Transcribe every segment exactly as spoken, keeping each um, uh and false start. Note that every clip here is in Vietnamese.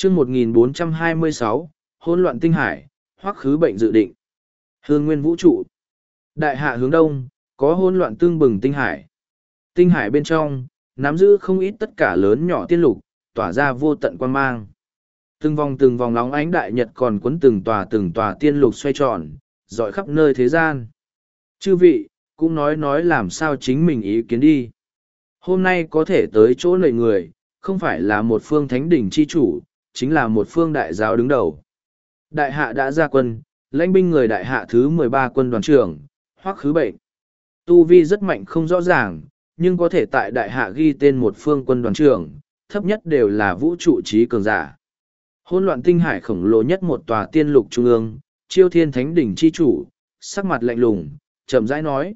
chương một nghìn bốn trăm hai mươi sáu, hỗn loạn tinh hải, hoắc khứ bệnh dự định. Hương nguyên vũ trụ. Đại hạ hướng đông, có hỗn loạn tương bừng tinh hải. Tinh hải bên trong, nắm giữ không ít tất cả lớn nhỏ tiên lục, tỏa ra vô tận quan mang. Từng vòng từng vòng nóng ánh đại nhật còn cuốn từng tòa từng tòa tiên lục xoay tròn, dọi khắp nơi thế gian. Chư vị, cũng nói nói làm sao chính mình ý kiến đi. Hôm nay có thể tới chỗ này người, không phải là một phương thánh đỉnh chi chủ, chính là một phương đại giáo đứng đầu. Đại hạ đã ra quân, lãnh binh người đại hạ thứ mười ba quân đoàn trưởng, hoắc khứ bệnh. Tu vi rất mạnh không rõ ràng, nhưng có thể tại đại hạ ghi tên một phương quân đoàn trưởng, thấp nhất đều là vũ trụ trí cường giả. Hỗn loạn tinh hải khổng lồ nhất một tòa tiên lục trung ương, chiêu thiên thánh đỉnh chi chủ, sắc mặt lạnh lùng, chậm rãi nói.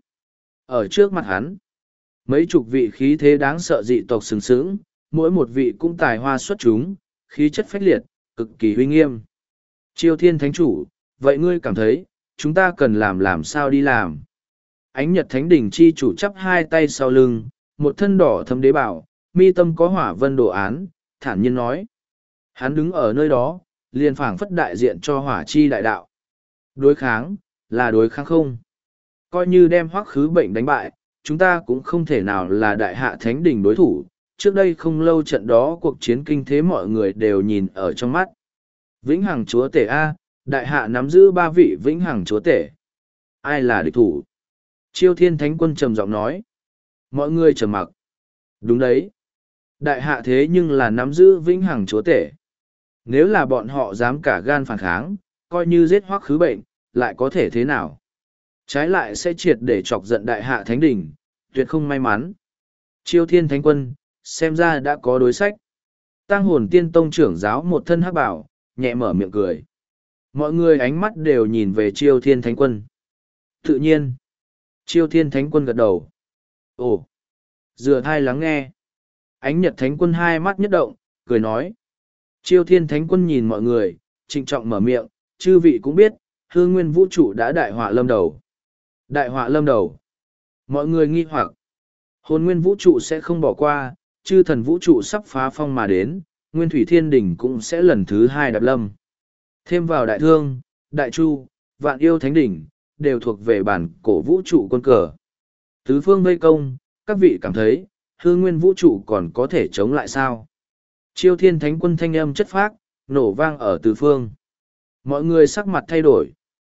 Ở trước mặt hắn, mấy chục vị khí thế đáng sợ dị tộc sừng sững, mỗi một vị cũng tài hoa xuất chúng, khí chất phách liệt, cực kỳ uy nghiêm. Chiêu thiên thánh chủ, vậy ngươi cảm thấy, chúng ta cần làm làm sao đi làm? Ánh nhật thánh đỉnh chi chủ chắp hai tay sau lưng, một thân đỏ thâm đế bảo, mi tâm có hỏa vân đồ án, thản nhiên nói. Hắn đứng ở nơi đó, liền phảng phất đại diện cho hỏa chi đại đạo. Đối kháng, là đối kháng không. Coi như đem hoắc khứ bệnh đánh bại, chúng ta cũng không thể nào là đại hạ thánh đỉnh đối thủ. Trước đây không lâu trận đó cuộc chiến kinh thế mọi người đều nhìn ở trong mắt. Vĩnh hằng chúa tể A, đại hạ nắm giữ ba vị vĩnh hằng chúa tể. Ai là địch thủ? Chiêu thiên thánh quân trầm giọng nói. Mọi người trầm mặc. Đúng đấy. Đại hạ thế nhưng là nắm giữ vĩnh hằng chúa tể. Nếu là bọn họ dám cả gan phản kháng, coi như giết hoắc khứ bệnh, lại có thể thế nào? Trái lại sẽ triệt để chọc giận đại hạ thánh đỉnh, tuyệt không may mắn. Chiêu thiên thánh quân, xem ra đã có đối sách. Tang hồn tiên tông trưởng giáo một thân hắc bảo, nhẹ mở miệng cười. Mọi người ánh mắt đều nhìn về chiêu thiên thánh quân. Tự nhiên, chiêu thiên thánh quân gật đầu. Ồ, dựa thai lắng nghe. Ánh nhật thánh quân hai mắt nhất động, cười nói. Chiêu thiên thánh quân nhìn mọi người, trịnh trọng mở miệng, chư vị cũng biết, hương nguyên vũ trụ đã đại họa lâm đầu. Đại họa lâm đầu. Mọi người nghi hoặc, hồn nguyên vũ trụ sẽ không bỏ qua, chư thần vũ trụ sắp phá phong mà đến, nguyên thủy thiên đỉnh cũng sẽ lần thứ hai đạp lâm. Thêm vào đại thương, đại chu, vạn yêu thánh đỉnh, đều thuộc về bản cổ vũ trụ quân cờ. Tứ phương vây công, các vị cảm thấy, hương nguyên vũ trụ còn có thể chống lại sao? Chiêu thiên thánh quân thanh âm chất phác, nổ vang ở tứ phương. Mọi người sắc mặt thay đổi.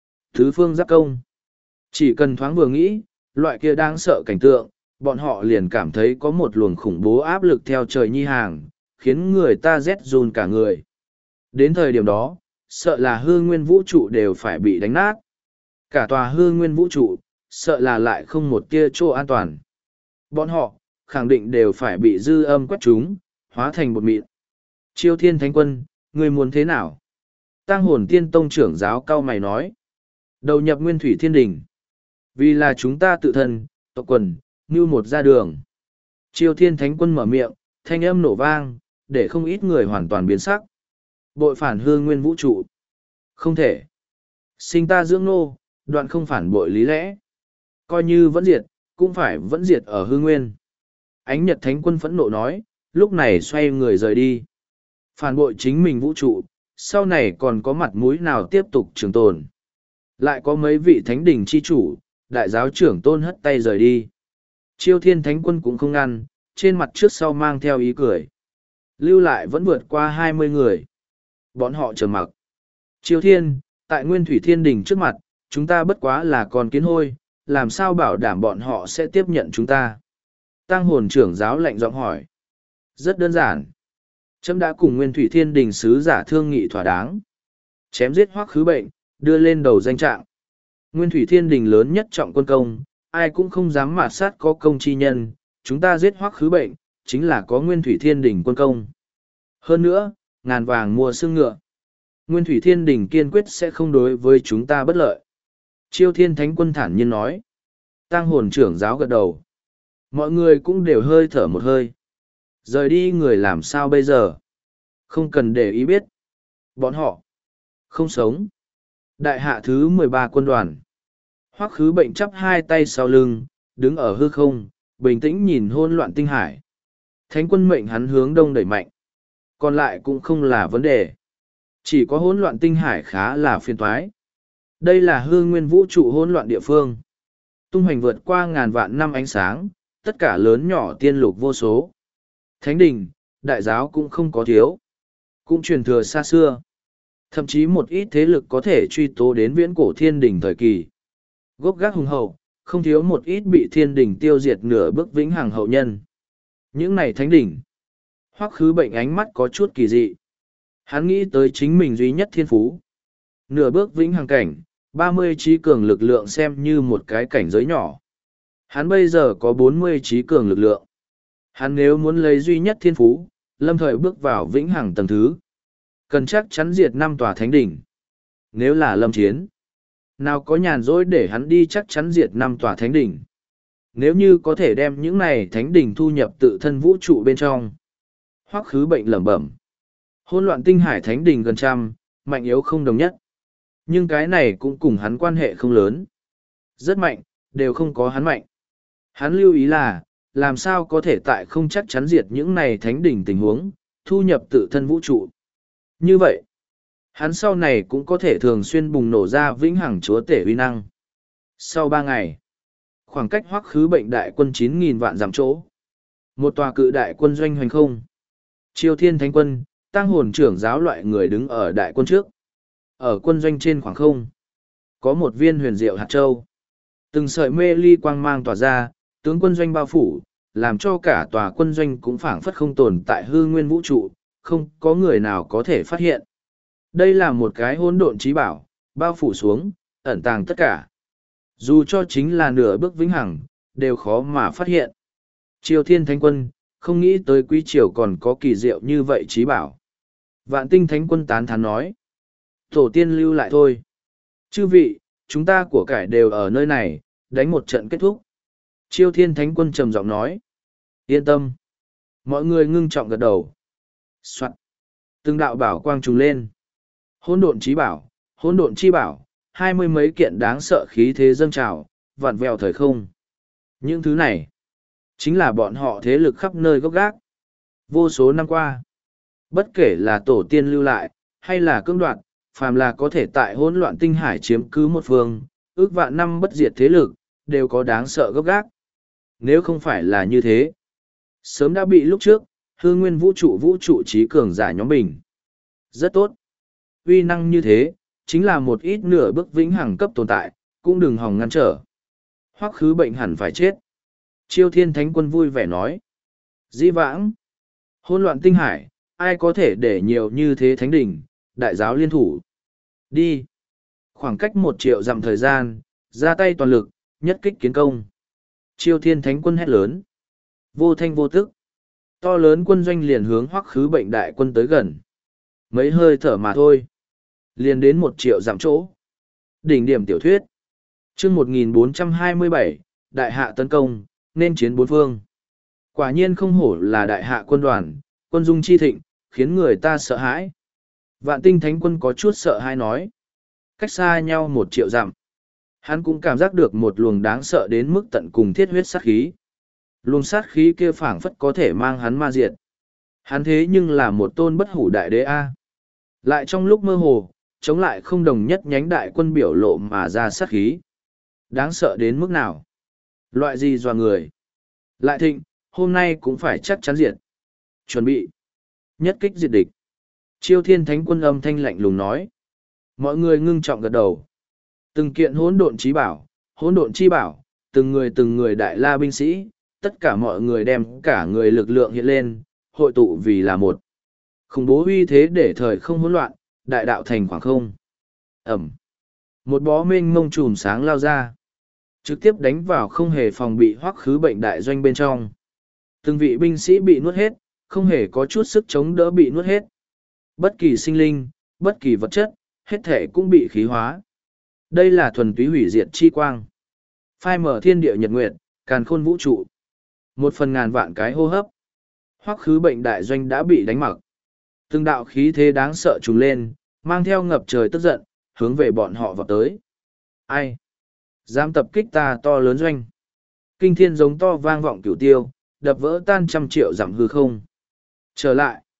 Tứ phương giáp công. Chỉ cần thoáng vừa nghĩ, loại kia đáng sợ cảnh tượng, bọn họ liền cảm thấy có một luồng khủng bố áp lực theo trời nhi hàng, khiến người ta rét run cả người. Đến thời điểm đó, sợ là hư nguyên vũ trụ đều phải bị đánh nát. Cả tòa hư nguyên vũ trụ, sợ là lại không một tia chỗ an toàn. Bọn họ, khẳng định đều phải bị dư âm quét chúng, hóa thành bột mịn. Chiêu thiên thánh quân, người muốn thế nào? Tang hồn tiên tông trưởng giáo cao mày nói. Đầu nhập nguyên thủy thiên đình. Vì là chúng ta tự thân, tộc quần, như một ra đường. Chiêu thiên thánh quân mở miệng, thanh âm nổ vang, để không ít người hoàn toàn biến sắc. Bội phản hương nguyên vũ trụ. Không thể. Sinh ta dưỡng nô, đoạn không phản bội lý lẽ. Coi như vẫn diệt, cũng phải vẫn diệt ở hương nguyên. Ánh nhật thánh quân phẫn nộ nói, lúc này xoay người rời đi. Phản bội chính mình vũ trụ, sau này còn có mặt mũi nào tiếp tục trường tồn. Lại có mấy vị thánh đỉnh chi chủ, đại giáo trưởng tôn hất tay rời đi. Chiêu thiên thánh quân cũng không ngăn, trên mặt trước sau mang theo ý cười. Lưu lại vẫn vượt qua hai mươi người. Bọn họ trầm mặc. Chiêu thiên, tại nguyên thủy thiên đỉnh trước mặt, chúng ta bất quá là con kiến hôi, làm sao bảo đảm bọn họ sẽ tiếp nhận chúng ta? Tang hồn trưởng giáo lạnh giọng hỏi. Rất đơn giản. Trẫm đã cùng nguyên thủy thiên đình sứ giả thương nghị thỏa đáng. Chém giết hoắc khứ bệnh, đưa lên đầu danh trạng. Nguyên thủy thiên đình lớn nhất trọng quân công, ai cũng không dám mạt sát có công chi nhân, chúng ta giết hoắc khứ bệnh, chính là có nguyên thủy thiên đình quân công. Hơn nữa, ngàn vàng mua xương ngựa. Nguyên thủy thiên đình kiên quyết sẽ không đối với chúng ta bất lợi. Chiêu thiên thánh quân thản nhiên nói. Tang hồn trưởng giáo gật đầu. Mọi người cũng đều hơi thở một hơi. Rời đi người làm sao bây giờ? Không cần để ý biết. Bọn họ không sống. Đại hạ thứ mười ba quân đoàn. Hoắc khứ bệnh chắp hai tay sau lưng, đứng ở hư không, bình tĩnh nhìn hỗn loạn tinh hải. Thánh quân mệnh hắn hướng đông đẩy mạnh. Còn lại cũng không là vấn đề. Chỉ có hỗn loạn tinh hải khá là phiền toái. Đây là hương nguyên vũ trụ hỗn loạn địa phương. Tung hoành vượt qua ngàn vạn năm ánh sáng, tất cả lớn nhỏ tiên lục vô số. Thánh đình, đại giáo cũng không có thiếu. Cũng truyền thừa xa xưa. Thậm chí một ít thế lực có thể truy tố đến viễn cổ thiên đình thời kỳ. Gốc gác hùng hậu, không thiếu một ít bị thiên đình tiêu diệt nửa bước vĩnh hằng hậu nhân. Những này thánh đỉnh. Hoắc Khứ Bệnh ánh mắt có chút kỳ dị. Hắn nghĩ tới chính mình duy nhất thiên phú. Nửa bước vĩnh hằng cảnh, ba mươi trí cường lực lượng xem như một cái cảnh giới nhỏ. Hắn bây giờ có bốn mươi trí cường lực lượng. Hắn nếu muốn lấy duy nhất thiên phú, lâm thời bước vào vĩnh hằng tầng thứ. Cần chắc chắn diệt năm tòa thánh đỉnh. Nếu là lâm chiến, nào có nhàn rỗi để hắn đi chắc chắn diệt năm tòa thánh đỉnh. Nếu như có thể đem những này thánh đỉnh thu nhập tự thân vũ trụ bên trong. Hoắc Khứ Bệnh lẩm bẩm. Hỗn loạn tinh hải thánh đỉnh gần trăm, mạnh yếu không đồng nhất. Nhưng cái này cũng cùng hắn quan hệ không lớn. Rất mạnh, đều không có hắn mạnh. Hắn lưu ý là, làm sao có thể tại không chắc chắn diệt những này thánh đỉnh tình huống, thu nhập tự thân vũ trụ. Như vậy, hắn sau này cũng có thể thường xuyên bùng nổ ra vĩnh hằng chúa tể uy năng. Sau ba ngày, khoảng cách Hoắc Khứ Bệnh đại quân chín nghìn vạn dặm chỗ. Một tòa cự đại quân doanh hoành không. Chiêu Thiên Thánh Quân, Tăng Hồn trưởng giáo loại người đứng ở đại quân trước. Ở quân doanh trên khoảng không, có một viên huyền diệu hạt châu. Từng sợi mê ly quang mang tỏa ra, tướng quân doanh bao phủ, làm cho cả tòa quân doanh cũng phảng phất không tồn tại hư nguyên vũ trụ, không có người nào có thể phát hiện. Đây là một cái hỗn độn trí bảo, bao phủ xuống, ẩn tàng tất cả. Dù cho chính là nửa bước vĩnh hằng, đều khó mà phát hiện. Triều Thiên Thánh Quân, không nghĩ tới quý triều còn có kỳ diệu như vậy trí bảo. Vạn Tinh Thánh Quân tán thán nói. Tổ tiên lưu lại thôi. Chư vị, chúng ta của cải đều ở nơi này, đánh một trận kết thúc. Triều Thiên Thánh Quân trầm giọng nói. Yên tâm. Mọi người ngưng trọng gật đầu. Soạn. Từng đạo bảo quang trùng lên. Hỗn độn trí bảo, hỗn độn chi bảo, hai mươi mấy kiện đáng sợ khí thế dâng trào, vặn vẹo thời không. Những thứ này, chính là bọn họ thế lực khắp nơi gốc gác. Vô số năm qua, bất kể là tổ tiên lưu lại, hay là cưỡng đoạt, phàm là có thể tại hỗn loạn tinh hải chiếm cứ một phương, ước vạn năm bất diệt thế lực, đều có đáng sợ gốc gác. Nếu không phải là như thế, sớm đã bị lúc trước, hư nguyên vũ trụ vũ trụ trí cường giả nhóm mình. Rất tốt. Uy năng như thế, chính là một ít nửa bước vĩnh hằng cấp tồn tại, cũng đừng hòng ngăn trở. Hoắc Khứ Bệnh hẳn phải chết. Chiêu Thiên Thánh Quân vui vẻ nói. Dĩ vãng, hỗn loạn tinh hải, ai có thể để nhiều như thế thánh đỉnh, đại giáo liên thủ. Đi. Khoảng cách một triệu dặm thời gian, ra tay toàn lực, nhất kích kiến công. Chiêu Thiên Thánh Quân hét lớn. Vô thanh vô tức. To lớn quân doanh liền hướng Hoắc Khứ Bệnh đại quân tới gần. Mấy hơi thở mà thôi. Liền đến một triệu dặm chỗ. Đỉnh điểm tiểu thuyết. chương một nghìn bốn trăm hai mươi bảy, đại hạ tấn công, nên chiến bốn phương. Quả nhiên không hổ là đại hạ quân đoàn, quân dung chi thịnh, khiến người ta sợ hãi. Vạn Tinh Thánh Quân có chút sợ hãi nói. Cách xa nhau một triệu dặm. Hắn cũng cảm giác được một luồng đáng sợ đến mức tận cùng thiết huyết sát khí. Luồng sát khí kia phảng phất có thể mang hắn ma diệt. Hắn thế nhưng là một tôn bất hủ đại đế A. Lại trong lúc mơ hồ, chống lại không đồng nhất nhánh đại quân biểu lộ mà ra sát khí. Đáng sợ đến mức nào? Loại gì dọa người? Lại thịnh, hôm nay cũng phải chắc chắn diệt. Chuẩn bị. Nhất kích diệt địch. Chiêu Thiên Thánh Quân âm thanh lạnh lùng nói. Mọi người ngưng trọng gật đầu. Từng kiện hỗn độn trí bảo, hỗn độn chi bảo, từng người từng người đại la binh sĩ, tất cả mọi người đem cả người lực lượng hiện lên, hội tụ vì là một. Khủng bố uy thế để thời không hỗn loạn, đại đạo thành khoảng không. Ẩm. Một bó mênh mông chùm sáng lao ra. Trực tiếp đánh vào không hề phòng bị Hoắc Khứ Bệnh đại doanh bên trong. Từng vị binh sĩ bị nuốt hết, không hề có chút sức chống đỡ bị nuốt hết. Bất kỳ sinh linh, bất kỳ vật chất, hết thể cũng bị khí hóa. Đây là thuần túy hủy diệt chi quang. Phai mở thiên địa nhật nguyệt, càn khôn vũ trụ. Một phần ngàn vạn cái hô hấp. Hoắc Khứ Bệnh đại doanh đã bị đánh mặc. Từng đạo khí thế đáng sợ trùng lên, mang theo ngập trời tức giận, hướng về bọn họ vào tới. Ai? Dám tập kích ta to lớn doanh. Kinh thiên giống to vang vọng cửu tiêu, đập vỡ tan trăm triệu dặm hư không. Trở lại.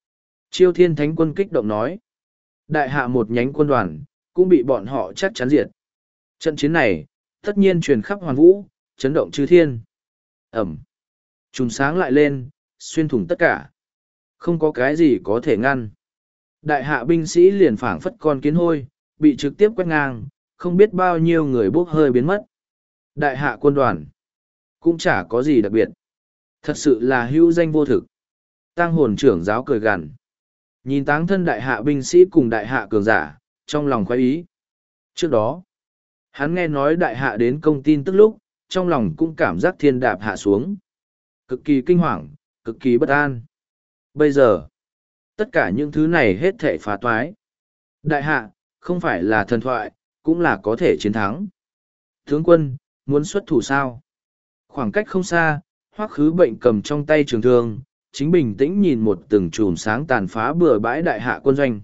Chiêu Thiên Thánh Quân kích động nói. Đại hạ một nhánh quân đoàn, cũng bị bọn họ chắc chắn diệt. Trận chiến này, tất nhiên truyền khắp hoàn vũ, chấn động chư thiên. Ẩm. Chùm sáng lại lên, xuyên thủng tất cả. Không có cái gì có thể ngăn. Đại hạ binh sĩ liền phảng phất con kiến hôi, bị trực tiếp quét ngang, không biết bao nhiêu người bốc hơi biến mất. Đại hạ quân đoàn, cũng chả có gì đặc biệt. Thật sự là hữu danh vô thực. Tang hồn trưởng giáo cười gằn. Nhìn táng thân đại hạ binh sĩ cùng đại hạ cường giả, trong lòng khoái ý. Trước đó, hắn nghe nói đại hạ đến công tin tức lúc, trong lòng cũng cảm giác thiên đạp hạ xuống. Cực kỳ kinh hoàng, cực kỳ bất an. Bây giờ, tất cả những thứ này hết thảy phá toái. Đại hạ, không phải là thần thoại, cũng là có thể chiến thắng. Tướng quân, muốn xuất thủ sao? Khoảng cách không xa, Hoắc Khứ Bệnh cầm trong tay trường thương, chính bình tĩnh nhìn một từng chùm sáng tàn phá bừa bãi đại hạ quân doanh.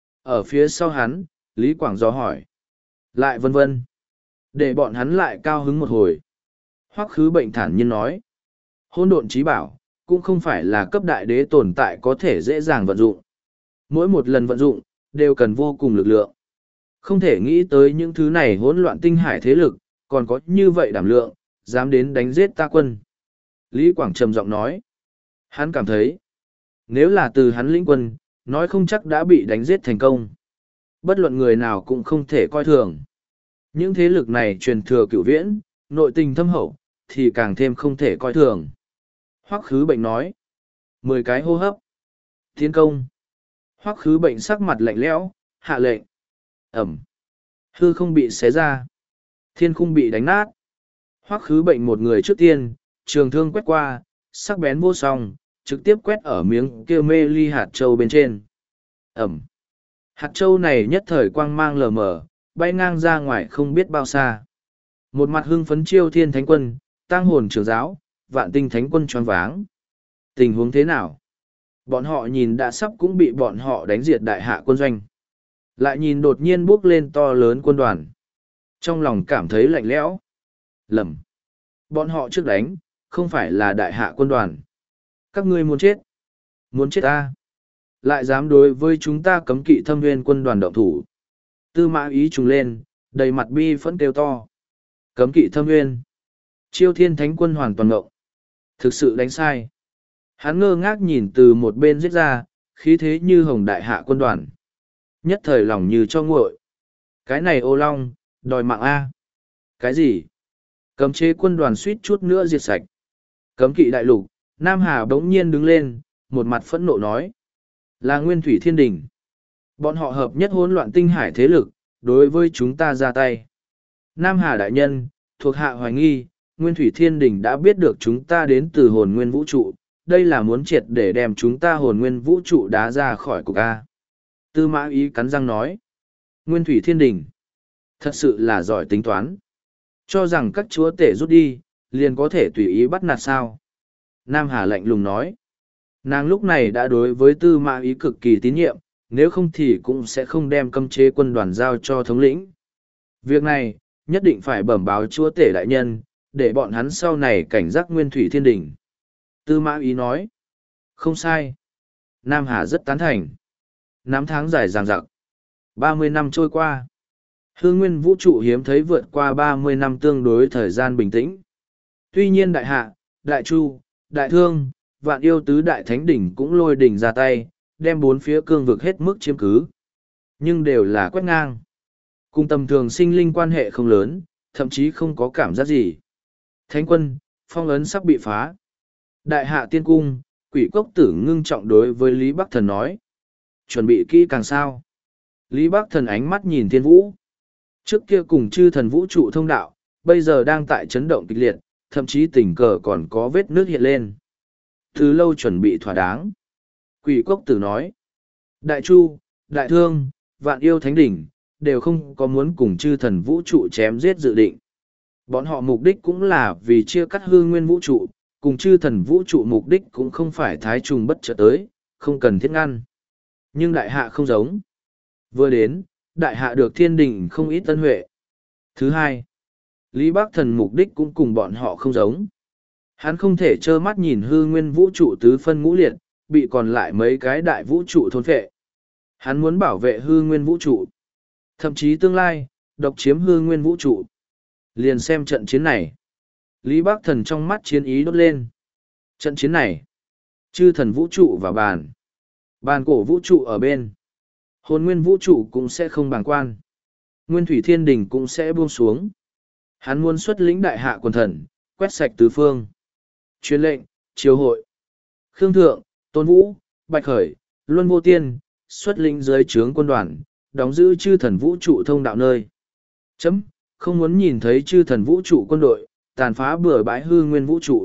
Ở phía sau hắn, Lý Quảng dò hỏi. Lại vân vân. Để bọn hắn lại cao hứng một hồi. Hoắc Khứ Bệnh thản nhiên nói. Hỗn độn trí bảo, cũng không phải là cấp đại đế tồn tại có thể dễ dàng vận dụng. Mỗi một lần vận dụng, đều cần vô cùng lực lượng. Không thể nghĩ tới những thứ này hỗn loạn tinh hải thế lực, còn có như vậy đảm lượng, dám đến đánh giết ta quân. Lý Quảng trầm giọng nói. Hắn cảm thấy, nếu là từ hắn lĩnh quân, nói không chắc đã bị đánh giết thành công. Bất luận người nào cũng không thể coi thường. Những thế lực này truyền thừa cửu viễn, nội tình thâm hậu, thì càng thêm không thể coi thường. Hoắc Khứ Bệnh nói. Mười cái hô hấp. Tiến công. Hoắc Khứ Bệnh sắc mặt lạnh lẽo, hạ lệnh. Ẩm. Hư không bị xé ra. Thiên khung bị đánh nát. Hoắc Khứ Bệnh một người trước tiên, trường thương quét qua, sắc bén vô song, trực tiếp quét ở miếng kia mê ly hạt châu bên trên. Ẩm. Hạt châu này nhất thời quang mang lờ mờ, bay ngang ra ngoài không biết bao xa. Một mặt hưng phấn Chiêu Thiên Thánh Quân, Tang hồn trưởng giáo, Vạn Tinh Thánh Quân choáng váng. Tình huống thế nào? Bọn họ nhìn đã sắp cũng bị bọn họ đánh diệt đại hạ quân doanh. Lại nhìn đột nhiên bước lên to lớn quân đoàn. Trong lòng cảm thấy lạnh lẽo. Lầm. Bọn họ trước đánh, không phải là đại hạ quân đoàn. Các ngươi muốn chết. Muốn chết ta. Lại dám đối với chúng ta cấm kỵ thâm viên quân đoàn động thủ. Tư Mã Ý trùng lên, đầy mặt bi phẫn kêu to. Cấm kỵ thâm viên. Chiêu Thiên Thánh Quân hoàn toàn ngộng. Thực sự đánh sai. Hắn ngơ ngác nhìn từ một bên giết ra, khí thế như hồng đại hạ quân đoàn. Nhất thời lòng như cho nguội. Cái này ô long, đòi mạng A. Cái gì? Cấm chế quân đoàn suýt chút nữa diệt sạch. Cấm kỵ đại lục, Nam Hà bỗng nhiên đứng lên, một mặt phẫn nộ nói. Là Nguyên Thủy Thiên Đình. Bọn họ hợp nhất hỗn loạn tinh hải thế lực, đối với chúng ta ra tay. Nam Hà đại nhân, thuộc hạ hoài nghi, Nguyên Thủy Thiên Đình đã biết được chúng ta đến từ hồn nguyên vũ trụ, đây là muốn triệt để đem chúng ta hồn nguyên vũ trụ đá ra khỏi cục A. Tư Mã Ý cắn răng nói. Nguyên Thủy Thiên Đình. Thật sự là giỏi tính toán. Cho rằng các chúa tể rút đi, liền có thể tùy ý bắt nạt sao. Nam Hà lạnh lùng nói. Nàng lúc này đã đối với Tư Mã Ý cực kỳ tín nhiệm, nếu không thì cũng sẽ không đem cấm chế quân đoàn giao cho thống lĩnh. Việc này, nhất định phải bẩm báo chúa tể đại nhân, để bọn hắn sau này cảnh giác Nguyên Thủy Thiên Đình. Tư Mã Ý nói. Không sai. Nam Hà rất tán thành. Năm tháng dài dằng dặc. ba mươi năm trôi qua. Hương nguyên vũ trụ hiếm thấy vượt qua ba mươi năm tương đối thời gian bình tĩnh. Tuy nhiên đại hạ, đại chu, đại thương, vạn yêu tứ đại thánh đỉnh cũng lôi đỉnh ra tay, đem bốn phía cương vực hết mức chiếm cứ. Nhưng đều là quét ngang. Cùng tầm thường sinh linh quan hệ không lớn, thậm chí không có cảm giác gì. Thánh quân, phong ấn sắp bị phá. Đại hạ tiên cung, quỷ cốc tử ngưng trọng đối với Lý Bắc Thần nói. Chuẩn bị kỹ càng sao. Lý Bắc Thần ánh mắt nhìn thiên vũ. Trước kia cùng chư thần vũ trụ thông đạo, bây giờ đang tại chấn động kịch liệt, thậm chí tình cờ còn có vết nước hiện lên. Từ lâu chuẩn bị thỏa đáng. Quỷ cốc tử nói. Đại chu, đại thương, vạn yêu thánh đỉnh, đều không có muốn cùng chư thần vũ trụ chém giết dự định. Bọn họ mục đích cũng là vì chia cắt hư nguyên vũ trụ, cùng chư thần vũ trụ mục đích cũng không phải thái trùng bất chợt tới, không cần thiết ngăn. Nhưng đại hạ không giống. Vừa đến, đại hạ được thiên đình không ít tân huệ. Thứ hai, Lý Bắc Thần mục đích cũng cùng bọn họ không giống. Hắn không thể trơ mắt nhìn hư nguyên vũ trụ tứ phân ngũ liệt, bị còn lại mấy cái đại vũ trụ thôn phệ. Hắn muốn bảo vệ hư nguyên vũ trụ. Thậm chí tương lai, độc chiếm hư nguyên vũ trụ. Liền xem trận chiến này. Lý Bác Thần trong mắt chiến ý đốt lên. Trận chiến này. Chư thần vũ trụ vào bàn. Bàn cổ vũ trụ ở bên. Hồn nguyên vũ trụ cũng sẽ không bàng quan. Nguyên thủy thiên đình cũng sẽ buông xuống. Hắn muốn xuất lĩnh đại hạ quần thần, quét sạch tứ phương. Truyền lệnh, triều hội. Khương Thượng, Tôn Vũ, Bạch Khởi, Luân Vô Tiên, xuất lĩnh dưới trướng quân đoàn, đóng giữ chư thần vũ trụ thông đạo nơi. Chấm, không muốn nhìn thấy chư thần vũ trụ quân đội, tàn phá bừa bãi hư nguyên vũ trụ.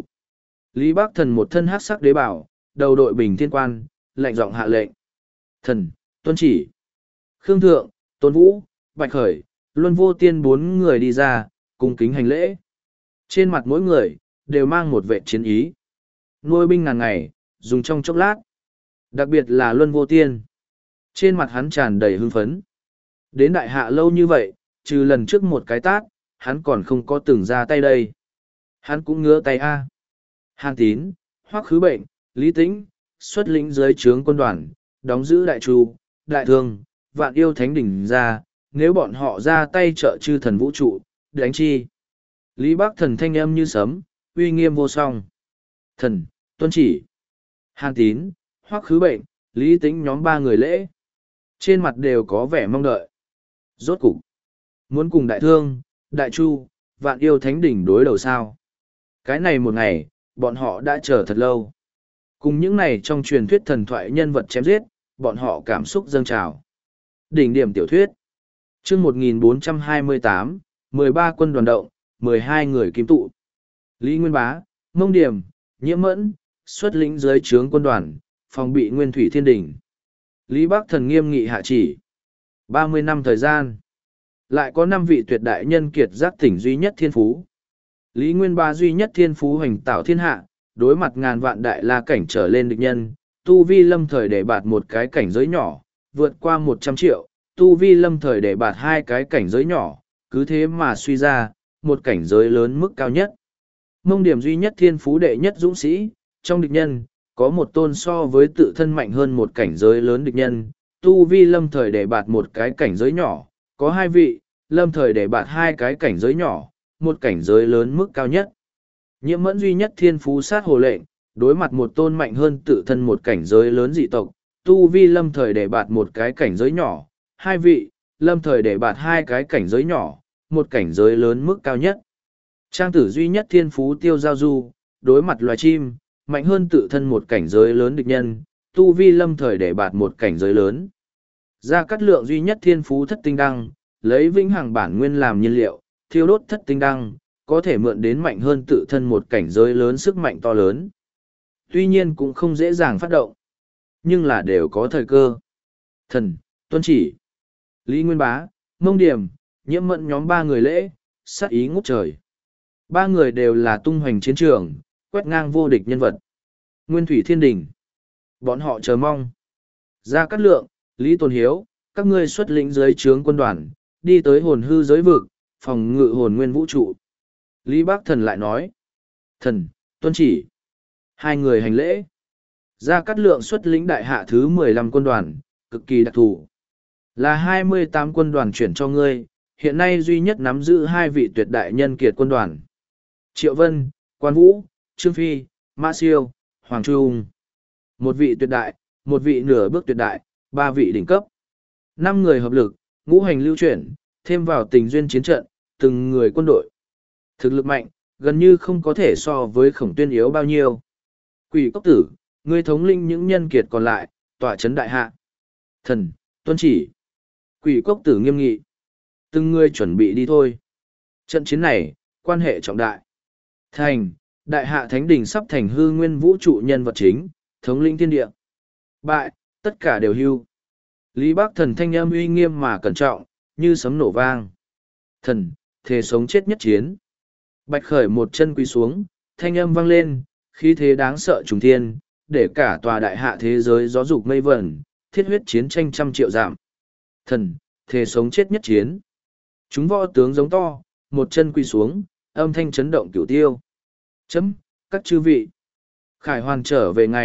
Lý Bác Thần một thân hắc sắc đế bảo, đầu đội bình thiên quan, lạnh giọng hạ lệnh. Thần, tuân chỉ. Khương Thượng, Tôn Vũ, Bạch Khởi, Luân Vô Tiên bốn người đi ra, cung kính hành lễ. Trên mặt mỗi người, đều mang một vệ chiến ý. Nuôi binh ngàn ngày, dùng trong chốc lát. Đặc biệt là Luân Vô Tiên. Trên mặt hắn tràn đầy hưng phấn. Đến đại hạ lâu như vậy, trừ lần trước một cái tát, hắn còn không có từng ra tay đây. Hắn cũng ngứa tay a. Hàn Tín, Hoắc Khứ Bệnh, Lý Tĩnh, xuất lĩnh dưới trướng quân đoàn, đóng giữ đại tru, đại thương, vạn yêu thánh đỉnh ra, nếu bọn họ ra tay trợ chư thần vũ trụ, đánh chi. Lý Bác Thần thanh âm như sấm, uy nghiêm vô song. Thần, tuân chỉ. Hàn Tín, Hoắc Khứ Bệnh, Lý Tĩnh nhóm ba người lễ. Trên mặt đều có vẻ mong đợi. Rốt cục, muốn cùng đại thương, đại chu, vạn yêu thánh đỉnh đối đầu sao. Cái này một ngày, bọn họ đã chờ thật lâu. Cùng những này trong truyền thuyết thần thoại nhân vật chém giết, bọn họ cảm xúc dâng trào. Đỉnh điểm tiểu thuyết. Chương một nghìn bốn trăm hai mươi tám, mười ba quân đoàn động, mười hai người kim tụ. Lý Nguyên Bá, Mông Điểm, Nhiễm Mẫn, xuất lĩnh dưới trướng quân đoàn, phòng bị Nguyên Thủy Thiên Đình. Lý Bác Thần nghiêm nghị hạ chỉ. ba mươi năm thời gian. Lại có năm vị tuyệt đại nhân kiệt giác tỉnh duy nhất thiên phú. Lý Nguyên Bá duy nhất thiên phú hoành tạo thiên hạ, đối mặt ngàn vạn đại la cảnh trở lên địch nhân, tu vi lâm thời để bạt một cái cảnh giới nhỏ, vượt qua một trăm triệu, tu vi lâm thời để bạt hai cái cảnh giới nhỏ, cứ thế mà suy ra, một cảnh giới lớn mức cao nhất. Mông Điểm duy nhất thiên phú đệ nhất dũng sĩ, trong địch nhân, có một tôn so với tự thân mạnh hơn một cảnh giới lớn địch nhân, tu vi lâm thời để bạt một cái cảnh giới nhỏ, có hai vị, lâm thời để bạt hai cái cảnh giới nhỏ, một cảnh giới lớn mức cao nhất. Nhiễm Mẫn duy nhất thiên phú sát hồ lệnh, đối mặt một tôn mạnh hơn tự thân một cảnh giới lớn dị tộc, tu vi lâm thời để bạt một cái cảnh giới nhỏ, hai vị, lâm thời để bạt hai cái cảnh giới nhỏ, một cảnh giới lớn mức cao nhất. Trang Tử duy nhất thiên phú tiêu giao du, đối mặt loài chim, mạnh hơn tự thân một cảnh giới lớn địch nhân, tu vi lâm thời để bạt một cảnh giới lớn. Gia Cát Lượng duy nhất thiên phú thất tinh đăng, lấy vĩnh hằng bản nguyên làm nhiên liệu, thiêu đốt thất tinh đăng, có thể mượn đến mạnh hơn tự thân một cảnh giới lớn sức mạnh to lớn. Tuy nhiên cũng không dễ dàng phát động, nhưng là đều có thời cơ. Thần, tuân chỉ. Lý Nguyên Bá, Mông Điểm, Nhiễm Mẫn nhóm ba người lễ, sát ý ngút trời. Ba người đều là tung hoành chiến trường, quét ngang vô địch nhân vật. Nguyên Thủy Thiên Đình. Bọn họ chờ mong. Gia Cát Lượng, Lý Tôn Hiếu, các ngươi xuất lĩnh dưới trướng quân đoàn, đi tới hồn hư giới vực, phòng ngự hồn nguyên vũ trụ. Lý Bác Thần lại nói. Thần, tuân chỉ. Hai người hành lễ. Gia Cát Lượng xuất lĩnh đại hạ thứ mười lăm quân đoàn, cực kỳ đặc thù. Là hai mươi tám quân đoàn chuyển cho ngươi, hiện nay duy nhất nắm giữ hai vị tuyệt đại nhân kiệt quân đoàn. Triệu Vân, Quan Vũ, Trương Phi, Mã Siêu, Hoàng Trung. Một vị tuyệt đại, một vị nửa bước tuyệt đại, ba vị đỉnh cấp. Năm người hợp lực, ngũ hành lưu chuyển, thêm vào tình duyên chiến trận, từng người quân đội. Thực lực mạnh, gần như không có thể so với Khổng Tuyên yếu bao nhiêu. Quỷ Cốc Tử, ngươi thống linh những nhân kiệt còn lại, tỏa chấn đại hạ. Thần, tuân chỉ. Quỷ Cốc Tử nghiêm nghị. Từng người chuẩn bị đi thôi. Trận chiến này, quan hệ trọng đại. Thành, đại hạ thánh đình sắp thành hư nguyên vũ trụ nhân vật chính, thống linh thiên địa. Bại, tất cả đều hưu. Lý Bác Thần thanh âm uy nghiêm mà cẩn trọng, như sấm nổ vang. Thần, thề sống chết nhất chiến. Bạch Khởi một chân quỳ xuống, thanh âm vang lên, khí thế đáng sợ trùng thiên, để cả tòa đại hạ thế giới gió dục mây vẩn, thiết huyết chiến tranh trăm triệu giảm. Thần, thề sống chết nhất chiến. Chúng võ tướng giống to, một chân quỳ xuống, âm thanh chấn động cửu tiêu. Chấm, các chư vị. Khải hoàn trở về ngày,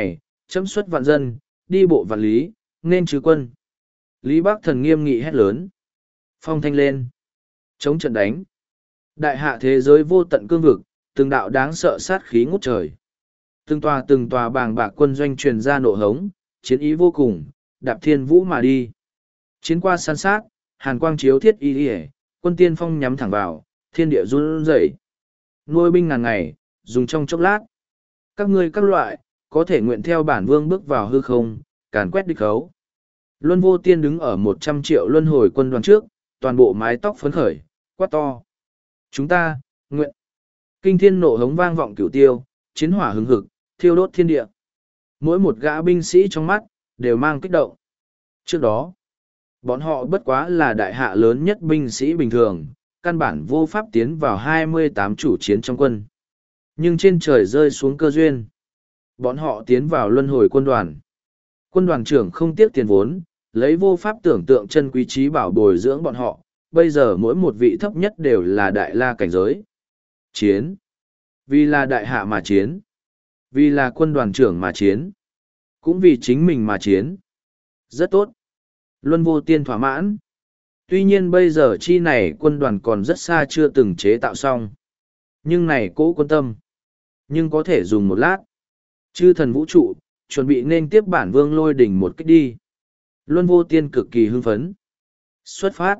chấm xuất vạn dân, đi bộ vạn lý, nên trừ quân. Lý Bắc Thần nghiêm nghị hét lớn. Phong thanh lên. Chống trận đánh. Đại hạ thế giới vô tận cương vực, từng đạo đáng sợ sát khí ngút trời. Từng tòa từng tòa bàng bạc quân doanh truyền ra nộ hống, chiến ý vô cùng, đạp thiên vũ mà đi. Chiến qua san sát, hàn quang chiếu thiết y y, quân tiên phong nhắm thẳng vào, thiên địa run rẩy. Nuôi binh ngàn ngày, dùng trong chốc lát. Các ngươi các loại, có thể nguyện theo bản vương bước vào hư không, càn quét địch khấu. Luân Vô Tiên đứng ở một trăm triệu luân hồi quân đoàn trước, toàn bộ mái tóc phấn khởi, quát to. Chúng ta, nguyện. Kinh thiên nộ hống vang vọng cửu tiêu, chiến hỏa hừng hực, thiêu đốt thiên địa. Mỗi một gã binh sĩ trong mắt, đều mang kích động. Trước đó, bọn họ bất quá là đại hạ lớn nhất binh sĩ bình thường, căn bản vô pháp tiến vào hai mươi tám chủ chiến trong quân. Nhưng trên trời rơi xuống cơ duyên. Bọn họ tiến vào luân hồi quân đoàn. Quân đoàn trưởng không tiếc tiền vốn, lấy vô pháp tưởng tượng chân quý trí bảo bồi dưỡng bọn họ, bây giờ mỗi một vị thấp nhất đều là đại la cảnh giới. Chiến. Vì là đại hạ mà chiến. Vì là quân đoàn trưởng mà chiến. Cũng vì chính mình mà chiến. Rất tốt. Luân Vô Tiên thỏa mãn. Tuy nhiên bây giờ chi này quân đoàn còn rất xa chưa từng chế tạo xong. Nhưng này cố quân tâm. Nhưng có thể dùng một lát. Chư thần vũ trụ, chuẩn bị nên tiếp bản vương lôi đỉnh một kích đi. Luân Vô Tiên cực kỳ hưng phấn. Xuất phát.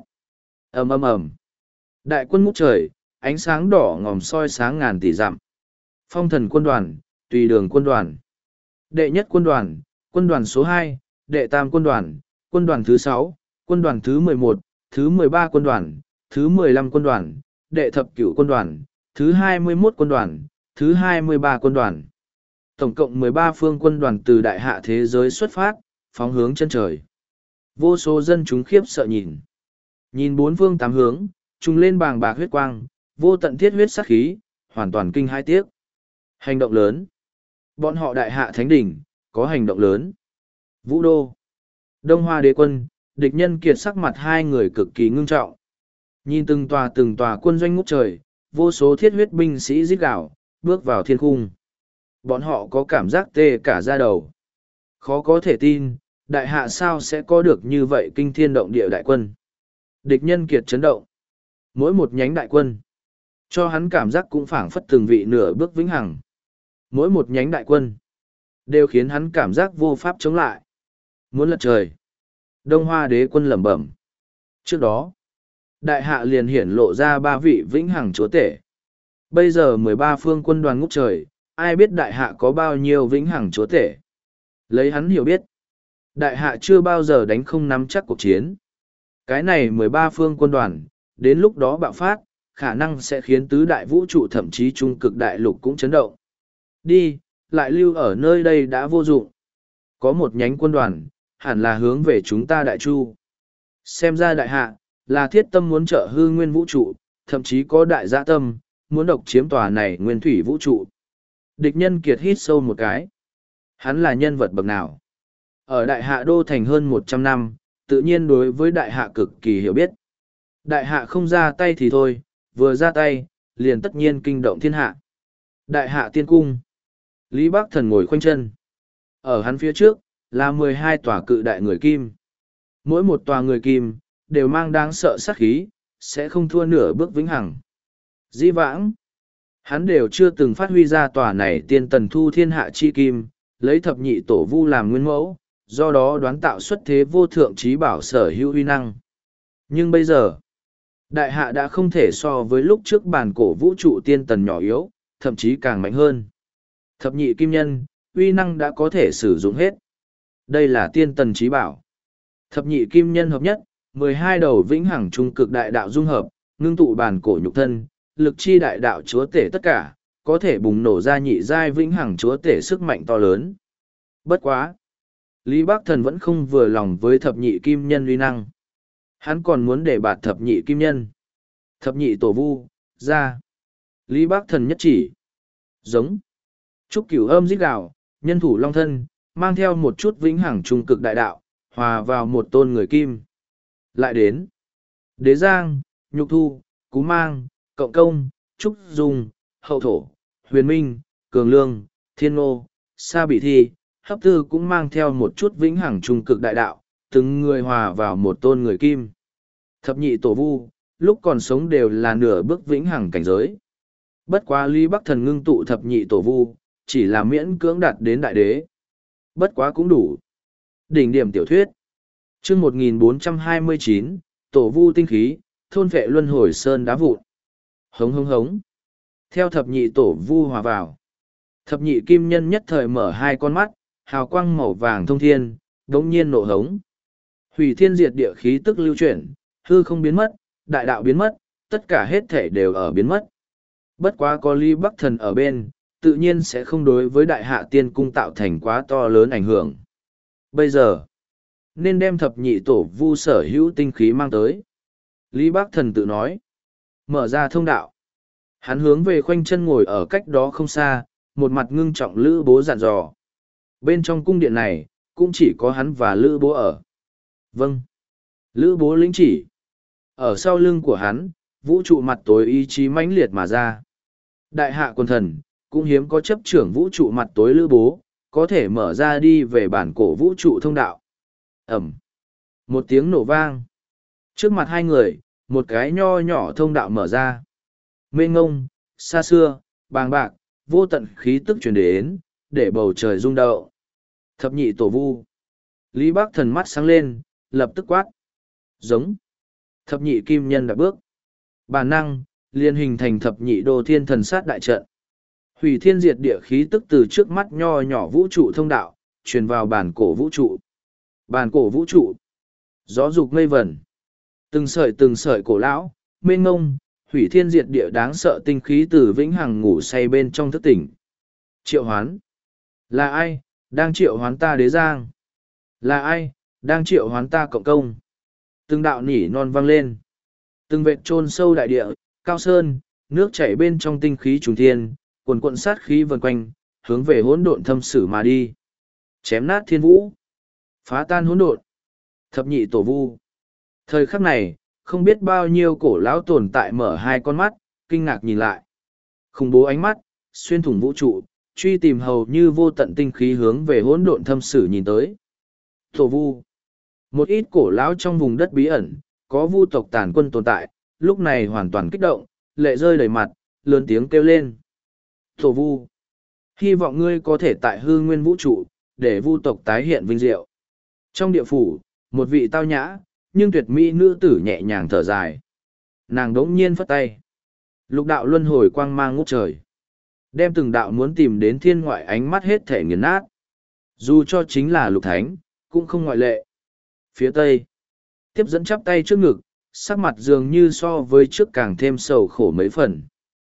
Ầm ầm ầm. Đại quân ngút trời, ánh sáng đỏ ngòm soi sáng ngàn tỷ dặm. Phong thần quân đoàn, tùy đường quân đoàn. Đệ nhất quân đoàn, quân đoàn số hai, đệ tam quân đoàn, quân đoàn thứ sáu, quân đoàn thứ mười một, thứ mười ba quân đoàn, thứ mười lăm quân đoàn, đệ thập cửu quân đoàn, thứ hai mươi mốt quân đoàn, thứ hai mươi ba quân đoàn. Tổng cộng mười ba phương quân đoàn từ đại hạ thế giới xuất phát, phóng hướng chân trời. Vô số dân chúng khiếp sợ nhìn. Nhìn bốn phương tám hướng, trùng lên bàng bạc huyết quang, vô tận thiết huyết sát khí, hoàn toàn kinh hai tiếc. Hành động lớn. Bọn họ đại hạ thánh đỉnh, có hành động lớn. Vũ đô. Đông Hoa đế quân, địch nhân kiệt sắc mặt hai người cực kỳ ngưng trọng. Nhìn từng tòa từng tòa quân doanh ngút trời, vô số thiết huyết binh sĩ rít gào, bước vào thiên khung. Bọn họ có cảm giác tê cả da đầu. Khó có thể tin, đại hạ sao sẽ có được như vậy kinh thiên động địa đại quân. Địch nhân kiệt chấn động. Mỗi một nhánh đại quân, cho hắn cảm giác cũng phảng phất từng vị nửa bước vĩnh hằng. Mỗi một nhánh đại quân, đều khiến hắn cảm giác vô pháp chống lại. Muốn lật trời. Đông Hoa đế quân lẩm bẩm. Trước đó, đại hạ liền hiển lộ ra ba vị vĩnh hằng chúa tể. Bây giờ mười ba phương quân đoàn ngút trời, ai biết đại hạ có bao nhiêu vĩnh hằng chúa tể. Lấy hắn hiểu biết, đại hạ chưa bao giờ đánh không nắm chắc cuộc chiến. Cái này mười ba phương quân đoàn, đến lúc đó bạo phát, khả năng sẽ khiến tứ đại vũ trụ thậm chí trung cực đại lục cũng chấn động. Đi, lại lưu ở nơi đây đã vô dụng. Có một nhánh quân đoàn, hẳn là hướng về chúng ta đại chu. Xem ra đại hạ, là thiết tâm muốn trợ hư nguyên vũ trụ, thậm chí có đại dạ tâm, muốn độc chiếm tòa này nguyên thủy vũ trụ. Địch nhân kiệt hít sâu một cái. Hắn là nhân vật bậc nào? Ở đại hạ đô thành hơn một trăm năm, tự nhiên đối với đại hạ cực kỳ hiểu biết. Đại hạ không ra tay thì thôi, vừa ra tay, liền tất nhiên kinh động thiên hạ. Đại hạ tiên cung. Lý Bắc Thần ngồi khoanh chân. Ở hắn phía trước, là mười hai tòa cự đại người kim. Mỗi một tòa người kim, đều mang đáng sợ sát khí, sẽ không thua nửa bước vĩnh hằng. Dĩ vãng, hắn đều chưa từng phát huy ra tòa này tiên tần thu thiên hạ chi kim, lấy thập nhị tổ vu làm nguyên mẫu, do đó đoán tạo xuất thế vô thượng trí bảo sở hữu uy năng. Nhưng bây giờ, đại hạ đã không thể so với lúc trước bản cổ vũ trụ tiên tần nhỏ yếu, thậm chí càng mạnh hơn. Thập nhị kim nhân, uy năng đã có thể sử dụng hết. Đây là tiên tần trí bảo. Thập nhị kim nhân hợp nhất, mười hai đầu vĩnh hằng trung cực đại đạo dung hợp, ngưng tụ bản cổ nhục thân, lực chi đại đạo chúa tể tất cả, có thể bùng nổ ra nhị giai vĩnh hằng chúa tể sức mạnh to lớn. Bất quá. Lý Bắc Thần vẫn không vừa lòng với thập nhị kim nhân uy năng. Hắn còn muốn để bạt thập nhị kim nhân. Thập nhị tổ vu, ra. Lý Bắc Thần nhất chỉ. Giống. Trúc cửu âm rít gào, nhân thủ long thân, mang theo một chút vĩnh hằng trung cực đại đạo, hòa vào một tôn người kim. Lại đến. Đế Giang, Nhục Thu, Cú Mang, Cộng Công, Trúc Dung, Hậu Thổ, Huyền Minh, Cường Lương, Thiên Ngô, Sa Bị Thi, hấp tư cũng mang theo một chút vĩnh hằng trung cực đại đạo, từng người hòa vào một tôn người kim. Thập nhị tổ vu, lúc còn sống đều là nửa bước vĩnh hằng cảnh giới. Bất quá Lý Bắc Thần ngưng tụ thập nhị tổ vu, chỉ là miễn cưỡng đạt đến đại đế. Bất quá cũng đủ. Đỉnh điểm tiểu thuyết. Chương một nghìn bốn trăm hai mươi chín, tổ vu tinh khí, thôn vệ luân hồi sơn đá vụn. Hống hống hống. Theo thập nhị tổ vu hòa vào. Thập nhị kim nhân nhất thời mở hai con mắt, hào quang màu vàng thông thiên, đống nhiên nổ hống. Hủy thiên diệt địa khí tức lưu chuyển, hư không biến mất, đại đạo biến mất, tất cả hết thể đều ở biến mất. Bất quá có Lý Bắc Thần ở bên, tự nhiên sẽ không đối với đại hạ tiên cung tạo thành quá to lớn ảnh hưởng. Bây giờ, nên đem thập nhị tổ vu sở hữu tinh khí mang tới. Lý Bắc Thần tự nói, mở ra thông đạo. Hắn hướng về khoanh chân ngồi ở cách đó không xa, một mặt ngưng trọng Lữ Bố dặn dò. Bên trong cung điện này, cũng chỉ có hắn và Lữ Bố ở. Vâng. Lữ Bố lĩnh chỉ. Ở sau lưng của hắn, vũ trụ mặt tối ý chí mãnh liệt mà ra. Đại hạ quân thần, cũng hiếm có chấp trưởng vũ trụ mặt tối Lữ Bố, có thể mở ra đi về bản cổ vũ trụ thông đạo. Ẩm. Một tiếng nổ vang. Trước mặt hai người, một cái nho nhỏ thông đạo mở ra. Mênh ngông, xa xưa, bàng bạc, vô tận khí tức truyền đến, để bầu trời rung động. Thập nhị tổ vu. Lý Bắc Thần mắt sáng lên, lập tức quát. Giống. Thập nhị kim nhân đã bước. Bản năng, liền hình thành thập nhị đô thiên thần sát đại trận. Hủy thiên diệt địa khí tức từ trước mắt nho nhỏ vũ trụ thông đạo, truyền vào bản cổ vũ trụ. Bản cổ vũ trụ. Gió dục mây vẩn. Từng sợi từng sợi cổ lão, mênh ngông, hủy thiên diệt địa đáng sợ tinh khí từ vĩnh hằng ngủ say bên trong thức tỉnh. Triệu hoán. Là ai, đang triệu hoán ta đế giang? Là ai, đang triệu hoán ta cộng công? Từng đạo nỉ non vang lên. Từng vệt chôn sâu đại địa, cao sơn, nước chảy bên trong tinh khí trùng thiên, cuồn cuộn sát khí vần quanh, hướng về hỗn độn thâm sử mà đi. Chém nát thiên vũ. Phá tan hỗn độn. Thập nhị tổ vu. Thời khắc này, không biết bao nhiêu cổ lão tồn tại mở hai con mắt, kinh ngạc nhìn lại. Khủng bố ánh mắt, xuyên thủng vũ trụ, truy tìm hầu như vô tận tinh khí hướng về hỗn độn thâm sử nhìn tới. Tổ vu. Một ít cổ lão trong vùng đất bí ẩn, có vu tộc tàn quân tồn tại, lúc này hoàn toàn kích động, lệ rơi đầy mặt, lớn tiếng kêu lên. Tổ vu. Hy vọng ngươi có thể tại hư nguyên vũ trụ, để vu tộc tái hiện vinh diệu. Trong địa phủ, một vị tao nhã, nhưng tuyệt mỹ nữ tử nhẹ nhàng thở dài. Nàng đống nhiên phất tay. Lục đạo luân hồi quang mang ngút trời. Đem từng đạo muốn tìm đến thiên ngoại ánh mắt hết thể nghiền nát. Dù cho chính là lục thánh, cũng không ngoại lệ. Phía tây, tiếp dẫn chắp tay trước ngực, sắc mặt dường như so với trước càng thêm sầu khổ mấy phần.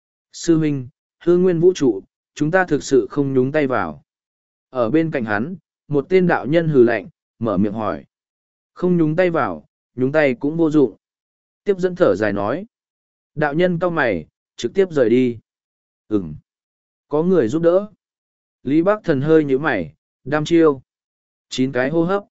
Sư huynh, hư nguyên vũ trụ, chúng ta thực sự không nhúng tay vào. Ở bên cạnh hắn, một tên đạo nhân hừ lạnh, mở miệng hỏi. Không nhúng tay vào, nhúng tay cũng vô dụng. Tiếp dẫn thở dài nói. Đạo nhân cau mày, trực tiếp rời đi. Ừm. Có người giúp đỡ. Lý Bắc Thần hơi nhíu mày, đam chiêu. Chín cái hô hấp.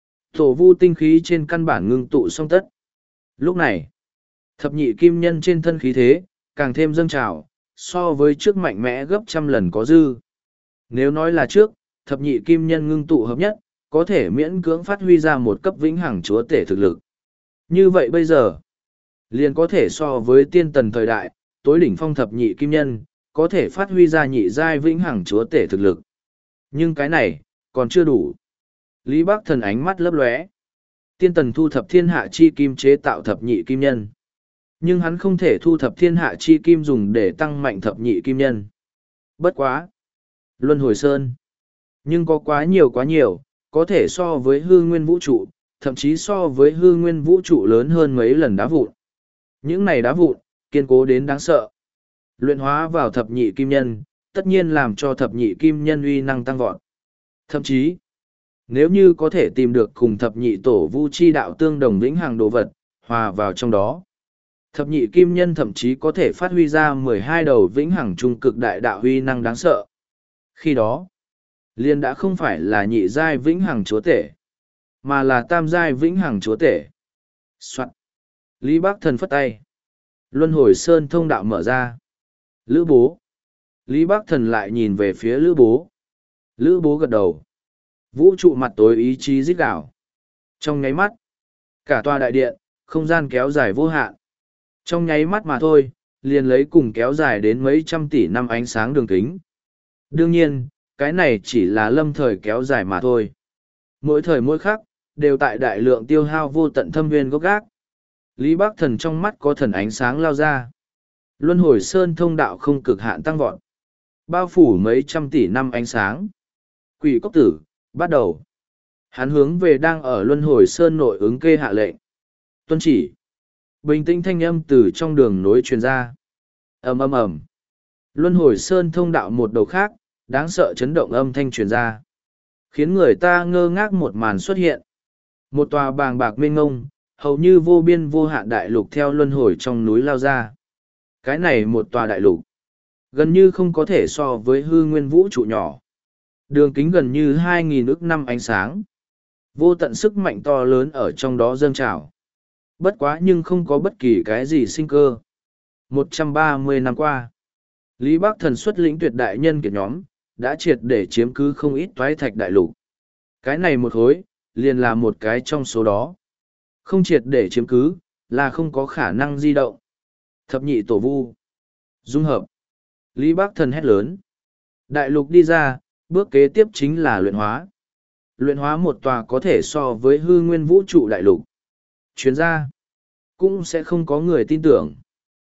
Tổ vu tinh khí trên căn bản ngưng tụ song tất. Lúc này, thập nhị kim nhân trên thân khí thế, càng thêm dâng trào, so với trước mạnh mẽ gấp trăm lần có dư. Nếu nói là trước, thập nhị kim nhân ngưng tụ hợp nhất, có thể miễn cưỡng phát huy ra một cấp vĩnh hằng chúa tể thực lực. Như vậy bây giờ, liền có thể so với tiên tần thời đại, tối đỉnh phong thập nhị kim nhân, có thể phát huy ra nhị giai vĩnh hằng chúa tể thực lực. Nhưng cái này, còn chưa đủ. Lý Bắc Thần ánh mắt lấp lóe. Tiên tần thu thập thiên hạ chi kim chế tạo thập nhị kim nhân. Nhưng hắn không thể thu thập thiên hạ chi kim dùng để tăng mạnh thập nhị kim nhân. Bất quá. Luân hồi sơn. Nhưng có quá nhiều quá nhiều, có thể so với hư nguyên vũ trụ, thậm chí so với hư nguyên vũ trụ lớn hơn mấy lần đá vụn. Những này đá vụn, kiên cố đến đáng sợ. Luyện hóa vào thập nhị kim nhân, tất nhiên làm cho thập nhị kim nhân uy năng tăng vọt. Thậm chí, nếu như có thể tìm được cùng thập nhị tổ vu chi đạo tương đồng vĩnh hằng đồ vật, hòa vào trong đó. Thập nhị kim nhân thậm chí có thể phát huy ra mười hai đầu vĩnh hằng trung cực đại đạo uy năng đáng sợ. Khi đó, liền đã không phải là nhị giai vĩnh hằng chúa tể, mà là tam giai vĩnh hằng chúa tể. Soạn. Lý Bắc Thần phất tay. Luân hồi sơn thông đạo mở ra. Lữ bố. Lý Bắc Thần lại nhìn về phía Lữ bố. Lữ bố gật đầu. Vũ trụ mặt tối ý chí rít đảo. Trong nháy mắt, cả tòa đại điện, không gian kéo dài vô hạn. Trong nháy mắt mà thôi, liền lấy cùng kéo dài đến mấy trăm tỷ năm ánh sáng đường kính. Đương nhiên, cái này chỉ là lâm thời kéo dài mà thôi. Mỗi thời mỗi khắc, đều tại đại lượng tiêu hao vô tận thâm nguyên gốc gác. Lý Bác Thần trong mắt có thần ánh sáng lao ra. Luân hồi sơn thông đạo không cực hạn tăng vọt. Bao phủ mấy trăm tỷ năm ánh sáng. Quỷ cốc tử, bắt đầu. Hắn hướng về đang ở luân hồi sơn nội ứng kê hạ lệnh. Tuân chỉ. Bình tĩnh thanh âm từ trong đường nối truyền ra. Ầm ầm ầm. Luân hồi sơn thông đạo một đầu khác, đáng sợ chấn động âm thanh truyền ra. Khiến người ta ngơ ngác một màn xuất hiện. Một tòa bàng bạc mênh ngông, hầu như vô biên vô hạn đại lục theo luân hồi trong núi lao ra. Cái này một tòa đại lục, gần như không có thể so với hư nguyên vũ trụ nhỏ. Đường kính gần như hai nghìn ức năm ánh sáng. Vô tận sức mạnh to lớn ở trong đó dâng trào. Bất quá nhưng không có bất kỳ cái gì sinh cơ. một trăm ba mươi năm qua, Lý Bác Thần xuất lĩnh tuyệt đại nhân kiệt nhóm, đã triệt để chiếm cứ không ít toái thạch đại lục. Cái này một khối, liền là một cái trong số đó. Không triệt để chiếm cứ, là không có khả năng di động. Thập nhị tổ vu. Dung hợp. Lý Bác Thần hét lớn. Đại lục đi ra, bước kế tiếp chính là luyện hóa. Luyện hóa một tòa có thể so với hư nguyên vũ trụ đại lục. Chuyên gia, cũng sẽ không có người tin tưởng.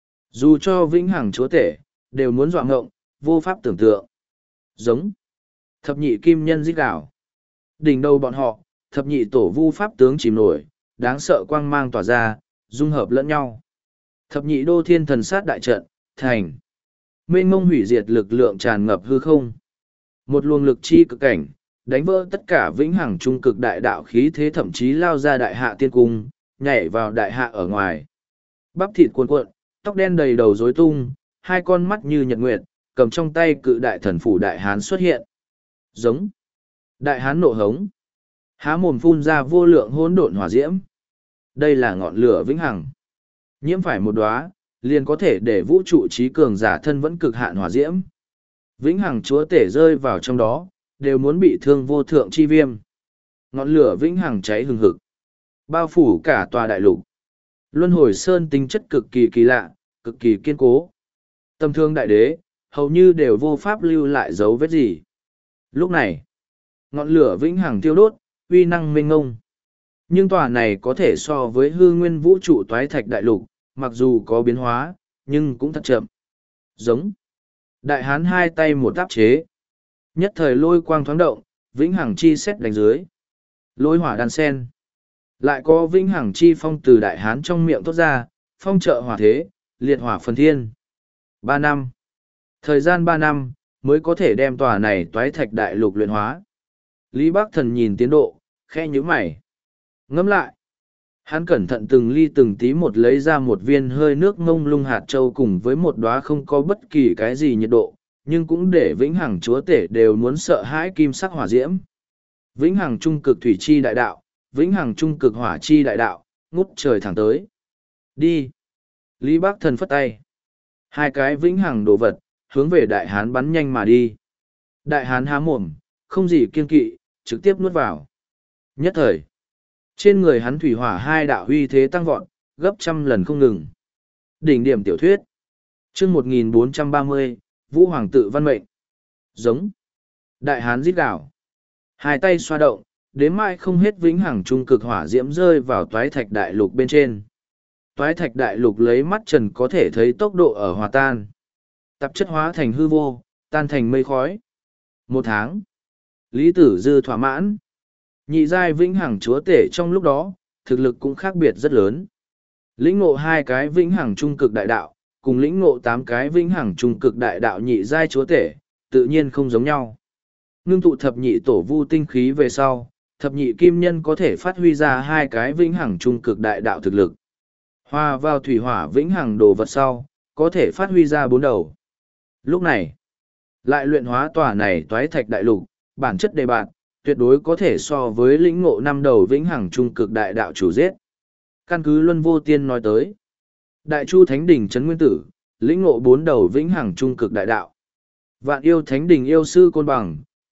Dù cho vĩnh hằng chúa tể, đều muốn dọa ngộng, vô pháp tưởng tượng. Giống. Thập nhị kim nhân giết đảo. Đỉnh đầu bọn họ, thập nhị tổ vu pháp tướng chìm nổi, đáng sợ quang mang tỏa ra, dung hợp lẫn nhau. Thập nhị đô thiên thần sát đại trận, thành. Mênh mông hủy diệt lực lượng tràn ngập hư không. Một luồng lực chi cực cảnh, đánh vỡ tất cả vĩnh hằng trung cực đại đạo khí thế, thậm chí lao ra đại hạ tiên cung, nhảy vào đại hạ ở ngoài. Bắp thịt cuồn cuộn, tóc đen đầy đầu rối tung, hai con mắt như nhật nguyệt, cầm trong tay cự đại thần phủ đại hán xuất hiện. Giống. Đại hán nộ hống. Há mồm phun ra vô lượng hỗn độn hỏa diễm. Đây là ngọn lửa vĩnh hằng. Nhiễm phải một đóa, liền có thể để vũ trụ trí cường giả thân vẫn cực hạn hỏa diễm. Vĩnh hằng chúa tể rơi vào trong đó, đều muốn bị thương vô thượng chi viêm. Ngọn lửa vĩnh hằng cháy hừng hực, bao phủ cả tòa đại lục. Luân hồi sơn tính chất cực kỳ kỳ lạ, cực kỳ kiên cố. Tầm thương đại đế, hầu như đều vô pháp lưu lại dấu vết gì. Lúc này, ngọn lửa vĩnh hằng thiêu đốt, uy năng mênh ngông. Nhưng tòa này có thể so với hư nguyên vũ trụ toái thạch đại lục, mặc dù có biến hóa, nhưng cũng thật chậm. Giống. Đại hán hai tay một áp chế. Nhất thời lôi quang thoáng động, vĩnh hằng chi xét đánh dưới. Lôi hỏa đan sen. Lại có vĩnh hằng chi phong từ đại hán trong miệng thốt ra, phong trợ hỏa thế, liệt hỏa phần thiên. Ba năm. Thời gian ba năm, mới có thể đem tòa này toái thạch đại lục luyện hóa. Lý Bác Thần nhìn tiến độ, khe nhíu mày. Ngẫm lại. Hắn cẩn thận từng ly từng tí một lấy ra một viên hơi nước ngông lung hạt châu cùng với một đóa không có bất kỳ cái gì nhiệt độ, nhưng cũng để vĩnh hằng chúa tể đều muốn sợ hãi kim sắc hỏa diễm. Vĩnh hằng trung cực thủy chi đại đạo, vĩnh hằng trung cực hỏa chi đại đạo, ngút trời thẳng tới. Đi. Lý Bác Thần phất tay. Hai cái vĩnh hằng đồ vật, hướng về đại hán bắn nhanh mà đi. Đại hán há mồm, không gì kiên kỵ, trực tiếp nuốt vào. Nhất thời, trên người hắn thủy hỏa hai đạo huy thế tăng vọt, gấp trăm lần không ngừng. Đỉnh điểm tiểu thuyết. Chương một nghìn bốn trăm ba mươi, Vũ Hoàng tự văn mệnh. Giống. Đại hán rít gào. Hai tay xoa động, đến mai không hết vĩnh hằng trung cực hỏa diễm rơi vào toái thạch đại lục bên trên. Toái thạch đại lục lấy mắt trần có thể thấy tốc độ ở hòa tan. Tạp chất hóa thành hư vô, tan thành mây khói. Một tháng. Lý Tử Dư thỏa mãn. Nhị giai vĩnh hằng chúa tể trong lúc đó, thực lực cũng khác biệt rất lớn. Lĩnh ngộ hai cái vĩnh hằng trung cực đại đạo, cùng lĩnh ngộ tám cái vĩnh hằng trung cực đại đạo nhị giai chúa tể, tự nhiên không giống nhau. Ngưng tụ thập nhị tổ vu tinh khí về sau, thập nhị kim nhân có thể phát huy ra hai cái vĩnh hằng trung cực đại đạo thực lực. Hòa vào thủy hỏa vĩnh hằng đồ vật sau, có thể phát huy ra bốn đầu. Lúc này, lại luyện hóa tòa này toái thạch đại lục, bản chất đề bạt, tuyệt đối có thể so với lĩnh ngộ năm đầu vĩnh hằng trung cực đại đạo chủ giết. Căn cứ Luân Vô Tiên nói tới, Đại Chu Thánh Đình Trấn Nguyên Tử, lĩnh ngộ bốn đầu vĩnh hằng trung cực đại đạo. Vạn Yêu Thánh Đình yêu sư Côn Bằng,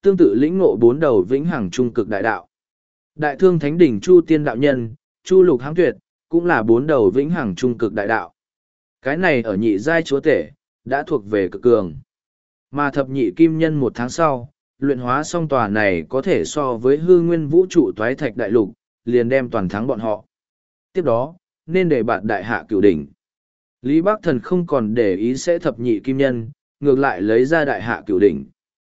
tương tự lĩnh ngộ bốn đầu vĩnh hằng trung cực đại đạo. Đại thương thánh đỉnh Chu Tiên đạo nhân, Chu Lục Hãm Tuyệt, cũng là bốn đầu vĩnh hằng trung cực đại đạo. Cái này ở nhị giai chúa tể, đã thuộc về cực cường. Mà thập nhị kim nhân một tháng sau, luyện hóa xong tòa này có thể so với hư nguyên vũ trụ toái thạch đại lục, liền đem toàn thắng bọn họ. Tiếp đó, nên để bạn đại hạ cửu đỉnh. Lý Bắc Thần không còn để ý sẽ thập nhị kim nhân, ngược lại lấy ra đại hạ cửu đỉnh.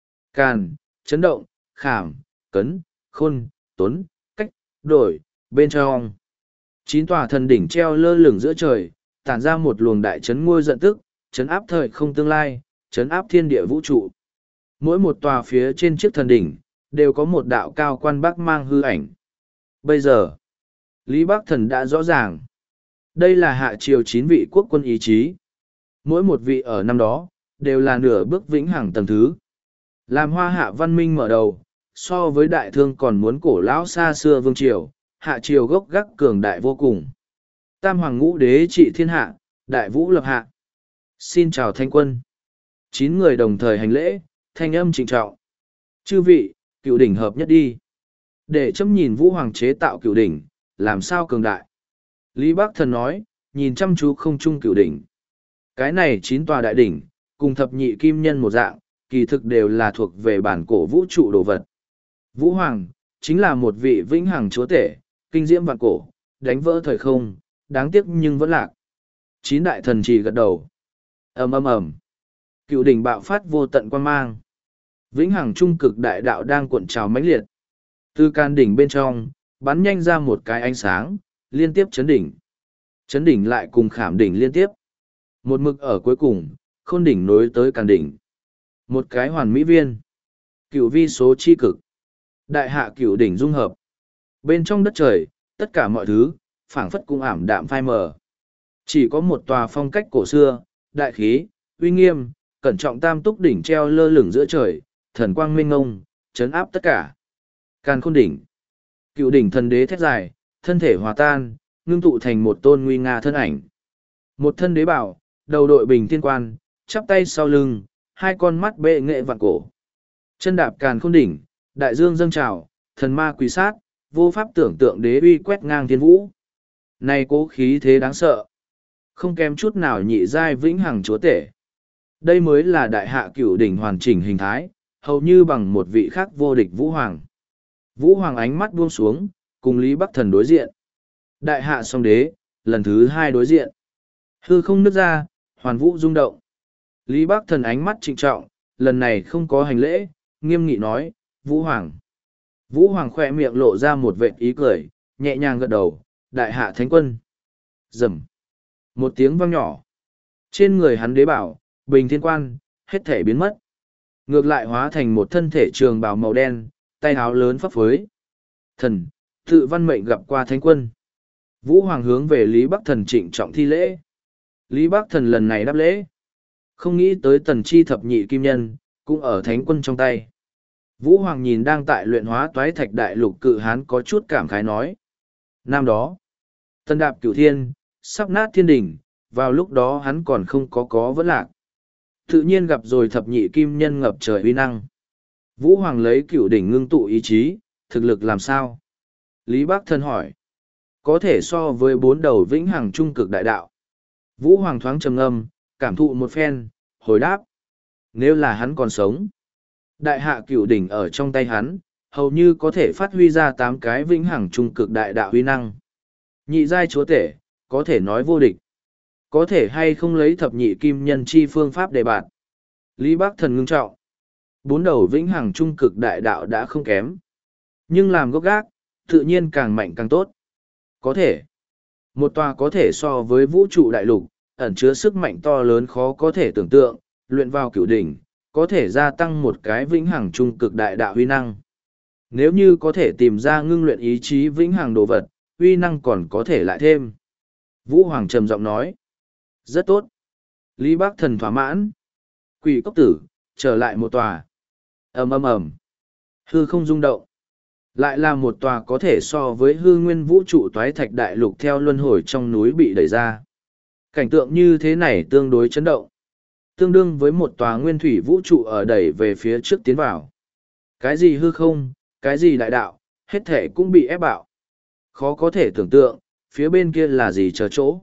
Càn, chấn động, khảm, cấn, khôn, tuấn, cách, đổi, bên trong. Chín tòa thần đỉnh treo lơ lửng giữa trời, tản ra một luồng đại chấn ngôi giận tức, chấn áp thời không tương lai, chấn áp thiên địa vũ trụ. Mỗi một tòa phía trên chiếc thần đỉnh, đều có một đạo cao quan bắc mang hư ảnh. Bây giờ, Lý Bắc Thần đã rõ ràng. Đây là hạ triều chín vị quốc quân ý chí. Mỗi một vị ở năm đó, đều là nửa bước vĩnh hằng tầng thứ. Làm hoa hạ văn minh mở đầu, so với đại thương còn muốn cổ lão xa xưa vương triều, hạ triều gốc gác cường đại vô cùng. Tam hoàng ngũ đế trị thiên hạ, đại vũ lập hạ. Xin chào thanh quân. Chín người đồng thời hành lễ, thanh âm trịnh trọng. Chư vị, cựu đỉnh hợp nhất đi. Để chấm nhìn vũ hoàng chế tạo cựu đỉnh, làm sao cường đại. Lý Bắc Thần nói, nhìn chăm chú không trung cựu đỉnh. Cái này chín tòa đại đỉnh, cùng thập nhị kim nhân một dạng, kỳ thực đều là thuộc về bản cổ vũ trụ đồ vật. Vũ Hoàng, chính là một vị vĩnh hằng chúa tể, kinh diễm vạn cổ, đánh vỡ thời không, đáng tiếc nhưng vẫn lạc. Chín đại thần chỉ gật đầu. ầm ầm ầm, cựu đỉnh bạo phát vô tận quan mang. Vĩnh hằng trung cực đại đạo đang cuộn trào mãnh liệt. Từ can đỉnh bên trong, bắn nhanh ra một cái ánh sáng, liên tiếp chấn đỉnh. Chấn đỉnh lại cùng khảm đỉnh liên tiếp. Một mực ở cuối cùng, khôn đỉnh nối tới can đỉnh. Một cái hoàn mỹ viên. Cựu vi số chi cực. Đại hạ cựu đỉnh dung hợp. Bên trong đất trời, tất cả mọi thứ, phảng phất cũng ảm đạm phai mờ. Chỉ có một tòa phong cách cổ xưa, đại khí, uy nghiêm, cẩn trọng tam túc đỉnh treo lơ lửng giữa trời, thần quang mênh ngông, chấn áp tất cả. Càn khôn đỉnh. Cựu đỉnh thần đế thét dài, thân thể hòa tan, ngưng tụ thành một tôn nguy nga thân ảnh. Một thân đế bảo, đầu đội bình thiên quan, chắp tay sau lưng, hai con mắt bệ nghệ vạn cổ. Chân đạp càn khôn đỉnh, đại dương dâng trào, thần ma quỳ sát, vô pháp tưởng tượng đế uy quét ngang thiên vũ. Này cố khí thế đáng sợ. Không kém chút nào nhị giai vĩnh hằng chúa tể. Đây mới là đại hạ cửu đỉnh hoàn chỉnh hình thái, hầu như bằng một vị khác vô địch Vũ Hoàng. Vũ Hoàng ánh mắt buông xuống, cùng Lý Bắc Thần đối diện. Đại hạ song đế, lần thứ hai đối diện. Hư không nứt ra, hoàn vũ rung động. Lý Bắc Thần ánh mắt trịnh trọng, lần này không có hành lễ, nghiêm nghị nói, Vũ Hoàng. Vũ Hoàng khỏe miệng lộ ra một vệt ý cười, nhẹ nhàng gật đầu, đại hạ thánh quân. Rầm. Một tiếng vang nhỏ. Trên người hắn đế bảo, bình thiên quan, hết thể biến mất. Ngược lại hóa thành một thân thể trường bào màu đen, tay áo lớn phấp phới. Thần, tự văn mệnh gặp qua thánh quân. Vũ Hoàng hướng về Lý Bắc Thần trịnh trọng thi lễ. Lý Bắc Thần lần này đáp lễ. Không nghĩ tới tần chi thập nhị kim nhân, cũng ở thánh quân trong tay. Vũ Hoàng nhìn đang tại luyện hóa toái thạch đại lục cự hán có chút cảm khái nói. Năm đó, tần đạp cửu thiên, sắp nát thiên đỉnh, vào lúc đó hắn còn không có có vấn lạc. Tự nhiên gặp rồi thập nhị kim nhân ngập trời uy năng. Vũ Hoàng lấy cửu đỉnh ngưng tụ ý chí, thực lực làm sao? Lý Bắc Thần hỏi. Có thể so với bốn đầu vĩnh hằng trung cực đại đạo. Vũ Hoàng thoáng trầm ngâm, cảm thụ một phen, hồi đáp. Nếu là hắn còn sống, đại hạ cửu đỉnh ở trong tay hắn, hầu như có thể phát huy ra tám cái vĩnh hằng trung cực đại đạo uy năng. Nhị giai chúa tể, có thể nói vô địch. Có thể hay không lấy thập nhị kim nhân chi phương pháp để bạn. Lý Bắc Thần ngưng trọng. Bốn đầu vĩnh hằng trung cực đại đạo đã không kém. Nhưng làm gốc gác, tự nhiên càng mạnh càng tốt. Có thể. Một tòa có thể so với vũ trụ đại lục, ẩn chứa sức mạnh to lớn khó có thể tưởng tượng, luyện vào cửu đỉnh, có thể gia tăng một cái vĩnh hằng trung cực đại đạo huy năng. Nếu như có thể tìm ra ngưng luyện ý chí vĩnh hằng đồ vật, huy năng còn có thể lại thêm. Vũ Hoàng trầm giọng nói. Rất tốt. Lý Bắc Thần thỏa mãn. Quỷ cốc tử, trở lại một tòa. ầm ầm ầm, hư không rung động. Lại là một tòa có thể so với hư nguyên vũ trụ toái thạch đại lục theo luân hồi trong núi bị đẩy ra. Cảnh tượng như thế này tương đối chấn động. Tương đương với một tòa nguyên thủy vũ trụ ở đẩy về phía trước tiến vào. Cái gì hư không, cái gì đại đạo, hết thể cũng bị ép bạo. Khó có thể tưởng tượng, phía bên kia là gì chờ chỗ.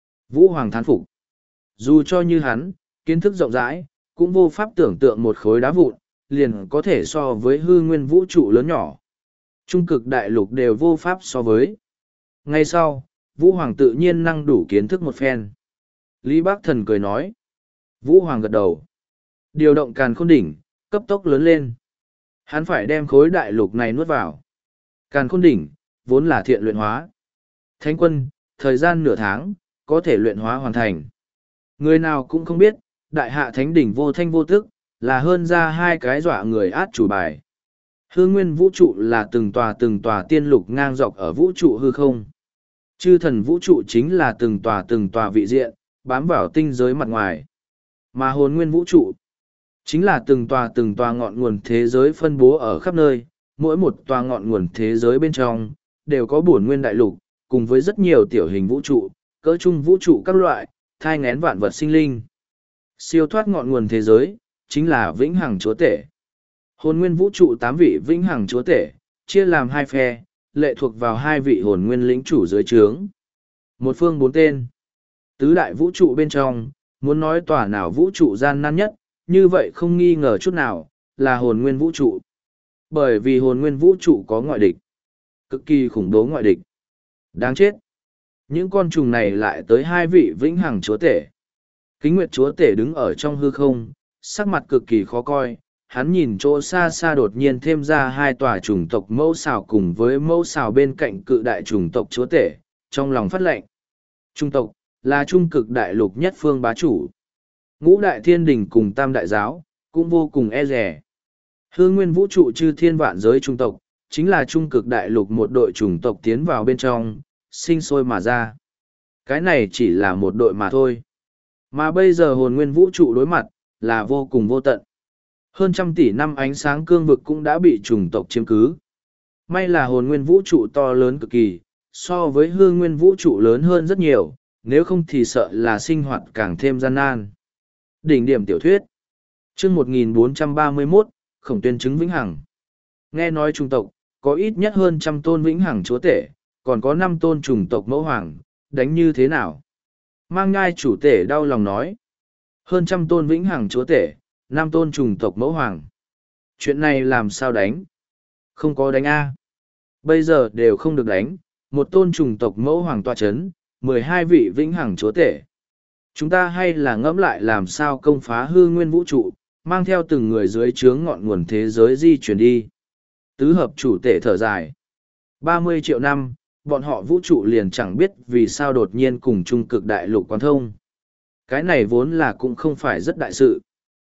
Vũ Hoàng thán phục. Dù cho như hắn, kiến thức rộng rãi, cũng vô pháp tưởng tượng một khối đá vụn, liền có thể so với hư nguyên vũ trụ lớn nhỏ. Trung cực đại lục đều vô pháp so với. Ngay sau, Vũ Hoàng tự nhiên năng đủ kiến thức một phen. Lý Bác Thần cười nói. Vũ Hoàng gật đầu. Điều động càn khôn đỉnh, cấp tốc lớn lên. Hắn phải đem khối đại lục này nuốt vào. Càn khôn đỉnh, vốn là thiện luyện hóa. Thánh quân, thời gian nửa tháng, có thể luyện hóa hoàn thành. Người nào cũng không biết, đại hạ thánh đỉnh vô thanh vô tức, là hơn ra hai cái dọa người át chủ bài. Hư nguyên vũ trụ là từng tòa từng tòa tiên lục ngang dọc ở vũ trụ hư không. Chư thần vũ trụ chính là từng tòa từng tòa vị diện, bám vào tinh giới mặt ngoài. Mà hồn nguyên vũ trụ, chính là từng tòa từng tòa ngọn nguồn thế giới phân bố ở khắp nơi, mỗi một tòa ngọn nguồn thế giới bên trong, đều có bổn nguyên đại lục, cùng với rất nhiều tiểu hình vũ trụ, cỡ trung vũ trụ các loại, thai ngén vạn vật sinh linh. Siêu thoát ngọn nguồn thế giới, chính là vĩnh hằng chúa tể. Hồn nguyên vũ trụ tám vị vĩnh hằng chúa tể, chia làm hai phe, lệ thuộc vào hai vị hồn nguyên lĩnh chủ dưới trướng. Một phương bốn tên. Tứ đại vũ trụ bên trong, muốn nói tòa nào vũ trụ gian nan nhất, như vậy không nghi ngờ chút nào, là hồn nguyên vũ trụ. Bởi vì hồn nguyên vũ trụ có ngoại địch. Cực kỳ khủng bố ngoại địch. Đáng chết. Những con trùng này lại tới hai vị vĩnh hằng chúa tể. Kính Nguyệt chúa tể đứng ở trong hư không, sắc mặt cực kỳ khó coi. Hắn nhìn chỗ xa xa đột nhiên thêm ra hai tòa chủng tộc mẫu xào cùng với mẫu xào bên cạnh cự đại chủng tộc chúa tể, trong lòng phát lệnh. Trung tộc, là trung cực đại lục nhất phương bá chủ. Ngũ đại thiên đình cùng tam đại giáo, cũng vô cùng e rẻ. Hư nguyên vũ trụ chư thiên vạn giới trung tộc, chính là trung cực đại lục một đội chủng tộc tiến vào bên trong, sinh sôi mà ra. Cái này chỉ là một đội mà thôi. Mà bây giờ hồn nguyên vũ trụ đối mặt, là vô cùng vô tận. Hơn trăm tỷ năm ánh sáng cương vực cũng đã bị chủng tộc chiếm cứ. May là hồn nguyên vũ trụ to lớn cực kỳ, so với hư nguyên vũ trụ lớn hơn rất nhiều, nếu không thì sợ là sinh hoạt càng thêm gian nan. Đỉnh điểm tiểu thuyết. Chương một nghìn bốn trăm ba mươi mốt, Khổng Tuyên chứng vĩnh hằng. Nghe nói chủng tộc, có ít nhất hơn trăm tôn vĩnh hằng chúa tể, còn có năm tôn chủng tộc mẫu hoàng, đánh như thế nào? Mang ngai chủ tể đau lòng nói. Hơn trăm tôn vĩnh hằng chúa tể, năm tôn chủng tộc mẫu hoàng. Chuyện này làm sao đánh? Không có đánh A. Bây giờ đều không được đánh, một tôn chủng tộc mẫu hoàng tọa chấn, mười hai vị vĩnh hằng chúa tể. Chúng ta hay là ngẫm lại làm sao công phá hư nguyên vũ trụ, mang theo từng người dưới trướng ngọn nguồn thế giới di chuyển đi. Tứ hợp chủ tể thở dài. ba mươi triệu năm, bọn họ vũ trụ liền chẳng biết vì sao đột nhiên cùng trung cực đại lục quan thông. Cái này vốn là cũng không phải rất đại sự.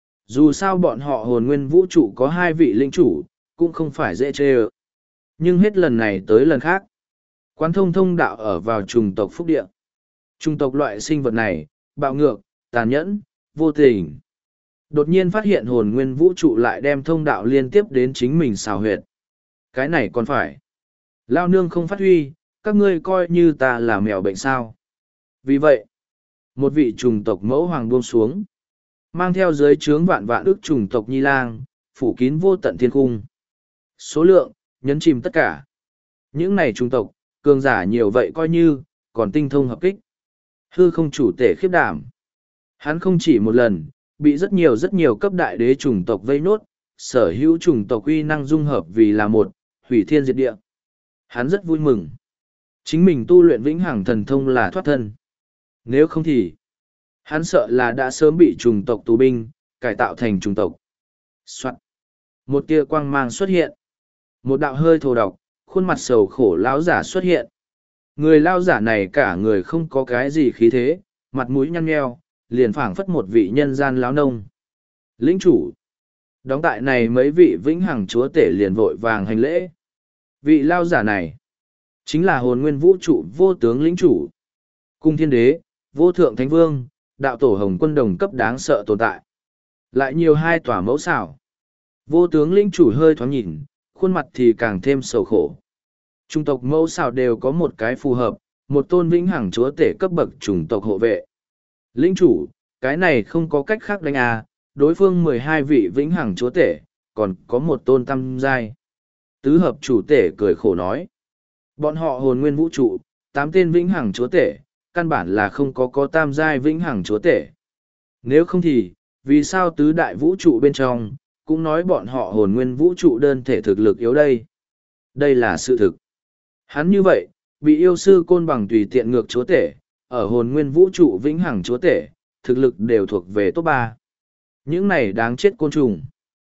Dù sao bọn họ hồn nguyên vũ trụ có hai vị linh chủ, cũng không phải dễ chê ơ. Nhưng hết lần này tới lần khác. Quán thông thông đạo ở vào trùng tộc phúc địa. Trùng tộc loại sinh vật này, bạo ngược, tàn nhẫn, vô tình. Đột nhiên phát hiện hồn nguyên vũ trụ lại đem thông đạo liên tiếp đến chính mình xào huyệt. Cái này còn phải. Lao nương không phát huy, các ngươi coi như ta là mèo bệnh sao. Vì vậy, một vị trùng tộc mẫu hoàng buông xuống. Mang theo dưới trướng vạn vạn ức trùng tộc nhi lang, phủ kín vô tận thiên cung. Số lượng, nhấn chìm tất cả. Những này trùng tộc, cường giả nhiều vậy coi như, còn tinh thông hợp kích. Hư không chủ tể khiếp đảm. Hắn không chỉ một lần, bị rất nhiều rất nhiều cấp đại đế chủng tộc vây nốt, sở hữu chủng tộc uy năng dung hợp vì là một, hủy thiên diệt địa. Hắn rất vui mừng. Chính mình tu luyện vĩnh hằng thần thông là thoát thân. Nếu không thì, hắn sợ là đã sớm bị chủng tộc tù binh, cải tạo thành chủng tộc. Soạn. Một tia quang mang xuất hiện. Một đạo hơi thô độc, khuôn mặt sầu khổ lão giả xuất hiện. Người lao giả này cả người không có cái gì khí thế, mặt mũi nhăn nheo, liền phảng phất một vị nhân gian lão nông. Lĩnh chủ. Đóng tại này mấy vị vĩnh hằng chúa tể liền vội vàng hành lễ. Vị lao giả này, chính là hồn nguyên vũ trụ vô tướng lĩnh chủ. Cung thiên đế, vô thượng thánh vương, đạo tổ hồng quân đồng cấp đáng sợ tồn tại. Lại nhiều hai tòa mẫu xảo. Vô tướng lĩnh chủ hơi thoáng nhìn, khuôn mặt thì càng thêm sầu khổ. Trung tộc mẫu xảo đều có một cái phù hợp, một tôn vĩnh hằng chúa tể cấp bậc chủng tộc hộ vệ. Lĩnh chủ, cái này không có cách khác đánh à, đối phương mười hai vị vĩnh hằng chúa tể, còn có một tôn tam giai. Tứ hợp chủ tể cười khổ nói. Bọn họ hồn nguyên vũ trụ, tám tên vĩnh hằng chúa tể, căn bản là không có có tam giai vĩnh hằng chúa tể. Nếu không thì, vì sao tứ đại vũ trụ bên trong, cũng nói bọn họ hồn nguyên vũ trụ đơn thể thực lực yếu đây? Đây là sự thực. Hắn như vậy, bị yêu sư côn bằng tùy tiện ngược chúa tể, ở hồn nguyên vũ trụ vĩnh hằng chúa tể, thực lực đều thuộc về top ba. Những này đáng chết côn trùng.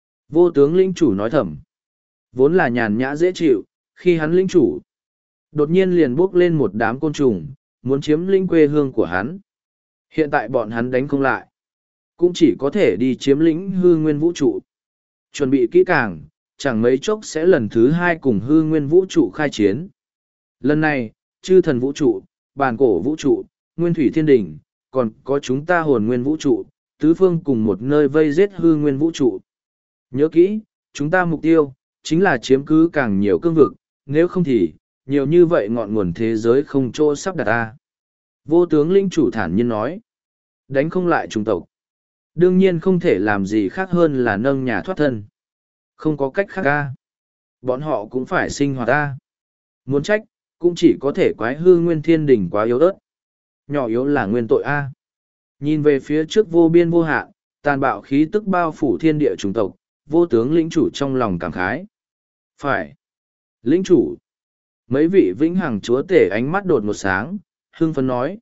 Vô tướng lĩnh chủ nói thầm. Vốn là nhàn nhã dễ chịu, khi hắn lĩnh chủ. Đột nhiên liền bước lên một đám côn trùng, muốn chiếm lĩnh quê hương của hắn. Hiện tại bọn hắn đánh không lại. Cũng chỉ có thể đi chiếm lĩnh hư nguyên vũ trụ. Chuẩn bị kỹ càng, chẳng mấy chốc sẽ lần thứ hai cùng hư nguyên vũ trụ khai chiến. Lần này, chư thần vũ trụ, bàn cổ vũ trụ, nguyên thủy thiên đình, còn có chúng ta hồn nguyên vũ trụ, tứ phương cùng một nơi vây giết hư nguyên vũ trụ. Nhớ kỹ, chúng ta mục tiêu, chính là chiếm cứ càng nhiều cương vực, nếu không thì, nhiều như vậy ngọn nguồn thế giới không chỗ sắp đặt ta. Vô tướng linh chủ thản nhiên nói, đánh không lại chủng tộc. Đương nhiên không thể làm gì khác hơn là nâng nhà thoát thân. Không có cách khác ca. Bọn họ cũng phải sinh hoạt ta. Muốn trách, cũng chỉ có thể quái hư nguyên thiên đình quá yếu ớt. Nhỏ yếu là nguyên tội A. Nhìn về phía trước vô biên vô hạn, tàn bạo khí tức bao phủ thiên địa chủng tộc, vô tướng lĩnh chủ trong lòng cảm khái. Phải. Lĩnh chủ. Mấy vị vĩnh hằng chúa tể ánh mắt đột một sáng, hưng phấn nói.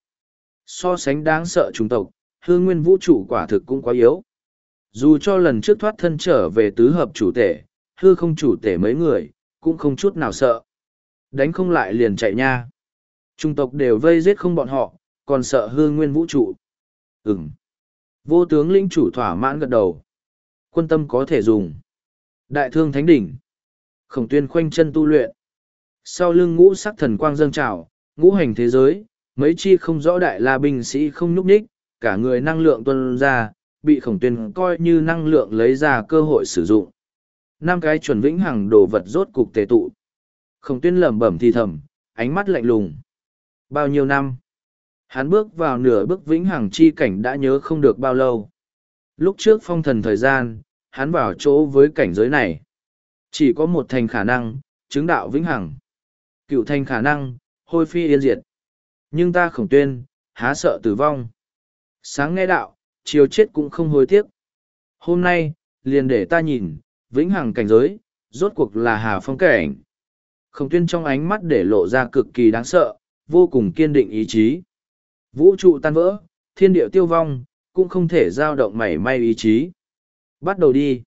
So sánh đáng sợ chủng tộc, hư nguyên vũ trụ quả thực cũng quá yếu. Dù cho lần trước thoát thân trở về tứ hợp chủ tể, hư không chủ tể mấy người, cũng không chút nào sợ. Đánh không lại liền chạy nha. Chủng tộc đều vây giết không bọn họ, còn sợ hư nguyên vũ trụ. Ừm. Vô tướng lĩnh chủ thỏa mãn gật đầu. Quân tâm có thể dùng. Đại thương thánh đỉnh. Khổng tuyên khoanh chân tu luyện. Sau lưng ngũ sắc thần quang dâng trào, ngũ hành thế giới, mấy chi không rõ đại la binh sĩ không nhúc nhích, cả người năng lượng tuân ra, bị khổng tuyên coi như năng lượng lấy ra cơ hội sử dụng. Năm cái chuẩn vĩnh hằng đồ vật rốt cục tề tụ. Khổng tuyên lẩm bẩm thì thầm, ánh mắt lạnh lùng. Bao nhiêu năm? Hắn bước vào nửa bước vĩnh hằng chi cảnh đã nhớ không được bao lâu. Lúc trước phong thần thời gian, hắn vào chỗ với cảnh giới này. Chỉ có một thành khả năng, chứng đạo vĩnh hằng. Cựu thành khả năng, hôi phi yên diệt. Nhưng ta khổng tuyên, há sợ tử vong. Sáng nghe đạo, chiều chết cũng không hối tiếc. Hôm nay, liền để ta nhìn, vĩnh hằng cảnh giới, rốt cuộc là hà phong cảnh. Khổng tuyên trong ánh mắt để lộ ra cực kỳ đáng sợ, vô cùng kiên định ý chí. Vũ trụ tan vỡ, thiên địa tiêu vong, cũng không thể dao động mảy may ý chí. Bắt đầu đi.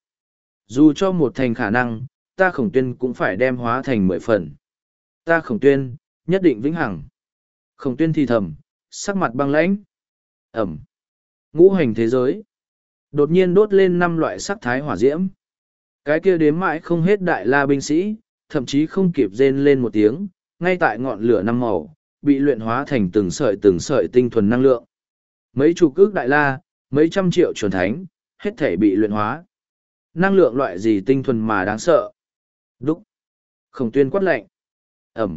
Dù cho một thành khả năng, ta khổng tuyên cũng phải đem hóa thành mười phần. Ta khổng tuyên, nhất định vĩnh hằng. Khổng tuyên thì thầm, sắc mặt băng lãnh. Ẩm. Ngũ hành thế giới. Đột nhiên đốt lên năm loại sắc thái hỏa diễm. Cái kia đếm mãi không hết đại la binh sĩ, thậm chí không kịp rên lên một tiếng, ngay tại ngọn lửa năm màu, bị luyện hóa thành từng sợi từng sợi tinh thuần năng lượng. Mấy chục ước đại la, mấy trăm triệu chuẩn thánh, hết thể bị luyện hóa. Năng lượng loại gì tinh thuần mà đáng sợ. Đúc. Khổng tuyên quát lạnh. Ẩm.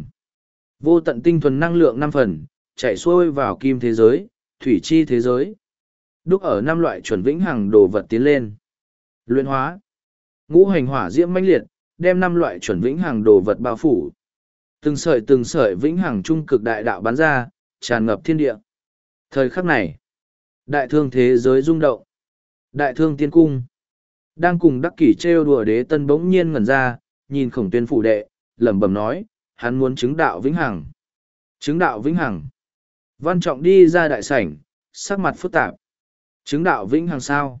Vô tận tinh thuần năng lượng năm phần, chạy xuôi vào kim thế giới, thủy chi thế giới. Đúc ở năm loại chuẩn vĩnh hằng đồ vật tiến lên. Luyện hóa. Ngũ hành hỏa diễm mãnh liệt, đem năm loại chuẩn vĩnh hằng đồ vật bao phủ. Từng sợi từng sợi vĩnh hằng trung cực đại đạo bắn ra, tràn ngập thiên địa. Thời khắc này, đại thương thế giới rung động. Đại thương tiên cung. Đang cùng đắc kỷ trêu đùa đế tân bỗng nhiên ngẩn ra, nhìn khổng tuyên phủ đệ, lẩm bẩm nói, hắn muốn chứng đạo vĩnh hằng. Chứng đạo vĩnh hằng. Văn Trọng đi ra đại sảnh, sắc mặt phức tạp. Chứng đạo vĩnh hằng sao?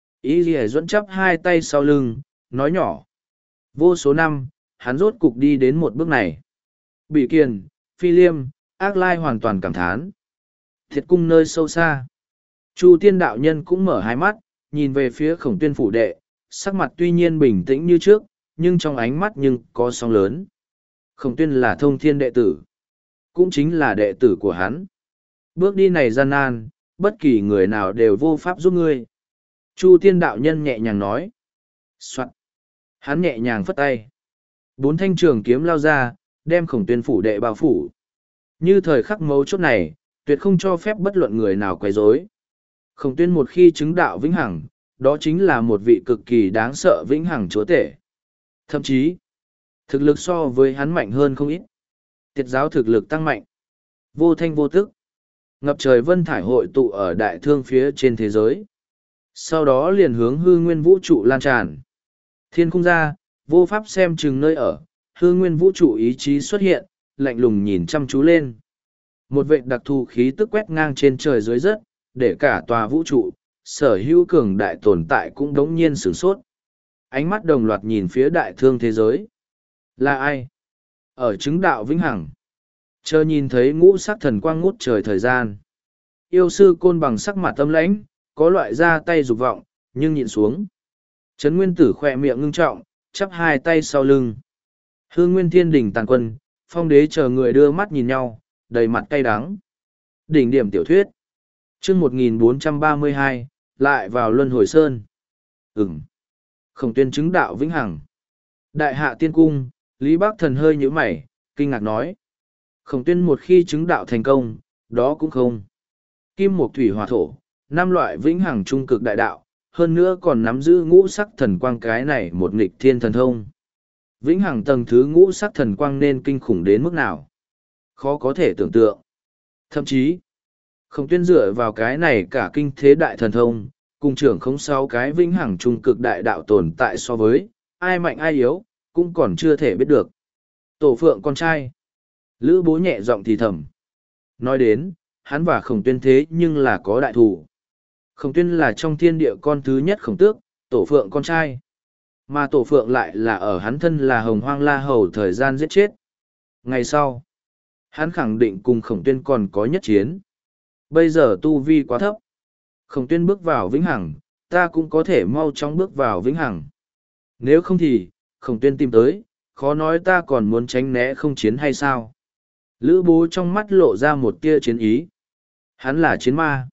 Ý gì dẫn chắp hai tay sau lưng, nói nhỏ. Vô số năm, hắn rốt cục đi đến một bước này. Bị kiền, phi liêm, ác lai hoàn toàn cảm thán. Thiệt cung nơi sâu xa. Chu tiên đạo nhân cũng mở hai mắt, nhìn về phía khổng tuyên phủ đệ, sắc mặt tuy nhiên bình tĩnh như trước, nhưng trong ánh mắt nhưng có sóng lớn. Khổng tuyên là thông thiên đệ tử, cũng chính là đệ tử của hắn. Bước đi này gian nan, bất kỳ người nào đều vô pháp giúp ngươi. Chu tiên đạo nhân nhẹ nhàng nói. Soạn. Hắn nhẹ nhàng phất tay. Bốn thanh trường kiếm lao ra, đem khổng tuyên phủ đệ bao phủ. Như thời khắc mấu chốt này, tuyệt không cho phép bất luận người nào quấy rối. Khổng tuyên một khi chứng đạo vĩnh hằng, Đó chính là một vị cực kỳ đáng sợ vĩnh hằng chúa tể. Thậm chí, thực lực so với hắn mạnh hơn không ít. Tiệt giáo thực lực tăng mạnh. Vô thanh vô tức. Ngập trời vân thải hội tụ ở đại thương phía trên thế giới. Sau đó liền hướng hư nguyên vũ trụ lan tràn. Thiên khung ra, vô pháp xem chừng nơi ở, hư nguyên vũ trụ ý chí xuất hiện, lạnh lùng nhìn chăm chú lên. Một vệ đặc thù khí tức quét ngang trên trời dưới đất, để cả tòa vũ trụ, sở hữu cường đại tồn tại cũng đống nhiên sửng sốt. Ánh mắt đồng loạt nhìn phía đại thương thế giới. Là ai? Ở chứng đạo vĩnh hằng. Chờ nhìn thấy ngũ sắc thần quang ngút trời thời gian. Yêu sư côn bằng sắc mặt tâm lãnh, có loại ra tay dục vọng, nhưng nhịn xuống. Trấn Nguyên Tử khỏe miệng ngưng trọng, chắp hai tay sau lưng. Hương Nguyên Thiên Đỉnh tàn quân, phong đế chờ người đưa mắt nhìn nhau, đầy mặt cay đắng. Đỉnh điểm tiểu thuyết. chương một nghìn bốn trăm ba mươi hai, lại vào Luân Hồi Sơn. Ừm. Khổng Tuyên chứng đạo vĩnh hằng. Đại hạ tiên cung, Lý Bắc Thần hơi nhíu mày, kinh ngạc nói. Khổng Tuyên một khi chứng đạo thành công, đó cũng không. Kim Mộc Thủy Hỏa Thổ, năm loại vĩnh hằng trung cực đại đạo, hơn nữa còn nắm giữ ngũ sắc thần quang cái này một nghịch thiên thần thông. Vĩnh hằng tầng thứ ngũ sắc thần quang nên kinh khủng đến mức nào? Khó có thể tưởng tượng. Thậm chí, Khổng Tuyên dựa vào cái này cả kinh thế đại thần thông, cùng trưởng không sáu cái vĩnh hằng trung cực đại đạo tồn tại so với, ai mạnh ai yếu, cũng còn chưa thể biết được. Tổ Phượng con trai. Lữ Bố nhẹ giọng thì thầm. Nói đến, hắn và Khổng Tuyên thế nhưng là có đại thù. Khổng Tuyên là trong thiên địa con thứ nhất Khổng Tước, Tổ Phượng con trai. Mà Tổ Phượng lại là ở hắn thân là Hồng Hoang La Hầu thời gian giết chết. Ngày sau, hắn khẳng định cùng Khổng Tuyên còn có nhất chiến. Bây giờ tu vi quá thấp. Khổng Tuyên bước vào vĩnh hằng, ta cũng có thể mau chóng bước vào vĩnh hằng. Nếu không thì, Khổng Tuyên tìm tới, khó nói ta còn muốn tránh né không chiến hay sao. Lữ Bố trong mắt lộ ra một tia chiến ý. Hắn là chiến ma.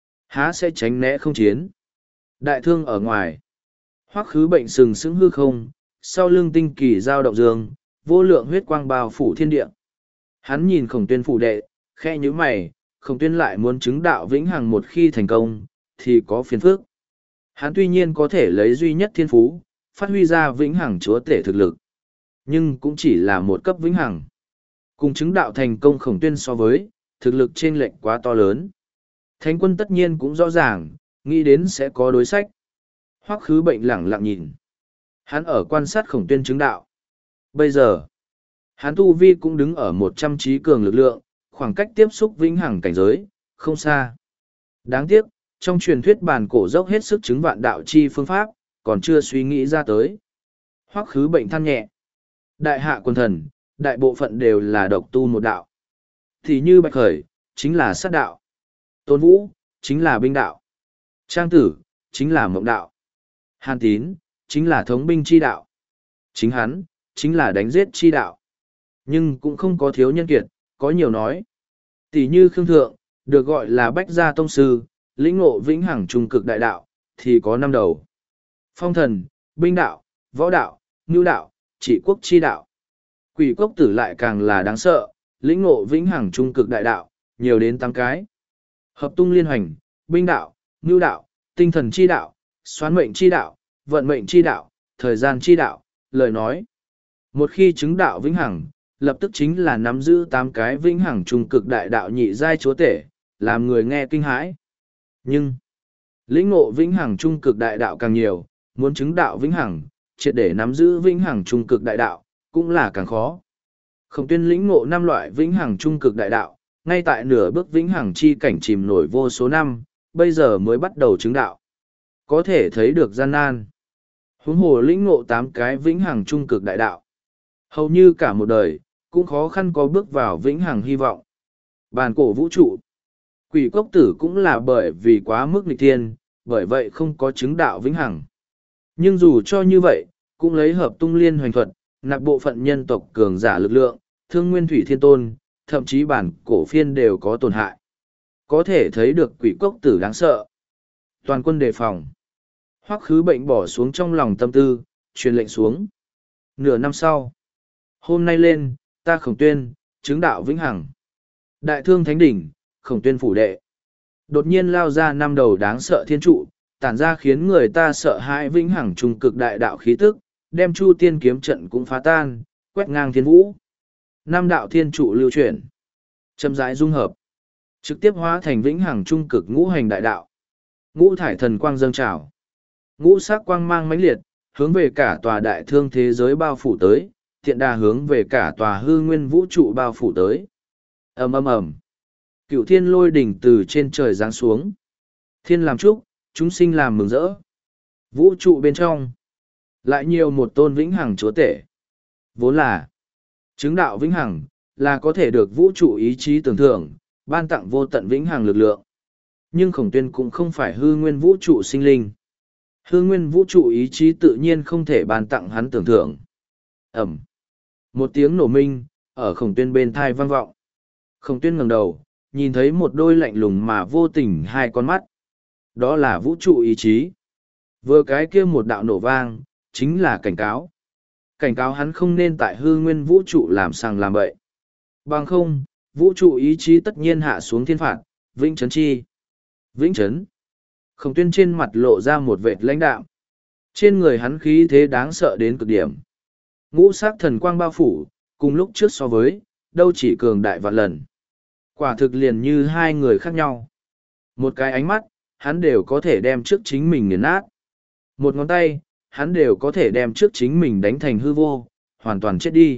Há sẽ tránh né không chiến. Đại thương ở ngoài. Hoắc Khứ Bệnh sừng sững hư không, sau lưng tinh kỳ giao động dương, vô lượng huyết quang bao phủ thiên địa. Hắn nhìn Khổng Tuyên phủ đệ, khe nhíu mày, Khổng Tuyên lại muốn chứng đạo vĩnh hằng một khi thành công, thì có phiền phức. Hắn tuy nhiên có thể lấy duy nhất thiên phú, phát huy ra vĩnh hằng chúa tể thực lực. Nhưng cũng chỉ là một cấp vĩnh hằng. Cùng chứng đạo thành công Khổng Tuyên so với, thực lực chênh lệch quá to lớn. Thánh quân tất nhiên cũng rõ ràng, nghĩ đến sẽ có đối sách. Hoắc Khứ Bệnh lẳng lặng nhìn. Hắn ở quan sát Khổng Tuyên chứng đạo. Bây giờ, hắn tu vi cũng đứng ở một trăm trí cường lực lượng, khoảng cách tiếp xúc vĩnh hằng cảnh giới, không xa. Đáng tiếc, trong truyền thuyết bản cổ dốc hết sức chứng vạn đạo chi phương pháp, còn chưa suy nghĩ ra tới. Hoắc Khứ Bệnh than nhẹ. Đại hạ quân thần, đại bộ phận đều là độc tu một đạo. Thì như Bạch Khởi, chính là sát đạo. Tôn Vũ, chính là binh đạo. Trang Tử, chính là mộng đạo. Hàn Tín, chính là thống binh chi đạo. Chính hắn, chính là đánh giết chi đạo. Nhưng cũng không có thiếu nhân kiệt, có nhiều nói. Tỷ như Khương Thượng, được gọi là Bách Gia Tông Sư, lĩnh ngộ vĩnh hằng trung cực đại đạo, thì có năm đầu. Phong thần, binh đạo, võ đạo, ngưu đạo, trị quốc chi đạo. Quỷ Cốc Tử lại càng là đáng sợ, lĩnh ngộ vĩnh hằng trung cực đại đạo, nhiều đến tám cái. Hợp tung liên hoành, binh đạo, ngưu đạo, tinh thần chi đạo, xoán mệnh chi đạo, vận mệnh chi đạo, thời gian chi đạo, lời nói. Một khi chứng đạo vĩnh hằng, lập tức chính là nắm giữ tám cái vĩnh hằng trung cực đại đạo nhị giai chúa tể, làm người nghe kinh hãi. Nhưng, lĩnh ngộ vĩnh hằng trung cực đại đạo càng nhiều, muốn chứng đạo vĩnh hằng, triệt để nắm giữ vĩnh hằng trung cực đại đạo, cũng là càng khó. Khổng Tuyên lĩnh ngộ năm loại vĩnh hằng trung cực đại đạo, ngay tại nửa bước vĩnh hằng chi cảnh chìm nổi vô số năm, bây giờ mới bắt đầu chứng đạo. Có thể thấy được gian nan. Huống hồ lĩnh ngộ tám cái vĩnh hằng trung cực đại đạo. Hầu như cả một đời, cũng khó khăn có bước vào vĩnh hằng hy vọng. Bàn cổ vũ trụ. Quỷ Cốc Tử cũng là bởi vì quá mức nghịch thiên, bởi vậy không có chứng đạo vĩnh hằng. Nhưng dù cho như vậy, cũng lấy hợp tung liên hoành thuật, nạp bộ phận nhân tộc cường giả lực lượng, thương nguyên thủy thiên tôn, thậm chí bản cổ phiên đều có tổn hại. Có thể thấy được Quỷ Cốc Tử đáng sợ. Toàn quân đề phòng. Hoắc Khứ Bệnh bỏ xuống trong lòng tâm tư, truyền lệnh xuống. Nửa năm sau. Hôm nay lên, ta Khổng Tuyên, chứng đạo vĩnh hằng. Đại thương thánh đỉnh, Khổng Tuyên phủ đệ. Đột nhiên lao ra năm đầu đáng sợ thiên trụ, tản ra khiến người ta sợ hãi vĩnh hằng trung cực đại đạo khí tức, đem Chu Tiên kiếm trận cũng phá tan, quét ngang thiên vũ. Năm đạo thiên trụ lưu chuyển, chậm rãi dung hợp, trực tiếp hóa thành vĩnh hằng trung cực ngũ hành đại đạo. Ngũ thải thần quang dâng trào, ngũ sắc quang mang mãnh liệt, hướng về cả tòa đại thương thế giới bao phủ tới, thiện đà hướng về cả tòa hư nguyên vũ trụ bao phủ tới. Ầm ầm ầm, cựu thiên lôi đỉnh từ trên trời giáng xuống. Thiên làm chúc, chúng sinh làm mừng rỡ. Vũ trụ bên trong, lại nhiều một tôn vĩnh hằng chúa tể. Vốn là, chứng đạo vĩnh hằng, là có thể được vũ trụ ý chí tưởng thưởng, ban tặng vô tận vĩnh hằng lực lượng. Nhưng Khổng Tuyên cũng không phải hư nguyên vũ trụ sinh linh. Hư nguyên vũ trụ ý chí tự nhiên không thể ban tặng hắn tưởng thưởng. Ẩm. Một tiếng nổ minh, ở Khổng Tuyên bên thai vang vọng. Khổng Tuyên ngẩng đầu, nhìn thấy một đôi lạnh lùng mà vô tình hai con mắt. Đó là vũ trụ ý chí. Vừa cái kia một đạo nổ vang, chính là cảnh cáo. Cảnh cáo hắn không nên tại hư nguyên vũ trụ làm sàng làm bậy. Bằng không, vũ trụ ý chí tất nhiên hạ xuống thiên phạt, vĩnh chấn chi. Vĩnh chấn. Khổng Tuyên trên mặt lộ ra một vệt lãnh đạm. Trên người hắn khí thế đáng sợ đến cực điểm. Ngũ sắc thần quang bao phủ, cùng lúc trước so với, đâu chỉ cường đại vạn lần. Quả thực liền như hai người khác nhau. Một cái ánh mắt, hắn đều có thể đem trước chính mình nghiền nát. Một ngón tay, hắn đều có thể đem trước chính mình đánh thành hư vô, hoàn toàn chết đi.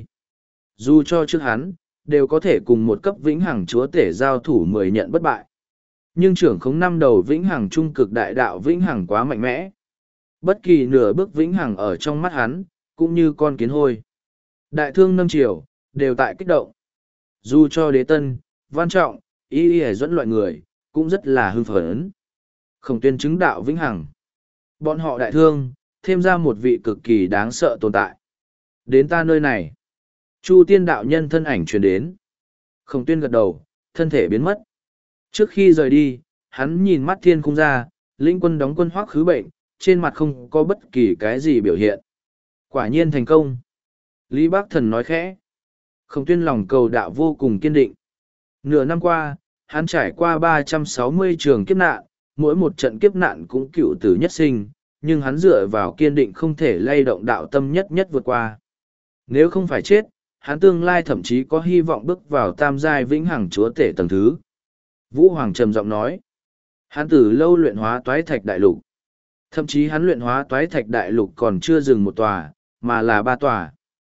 Dù cho trước hắn, đều có thể cùng một cấp vĩnh hằng chúa tể giao thủ mười nhận bất bại. Nhưng trưởng khống năm đầu vĩnh hằng trung cực đại đạo vĩnh hằng quá mạnh mẽ. Bất kỳ nửa bước vĩnh hằng ở trong mắt hắn, cũng như con kiến hôi. Đại thương nâng triều, đều tại kích động. Dù cho đế tân, văn trọng, y y dẫn loại người, cũng rất là hưng phấn. Khổng Tuyên chứng đạo vĩnh hằng. Bọn họ đại thương, thêm ra một vị cực kỳ đáng sợ tồn tại. Đến ta nơi này. Chu Tiên đạo nhân thân ảnh truyền đến. Khổng Tuyên gật đầu, thân thể biến mất. Trước khi rời đi, hắn nhìn mắt thiên khung ra, lĩnh quân đóng quân hoắc khứ bệnh, trên mặt không có bất kỳ cái gì biểu hiện. Quả nhiên thành công. Lý Bác Thần nói khẽ. Khổng Tuyên lòng cầu đạo vô cùng kiên định. Nửa năm qua, hắn trải qua ba trăm sáu mươi trường kiếp nạn, mỗi một trận kiếp nạn cũng cựu tử nhất sinh, nhưng hắn dựa vào kiên định không thể lay động đạo tâm nhất nhất vượt qua. Nếu không phải chết, hắn tương lai thậm chí có hy vọng bước vào tam giai vĩnh hằng chúa tể tầng thứ. Vũ Hoàng trầm giọng nói, hắn từ lâu luyện hóa toái thạch đại lục. Thậm chí hắn luyện hóa toái thạch đại lục còn chưa dừng một tòa, mà là ba tòa.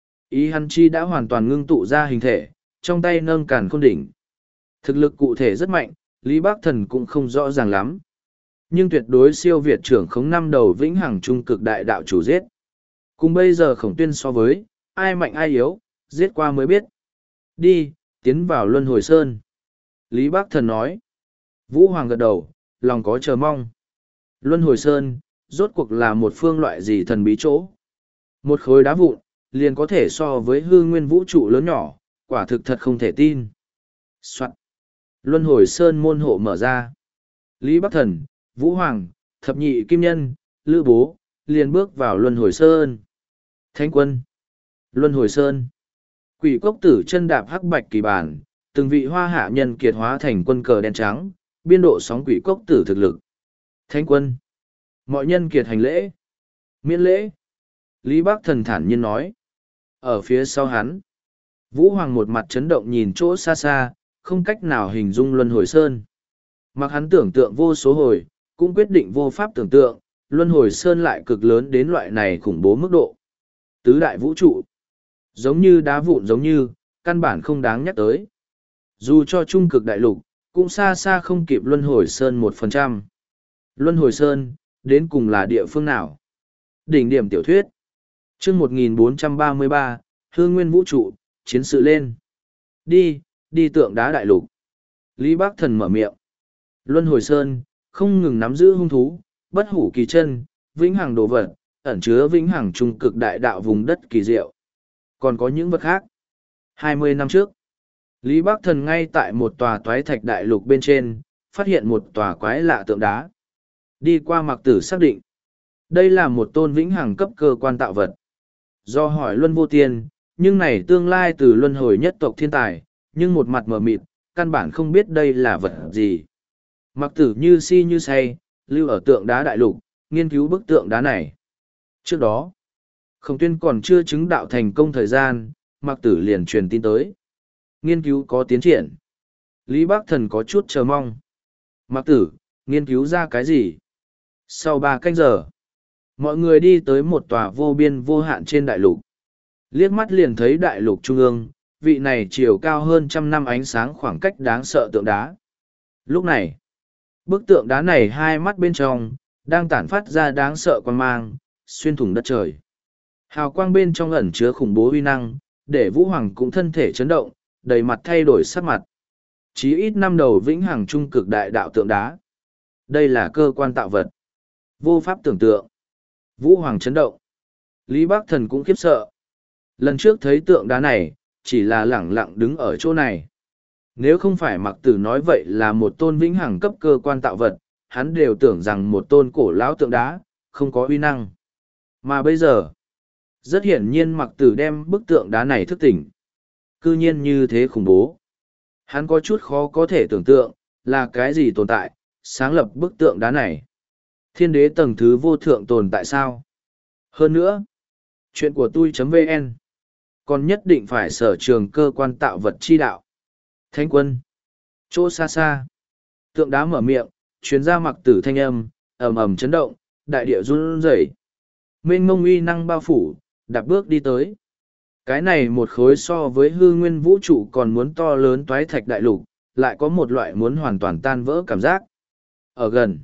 Ý hắn chi đã hoàn toàn ngưng tụ ra hình thể, trong tay nâng càn khôn đỉnh. Thực lực cụ thể rất mạnh, Lý Bác Thần cũng không rõ ràng lắm. Nhưng tuyệt đối siêu việt trưởng khống năm đầu vĩnh hằng trung cực đại đạo chủ giết. Cùng bây giờ Khổng Tuyên so với, ai mạnh ai yếu, giết qua mới biết. Đi, tiến vào Luân Hồi Sơn. Lý Bác Thần nói. Vũ Hoàng gật đầu, lòng có chờ mong. Luân Hồi Sơn, rốt cuộc là một phương loại gì thần bí chỗ. Một khối đá vụn, liền có thể so với hư nguyên vũ trụ lớn nhỏ, quả thực thật không thể tin. Soạn. Luân Hồi Sơn môn hộ mở ra. Lý Bắc Thần, Vũ Hoàng, Thập Nhị Kim Nhân, Lữ Bố, liền bước vào Luân Hồi Sơn. Thánh Quân. Luân Hồi Sơn. Quỷ cốc tử chân đạp hắc bạch kỳ bản, từng vị hoa hạ nhân kiệt hóa thành quân cờ đen trắng, biên độ sóng quỷ cốc tử thực lực. Thánh Quân. Mọi nhân kiệt hành lễ. Miễn lễ. Lý Bắc Thần thản nhiên nói. Ở phía sau hắn, Vũ Hoàng một mặt chấn động nhìn chỗ xa xa, không cách nào hình dung Luân Hồi Sơn. Mặc hắn tưởng tượng vô số hồi, cũng quyết định vô pháp tưởng tượng, Luân Hồi Sơn lại cực lớn đến loại này khủng bố mức độ. Tứ đại vũ trụ, giống như đá vụn giống như, căn bản không đáng nhắc tới. Dù cho trung cực đại lục, cũng xa xa không kịp Luân Hồi Sơn một phần trăm. Luân Hồi Sơn, đến cùng là địa phương nào? Đỉnh điểm tiểu thuyết. Chương một nghìn bốn trăm ba mươi ba, Hương Nguyên Vũ Trụ, chiến sự lên. Đi, đi tượng đá đại lục. Lý Bác Thần mở miệng. Luân Hồi Sơn, không ngừng nắm giữ hung thú, bất hủ kỳ chân, vĩnh hằng đồ vật, ẩn chứa vĩnh hằng trung cực đại đạo vùng đất kỳ diệu. Còn có những vật khác. Hai mươi năm trước, Lý Bác Thần ngay tại một tòa toái thạch đại lục bên trên, phát hiện một tòa quái lạ tượng đá. Đi qua mặc tử xác định, đây là một tôn vĩnh hằng cấp cơ quan tạo vật. Do hỏi Luân Vô Tiên, nhưng này tương lai từ luân hồi nhất tộc thiên tài, nhưng một mặt mờ mịt, căn bản không biết đây là vật gì. Mặc tử như si như say, lưu ở tượng đá đại lục, nghiên cứu bức tượng đá này. Trước đó, Khổng Tuyên còn chưa chứng đạo thành công thời gian, Mạc Tử liền truyền tin tới. Nghiên cứu có tiến triển. Lý Bác Thần có chút chờ mong. Mạc Tử, nghiên cứu ra cái gì? Sau ba canh giờ, mọi người đi tới một tòa vô biên vô hạn trên đại lục. Liếc mắt liền thấy đại lục trung ương, vị này chiều cao hơn trăm năm ánh sáng khoảng cách đáng sợ tượng đá. Lúc này, bức tượng đá này hai mắt bên trong, đang tản phát ra đáng sợ quan mang, xuyên thủng đất trời. Hào quang bên trong ẩn chứa khủng bố uy năng, để Vũ Hoàng cũng thân thể chấn động, đầy mặt thay đổi sắc mặt. Chí ít năm đầu vĩnh hằng trung cực đại đạo tượng đá. Đây là cơ quan tạo vật. Vô pháp tưởng tượng. Vũ Hoàng chấn động. Lý Bác Thần cũng khiếp sợ. Lần trước thấy tượng đá này, chỉ là lẳng lặng đứng ở chỗ này. Nếu không phải Mạc Tử nói vậy là một tôn vĩnh hằng cấp cơ quan tạo vật, hắn đều tưởng rằng một tôn cổ lão tượng đá, không có uy năng. Mà bây giờ, rất hiển nhiên Mạc Tử đem bức tượng đá này thức tỉnh. Cư nhiên như thế khủng bố. Hắn có chút khó có thể tưởng tượng, là cái gì tồn tại, sáng lập bức tượng đá này. Thiên đế tầng thứ vô thượng tồn tại sao? Hơn nữa, chuyện của tôi.vn còn nhất định phải sở trường cơ quan tạo vật chi đạo. Thánh quân, chỗ xa xa, tượng đá mở miệng, chuyến ra Mạc Tử thanh âm, ầm ầm chấn động, đại địa run rẩy. Mênh mông uy năng bao phủ, đạp bước đi tới. Cái này một khối so với hư nguyên vũ trụ còn muốn to lớn toái thạch đại lục, lại có một loại muốn hoàn toàn tan vỡ cảm giác. Ở gần,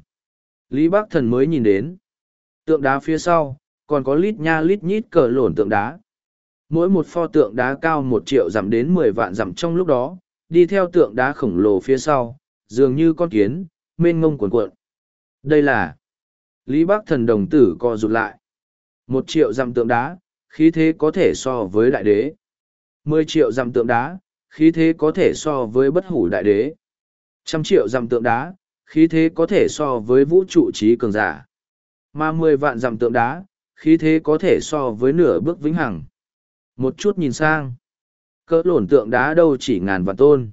Lý Bác Thần mới nhìn đến. Tượng đá phía sau, còn có lít nha lít nhít cờ lổn tượng đá. Mỗi một pho tượng đá cao một triệu dặm đến mười vạn dặm trong lúc đó, đi theo tượng đá khổng lồ phía sau, dường như con kiến, mênh ngông cuồn cuộn. Đây là Lý Bác Thần đồng tử co rụt lại. Một triệu dặm tượng đá, khí thế có thể so với đại đế. Mười triệu dặm tượng đá, khí thế có thể so với bất hủ đại đế. Trăm triệu dặm tượng đá, khí thế có thể so với vũ trụ trí cường giả. Mà mười vạn dặm tượng đá, khí thế có thể so với nửa bước vĩnh hằng. Một chút nhìn sang, cỡ lổn tượng đá đâu chỉ ngàn vạn tôn.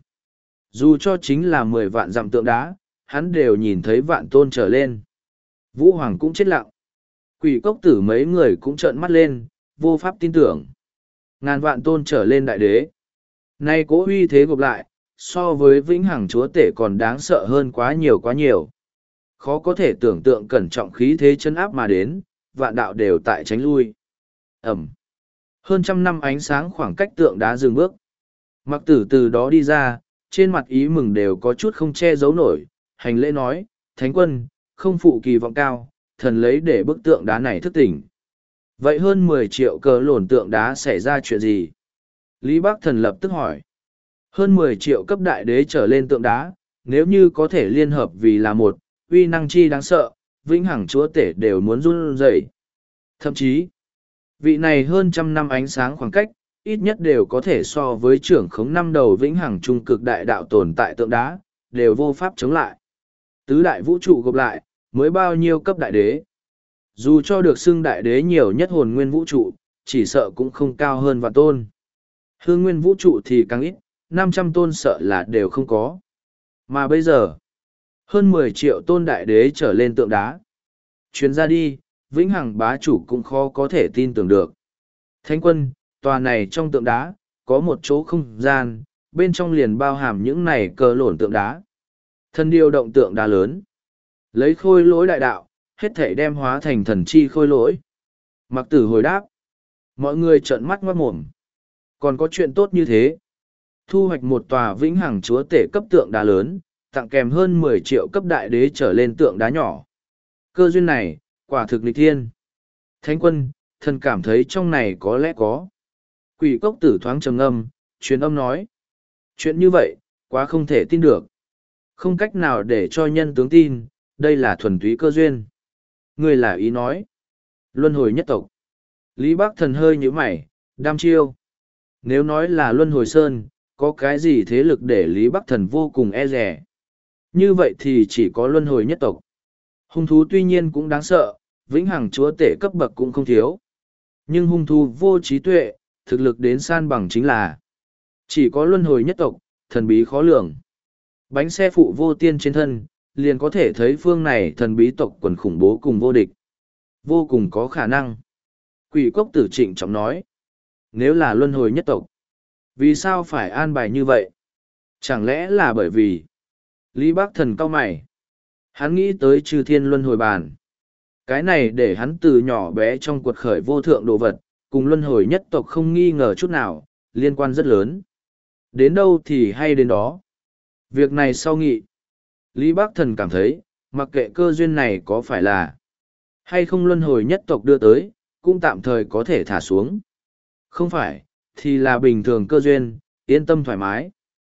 Dù cho chính là mười vạn dặm tượng đá, hắn đều nhìn thấy vạn tôn trở lên. Vũ Hoàng cũng chết lặng. Quỷ cốc tử mấy người cũng trợn mắt lên, vô pháp tin tưởng. Ngàn vạn tôn trở lên đại đế. Nay cố uy thế gộp lại, so với vĩnh hằng chúa tể còn đáng sợ hơn quá nhiều quá nhiều. Khó có thể tưởng tượng cẩn trọng khí thế chân áp mà đến, vạn đạo đều tại tránh lui. Ẩm. Hơn trăm năm ánh sáng khoảng cách tượng đá dừng bước. Mặc Tử từ đó đi ra, trên mặt ý mừng đều có chút không che giấu nổi, hành lễ nói, Thánh quân, không phụ kỳ vọng cao, thần lấy để bức tượng đá này thức tỉnh. Vậy hơn mười triệu cờ lổn tượng đá xảy ra chuyện gì? Lý Bác Thần lập tức hỏi. Hơn mười triệu cấp đại đế trở lên tượng đá, nếu như có thể liên hợp vì là một, uy năng chi đáng sợ, vĩnh hằng chúa tể đều muốn run rẩy. Thậm chí, vị này hơn trăm năm ánh sáng khoảng cách, ít nhất đều có thể so với trưởng khống năm đầu vĩnh hằng trung cực đại đạo tồn tại tượng đá, đều vô pháp chống lại. Tứ đại vũ trụ gộp lại, mới bao nhiêu cấp đại đế. Dù cho được xưng đại đế nhiều nhất hồn nguyên vũ trụ, chỉ sợ cũng không cao hơn vạn tôn. Hương nguyên vũ trụ thì càng ít, năm trăm tôn sợ là đều không có. Mà bây giờ, hơn mười triệu tôn đại đế trở lên tượng đá. Chuyến ra đi, vĩnh hằng bá chủ cũng khó có thể tin tưởng được. Thánh quân, tòa này trong tượng đá, có một chỗ không gian, bên trong liền bao hàm những này cờ lổn tượng đá. Thần điều động tượng đá lớn. Lấy khôi lỗi đại đạo, hết thể đem hóa thành thần chi khôi lỗi. Mặc Tử hồi đáp. Mọi người trợn mắt ngoát mồm. Còn có chuyện tốt như thế. Thu hoạch một tòa vĩnh hằng chúa tể cấp tượng đá lớn, tặng kèm hơn mười triệu cấp đại đế trở lên tượng đá nhỏ. Cơ duyên này, quả thực nghịch thiên. Thánh quân, thần cảm thấy trong này có lẽ có. Quỷ cốc tử thoáng trầm ngâm, truyền âm nói. Chuyện như vậy, quá không thể tin được. Không cách nào để cho nhân tướng tin, đây là thuần túy cơ duyên. Người là ý nói. Luân hồi nhất tộc. Lý Bác Thần hơi nhíu mày, đam chiêu. Nếu nói là Luân hồi sơn, có cái gì thế lực để Lý Bắc Thần vô cùng e rẻ. Như vậy thì chỉ có Luân hồi nhất tộc. Hung thú tuy nhiên cũng đáng sợ, vĩnh hằng chúa tể cấp bậc cũng không thiếu. Nhưng hung thú vô trí tuệ, thực lực đến san bằng chính là chỉ có Luân hồi nhất tộc, thần bí khó lường. Bánh xe phụ vô tiên trên thân, liền có thể thấy phương này thần bí tộc quần khủng bố cùng vô địch. Vô cùng có khả năng. Quỷ cốc tử trịnh trọng nói. Nếu là luân hồi nhất tộc, vì sao phải an bài như vậy? Chẳng lẽ là bởi vì Lý Bác Thần cau mày. Hắn nghĩ tới chư thiên luân hồi bàn. Cái này để hắn từ nhỏ bé trong cuộc khởi vô thượng đồ vật, cùng luân hồi nhất tộc không nghi ngờ chút nào, liên quan rất lớn. Đến đâu thì hay đến đó. Việc này sau nghị, Lý Bác Thần cảm thấy, mặc kệ cơ duyên này có phải là hay không luân hồi nhất tộc đưa tới, cũng tạm thời có thể thả xuống. Không phải, thì là bình thường cơ duyên, yên tâm thoải mái.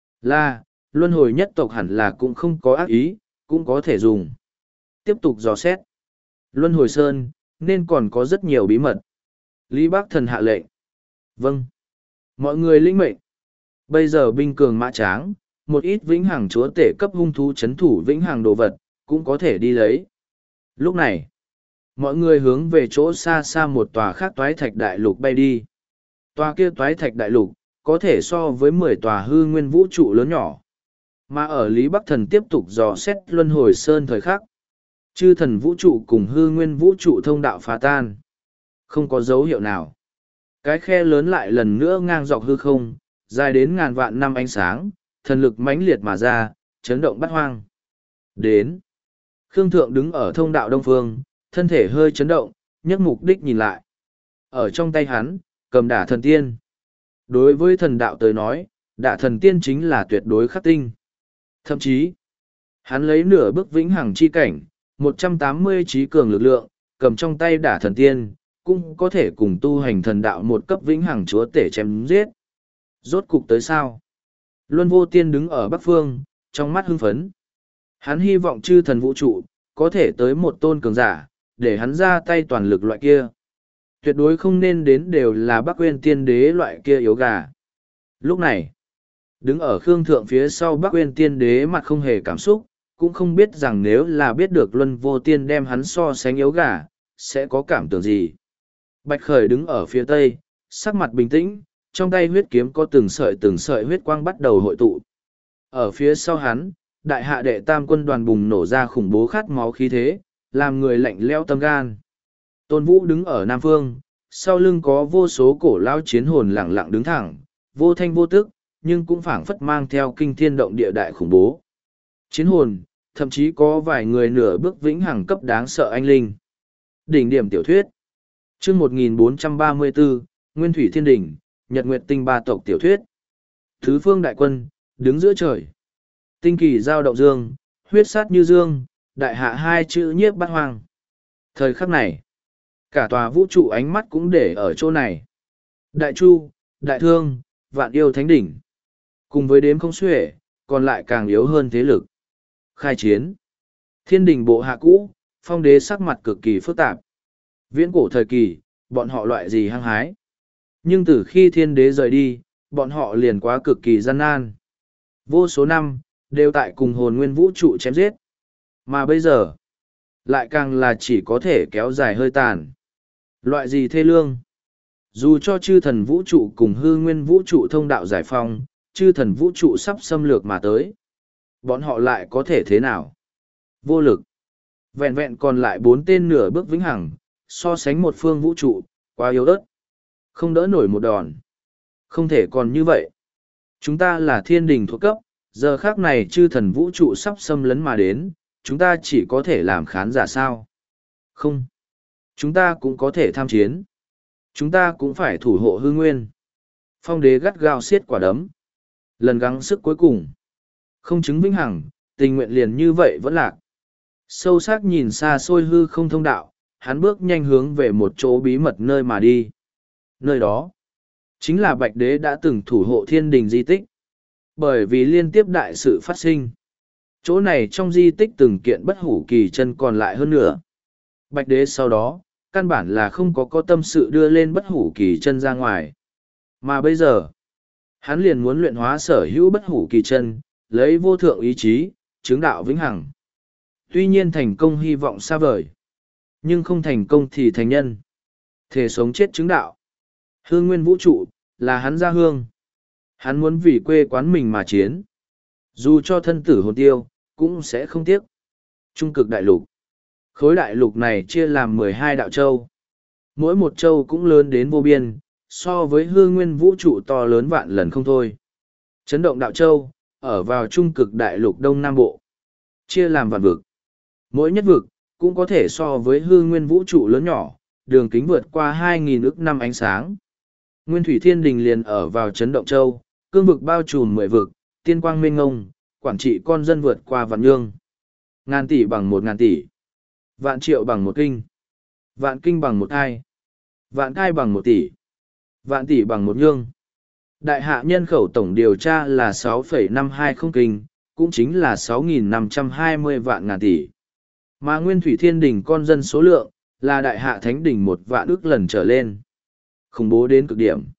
Là, luân hồi nhất tộc hẳn là cũng không có ác ý, cũng có thể dùng. Tiếp tục dò xét. Luân hồi sơn, nên còn có rất nhiều bí mật. Lý Bác Thần hạ lệnh. Vâng. Mọi người lĩnh mệnh. Bây giờ binh cường mã tráng, một ít vĩnh hằng chúa tể cấp hung thú chấn thủ vĩnh hằng đồ vật, cũng có thể đi lấy. Lúc này, mọi người hướng về chỗ xa xa một tòa khác toái thạch đại lục bay đi. Tòa kia toái thạch đại lục, có thể so với mười tòa hư nguyên vũ trụ lớn nhỏ. Mà ở Lý Bắc Thần tiếp tục dò xét luân hồi sơn thời khắc. Chư thần vũ trụ cùng hư nguyên vũ trụ thông đạo phá tan. Không có dấu hiệu nào. Cái khe lớn lại lần nữa ngang dọc hư không, dài đến ngàn vạn năm ánh sáng, thần lực mãnh liệt mà ra, chấn động bát hoang. Đến. Khương Thượng đứng ở thông đạo đông phương, thân thể hơi chấn động, nhấc mục đích nhìn lại. Ở trong tay hắn, cầm đả thần tiên. Đối với thần đạo tới nói, đả thần tiên chính là tuyệt đối khắc tinh. Thậm chí, hắn lấy nửa bước vĩnh hằng chi cảnh, một trăm tám mươi trí cường lực lượng, cầm trong tay đả thần tiên, cũng có thể cùng tu hành thần đạo một cấp vĩnh hằng chúa tể chém giết. Rốt cục tới sao? Luân Vô Tiên đứng ở bắc phương, trong mắt hưng phấn. Hắn hy vọng chư thần vũ trụ, có thể tới một tôn cường giả, để hắn ra tay toàn lực loại kia. Tuyệt đối không nên đến đều là Bắc Uyên Tiên Đế loại kia yếu gà. Lúc này, đứng ở Khương Thượng phía sau Bắc Uyên Tiên Đế mặt không hề cảm xúc, cũng không biết rằng nếu là biết được Luân Vô Tiên đem hắn so sánh yếu gà, sẽ có cảm tưởng gì. Bạch Khởi đứng ở phía tây, sắc mặt bình tĩnh, trong tay huyết kiếm có từng sợi từng sợi huyết quang bắt đầu hội tụ. Ở phía sau hắn, đại hạ đệ tam quân đoàn bùng nổ ra khủng bố khát máu khí thế, làm người lạnh lẽo tâm gan. Tôn Vũ đứng ở Nam Phương, sau lưng có vô số cổ lao chiến hồn lẳng lặng đứng thẳng, vô thanh vô tức, nhưng cũng phảng phất mang theo kinh thiên động địa đại khủng bố. Chiến hồn, thậm chí có vài người nửa bước vĩnh hằng cấp đáng sợ anh linh. Đỉnh điểm tiểu thuyết. Chương một nghìn bốn trăm ba mươi bốn, Nguyên Thủy Thiên Đỉnh, Nhật Nguyệt Tinh ba tộc tiểu thuyết. Thứ phương đại quân, đứng giữa trời. Tinh kỳ giao động dương, huyết sát như dương, đại hạ hai chữ nhiếp bát hoang. Thời khắc này, cả tòa vũ trụ ánh mắt cũng để ở chỗ này. Đại Chu, Đại Thương, Vạn Yêu Thánh Đỉnh. Cùng với đếm không xuể, còn lại càng yếu hơn thế lực. Khai chiến. Thiên đình bộ hạ cũ, phong đế sắc mặt cực kỳ phức tạp. Viễn cổ thời kỳ, bọn họ loại gì hăng hái. Nhưng từ khi thiên đế rời đi, bọn họ liền quá cực kỳ gian nan. Vô số năm, đều tại cùng hồn nguyên vũ trụ chém giết. Mà bây giờ, lại càng là chỉ có thể kéo dài hơi tàn. Loại gì thê lương? Dù cho chư thần vũ trụ cùng hư nguyên vũ trụ thông đạo giải phong, chư thần vũ trụ sắp xâm lược mà tới. Bọn họ lại có thể thế nào? Vô lực. Vẹn vẹn còn lại bốn tên nửa bước vĩnh hằng, so sánh một phương vũ trụ, quá yếu ớt. Không đỡ nổi một đòn. Không thể còn như vậy. Chúng ta là thiên đình thuộc cấp, giờ khác này chư thần vũ trụ sắp xâm lấn mà đến, chúng ta chỉ có thể làm khán giả sao? Không. Chúng ta cũng có thể tham chiến. Chúng ta cũng phải thủ hộ hư nguyên. Phong đế gắt gao xiết quả đấm. Lần gắng sức cuối cùng. Không chứng vĩnh hằng, tình nguyện liền như vậy vẫn lạc. Sâu sắc nhìn xa xôi hư không thông đạo, hắn bước nhanh hướng về một chỗ bí mật nơi mà đi. Nơi đó, chính là Bạch Đế đã từng thủ hộ thiên đình di tích. Bởi vì liên tiếp đại sự phát sinh. Chỗ này trong di tích từng kiện bất hủ kỳ chân còn lại hơn nữa. Bạch Đế sau đó, căn bản là không có có tâm sự đưa lên bất hủ kỳ chân ra ngoài. Mà bây giờ, hắn liền muốn luyện hóa sở hữu bất hủ kỳ chân, lấy vô thượng ý chí, chứng đạo vĩnh hằng. Tuy nhiên thành công hy vọng xa vời, nhưng không thành công thì thành nhân. Thể sống chết chứng đạo. Hương nguyên vũ trụ, là hắn ra hương. Hắn muốn vì quê quán mình mà chiến. Dù cho thân tử hồn tiêu, cũng sẽ không tiếc. Trung cực đại lục. Khối đại lục này chia làm mười hai đạo châu. Mỗi một châu cũng lớn đến vô biên, so với hư nguyên vũ trụ to lớn vạn lần không thôi. Chấn động đạo châu, ở vào trung cực đại lục Đông Nam Bộ. Chia làm vạn vực. Mỗi nhất vực, cũng có thể so với hư nguyên vũ trụ lớn nhỏ, đường kính vượt qua hai nghìn ức năm ánh sáng. Nguyên thủy thiên đình liền ở vào chấn động châu, cương vực bao trùm mười vực, tiên quang mênh ngông, quản trị con dân vượt qua vạn nhương. Ngàn tỷ bằng một ngàn tỷ. Vạn triệu bằng một kinh. Vạn kinh bằng một thai. Vạn thai bằng một tỷ. Vạn tỷ bằng một nhương. Đại hạ nhân khẩu tổng điều tra là sáu phẩy năm hai không kinh, cũng chính là sáu nghìn năm trăm hai mươi vạn ngàn tỷ. Mà Nguyên Thủy Thiên Đình con dân số lượng, là đại hạ thánh đỉnh một vạn ước lần trở lên. Khủng bố đến cực điểm.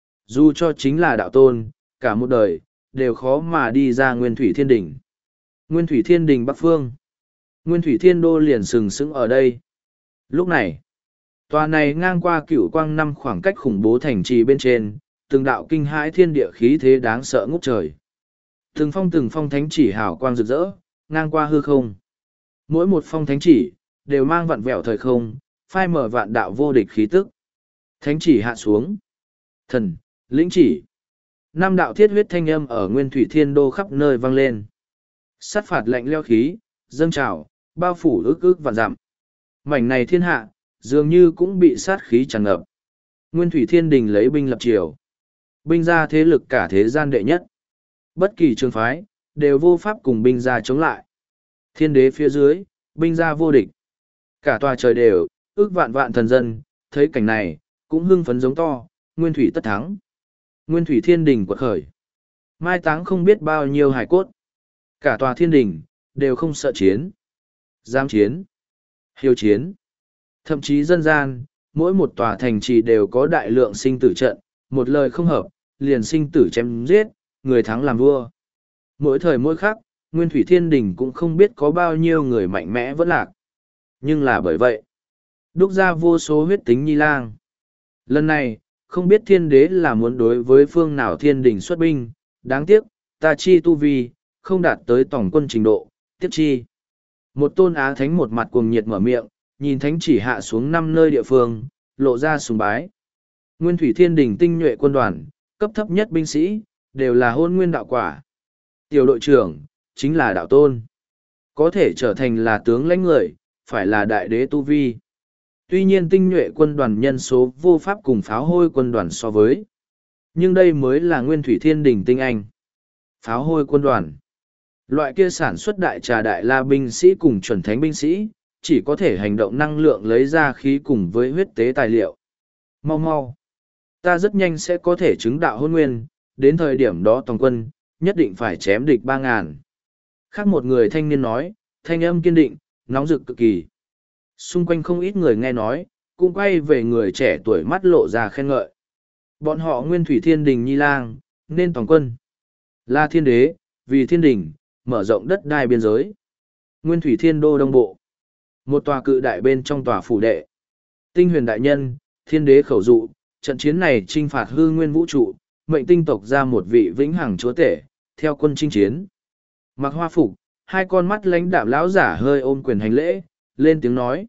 Dù cho chính là đạo tôn, cả một đời, đều khó mà đi ra Nguyên Thủy Thiên Đình. Nguyên Thủy Thiên Đình Bắc Phương. Nguyên Thủy Thiên Đô liền sừng sững ở đây. Lúc này, tòa này ngang qua cửu quang năm khoảng cách khủng bố thành trì bên trên, từng đạo kinh hãi thiên địa khí thế đáng sợ ngút trời. Từng phong từng phong thánh chỉ hào quang rực rỡ, ngang qua hư không. Mỗi một phong thánh chỉ, đều mang vặn vẹo thời không, phai mở vạn đạo vô địch khí tức. Thánh chỉ hạ xuống. Thần, lĩnh chỉ. Năm đạo thiết huyết thanh âm ở Nguyên Thủy Thiên Đô khắp nơi vang lên. Sát phạt lạnh leo khí, dâng trào, bao phủ ức ức vạn dặm. Mảnh này thiên hạ, dường như cũng bị sát khí tràn ngập. Nguyên Thủy Thiên Đình lấy binh lập triều. Binh gia thế lực cả thế gian đệ nhất. Bất kỳ trường phái, đều vô pháp cùng binh gia chống lại. Thiên đế phía dưới, binh gia vô địch. Cả tòa trời đều, ước vạn vạn thần dân, thấy cảnh này, cũng hưng phấn giống to, Nguyên Thủy tất thắng. Nguyên Thủy Thiên Đình quật khởi. Mai táng không biết bao nhiêu hải cốt. Cả tòa thiên đình, đều không sợ chiến. Giam chiến. Hiếu chiến. Thậm chí dân gian, mỗi một tòa thành trì đều có đại lượng sinh tử trận, một lời không hợp, liền sinh tử chém giết, người thắng làm vua. Mỗi thời mỗi khắc, Nguyên Thủy Thiên Đình cũng không biết có bao nhiêu người mạnh mẽ vẫn lạc. Nhưng là bởi vậy, đúc ra vô số huyết tính nhi lang. Lần này, không biết thiên đế là muốn đối với phương nào thiên đình xuất binh, đáng tiếc, ta chi tu vi, không đạt tới tổng quân trình độ, tiếp chi. Một tôn á thánh một mặt cuồng nhiệt mở miệng, nhìn thánh chỉ hạ xuống năm nơi địa phương, lộ ra sùng bái. Nguyên Thủy Thiên Đình tinh nhuệ quân đoàn, cấp thấp nhất binh sĩ, đều là hôn nguyên đạo quả. Tiểu đội trưởng, chính là đạo tôn. Có thể trở thành là tướng lãnh người, phải là đại đế tu vi. Tuy nhiên tinh nhuệ quân đoàn nhân số vô pháp cùng pháo hôi quân đoàn so với. Nhưng đây mới là Nguyên Thủy Thiên Đình tinh anh. Pháo hôi quân đoàn. Loại kia sản xuất đại trà đại la binh sĩ cùng chuẩn thánh binh sĩ, chỉ có thể hành động năng lượng lấy ra khí cùng với huyết tế tài liệu. Mau mau. Ta rất nhanh sẽ có thể chứng đạo hôn nguyên, đến thời điểm đó toàn quân, nhất định phải chém địch ba ngàn. Khác một người thanh niên nói, thanh âm kiên định, nóng rực cực kỳ. Xung quanh không ít người nghe nói, cũng quay về người trẻ tuổi mắt lộ ra khen ngợi. Bọn họ Nguyên Thủy Thiên Đình nhi lang, nên toàn quân. Là thiên đế, vì thiên đình, mở rộng đất đai biên giới. Nguyên Thủy Thiên Đô Đông Bộ. Một tòa cự đại bên trong tòa phủ đệ. Tinh huyền đại nhân, thiên đế khẩu dụ, trận chiến này trinh phạt hư nguyên vũ trụ, mệnh tinh tộc ra một vị vĩnh hằng chúa tể, theo quân chinh chiến. Mặc hoa phục, hai con mắt lãnh đạm lão giả hơi ôm quyền hành lễ, lên tiếng nói.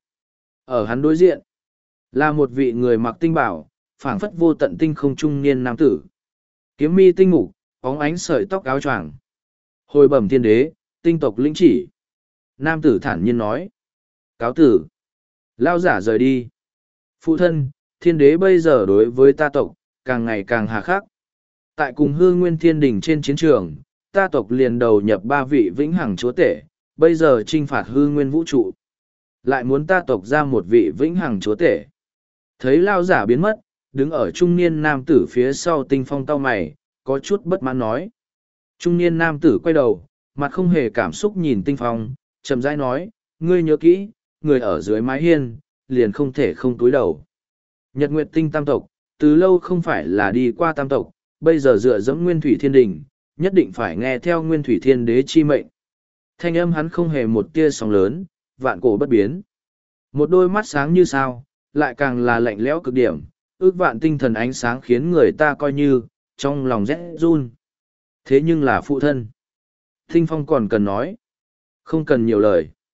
Ở hắn đối diện, là một vị người mặc tinh bảo, phảng phất vô tận tinh không trung niên nam tử. Kiếm mi tinh mục, bóng ánh sợi tóc áo choàng. Hồi bẩm thiên đế, tinh tộc lĩnh chỉ. Nam tử thản nhiên nói. Cáo tử. Lao giả rời đi. Phụ thân, thiên đế bây giờ đối với ta tộc, càng ngày càng hà khắc. Tại cùng hư nguyên thiên đình trên chiến trường, ta tộc liền đầu nhập ba vị vĩnh hằng chúa tể, bây giờ trinh phạt hư nguyên vũ trụ. Lại muốn ta tộc ra một vị vĩnh hằng chúa tể. Thấy lao giả biến mất, đứng ở trung niên nam tử phía sau tinh phong tao mày, có chút bất mãn nói. Trung niên nam tử quay đầu, mặt không hề cảm xúc nhìn tinh phong, chậm rãi nói, ngươi nhớ kỹ, người ở dưới mái hiên, liền không thể không túi đầu. Nhật Nguyệt Tinh tam tộc, từ lâu không phải là đi qua tam tộc, bây giờ dựa dẫm Nguyên Thủy Thiên Đình, nhất định phải nghe theo Nguyên Thủy Thiên Đế chi mệnh. Thanh âm hắn không hề một tia sóng lớn, vạn cổ bất biến. Một đôi mắt sáng như sao, lại càng là lạnh lẽo cực điểm, ước vạn tinh thần ánh sáng khiến người ta coi như, trong lòng rét run. Thế nhưng là phụ thân. Tinh Phong còn cần nói. Không cần nhiều lời.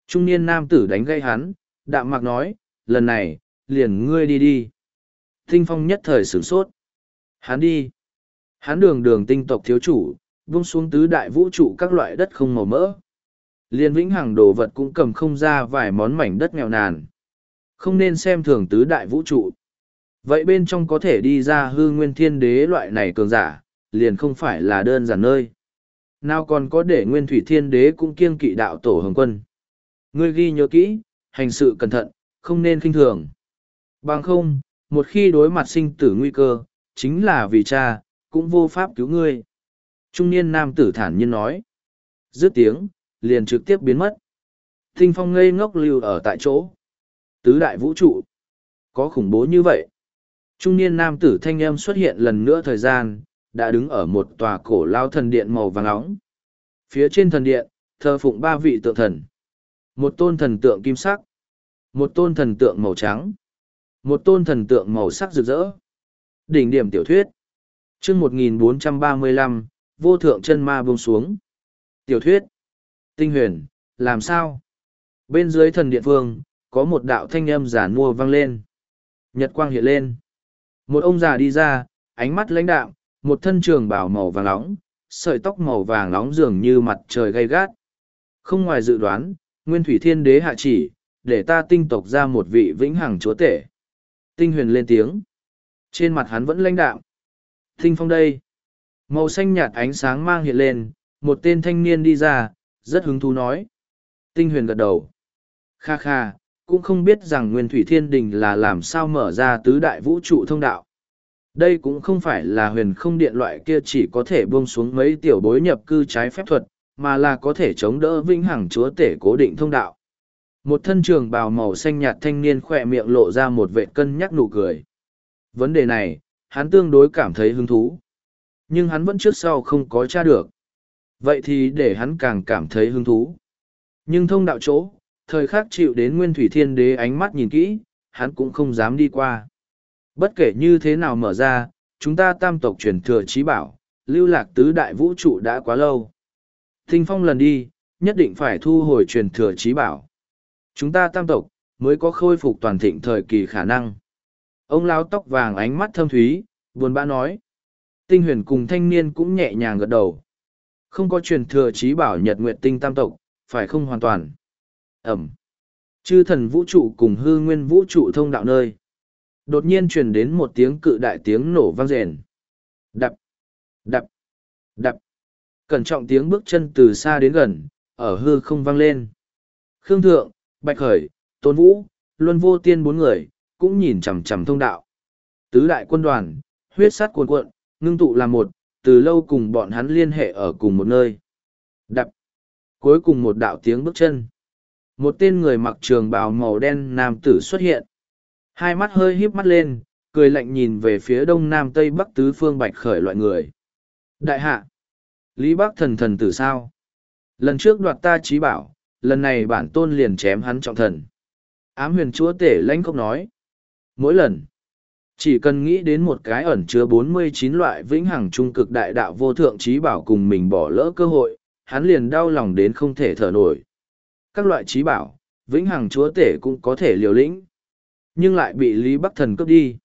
Trung niên nam tử đánh gây hắn, đạm mạc nói, lần này, liền ngươi đi đi. Tinh Phong nhất thời sửng sốt. Hắn đi. Hắn đường đường tinh tộc thiếu chủ, vung xuống tứ đại vũ trụ các loại đất không màu mỡ. Liên vĩnh hằng đồ vật cũng cầm không ra vài món mảnh đất nghèo nàn. Không nên xem thường tứ đại vũ trụ. Vậy bên trong có thể đi ra hư nguyên thiên đế loại này cường giả, liền không phải là đơn giản nơi. Nào còn có để nguyên thủy thiên đế cũng kiêng kỵ đạo tổ hồng quân. Ngươi ghi nhớ kỹ, hành sự cẩn thận, không nên khinh thường. Bằng không, một khi đối mặt sinh tử nguy cơ, chính là vì cha, cũng vô pháp cứu ngươi. Trung niên nam tử thản nhiên nói. Dứt tiếng, liền trực tiếp biến mất. Tinh Phong ngây ngốc lưu ở tại chỗ. Tứ đại vũ trụ. Có khủng bố như vậy. Trung niên nam tử thanh âm xuất hiện lần nữa thời gian, đã đứng ở một tòa cổ lao thần điện màu vàng óng. Phía trên thần điện, thờ phụng ba vị tượng thần. Một tôn thần tượng kim sắc. Một tôn thần tượng màu trắng. Một tôn thần tượng màu sắc rực rỡ. Đỉnh điểm tiểu thuyết. chương một nghìn bốn trăm ba mươi lăm, vô thượng chân ma buông xuống. Tiểu thuyết. Tinh huyền, làm sao? Bên dưới thần điện phương, có một đạo thanh âm giả nua vang lên. Nhật quang hiện lên. Một ông già đi ra, ánh mắt lãnh đạm, một thân trường bào màu vàng nóng, sợi tóc màu vàng nóng dường như mặt trời gay gắt. Không ngoài dự đoán, Nguyên Thủy Thiên Đế hạ chỉ, để ta tinh tộc ra một vị vĩnh hằng chúa tể. Tinh huyền lên tiếng. Trên mặt hắn vẫn lãnh đạm. Tinh Phong đây. Màu xanh nhạt ánh sáng mang hiện lên, một tên thanh niên đi ra, rất hứng thú nói. Tinh huyền gật đầu. Kha kha, cũng không biết rằng Nguyên Thủy Thiên Đình là làm sao mở ra tứ đại vũ trụ thông đạo. Đây cũng không phải là huyền không điện loại kia chỉ có thể buông xuống mấy tiểu bối nhập cư trái phép thuật, mà là có thể chống đỡ vĩnh hằng chúa tể cố định thông đạo. Một thân trường bào màu xanh nhạt thanh niên khỏe miệng lộ ra một vệ cân nhắc nụ cười. Vấn đề này, hắn tương đối cảm thấy hứng thú. Nhưng hắn vẫn trước sau không có tra được. Vậy thì để hắn càng cảm thấy hứng thú. Nhưng thông đạo chỗ, thời khắc chịu đến Nguyên Thủy Thiên Đế ánh mắt nhìn kỹ, hắn cũng không dám đi qua. Bất kể như thế nào mở ra, chúng ta tam tộc truyền thừa trí bảo, lưu lạc tứ đại vũ trụ đã quá lâu. Tinh Phong lần đi, nhất định phải thu hồi truyền thừa trí bảo. Chúng ta tam tộc, mới có khôi phục toàn thịnh thời kỳ khả năng. Ông lão tóc vàng ánh mắt thâm thúy, buồn bã nói. Tinh huyền cùng thanh niên cũng nhẹ nhàng gật đầu. Không có truyền thừa trí bảo nhật nguyệt tinh tam tộc, phải không hoàn toàn. Ẩm. Chư thần vũ trụ cùng hư nguyên vũ trụ thông đạo nơi. Đột nhiên truyền đến một tiếng cự đại tiếng nổ vang rền. Đập, đập, đập. Cẩn trọng tiếng bước chân từ xa đến gần, ở hư không vang lên. Khương Thượng, Bạch Khởi, Tôn Vũ, Luân Vô Tiên bốn người, cũng nhìn chằm chằm thông đạo. Tứ đại quân đoàn, huyết sát cuồn cuộn, ngưng tụ làm một, từ lâu cùng bọn hắn liên hệ ở cùng một nơi. Đập. Cuối cùng một đạo tiếng bước chân. Một tên người mặc trường bào màu đen nam tử xuất hiện. Hai mắt hơi híp mắt lên, cười lạnh nhìn về phía đông nam tây bắc tứ phương Bạch Khởi loại người. Đại hạ. Lý Bắc thần thần tử sao? Lần trước đoạt ta trí bảo, lần này bản tôn liền chém hắn trọng thần. Ám huyền chúa tể lãnh cốc nói. Mỗi lần, chỉ cần nghĩ đến một cái ẩn chứa bốn mươi chín loại vĩnh hằng trung cực đại đạo vô thượng trí bảo cùng mình bỏ lỡ cơ hội, hắn liền đau lòng đến không thể thở nổi. Các loại trí bảo, vĩnh hằng chúa tể cũng có thể liều lĩnh, nhưng lại bị Lý Bắc thần cướp đi.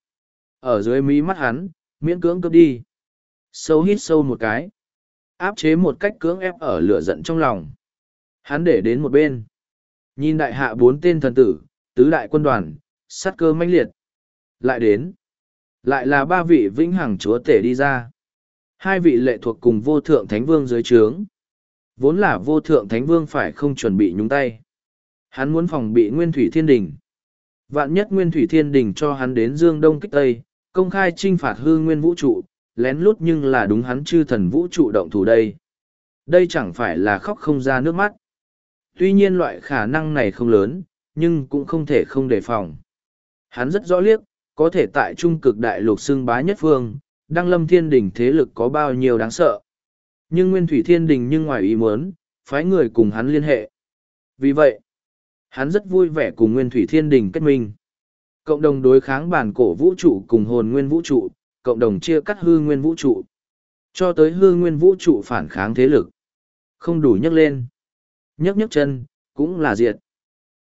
Ở dưới mí mắt hắn, miễn cưỡng cướp đi. Sâu hít sâu một cái, áp chế một cách cưỡng ép ở lửa giận trong lòng. Hắn để đến một bên, nhìn đại hạ bốn tên thần tử, tứ đại quân đoàn, sát cơ mãnh liệt. Lại đến, lại là ba vị vĩnh hằng chúa tể đi ra. Hai vị lệ thuộc cùng vô thượng thánh vương dưới trướng. Vốn là vô thượng thánh vương phải không chuẩn bị nhúng tay. Hắn muốn phòng bị Nguyên Thủy Thiên Đình. Vạn nhất Nguyên Thủy Thiên Đình cho hắn đến Dương Đông kích Tây, công khai trinh phạt hư nguyên vũ trụ, lén lút nhưng là đúng hắn chư thần vũ trụ động thủ đây. Đây chẳng phải là khóc không ra nước mắt. Tuy nhiên loại khả năng này không lớn, nhưng cũng không thể không đề phòng. Hắn rất rõ liếc, có thể tại trung cực đại lục xưng bá nhất phương, Đăng Lâm Thiên Đình thế lực có bao nhiêu đáng sợ. Nhưng Nguyên Thủy Thiên Đình nhưng ngoài ý muốn, phái người cùng hắn liên hệ. Vì vậy, hắn rất vui vẻ cùng Nguyên Thủy Thiên Đình kết minh. Cộng đồng đối kháng bản cổ vũ trụ cùng hồn nguyên vũ trụ, cộng đồng chia cắt hư nguyên vũ trụ. Cho tới hư nguyên vũ trụ phản kháng thế lực. Không đủ nhấc lên. Nhấc nhấc chân, cũng là diệt.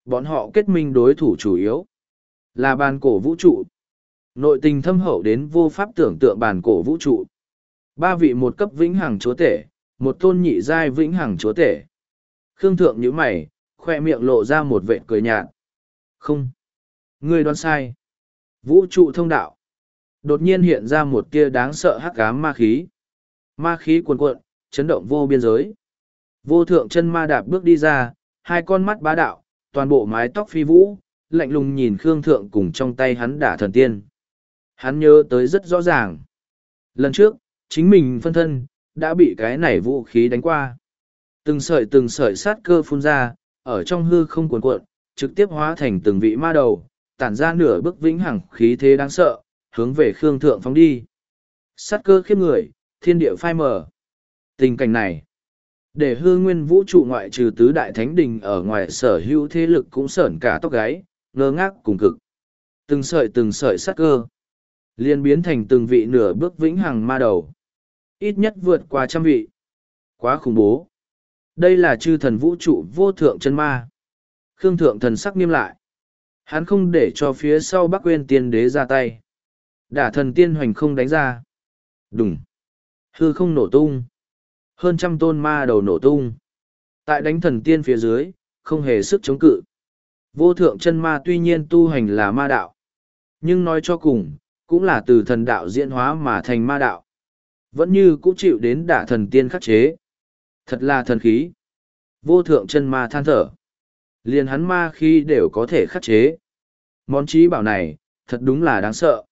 Bọn họ kết minh đối thủ chủ yếu là bàn cổ vũ trụ. Nội tình thâm hậu đến vô pháp tưởng tượng bàn cổ vũ trụ. Ba vị một cấp vĩnh hằng chúa tể, một tôn nhị giai vĩnh hằng chúa tể. Khương Thượng nhíu mày, khoe miệng lộ ra một vệt cười nhạt. Không. Ngươi đoán sai. Vũ trụ thông đạo. Đột nhiên hiện ra một tia đáng sợ hắc ám ma khí. Ma khí cuồn cuộn, chấn động vô biên giới. Vô thượng chân ma đạp bước đi ra, hai con mắt bá đạo, toàn bộ mái tóc phi vũ, lạnh lùng nhìn Khương Thượng cùng trong tay hắn đả thần tiên. Hắn nhớ tới rất rõ ràng. Lần trước, chính mình phân thân, đã bị cái này vũ khí đánh qua. Từng sợi từng sợi sát cơ phun ra, ở trong hư không cuồn cuộn, trực tiếp hóa thành từng vị ma đầu, tản ra nửa bức vĩnh hằng khí thế đáng sợ, hướng về Khương Thượng phóng đi. Sát cơ khiếp người, thiên địa phai mờ. Tình cảnh này, để hư nguyên vũ trụ ngoại trừ tứ đại thánh đình ở ngoài sở hữu thế lực cũng sởn cả tóc gáy, ngơ ngác cùng cực. Từng sợi từng sợi sát cơ, liền biến thành từng vị nửa bước vĩnh hằng ma đầu. Ít nhất vượt qua trăm vị. Quá khủng bố. Đây là chư thần vũ trụ vô thượng chân ma. Khương Thượng thần sắc nghiêm lại. Hắn không để cho phía sau Bắc Uyên tiên đế ra tay. Đả thần tiên hoành không đánh ra. Đùng. Hư không nổ tung. Hơn trăm tôn ma đầu nổ tung. Tại đánh thần tiên phía dưới, không hề sức chống cự. Vô thượng chân ma tuy nhiên tu hành là ma đạo. Nhưng nói cho cùng, cũng là từ thần đạo diễn hóa mà thành ma đạo. Vẫn như cũng chịu đến đả thần tiên khắc chế. Thật là thần khí. Vô thượng chân ma than thở. Liền hắn ma khi đều có thể khắc chế. Món trí bảo này, thật đúng là đáng sợ.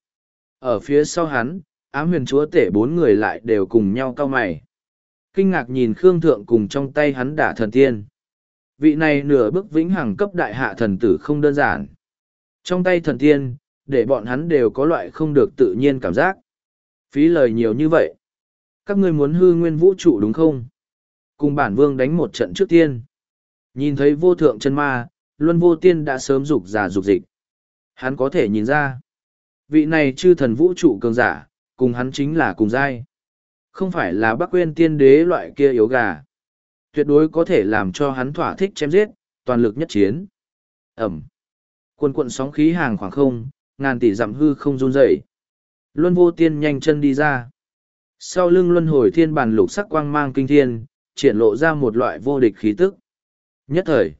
Ở phía sau hắn, ám huyền chúa tể bốn người lại đều cùng nhau cau mày. Kinh ngạc nhìn Khương Thượng cùng trong tay hắn đả thần tiên. Vị này nửa bước vĩnh hằng cấp đại hạ thần tử không đơn giản. Trong tay thần tiên, để bọn hắn đều có loại không được tự nhiên cảm giác. Phí lời nhiều như vậy. Các ngươi muốn hư nguyên vũ trụ đúng không? Cùng bản vương đánh một trận trước tiên. Nhìn thấy vô thượng chân ma, Luân Vô Tiên đã sớm dục giả dục dịch. Hắn có thể nhìn ra. Vị này chư thần vũ trụ cường giả, cùng hắn chính là cùng giai. Không phải là Bắc Uyên tiên đế loại kia yếu gà. Tuyệt đối có thể làm cho hắn thỏa thích chém giết, toàn lực nhất chiến. Ẩm. Quần quận sóng khí hàng khoảng không, ngàn tỷ dặm hư không run dậy. Luân Vô Tiên nhanh chân đi ra. Sau lưng luân hồi thiên bàn lục sắc quang mang kinh thiên, triển lộ ra một loại vô địch khí tức. Nhất thời,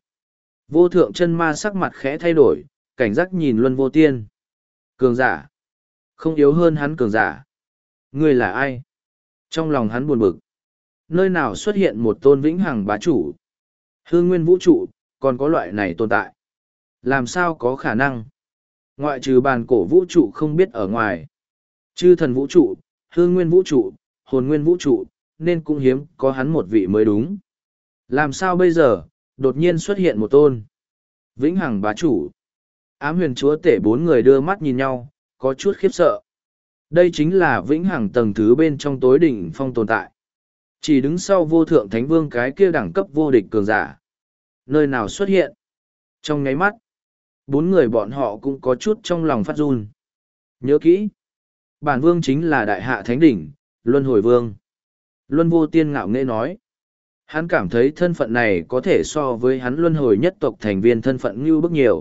vô thượng chân ma sắc mặt khẽ thay đổi, cảnh giác nhìn Luân Vô Tiên. Cường giả. Không yếu hơn hắn cường giả. Ngươi là ai? Trong lòng hắn buồn bực. Nơi nào xuất hiện một tôn vĩnh hằng bá chủ? Hư nguyên vũ trụ, còn có loại này tồn tại. Làm sao có khả năng? Ngoại trừ bàn cổ vũ trụ không biết ở ngoài. Chư thần vũ trụ, hư nguyên vũ trụ, hồn nguyên vũ trụ, nên cũng hiếm có hắn một vị mới đúng. Làm sao bây giờ, đột nhiên xuất hiện một tôn vĩnh hằng bá chủ? Ám huyền chúa tể bốn người đưa mắt nhìn nhau, có chút khiếp sợ. Đây chính là vĩnh hằng tầng thứ bên trong tối đỉnh phong tồn tại. Chỉ đứng sau vô thượng thánh vương cái kia đẳng cấp vô địch cường giả. Nơi nào xuất hiện? Trong nháy mắt, bốn người bọn họ cũng có chút trong lòng phát run. Nhớ kỹ, bản vương chính là đại hạ thánh đỉnh, Luân Hồi Vương. Luân Vô Tiên ngạo nghễ nói. Hắn cảm thấy thân phận này có thể so với hắn luân hồi nhất tộc thành viên thân phận như bức nhiều.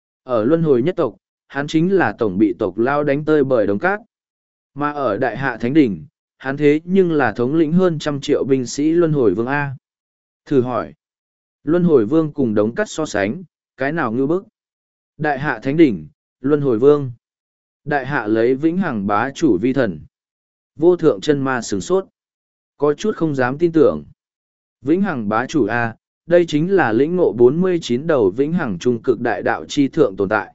Ở luân hồi nhất tộc, hắn chính là tổng bị tộc lao đánh tơi bởi đống cát. Mà ở đại hạ thánh đỉnh, hắn thế nhưng là thống lĩnh hơn trăm triệu binh sĩ luân hồi vương A. Thử hỏi, luân hồi vương cùng đống cát so sánh, cái nào như bức? Đại hạ thánh đỉnh, luân hồi vương. Đại hạ lấy vĩnh hằng bá chủ vi thần. Vô thượng chân ma sửng sốt. Có chút không dám tin tưởng. Vĩnh hằng bá chủ A, đây chính là lĩnh ngộ bốn mươi chín đầu vĩnh hằng trung cực đại đạo chi thượng tồn tại.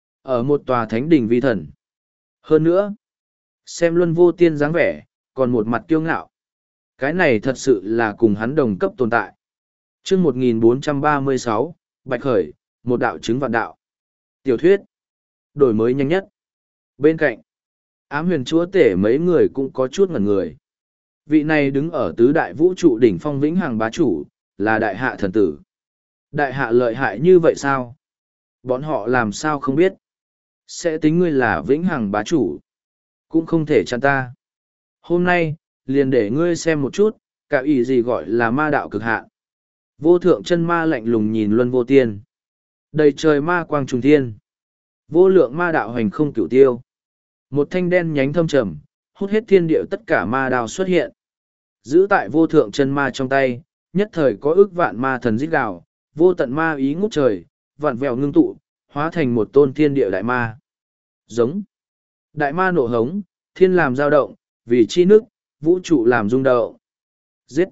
Ở một tòa thánh đình vi thần. Hơn nữa, xem Luân Vô Tiên dáng vẻ, còn một mặt kiêu ngạo. Cái này thật sự là cùng hắn đồng cấp tồn tại. chương một nghìn bốn trăm ba mươi sáu, Bạch Khởi, một đạo chứng vạn đạo. Tiểu thuyết, đổi mới nhanh nhất. Bên cạnh, ám huyền chúa tể mấy người cũng có chút ngẩn người. Vị này đứng ở tứ đại vũ trụ đỉnh phong vĩnh hằng bá chủ, là đại hạ thần tử. Đại hạ lợi hại như vậy sao? Bọn họ làm sao không biết? Sẽ tính ngươi là vĩnh hằng bá chủ. Cũng không thể chặn ta. Hôm nay, liền để ngươi xem một chút, cả ý gì gọi là ma đạo cực hạn. Vô thượng chân ma lạnh lùng nhìn Luân Vô Tiên. Đầy trời ma quang trùng thiên. Vô lượng ma đạo hành không cửu tiêu. Một thanh đen nhánh thâm trầm, hút hết thiên địa tất cả ma đao xuất hiện. Giữ tại vô thượng chân ma trong tay, nhất thời có ước vạn ma thần rít gào, vô tận ma ý ngút trời, vạn vẹo ngưng tụ, hóa thành một tôn thiên địa đại ma. Giống. Đại ma nộ hống, thiên làm dao động, vì chi nước, vũ trụ làm rung động. Giết.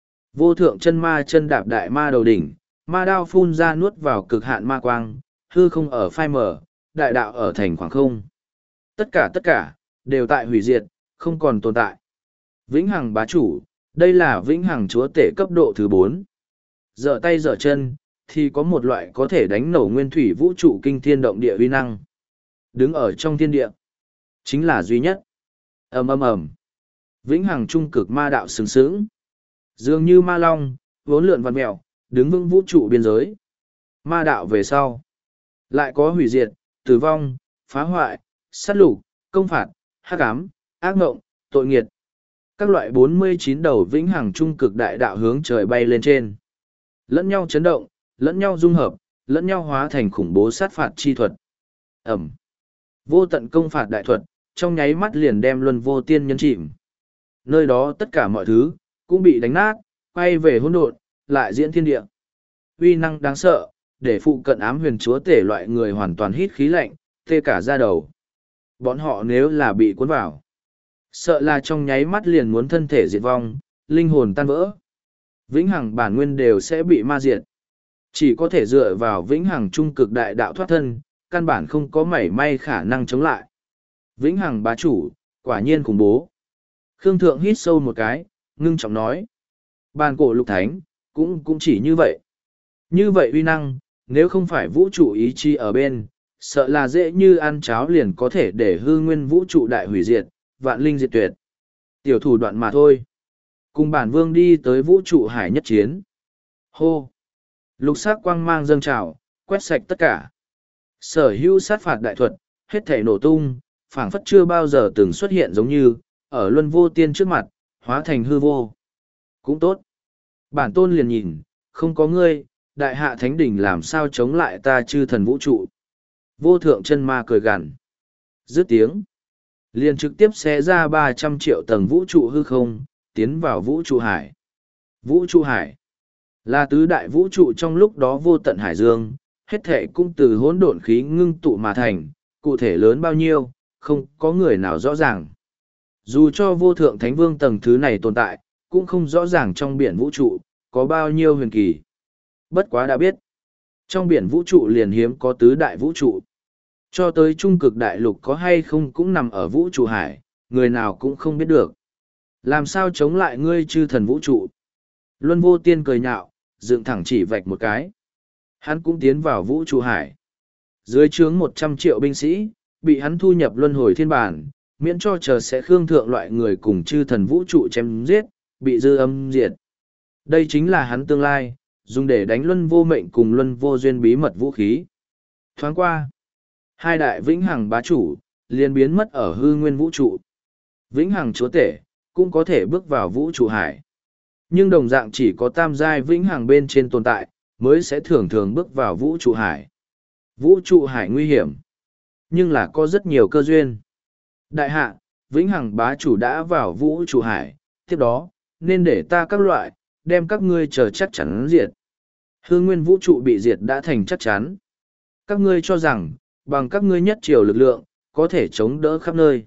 Vô thượng chân ma chân đạp đại ma đầu đỉnh, ma đao phun ra nuốt vào cực hạn ma quang, hư không ở phai mở, đại đạo ở thành khoảng không. Tất cả tất cả, đều tại hủy diệt, không còn tồn tại. Vĩnh hằng bá chủ, đây là vĩnh hằng chúa tể cấp độ thứ bốn. Giở tay giở chân, thì có một loại có thể đánh nổ nguyên thủy vũ trụ kinh thiên động địa uy năng. Đứng ở trong thiên địa, chính là duy nhất. Ầm ầm ầm. Vĩnh hằng trung cực ma đạo sừng sững. Dường như ma long, vốn lượn văn mèo, đứng vững vũ trụ biên giới. Ma đạo về sau. Lại có hủy diệt, tử vong, phá hoại, sát lục, công phạt, hắc ám, ác ngộng, tội nghiệt. Các loại bốn mươi chín đầu vĩnh hằng trung cực đại đạo hướng trời bay lên trên. Lẫn nhau chấn động, lẫn nhau dung hợp, lẫn nhau hóa thành khủng bố sát phạt chi thuật. Ẩm. Vô tận công phạt đại thuật, trong nháy mắt liền đem luân vô tiên nhấn chìm. Nơi đó tất cả mọi thứ, cũng bị đánh nát, quay về hỗn độn, lại diễn thiên địa. Uy năng đáng sợ, để phụ cận ám huyền chúa tể loại người hoàn toàn hít khí lạnh, tê cả da đầu. Bọn họ nếu là bị cuốn vào, sợ là trong nháy mắt liền muốn thân thể diệt vong, linh hồn tan vỡ. Vĩnh hằng bản nguyên đều sẽ bị ma diệt. Chỉ có thể dựa vào vĩnh hằng trung cực đại đạo thoát thân, căn bản không có mảy may khả năng chống lại. Vĩnh hằng bá chủ, quả nhiên khủng bố. Khương Thượng hít sâu một cái, ngưng trọng nói. Bàn cổ lục thánh, cũng cũng chỉ như vậy. Như vậy uy năng, nếu không phải vũ trụ ý chí ở bên, sợ là dễ như ăn cháo liền có thể để hư nguyên vũ trụ đại hủy diệt, vạn linh diệt tuyệt. Tiểu thủ đoạn mà thôi. Cùng bản vương đi tới vũ trụ hải nhất chiến. Hô! Lục sắc quang mang dâng trào, quét sạch tất cả. Sở hữu sát phạt đại thuật, hết thể nổ tung, phảng phất chưa bao giờ từng xuất hiện giống như, ở luân vô tiên trước mặt, hóa thành hư vô. Cũng tốt. Bản tôn liền nhìn, không có ngươi, đại hạ thánh đỉnh làm sao chống lại ta chư thần vũ trụ. Vô thượng chân ma cười gằn. Dứt tiếng. Liền trực tiếp xé ra ba trăm triệu tầng vũ trụ hư không, tiến vào vũ trụ hải. Vũ trụ hải là tứ đại vũ trụ trong lúc đó vô tận hải dương, hết thể cũng từ hỗn độn khí ngưng tụ mà thành, cụ thể lớn bao nhiêu, không có người nào rõ ràng. Dù cho vô thượng thánh vương tầng thứ này tồn tại, cũng không rõ ràng trong biển vũ trụ, có bao nhiêu huyền kỳ. Bất quá đã biết, trong biển vũ trụ liền hiếm có tứ đại vũ trụ. Cho tới trung cực đại lục có hay không cũng nằm ở vũ trụ hải, người nào cũng không biết được. Làm sao chống lại ngươi chư thần vũ trụ? Luân vô tiên cười nhạo, dựng thẳng chỉ vạch một cái. Hắn cũng tiến vào vũ trụ hải. Dưới trướng một trăm triệu binh sĩ, bị hắn thu nhập luân hồi thiên bản, miễn cho chờ sẽ khương thượng loại người cùng chư thần vũ trụ chém giết, bị dư âm diệt. Đây chính là hắn tương lai, dùng để đánh luân vô mệnh cùng luân vô duyên bí mật vũ khí. Thoáng qua, hai đại vĩnh hằng bá chủ, liền biến mất ở hư nguyên vũ trụ. Vĩnh hằng chúa tể, cũng có thể bước vào vũ trụ hải. Nhưng đồng dạng chỉ có tam giai vĩnh hằng bên trên tồn tại, mới sẽ thường thường bước vào vũ trụ hải. Vũ trụ hải nguy hiểm, nhưng là có rất nhiều cơ duyên. Đại hạ, vĩnh hằng bá chủ đã vào vũ trụ hải, tiếp đó, nên để ta các loại, đem các ngươi chờ chắc chắn diệt. Hương nguyên vũ trụ bị diệt đã thành chắc chắn. Các ngươi cho rằng, bằng các ngươi nhất triều lực lượng, có thể chống đỡ khắp nơi.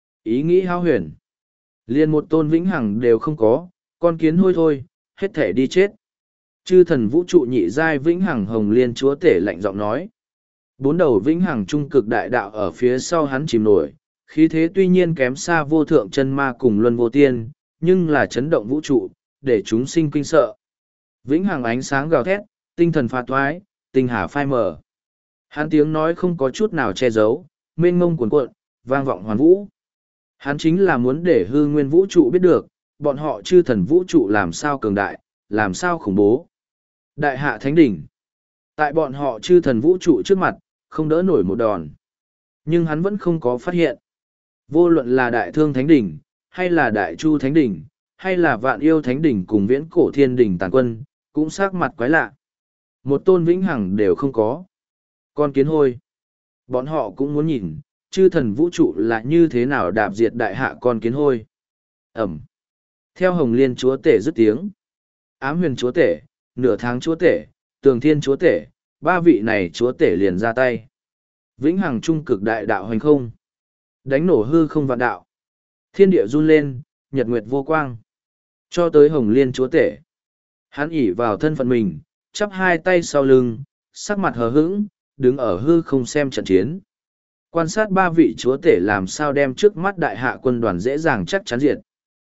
Ý nghĩ hao huyền. Liền một tôn vĩnh hằng đều không có, con kiến hôi thôi, hết thể đi chết. Chư thần vũ trụ nhị giai vĩnh hằng hồng liên chúa tể lạnh giọng nói. Bốn đầu vĩnh hằng trung cực đại đạo ở phía sau hắn chìm nổi, khí thế tuy nhiên kém xa vô thượng chân ma cùng luân vô tiên, nhưng là chấn động vũ trụ, để chúng sinh kinh sợ. Vĩnh hằng ánh sáng gào thét, tinh thần phá toái, tinh hà phai mờ. Hắn tiếng nói không có chút nào che giấu, mênh mông cuồn cuộn, vang vọng hoàn vũ. Hắn chính là muốn để hư nguyên vũ trụ biết được, bọn họ chư thần vũ trụ làm sao cường đại, làm sao khủng bố. Đại hạ thánh đỉnh. Tại bọn họ chư thần vũ trụ trước mặt, không đỡ nổi một đòn. Nhưng hắn vẫn không có phát hiện. Vô luận là đại thương thánh đỉnh, hay là đại chu thánh đỉnh, hay là vạn yêu thánh đỉnh cùng viễn cổ thiên đỉnh tàn quân, cũng sắc mặt quái lạ. Một tôn vĩnh hằng đều không có. Con kiến hôi. Bọn họ cũng muốn nhìn, chư thần vũ trụ là như thế nào đạp diệt đại hạ con kiến hôi. Ẩm. Theo Hồng Liên chúa tể dứt tiếng. Ám huyền chúa tể, nửa tháng chúa tể, tường thiên chúa tể, ba vị này chúa tể liền ra tay. Vĩnh hằng trung cực đại đạo hoành không. Đánh nổ hư không vạn đạo. Thiên địa run lên, nhật nguyệt vô quang. Cho tới Hồng Liên chúa tể. Hắn ỉ vào thân phận mình, chắp hai tay sau lưng, sắc mặt hờ hững, đứng ở hư không xem trận chiến. Quan sát ba vị chúa tể làm sao đem trước mắt đại hạ quân đoàn dễ dàng chắc chắn diệt.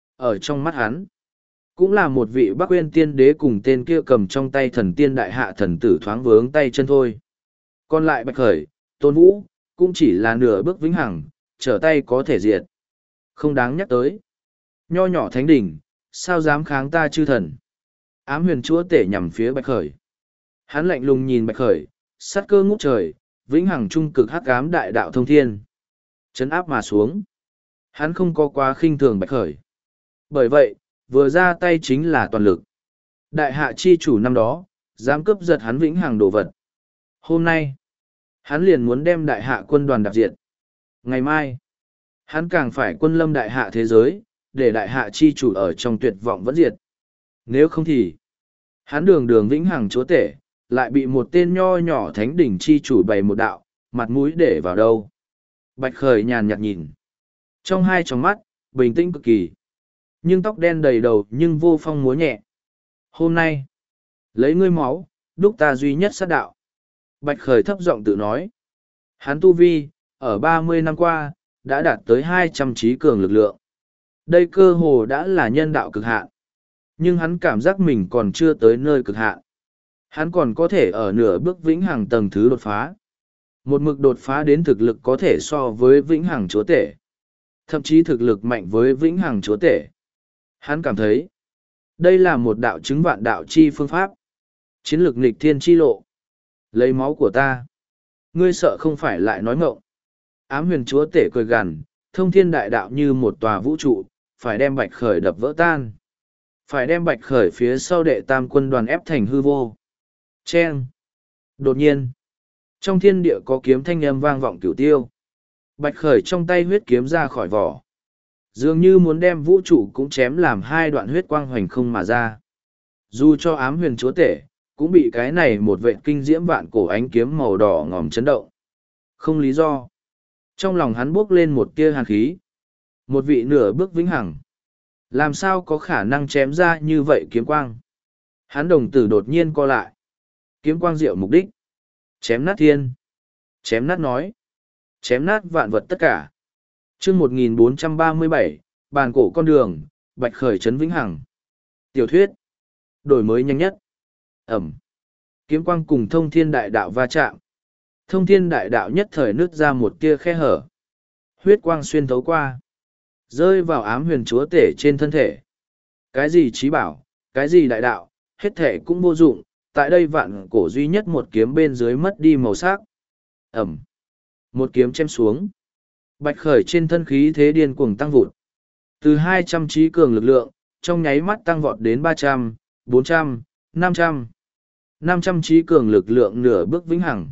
Ở trong mắt hắn, cũng là một vị Bắc Uyên tiên đế cùng tên kia cầm trong tay thần tiên đại hạ thần tử thoáng vướng tay chân thôi. Còn lại Bạch Khởi, Tôn Vũ, cũng chỉ là nửa bước vĩnh hằng, trở tay có thể diệt. Không đáng nhắc tới. Nho nhỏ thánh đỉnh, sao dám kháng ta chư thần. Ám huyền chúa tể nhằm phía Bạch Khởi. Hắn lạnh lùng nhìn Bạch Khởi, sát cơ ngút trời, vĩnh hằng trung cực hắc ám đại đạo thông thiên. Chấn áp mà xuống. Hắn không có quá khinh thường Bạch Khởi. Bởi vậy, vừa ra tay chính là toàn lực. Đại hạ chi chủ năm đó, dám cướp giật hắn vĩnh hằng đồ vật. Hôm nay, hắn liền muốn đem đại hạ quân đoàn đạp diệt. Ngày mai, hắn càng phải quân lâm đại hạ thế giới, để đại hạ chi chủ ở trong tuyệt vọng vẫn diệt. Nếu không thì, hắn đường đường vĩnh hằng chúa tể, lại bị một tên nho nhỏ thánh đỉnh chi chủ bày một đạo, mặt mũi để vào đâu. Bạch Khởi nhàn nhạt nhìn. Trong hai tròng mắt, bình tĩnh cực kỳ. Nhưng tóc đen đầy đầu nhưng vô phong múa nhẹ. Hôm nay, lấy ngươi máu, đúc ta duy nhất sát đạo. Bạch Khởi thấp giọng tự nói. Hắn tu vi, ở ba mươi năm qua, đã đạt tới hai trăm trí cường lực lượng. Đây cơ hồ đã là nhân đạo cực hạn. Nhưng hắn cảm giác mình còn chưa tới nơi cực hạn. Hắn còn có thể ở nửa bước vĩnh hằng tầng thứ đột phá. Một mực đột phá đến thực lực có thể so với vĩnh hằng chúa tể. Thậm chí thực lực mạnh với vĩnh hằng chúa tể. Hắn cảm thấy, đây là một đạo chứng vạn đạo chi phương pháp. Chiến lược nghịch thiên chi lộ. Lấy máu của ta. Ngươi sợ không phải lại nói ngọng. Ám huyền chúa tể cười gằn, thông thiên đại đạo như một tòa vũ trụ, phải đem Bạch Khởi đập vỡ tan. Phải đem Bạch Khởi phía sau đệ tam quân đoàn ép thành hư vô. Chen. Đột nhiên, trong thiên địa có kiếm thanh âm vang vọng cửu tiêu. Bạch Khởi trong tay huyết kiếm ra khỏi vỏ. Dường như muốn đem vũ trụ cũng chém làm hai đoạn huyết quang hoành không mà ra. Dù cho ám huyền chúa tể, cũng bị cái này một vệ kinh diễm vạn cổ ánh kiếm màu đỏ ngòm chấn động. Không lý do. Trong lòng hắn buốc lên một tia hàn khí. Một vị nửa bước vĩnh hằng. Làm sao có khả năng chém ra như vậy kiếm quang? Hắn đồng tử đột nhiên co lại. Kiếm quang diệu mục đích. Chém nát thiên. Chém nát nói. Chém nát vạn vật tất cả. chương một nghìn bốn trăm ba mươi bảy, bàn cổ con đường, Bạch Khởi trấn vĩnh hằng. Tiểu thuyết. Đổi mới nhanh nhất. Ẩm. Kiếm quang cùng thông thiên đại đạo va chạm. Thông thiên đại đạo nhất thời nứt ra một tia khe hở. Huyết quang xuyên thấu qua. Rơi vào ám huyền chúa tể trên thân thể. Cái gì trí bảo, cái gì đại đạo, hết thể cũng vô dụng. Tại đây vạn cổ duy nhất một kiếm bên dưới mất đi màu sắc. Ẩm. Một kiếm chém xuống. Bạch Khởi trên thân khí thế điên cuồng tăng vụt. Từ hai trăm trí cường lực lượng, trong nháy mắt tăng vọt đến ba trăm, bốn trăm, năm trăm. năm trăm trí cường lực lượng nửa bước vĩnh hằng.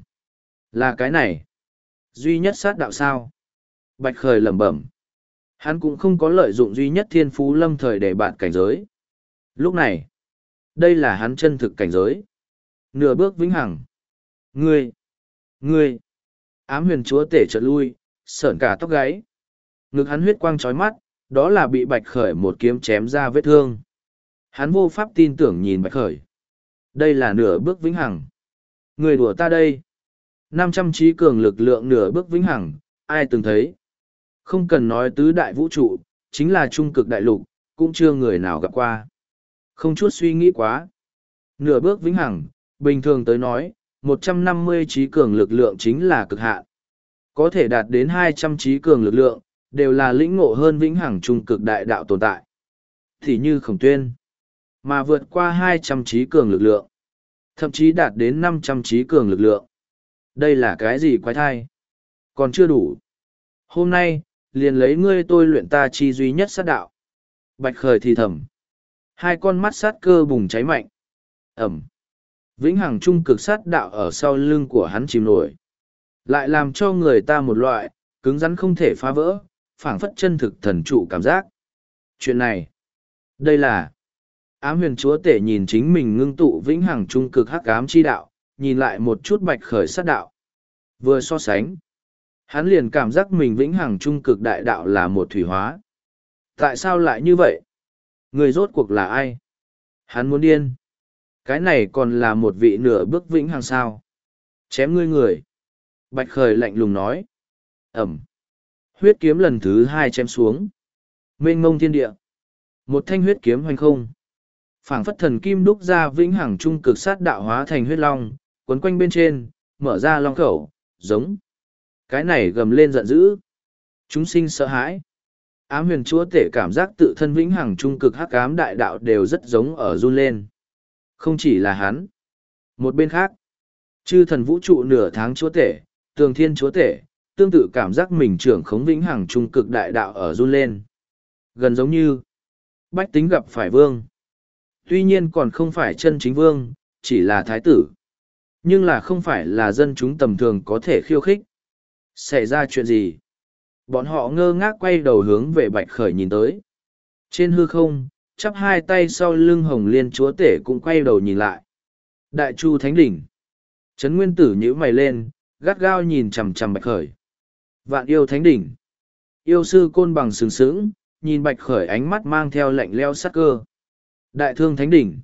Là cái này. Duy nhất sát đạo sao. Bạch Khởi lẩm bẩm. Hắn cũng không có lợi dụng duy nhất thiên phú lâm thời để bạn cảnh giới. Lúc này, đây là hắn chân thực cảnh giới. Nửa bước vĩnh hằng. Ngươi, ngươi. Ám huyền chúa tể chợt lui, sởn cả tóc gáy. Ngực hắn huyết quang chói mắt, đó là bị Bạch Khởi một kiếm chém ra vết thương. Hắn vô pháp tin tưởng nhìn Bạch Khởi. Đây là nửa bước vĩnh hằng. Người đùa ta đây. năm trăm trí cường lực lượng nửa bước vĩnh hằng, ai từng thấy. Không cần nói tứ đại vũ trụ, chính là trung cực đại lục, cũng chưa người nào gặp qua. Không chút suy nghĩ quá. Nửa bước vĩnh hằng, bình thường tới nói, một trăm năm mươi trí cường lực lượng chính là cực hạn. Có thể đạt đến hai trăm trí cường lực lượng, đều là lĩnh ngộ hơn vĩnh hằng trung cực đại đạo tồn tại. Thì như Khổng Tuyên, mà vượt qua hai trăm trí cường lực lượng, thậm chí đạt đến năm trăm trí cường lực lượng. Đây là cái gì quái thai? Còn chưa đủ. Hôm nay, liền lấy ngươi tôi luyện ta chi duy nhất sát đạo. Bạch Khởi thì thầm. Hai con mắt sát cơ bùng cháy mạnh. Ẩm. Vĩnh hằng trung cực sát đạo ở sau lưng của hắn chìm nổi. Lại làm cho người ta một loại, cứng rắn không thể phá vỡ, phảng phất chân thực thần trụ cảm giác. Chuyện này, đây là ám huyền chúa tể nhìn chính mình ngưng tụ vĩnh hằng trung cực hắc ám chi đạo, nhìn lại một chút bạch khởi sát đạo. Vừa so sánh, hắn liền cảm giác mình vĩnh hằng trung cực đại đạo là một thủy hóa. Tại sao lại như vậy? Người rốt cuộc là ai? Hắn muốn điên. Cái này còn là một vị nửa bước vĩnh hằng sao. Chém ngươi người. Bạch khởi lạnh lùng nói. Ẩm. Huyết kiếm lần thứ hai chém xuống. Mênh mông thiên địa. Một thanh huyết kiếm hoành không. Phảng phất thần kim đúc ra vĩnh hằng trung cực sát đạo hóa thành huyết long, quấn quanh bên trên, mở ra long khẩu, giống. Cái này gầm lên giận dữ. Chúng sinh sợ hãi. Ám huyền chúa tể cảm giác tự thân vĩnh hằng trung cực hắc ám đại đạo đều rất giống ở run lên. Không chỉ là hắn. Một bên khác, chư thần vũ trụ nửa tháng chúa tể, tường thiên chúa tể, tương tự cảm giác mình trưởng khống vĩnh hằng trung cực đại đạo ở run lên. Gần giống như bách tính gặp phải vương. Tuy nhiên còn không phải chân chính vương, chỉ là thái tử. Nhưng là không phải là dân chúng tầm thường có thể khiêu khích. Xảy ra chuyện gì? Bọn họ ngơ ngác quay đầu hướng về bạch khởi nhìn tới. Trên hư không, chắp hai tay sau lưng hồng liên chúa tể cũng quay đầu nhìn lại. Đại chu thánh đỉnh. Trấn nguyên tử nhíu mày lên, gắt gao nhìn chằm chằm bạch khởi. Vạn yêu thánh đỉnh. Yêu sư côn bằng sừng sững, nhìn bạch khởi ánh mắt mang theo lạnh leo sắc cơ. Đại thương thánh đỉnh.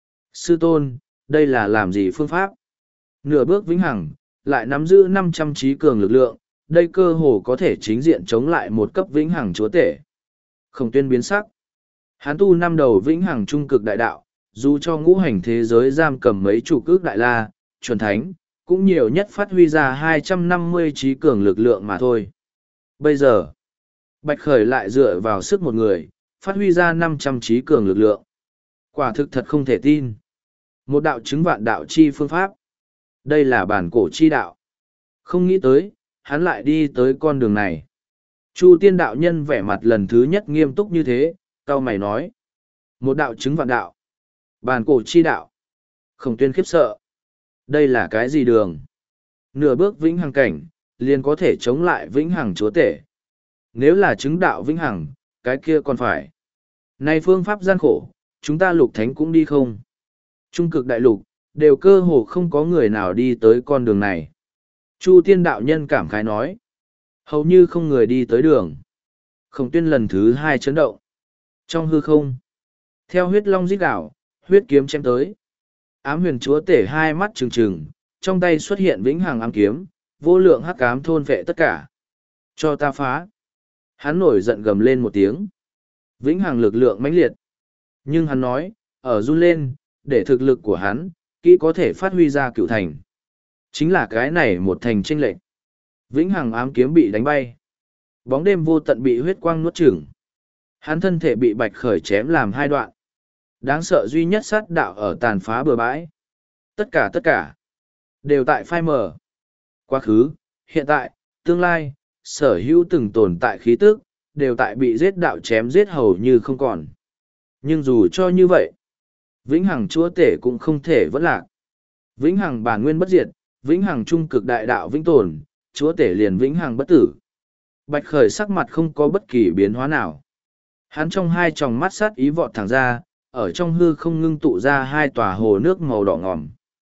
Sư tôn, đây là làm gì phương pháp? Nửa bước vĩnh hằng, lại nắm giữ năm trăm trí cường lực lượng, đây cơ hồ có thể chính diện chống lại một cấp vĩnh hằng chúa tể. Khổng tuyên biến sắc. Hắn tu năm đầu vĩnh hằng trung cực đại đạo, dù cho ngũ hành thế giới giam cầm mấy chủ cước đại la, chuẩn thánh, cũng nhiều nhất phát huy ra hai trăm năm mươi trí cường lực lượng mà thôi. Bây giờ, Bạch Khởi lại dựa vào sức một người, phát huy ra năm trăm trí cường lực lượng. Quả thực thật không thể tin. Một đạo chứng vạn đạo chi phương pháp. Đây là bản cổ chi đạo. Không nghĩ tới, hắn lại đi tới con đường này. Chu tiên đạo nhân vẻ mặt lần thứ nhất nghiêm túc như thế, cau mày nói. Một đạo chứng vạn đạo. Bản cổ chi đạo. Khổng tuyên khiếp sợ. Đây là cái gì đường? Nửa bước vĩnh hằng cảnh, liền có thể chống lại vĩnh hằng chúa tể. Nếu là chứng đạo vĩnh hằng, cái kia còn phải. Này phương pháp gian khổ, chúng ta lục thánh cũng đi không? Trung cực đại lục, đều cơ hồ không có người nào đi tới con đường này. Chu tiên đạo nhân cảm khái nói. Hầu như không người đi tới đường. Khổng tuyên lần thứ hai chấn động. Trong hư không, theo huyết long rít gạo, huyết kiếm chém tới. Ám huyền chúa tể hai mắt trừng trừng, trong tay xuất hiện vĩnh hằng ám kiếm, vô lượng hắc ám thôn vệ tất cả. Cho ta phá. Hắn nổi giận gầm lên một tiếng. Vĩnh hằng lực lượng mãnh liệt. Nhưng hắn nói, ở run lên, để thực lực của hắn, kỹ có thể phát huy ra cựu thành. Chính là cái này một thành chênh lệch. Vĩnh hằng ám kiếm bị đánh bay. Bóng đêm vô tận bị huyết quang nuốt chửng. Hắn thân thể bị bạch khởi chém làm hai đoạn. Đáng sợ duy nhất sát đạo ở tàn phá bừa bãi. Tất cả tất cả, đều tại phai mờ. Quá khứ, hiện tại, tương lai, sở hữu từng tồn tại khí tức, đều tại bị giết đạo chém giết hầu như không còn. Nhưng dù cho như vậy, vĩnh hằng chúa tể cũng không thể vẫn lạc. Vĩnh hằng bản nguyên bất diệt, vĩnh hằng trung cực đại đạo vĩnh tồn, chúa tể liền vĩnh hằng bất tử. Bạch khởi sắc mặt không có bất kỳ biến hóa nào. Hắn trong hai tròng mắt sát ý vọt thẳng ra, ở trong hư không ngưng tụ ra hai tòa hồ nước màu đỏ ngòm.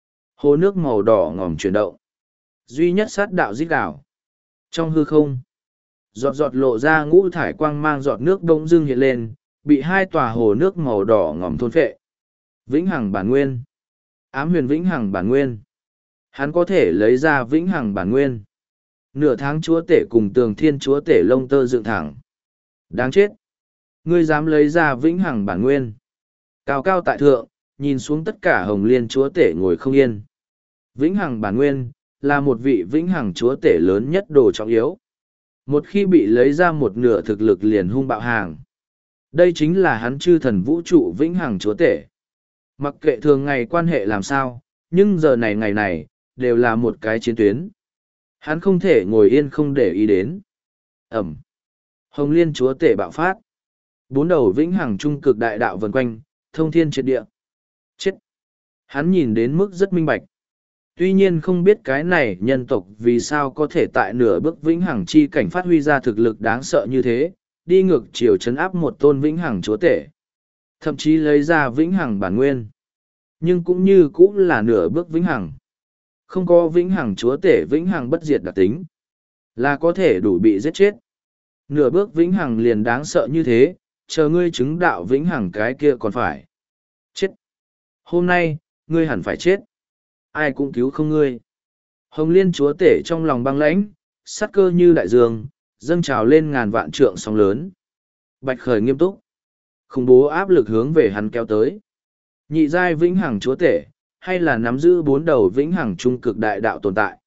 Hồ nước màu đỏ ngòm chuyển động. Duy nhất sát đạo rít đảo. Trong hư không, giọt giọt lộ ra ngũ thải quang mang giọt nước bỗng dưng hiện lên, bị hai tòa hồ nước màu đỏ ngòm thôn phệ. Vĩnh hằng bản nguyên. Ám huyền vĩnh hằng bản nguyên. Hắn có thể lấy ra vĩnh hằng bản nguyên. Nửa tháng chúa tể cùng tường thiên chúa tể lông tơ dựng thẳng. Đáng chết. Ngươi dám lấy ra vĩnh hằng bản nguyên. Cao cao tại thượng, nhìn xuống tất cả hồng liên chúa tể ngồi không yên. Vĩnh hằng bản nguyên, là một vị vĩnh hằng chúa tể lớn nhất đồ trọng yếu. Một khi bị lấy ra một nửa thực lực liền hung bạo hàng. Đây chính là hắn chư thần vũ trụ vĩnh hằng chúa tể. Mặc kệ thường ngày quan hệ làm sao, nhưng giờ này ngày này, đều là một cái chiến tuyến. Hắn không thể ngồi yên không để ý đến. Ẩm. Hồng liên chúa tể bạo phát. Bốn đầu vĩnh hằng trung cực đại đạo vần quanh, thông thiên triệt địa. Chết. Hắn nhìn đến mức rất minh bạch. Tuy nhiên không biết cái này nhân tộc vì sao có thể tại nửa bước vĩnh hằng chi cảnh phát huy ra thực lực đáng sợ như thế, đi ngược chiều chấn áp một tôn vĩnh hằng chúa tể. Thậm chí lấy ra vĩnh hằng bản nguyên. Nhưng cũng như cũng là nửa bước vĩnh hằng. Không có vĩnh hằng chúa tể vĩnh hằng bất diệt đặc tính. Là có thể đủ bị giết chết. Nửa bước vĩnh hằng liền đáng sợ như thế, chờ ngươi chứng đạo vĩnh hằng cái kia còn phải. Chết. Hôm nay, ngươi hẳn phải chết. Ai cũng cứu không ngươi. Hồng Liên chúa tể trong lòng băng lãnh, sát cơ như đại dương, dâng trào lên ngàn vạn trượng sóng lớn. Bạch Khởi nghiêm túc. Khủng bố áp lực hướng về hắn kéo tới. Nhị giai vĩnh hằng chúa tể, hay là nắm giữ bốn đầu vĩnh hằng trung cực đại đạo tồn tại.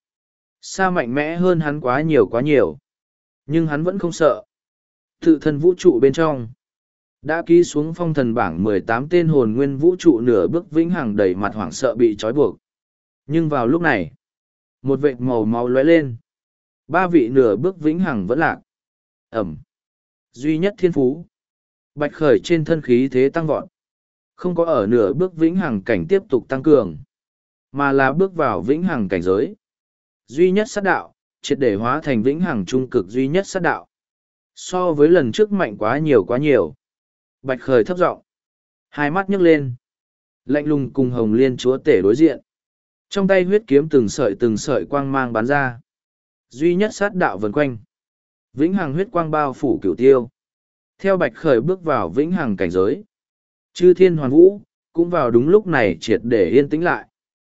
Xa mạnh mẽ hơn hắn quá nhiều quá nhiều. Nhưng hắn vẫn không sợ. Tự thân vũ trụ bên trong. Đã ký xuống phong thần bảng mười tám tên hồn nguyên vũ trụ nửa bước vĩnh hằng đầy mặt hoảng sợ bị trói buộc. Nhưng vào lúc này, một vệt màu máu lóe lên. Ba vị nửa bước vĩnh hằng vẫn lạc. Ẩm. Duy nhất thiên phú. Bạch Khởi trên thân khí thế tăng vọt. Không có ở nửa bước vĩnh hằng cảnh tiếp tục tăng cường, mà là bước vào vĩnh hằng cảnh giới. Duy nhất sát đạo, triệt để hóa thành vĩnh hằng trung cực duy nhất sát đạo. So với lần trước mạnh quá nhiều quá nhiều. Bạch Khởi thấp giọng, hai mắt nhấc lên. Lạnh lùng cùng Hồng Liên chúa tể đối diện. Trong tay huyết kiếm từng sợi từng sợi quang mang bắn ra. Duy nhất sát đạo vần quanh. Vĩnh hằng huyết quang bao phủ cửu tiêu. Theo Bạch Khởi bước vào vĩnh hằng cảnh giới. Chư thiên hoàn vũ, cũng vào đúng lúc này triệt để yên tĩnh lại.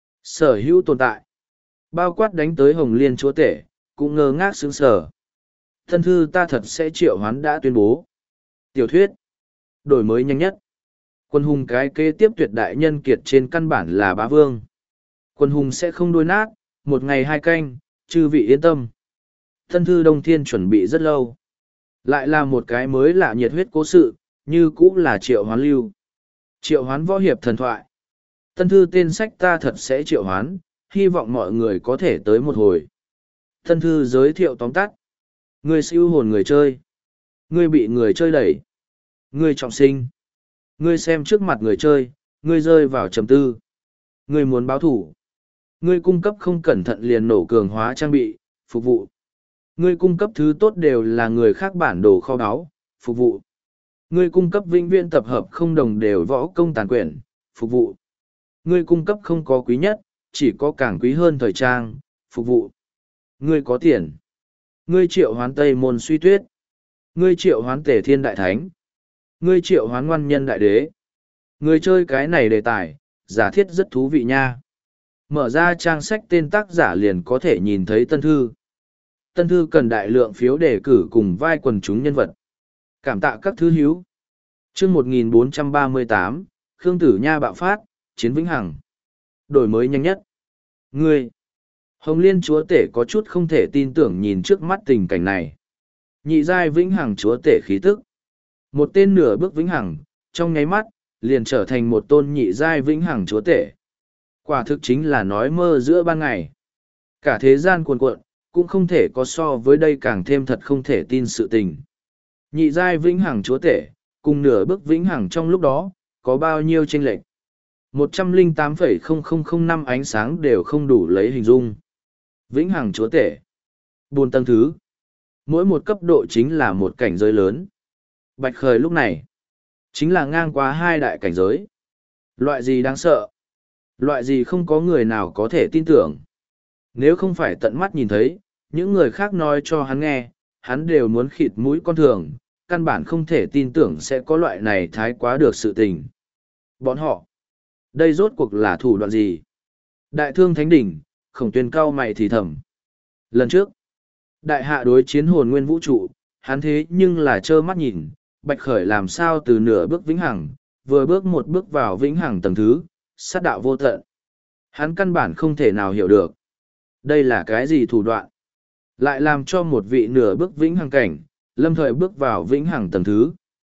Sở hữu tồn tại. Bao quát đánh tới Hồng Liên chúa tể, cũng ngơ ngác sững sờ. Thân thư ta thật sẽ triệu hoán đã tuyên bố. Tiểu thuyết. Đổi mới nhanh nhất. Quân hùng cái kế tiếp tuyệt đại nhân kiệt trên căn bản là bá vương. Quân hùng sẽ không đôi nát, một ngày hai canh, chư vị yên tâm. Thân thư Đông Thiên chuẩn bị rất lâu. Lại là một cái mới lạ nhiệt huyết cố sự, như cũng là triệu hoán lưu. Triệu hoán võ hiệp thần thoại. Tân thư tên sách ta thật sẽ triệu hoán, hy vọng mọi người có thể tới một hồi. Tân thư giới thiệu tóm tắt. Người siêu hồn người chơi. Người bị người chơi đẩy. Người trọng sinh. Người xem trước mặt người chơi, người rơi vào trầm tư. Người muốn báo thủ. Người cung cấp không cẩn thận liền nổ cường hóa trang bị, phục vụ. Người cung cấp thứ tốt đều là người khác bản đồ kho báu, phục vụ. Người cung cấp vĩnh viễn tập hợp không đồng đều võ công tàn quyển, phục vụ. Người cung cấp không có quý nhất, chỉ có càng quý hơn thời trang, phục vụ. Người có tiền. Người triệu hoán Tây Môn Suy Tuyết. Người triệu hoán Tề Thiên Đại Thánh. Người triệu hoán Ngoan Nhân Đại Đế. Người chơi cái này đề tài, giả thiết rất thú vị nha. Mở ra trang sách tên tác giả liền có thể nhìn thấy tân thư. Tân thư cần đại lượng phiếu đề cử cùng vai quần chúng nhân vật. Cảm tạ các thứ hiếu. Chương một nghìn bốn trăm ba mươi tám, Khương Tử Nha bạo phát, chiến vĩnh hằng. Đổi mới nhanh nhất. Ngươi. Hồng Liên chúa tể có chút không thể tin tưởng nhìn trước mắt tình cảnh này. Nhị giai vĩnh hằng chúa tể khí tức. Một tên nửa bước vĩnh hằng, trong nháy mắt, liền trở thành một tôn nhị giai vĩnh hằng chúa tể. Quả thực chính là nói mơ giữa ban ngày. Cả thế gian cuồn cuộn, cũng không thể có so với đây càng thêm thật không thể tin sự tình. Nhị giai vĩnh hằng chúa tể, cùng nửa bước vĩnh hằng trong lúc đó, có bao nhiêu chênh lệch? một trăm lẻ tám phẩy không không không năm ánh sáng đều không đủ lấy hình dung. Vĩnh hằng chúa tể. Bốn tầng thứ. Mỗi một cấp độ chính là một cảnh giới lớn. Bạch Khởi lúc này, chính là ngang qua hai đại cảnh giới. Loại gì đáng sợ? Loại gì không có người nào có thể tin tưởng? Nếu không phải tận mắt nhìn thấy, những người khác nói cho hắn nghe, hắn đều muốn khịt mũi con thường, căn bản không thể tin tưởng sẽ có loại này thái quá được sự tình. Bọn họ, đây rốt cuộc là thủ đoạn gì? Đại thương thánh đỉnh, Khổng Tuyên cao mày thì thầm. Lần trước, đại hạ đối chiến hồn nguyên vũ trụ, hắn thế nhưng là trơ mắt nhìn, Bạch Khởi làm sao từ nửa bước vĩnh hằng, vừa bước một bước vào vĩnh hằng tầng thứ, sát đạo vô tận. Hắn căn bản không thể nào hiểu được. Đây là cái gì thủ đoạn? Lại làm cho một vị nửa bước vĩnh hằng cảnh, lâm thời bước vào vĩnh hằng tầng thứ.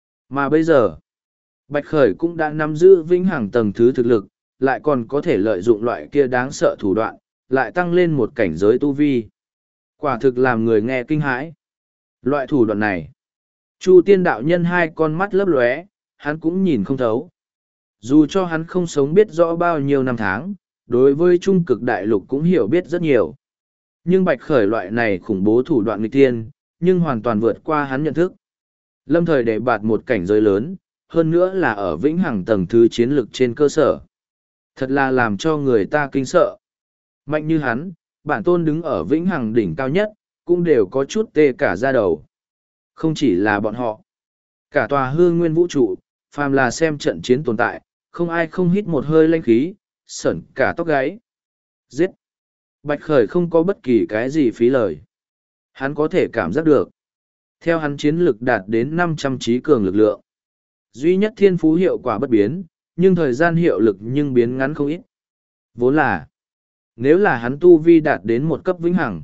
Mà bây giờ, Bạch Khởi cũng đã nắm giữ vĩnh hằng tầng thứ thực lực, lại còn có thể lợi dụng loại kia đáng sợ thủ đoạn, lại tăng lên một cảnh giới tu vi. Quả thực làm người nghe kinh hãi. Loại thủ đoạn này, Chu Tiên đạo nhân hai con mắt lấp lóe, hắn cũng nhìn không thấu. Dù cho hắn không sống biết rõ bao nhiêu năm tháng, đối với trung cực đại lục cũng hiểu biết rất nhiều. Nhưng Bạch Khởi loại này khủng bố thủ đoạn nghịch thiên, nhưng hoàn toàn vượt qua hắn nhận thức. Lâm thời để bạt một cảnh giới lớn, hơn nữa là ở vĩnh hằng tầng thứ chiến lực trên cơ sở. Thật là làm cho người ta kinh sợ. Mạnh như hắn, bản tôn đứng ở vĩnh hằng đỉnh cao nhất, cũng đều có chút tê cả da đầu. Không chỉ là bọn họ. Cả tòa hương nguyên vũ trụ, phàm là xem trận chiến tồn tại, không ai không hít một hơi lanh khí, sởn cả tóc gáy. Giết! Bạch Khởi không có bất kỳ cái gì phí lời. Hắn có thể cảm giác được. Theo hắn chiến lực đạt đến năm trăm trí cường lực lượng. Duy nhất thiên phú hiệu quả bất biến, nhưng thời gian hiệu lực nhưng biến ngắn không ít. Vốn là, nếu là hắn tu vi đạt đến một cấp vĩnh hằng,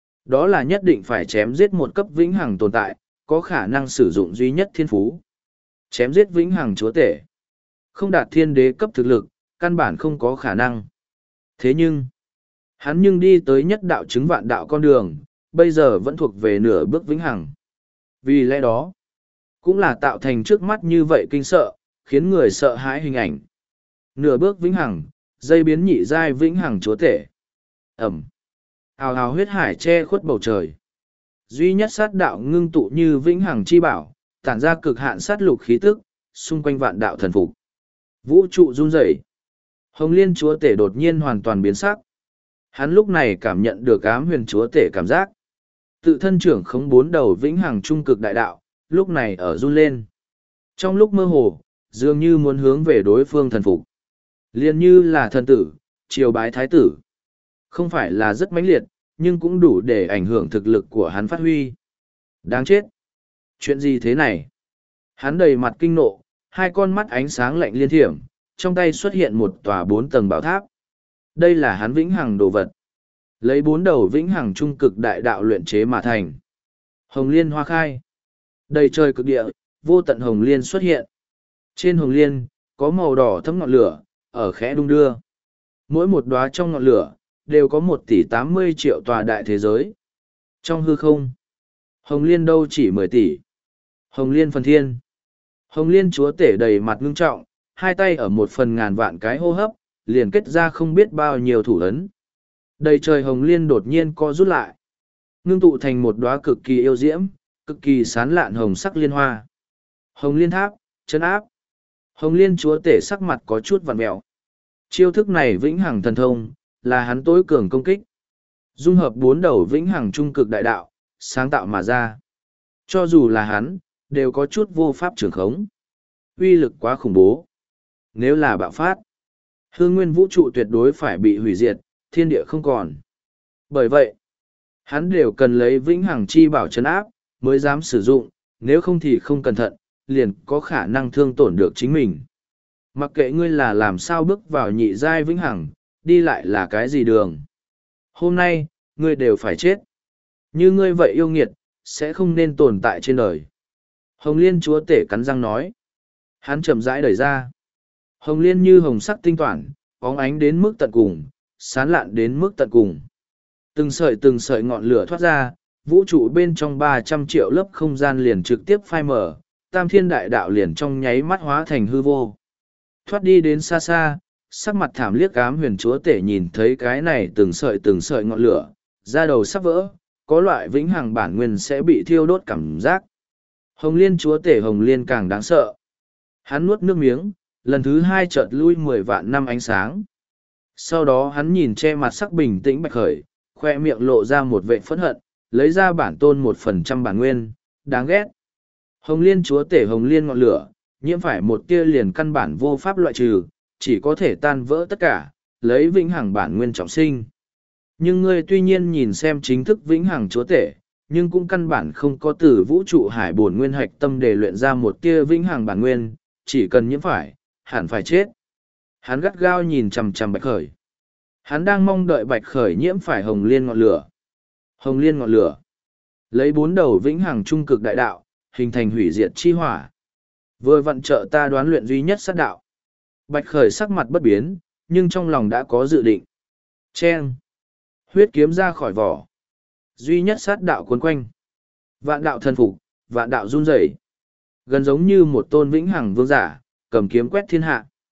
đó là nhất định phải chém giết một cấp vĩnh hằng tồn tại, có khả năng sử dụng duy nhất thiên phú. Chém giết vĩnh hằng chúa tể. Không đạt thiên đế cấp thực lực, căn bản không có khả năng. Thế nhưng, hắn nhưng đi tới nhất đạo chứng vạn đạo con đường, bây giờ vẫn thuộc về nửa bước vĩnh hằng. Vì lẽ đó, cũng là tạo thành trước mắt như vậy kinh sợ, khiến người sợ hãi hình ảnh. Nửa bước vĩnh hằng, dây biến nhị giai vĩnh hằng chúa tể. Ẩm. Hào hào huyết hải che khuất bầu trời. Duy nhất sát đạo ngưng tụ như vĩnh hằng chi bảo, tản ra cực hạn sát lục khí tức, xung quanh vạn đạo thần phục. Vũ trụ run rẩy. Hồng Liên chúa tể đột nhiên hoàn toàn biến sắc. Hắn lúc này cảm nhận được ám huyền chúa tể cảm giác. Tự thân trưởng khống bốn đầu vĩnh hằng trung cực đại đạo, lúc này ở run lên. Trong lúc mơ hồ, dường như muốn hướng về đối phương thần phục. Liên như là thần tử, triều bái thái tử. Không phải là rất mãnh liệt, nhưng cũng đủ để ảnh hưởng thực lực của hắn phát huy. Đáng chết! Chuyện gì thế này? Hắn đầy mặt kinh nộ, hai con mắt ánh sáng lạnh liên thiểm, trong tay xuất hiện một tòa bốn tầng bảo tháp. Đây là hắn vĩnh hằng đồ vật. Lấy bốn đầu vĩnh hằng trung cực đại đạo luyện chế mà thành. Hồng liên hoa khai. Đầy trời cực địa, vô tận hồng liên xuất hiện. Trên hồng liên, có màu đỏ thấm ngọn lửa, ở khẽ đung đưa. Mỗi một đóa trong ngọn lửa, đều có một tỷ tám mươi triệu tòa đại thế giới. Trong hư không, hồng liên đâu chỉ mười tỷ. Hồng liên phần thiên. Hồng liên chúa tể đầy mặt ngưng trọng, hai tay ở một phần ngàn vạn cái hô hấp, liền kết ra không biết bao nhiêu thủ ấn. Đầy trời hồng liên đột nhiên co rút lại. Ngưng tụ thành một đóa cực kỳ yêu diễm, cực kỳ sán lạn hồng sắc liên hoa. Hồng liên tháp, chân áp. Hồng liên chúa tể sắc mặt có chút vặn mẹo. Chiêu thức này vĩnh hằng thần thông, là hắn tối cường công kích. Dung hợp bốn đầu vĩnh hằng trung cực đại đạo, sáng tạo mà ra. Cho dù là hắn, đều có chút vô pháp trưởng khống. Uy lực quá khủng bố. Nếu là bạo phát, hương nguyên vũ trụ tuyệt đối phải bị hủy diệt, thiên địa không còn. Bởi vậy, hắn đều cần lấy vĩnh hằng chi bảo trấn áp, mới dám sử dụng, nếu không thì không cẩn thận, liền có khả năng thương tổn được chính mình. Mặc kệ ngươi là làm sao bước vào nhị giai vĩnh hằng, đi lại là cái gì đường. Hôm nay, ngươi đều phải chết. Như ngươi vậy yêu nghiệt, sẽ không nên tồn tại trên đời. Hồng Liên chúa tể cắn răng nói. Hắn chậm rãi đẩy ra. Hồng Liên như hồng sắc tinh toản, bóng ánh đến mức tận cùng, sán lạn đến mức tận cùng. Từng sợi từng sợi ngọn lửa thoát ra, vũ trụ bên trong ba trăm triệu lớp không gian liền trực tiếp phai mở, tam thiên đại đạo liền trong nháy mắt hóa thành hư vô. Thoát đi đến xa xa, sắc mặt thảm liếc ám huyền chúa tể nhìn thấy cái này từng sợi từng sợi ngọn lửa, da đầu sắp vỡ, có loại vĩnh hằng bản nguyên sẽ bị thiêu đốt cảm giác. Hồng Liên chúa tể Hồng Liên càng đáng sợ. Hắn nuốt nước miếng, lần thứ hai chợt lui mười vạn năm ánh sáng. Sau đó hắn nhìn che mặt sắc bình tĩnh Bạch Khởi, khoe miệng lộ ra một vệ phẫn hận, lấy ra bản tôn một phần trăm bản nguyên, đáng ghét. Hồng Liên chúa tể Hồng Liên ngọn lửa, nhiễm phải một tia liền căn bản vô pháp loại trừ, chỉ có thể tan vỡ tất cả, lấy vĩnh hằng bản nguyên trọng sinh. Nhưng ngươi tuy nhiên nhìn xem chính thức vĩnh hằng chúa tể, nhưng cũng căn bản không có từ vũ trụ hải bổn nguyên hạch tâm để luyện ra một tia vĩnh hằng bản nguyên, chỉ cần nhiễm phải, hẳn phải chết. Hắn gắt gao nhìn chằm chằm Bạch Khởi. Hắn đang mong đợi Bạch Khởi nhiễm phải Hồng Liên ngọn lửa. Hồng Liên ngọn lửa. Lấy bốn đầu vĩnh hằng trung cực đại đạo, hình thành hủy diệt chi hỏa. Vừa vặn trợ ta đoán luyện duy nhất sát đạo. Bạch Khởi sắc mặt bất biến, nhưng trong lòng đã có dự định. Chen. Huyết kiếm ra khỏi vỏ. Duy nhất sát đạo cuốn quanh. Vạn đạo thân phục, vạn đạo run rẩy. Gần giống như một tôn vĩnh hằng vương giả, cầm kiếm quét thiên hạ.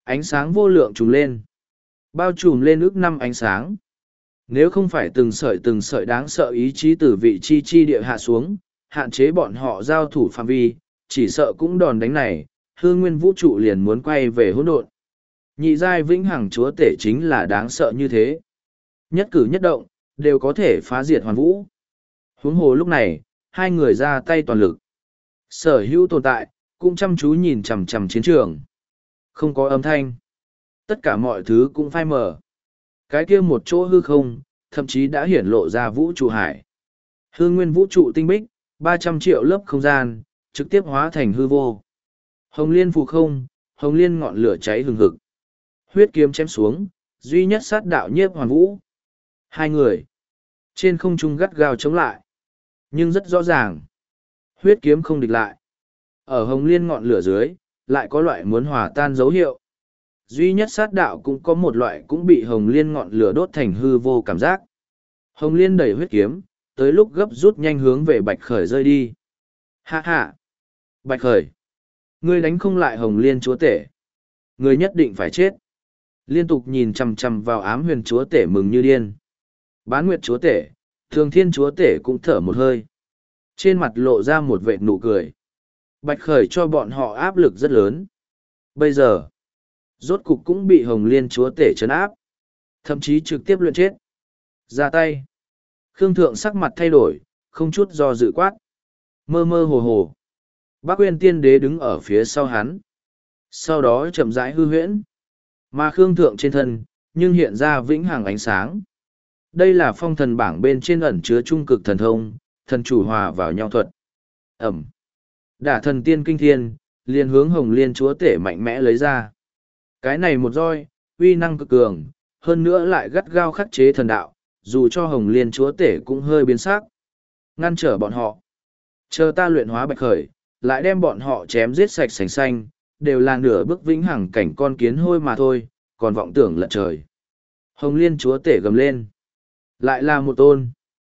Ánh sáng vô lượng trùng lên. Bao trùm lên ước năm ánh sáng. Nếu không phải từng sợi từng sợi đáng sợ ý chí từ vị chi chi địa hạ xuống, hạn chế bọn họ giao thủ phạm vi, chỉ sợ cũng đòn đánh này, hương nguyên vũ trụ liền muốn quay về hỗn độn. Nhị giai vĩnh hằng chúa tể chính là đáng sợ như thế. Nhất cử nhất động, đều có thể phá diệt hoàn vũ. Huống hồ lúc này, hai người ra tay toàn lực. Sở hữu tồn tại, cũng chăm chú nhìn chằm chằm chiến trường. Không có âm thanh. Tất cả mọi thứ cũng phai mờ. Cái kia một chỗ hư không, thậm chí đã hiển lộ ra vũ trụ hải. Hư nguyên vũ trụ tinh bích, ba trăm triệu lớp không gian, trực tiếp hóa thành hư vô. Hồng liên phù không, hồng liên ngọn lửa cháy hừng hực. Huyết kiếm chém xuống, duy nhất sát đạo nhiếp hoàn vũ. Hai người, trên không trung gắt gao chống lại. Nhưng rất rõ ràng, huyết kiếm không địch lại. Ở hồng liên ngọn lửa dưới, lại có loại muốn hòa tan dấu hiệu. Duy nhất sát đạo cũng có một loại cũng bị hồng liên ngọn lửa đốt thành hư vô cảm giác. Hồng liên đẩy huyết kiếm, tới lúc gấp rút nhanh hướng về bạch khởi rơi đi. Hạ hạ! Bạch khởi! Ngươi đánh không lại hồng liên chúa tể. Ngươi nhất định phải chết. Liên tục nhìn chằm chằm vào ám huyền chúa tể mừng như điên. Bán nguyệt chúa tể, thường thiên chúa tể cũng thở một hơi. Trên mặt lộ ra một vệt nụ cười. Bạch khởi cho bọn họ áp lực rất lớn. Bây giờ, rốt cục cũng bị hồng liên chúa tể trấn áp. Thậm chí trực tiếp luyện chết. Ra tay. Khương thượng sắc mặt thay đổi, không chút do dự quát. Mơ mơ hồ hồ. Bác Uyên tiên đế đứng ở phía sau hắn. Sau đó chậm rãi hư huyễn. Mà Khương thượng trên thân, nhưng hiện ra vĩnh hằng ánh sáng. Đây là phong thần bảng bên trên ẩn chứa trung cực thần thông, thần chủ hòa vào nhau thuật. Ẩm. Đả thần tiên kinh thiên, liền hướng hồng liên chúa tể mạnh mẽ lấy ra. Cái này một roi, uy năng cực cường, hơn nữa lại gắt gao khắc chế thần đạo, dù cho hồng liên chúa tể cũng hơi biến sắc. Ngăn trở bọn họ. Chờ ta luyện hóa bạch khởi, lại đem bọn họ chém giết sạch sành xanh, đều là nửa bước vĩnh hằng cảnh con kiến hôi mà thôi, còn vọng tưởng lận trời. Hồng liên chúa tể gầm lên. Lại là một tôn.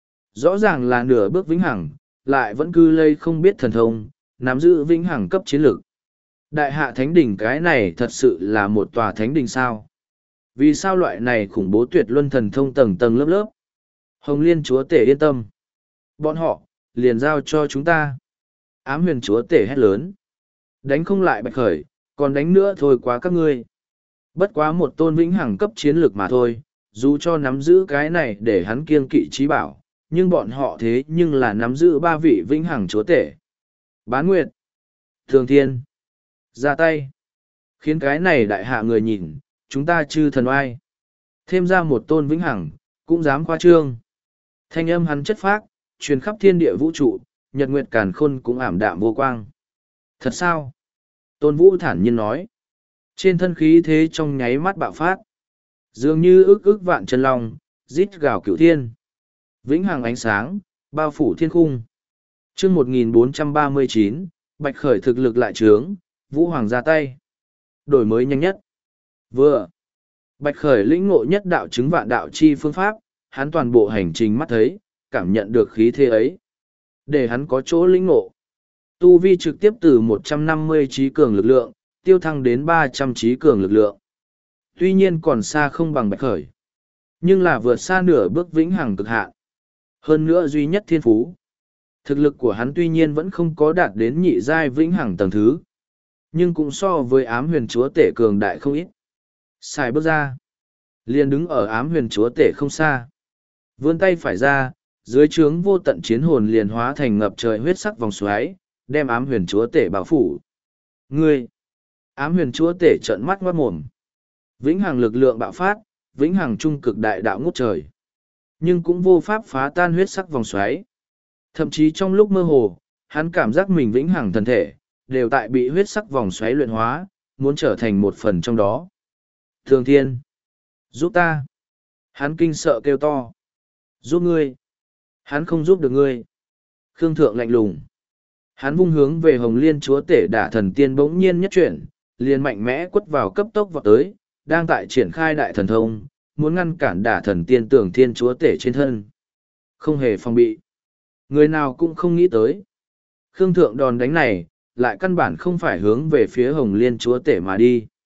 Rõ ràng là nửa bước vĩnh hằng, lại vẫn cứ lây không biết thần thông, nắm giữ vĩnh hằng cấp chiến lược. Đại hạ thánh đỉnh cái này thật sự là một tòa thánh đỉnh sao? Vì sao loại này khủng bố tuyệt luân thần thông tầng tầng lớp lớp? Hồng liên chúa tể yên tâm. Bọn họ, liền giao cho chúng ta. Ám huyền chúa tể hét lớn. Đánh không lại bạch khởi, còn đánh nữa thôi quá các ngươi. Bất quá một tôn vĩnh hằng cấp chiến lược mà thôi, dù cho nắm giữ cái này để hắn kiêng kỵ trí bảo, nhưng bọn họ thế nhưng là nắm giữ ba vị vĩnh hằng chúa tể. Bán nguyệt, thường thiên, ra tay. Khiến cái này đại hạ người nhìn, chúng ta chư thần oai. Thêm ra một tôn vĩnh hằng, cũng dám khoa trương. Thanh âm hắn chất phác, truyền khắp thiên địa vũ trụ, nhật nguyệt càn khôn cũng ảm đạm vô quang. Thật sao? Tôn Vũ thản nhiên nói. Trên thân khí thế trong nháy mắt bạo phát. Dường như ức ức vạn chân long, rít gào cửu thiên. Vĩnh hằng ánh sáng, bao phủ thiên khung. Chương một nghìn bốn trăm ba mươi chín, Bạch Khởi thực lực lại trướng, Vũ Hoàng ra tay. Đổi mới nhanh nhất. Vừa. Bạch Khởi lĩnh ngộ nhất đạo chứng vạn đạo chi phương pháp, hắn toàn bộ hành trình mắt thấy, cảm nhận được khí thế ấy. Để hắn có chỗ lĩnh ngộ. Tu vi trực tiếp từ một trăm năm mươi trí cường lực lượng, tiêu thăng đến ba trăm trí cường lực lượng. Tuy nhiên còn xa không bằng Bạch Khởi. Nhưng là vượt xa nửa bước vĩnh hằng cực hạn. Hơn nữa duy nhất thiên phú. Thực lực của hắn tuy nhiên vẫn không có đạt đến nhị giai vĩnh hằng tầng thứ. Nhưng cũng so với ám huyền chúa tể cường đại không ít. Xài bước ra. Liền đứng ở ám huyền chúa tể không xa. Vươn tay phải ra, dưới trướng vô tận chiến hồn liền hóa thành ngập trời huyết sắc vòng xoáy, đem ám huyền chúa tể bao phủ. Ngươi! Ám huyền chúa tể trợn mắt ngoát mồm. Vĩnh hằng lực lượng bạo phát, vĩnh hằng trung cực đại đạo ngút trời. Nhưng cũng vô pháp phá tan huyết sắc vòng xoáy. Thậm chí trong lúc mơ hồ, hắn cảm giác mình vĩnh hằng thần thể, đều tại bị huyết sắc vòng xoáy luyện hóa, muốn trở thành một phần trong đó. Thường thiên! Giúp ta! Hắn kinh sợ kêu to. Giúp ngươi! Hắn không giúp được ngươi. Khương thượng lạnh lùng. Hắn vung hướng về hồng liên chúa tể đả thần tiên bỗng nhiên nhất chuyển, liền mạnh mẽ quất vào cấp tốc vọt tới, đang tại triển khai đại thần thông, muốn ngăn cản đả thần tiên tưởng thiên chúa tể trên thân. Không hề phòng bị. Người nào cũng không nghĩ tới. Khương thượng đòn đánh này, lại căn bản không phải hướng về phía hồng liên chúa tể mà đi.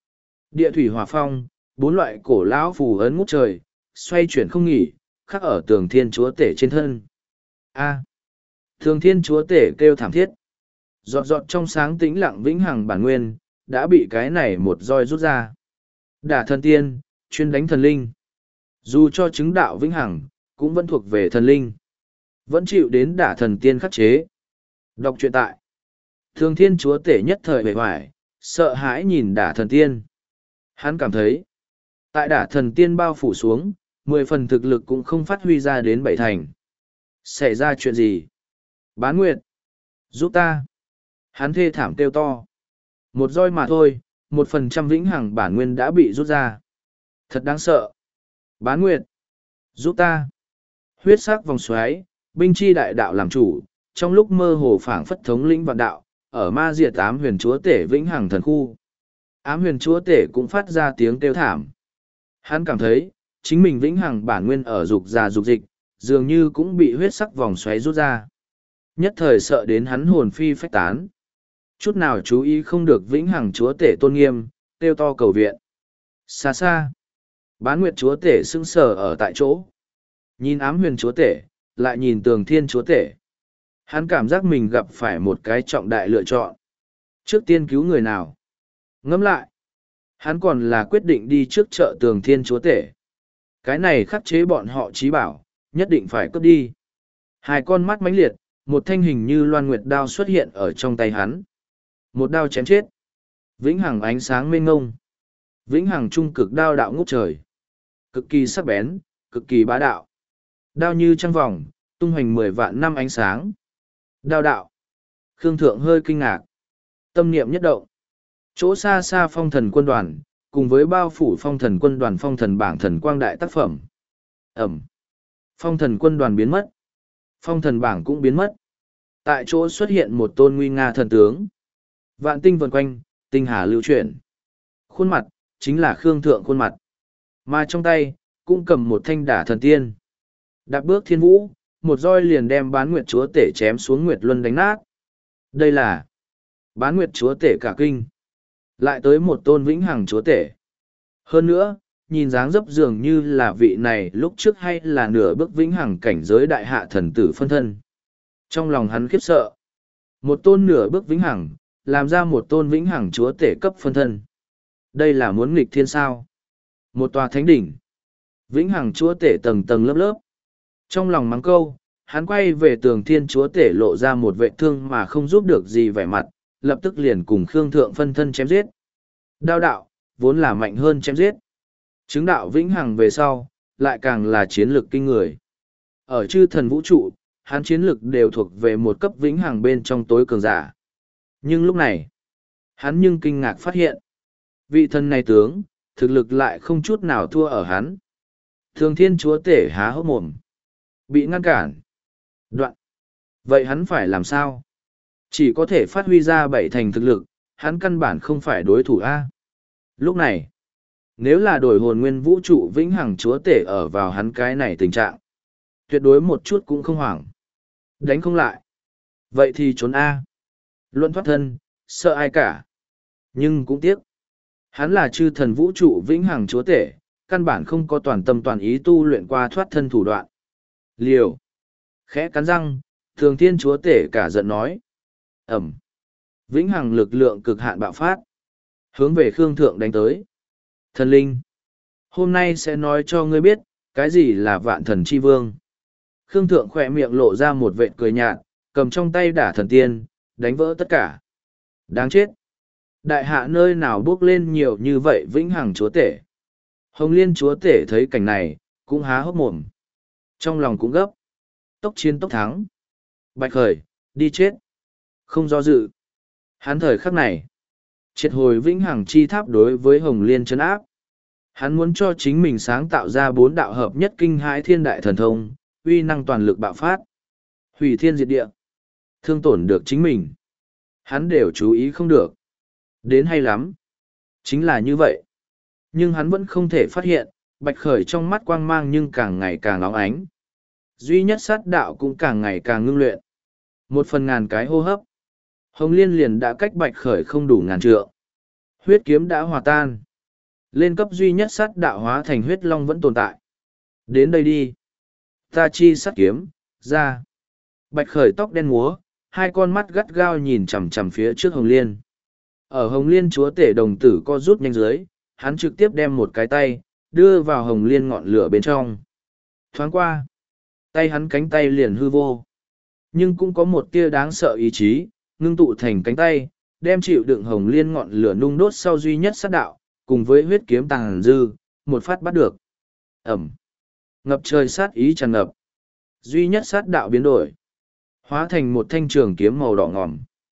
Địa thủy hỏa phong, bốn loại cổ lão phù ấn ngút trời, xoay chuyển không nghỉ, khắc ở tường thiên chúa tể trên thân. A. Tường thiên chúa tể kêu thảm thiết. Giọt giọt trong sáng tĩnh lặng vĩnh hằng bản nguyên, đã bị cái này một roi rút ra. Đả thần tiên, chuyên đánh thần linh. Dù cho chứng đạo vĩnh hằng, cũng vẫn thuộc về thần linh. Vẫn chịu đến đả thần tiên khắc chế. Đọc truyện tại. Thường thiên chúa tể nhất thời bề hoài, sợ hãi nhìn đả thần tiên. Hắn cảm thấy, tại đả thần tiên bao phủ xuống, mười phần thực lực cũng không phát huy ra đến bảy thành. Xảy ra chuyện gì? Bán nguyệt, giúp ta. Hắn thê thảm kêu to. Một roi mà thôi, một phần trăm vĩnh hằng bản nguyên đã bị rút ra. Thật đáng sợ. Bán nguyệt, giúp ta. Huyết sắc vòng xoáy, binh chi đại đạo làm chủ, trong lúc mơ hồ phảng phất thống lĩnh vạn đạo, ở ma diệt ám huyền chúa tể vĩnh hằng thần khu. Ám huyền chúa tể cũng phát ra tiếng kêu thảm. Hắn cảm thấy, chính mình vĩnh hằng bản nguyên ở dục già dục dịch, dường như cũng bị huyết sắc vòng xoáy rút ra. Nhất thời sợ đến hắn hồn phi phách tán. Chút nào chú ý không được vĩnh hằng chúa tể tôn nghiêm, kêu to cầu viện. Xa xa, bán nguyệt chúa tể sững sờ ở tại chỗ. Nhìn ám huyền chúa tể, lại nhìn tường thiên chúa tể. Hắn cảm giác mình gặp phải một cái trọng đại lựa chọn. Trước tiên cứu người nào? Ngẫm lại. Hắn còn là quyết định đi trước chợ tường thiên chúa tể. Cái này khắc chế bọn họ trí bảo, nhất định phải cướp đi. Hai con mắt mãnh liệt, một thanh hình như loan nguyệt đao xuất hiện ở trong tay hắn. Một đao chém chết. Vĩnh hằng ánh sáng mênh ngông. Vĩnh hằng trung cực đao đạo ngút trời. Cực kỳ sắc bén, cực kỳ bá đạo. Đao như trăng vòng, tung hoành mười vạn năm ánh sáng. Đao đạo. Khương Thượng hơi kinh ngạc. Tâm niệm nhất động. Chỗ xa xa phong thần quân đoàn, cùng với bao phủ phong thần quân đoàn phong thần bảng thần quang đại tác phẩm. Ẩm. Phong thần quân đoàn biến mất. Phong thần bảng cũng biến mất. Tại chỗ xuất hiện một tôn nguy nga thần tướng. Vạn tinh vần quanh, tinh hà lưu chuyển. Khuôn mặt, chính là Khương Thượng khuôn mặt. Mà trong tay, cũng cầm một thanh đả thần tiên. Đạp bước thiên vũ, một roi liền đem bán nguyệt chúa tể chém xuống nguyệt luân đánh nát. Đây là bán nguyệt chúa tể cả kinh. Lại tới một tôn vĩnh hằng chúa tể. Hơn nữa, nhìn dáng dấp dường như là vị này lúc trước hay là nửa bước vĩnh hằng cảnh giới đại hạ thần tử phân thân. Trong lòng hắn khiếp sợ. Một tôn nửa bước vĩnh hằng, làm ra một tôn vĩnh hằng chúa tể cấp phân thân. Đây là muốn nghịch thiên sao. Một tòa thánh đỉnh. Vĩnh hằng chúa tể tầng tầng lớp lớp. Trong lòng mắng câu, hắn quay về tường thiên chúa tể lộ ra một vệ thương mà không giúp được gì vẻ mặt, lập tức liền cùng Khương Thượng phân thân chém giết. Đao đạo, vốn là mạnh hơn chém giết. Chứng đạo vĩnh hằng về sau, lại càng là chiến lược kinh người. Ở chư thần vũ trụ, hắn chiến lược đều thuộc về một cấp vĩnh hằng bên trong tối cường giả. Nhưng lúc này, hắn nhưng kinh ngạc phát hiện. Vị thần này tướng, thực lực lại không chút nào thua ở hắn. Thường thiên chúa tể há hốc mồm. Bị ngăn cản. Đoạn. Vậy hắn phải làm sao? Chỉ có thể phát huy ra bảy thành thực lực, hắn căn bản không phải đối thủ A. Lúc này, nếu là đổi hồn nguyên vũ trụ vĩnh hằng chúa tể ở vào hắn cái này tình trạng, tuyệt đối một chút cũng không hoảng. Đánh không lại. Vậy thì trốn A. Luận thoát thân, sợ ai cả. Nhưng cũng tiếc. Hắn là chư thần vũ trụ vĩnh hằng chúa tể, căn bản không có toàn tâm toàn ý tu luyện qua thoát thân thủ đoạn. Liều. Khẽ cắn răng, thường thiên chúa tể cả giận nói. Ẩm. Vĩnh hằng lực lượng cực hạn bạo phát. Hướng về Khương Thượng đánh tới. Thần linh. Hôm nay sẽ nói cho ngươi biết, cái gì là vạn thần chi vương. Khương Thượng khỏe miệng lộ ra một vệt cười nhạt, cầm trong tay đả thần tiên, đánh vỡ tất cả. Đáng chết. Đại hạ nơi nào bước lên nhiều như vậy vĩnh hằng chúa tể. Hồng Liên chúa tể thấy cảnh này, cũng há hốc mồm. Trong lòng cũng gấp. Tốc chiến tốc thắng. Bạch Khởi, đi chết. Không do dự. Hắn thời khắc này. Triệt hồi vĩnh hằng chi tháp đối với Hồng Liên trấn áp. Hắn muốn cho chính mình sáng tạo ra bốn đạo hợp nhất kinh hãi thiên đại thần thông, uy năng toàn lực bạo phát. Hủy thiên diệt địa. Thương tổn được chính mình. Hắn đều chú ý không được. Đến hay lắm. Chính là như vậy. Nhưng hắn vẫn không thể phát hiện, Bạch Khởi trong mắt quang mang nhưng càng ngày càng óng ánh. Duy nhất sát đạo cũng càng ngày càng ngưng luyện. Một phần ngàn cái hô hấp. Hồng Liên liền đã cách Bạch Khởi không đủ ngàn trượng. Huyết kiếm đã hòa tan. Lên cấp duy nhất sát đạo hóa thành huyết long vẫn tồn tại. Đến đây đi. Ta chi sát kiếm, ra. Bạch Khởi tóc đen múa, hai con mắt gắt gao nhìn chằm chằm phía trước Hồng Liên. Ở Hồng Liên chúa tể đồng tử co rút nhanh dưới, hắn trực tiếp đem một cái tay, đưa vào Hồng Liên ngọn lửa bên trong. Thoáng qua, tay hắn cánh tay liền hư vô. Nhưng cũng có một tia đáng sợ ý chí, ngưng tụ thành cánh tay, đem chịu đựng Hồng Liên ngọn lửa nung đốt sau duy nhất sát đạo, cùng với huyết kiếm tàng dư, một phát bắt được. Ẩm. Ngập trời sát ý tràn ngập. Duy nhất sát đạo biến đổi. Hóa thành một thanh trường kiếm màu đỏ ngòm.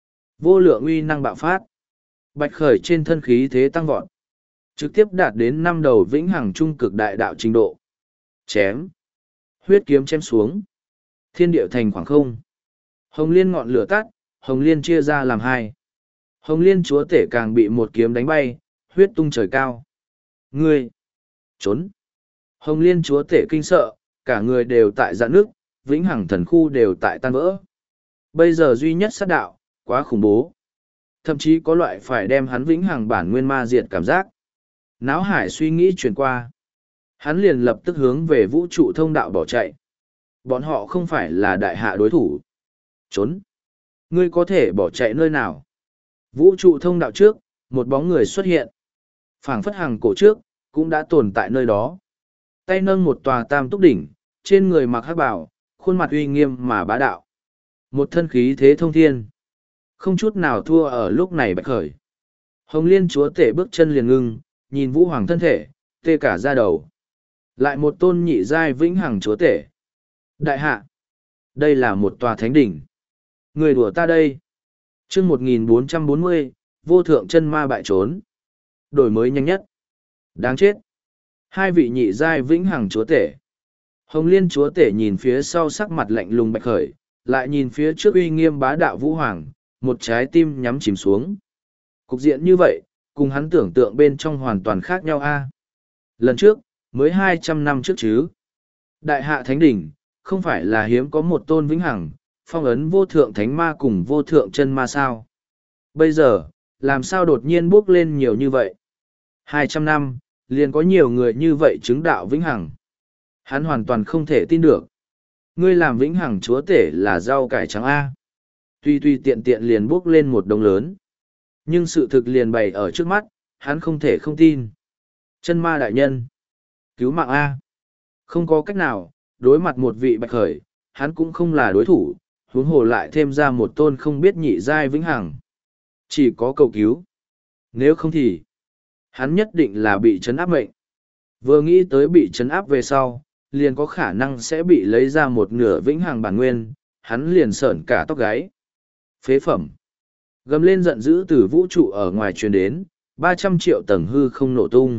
Vô lượng uy năng bạo phát. Bạch Khởi trên thân khí thế tăng vọt. Trực tiếp đạt đến năm đầu vĩnh hằng trung cực đại đạo trình độ. Chém. Huyết kiếm chém xuống. Thiên địa thành khoảng không. Hồng Liên ngọn lửa tắt, Hồng Liên chia ra làm hai. Hồng Liên chúa tể càng bị một kiếm đánh bay, huyết tung trời cao. Ngươi! Trốn! Hồng Liên chúa tể kinh sợ, cả người đều tại dạn nước, vĩnh hằng thần khu đều tại tan vỡ. Bây giờ duy nhất sát đạo, quá khủng bố. Thậm chí có loại phải đem hắn vĩnh hằng bản nguyên ma diệt cảm giác. Náo hải suy nghĩ chuyển qua. Hắn liền lập tức hướng về vũ trụ thông đạo bỏ chạy. Bọn họ không phải là đại hạ đối thủ. Trốn! Ngươi có thể bỏ chạy nơi nào? Vũ trụ thông đạo trước, một bóng người xuất hiện. Phảng phất hàng cổ trước, cũng đã tồn tại nơi đó. Tay nâng một tòa tam túc đỉnh, trên người mặc hắc bào, khuôn mặt uy nghiêm mà bá đạo. Một thân khí thế thông thiên. Không chút nào thua ở lúc này Bạch Khởi. Hồng Liên chúa tể bước chân liền ngưng, nhìn Vũ Hoàng thân thể, tê cả da đầu. Lại một tôn nhị giai vĩnh hằng chúa tể. Đại hạ. Đây là một tòa thánh đỉnh. Người đùa ta đây. chương một nghìn bốn trăm bốn mươi, vô thượng chân ma bại trốn. Đổi mới nhanh nhất. Đáng chết. Hai vị nhị giai vĩnh hằng chúa tể. Hồng Liên chúa tể nhìn phía sau sắc mặt lạnh lùng Bạch Khởi, lại nhìn phía trước uy nghiêm bá đạo Vũ Hoàng, một trái tim nhắm chìm xuống. Cục diện như vậy, cùng hắn tưởng tượng bên trong hoàn toàn khác nhau a. Lần trước, mới hai trăm năm trước chứ. Đại hạ thánh đỉnh, không phải là hiếm có một tôn vĩnh hằng, phong ấn vô thượng thánh ma cùng vô thượng chân ma sao. Bây giờ, làm sao đột nhiên bước lên nhiều như vậy? Hai trăm năm, liền có nhiều người như vậy chứng đạo vĩnh hằng. Hắn hoàn toàn không thể tin được. Ngươi làm vĩnh hằng chúa tể là rau cải trắng A. Tuy tuy tiện tiện liền bước lên một đồng lớn. Nhưng sự thực liền bày ở trước mắt, hắn không thể không tin. Chân ma đại nhân. Cứu mạng A. Không có cách nào, đối mặt một vị Bạch Khởi, hắn cũng không là đối thủ, huống hồ lại thêm ra một tôn không biết nhị giai vĩnh hằng. Chỉ có cầu cứu. Nếu không thì, hắn nhất định là bị trấn áp mệnh. Vừa nghĩ tới bị trấn áp về sau, liền có khả năng sẽ bị lấy ra một nửa vĩnh hằng bản nguyên, hắn liền sởn cả tóc gáy. Phế phẩm. Gầm lên giận dữ từ vũ trụ ở ngoài truyền đến, ba trăm triệu tầng hư không nổ tung.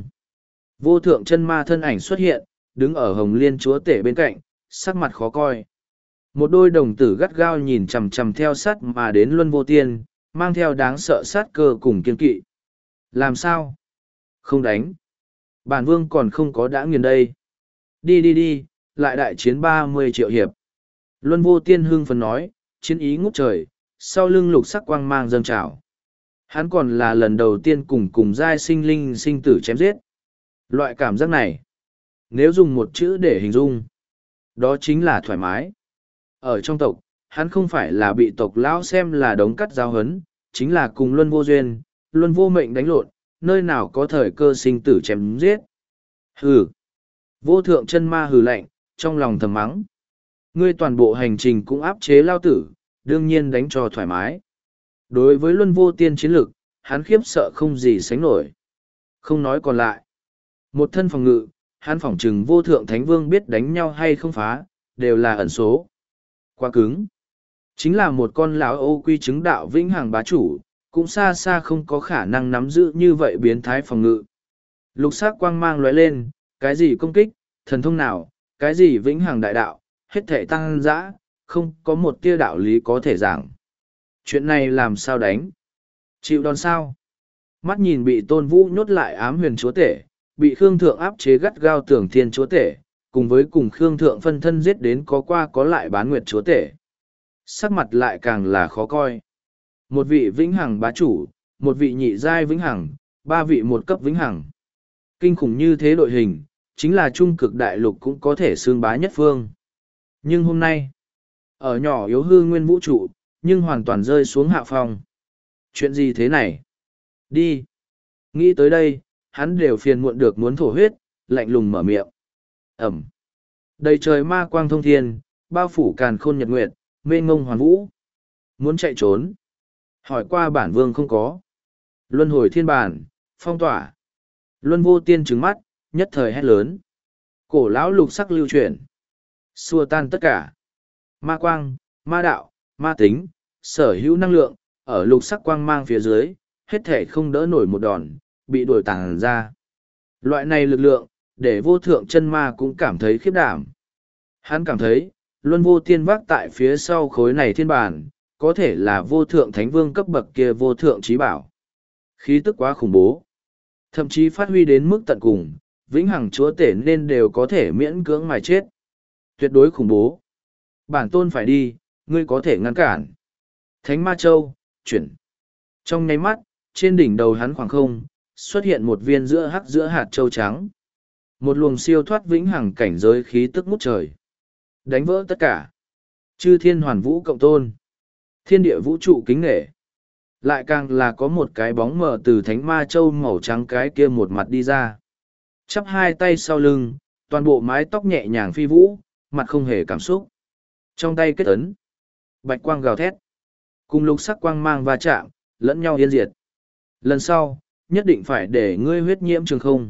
Vô thượng chân ma thân ảnh xuất hiện, đứng ở Hồng Liên chúa tể bên cạnh, sắc mặt khó coi. Một đôi đồng tử gắt gao nhìn chằm chằm theo sát mà đến Luân Vô Tiên, mang theo đáng sợ sát cơ cùng kiên kỵ. Làm sao? Không đánh. Bản vương còn không có đã nghiền đây. Đi đi đi, lại đại chiến ba mươi triệu hiệp. Luân Vô Tiên hưng phấn nói, chiến ý ngút trời, sau lưng lục sắc quang mang dâng trào. Hắn còn là lần đầu tiên cùng cùng giai sinh linh sinh tử chém giết. Loại cảm giác này, nếu dùng một chữ để hình dung, đó chính là thoải mái. Ở trong tộc, hắn không phải là bị tộc lão xem là đống cắt giáo hấn, chính là cùng Luân Vô Duyên, Luân Vô Mệnh đánh lộn, nơi nào có thời cơ sinh tử chém giết. Hừ. Vô thượng chân ma hừ lạnh, trong lòng thầm mắng. Ngươi toàn bộ hành trình cũng áp chế lao tử, đương nhiên đánh cho thoải mái. Đối với Luân Vô Tiên chiến lực, hắn khiếp sợ không gì sánh nổi. Không nói còn lại. Một thân phòng ngự, hắn phỏng chừng vô thượng thánh vương biết đánh nhau hay không phá, đều là ẩn số. Quá cứng. Chính là một con lão ô quy chứng đạo vĩnh hằng bá chủ, cũng xa xa không có khả năng nắm giữ như vậy biến thái phòng ngự. Lục sắc quang mang lóe lên, cái gì công kích, thần thông nào, cái gì vĩnh hằng đại đạo, hết thể tăng dã, không có một tia đạo lý có thể giảng. Chuyện này làm sao đánh? Chịu đòn sao? Mắt nhìn bị Tôn Vũ nhốt lại ám huyền chúa tể, bị Khương Thượng áp chế gắt gao tưởng thiên chúa tể, cùng với cùng Khương Thượng phân thân giết đến có qua có lại bán nguyệt chúa tể. Sắc mặt lại càng là khó coi. Một vị vĩnh hằng bá chủ, một vị nhị giai vĩnh hằng, ba vị một cấp vĩnh hằng. Kinh khủng như thế đội hình, chính là trung cực đại lục cũng có thể xương bá nhất phương. Nhưng hôm nay, ở nhỏ yếu hư nguyên vũ trụ, nhưng hoàn toàn rơi xuống hạ phong. Chuyện gì thế này? Đi! Nghĩ tới đây, hắn đều phiền muộn được muốn thổ huyết, lạnh lùng mở miệng. Ẩm! Đầy trời ma quang thông thiên, bao phủ càn khôn nhật nguyệt, mênh ngông hoàn vũ. Muốn chạy trốn. Hỏi qua bản vương không có. Luân hồi thiên bản, phong tỏa. Luân vô tiên trứng mắt, nhất thời hét lớn. Cổ lão lục sắc lưu chuyển. Xua tan tất cả. Ma quang, ma đạo, ma tính, sở hữu năng lượng, ở lục sắc quang mang phía dưới, hết thể không đỡ nổi một đòn, bị đuổi tàng ra. Loại này lực lượng, để vô thượng chân ma cũng cảm thấy khiếp đảm. Hắn cảm thấy, luân vô tiên vác tại phía sau khối này thiên bản, có thể là vô thượng thánh vương cấp bậc kia vô thượng trí bảo. Khí tức quá khủng bố. Thậm chí phát huy đến mức tận cùng, vĩnh hằng chúa tể nên đều có thể miễn cưỡng mà chết. Tuyệt đối khủng bố. Bản tôn phải đi, ngươi có thể ngăn cản. Thánh Ma Châu, chuyển. Trong nháy mắt, trên đỉnh đầu hắn khoảng không, xuất hiện một viên giữa hắc giữa hạt châu trắng. Một luồng siêu thoát vĩnh hằng cảnh giới khí tức ngút trời. Đánh vỡ tất cả. Chư thiên hoàn vũ cộng tôn. Thiên địa vũ trụ kính nghệ. Lại càng là có một cái bóng mờ từ thánh ma châu màu trắng cái kia một mặt đi ra. Chắp hai tay sau lưng, toàn bộ mái tóc nhẹ nhàng phi vũ, mặt không hề cảm xúc. Trong tay kết ấn. Bạch quang gào thét. Cùng lục sắc quang mang va chạm, lẫn nhau yên diệt. Lần sau, nhất định phải để ngươi huyết nhiễm trường không.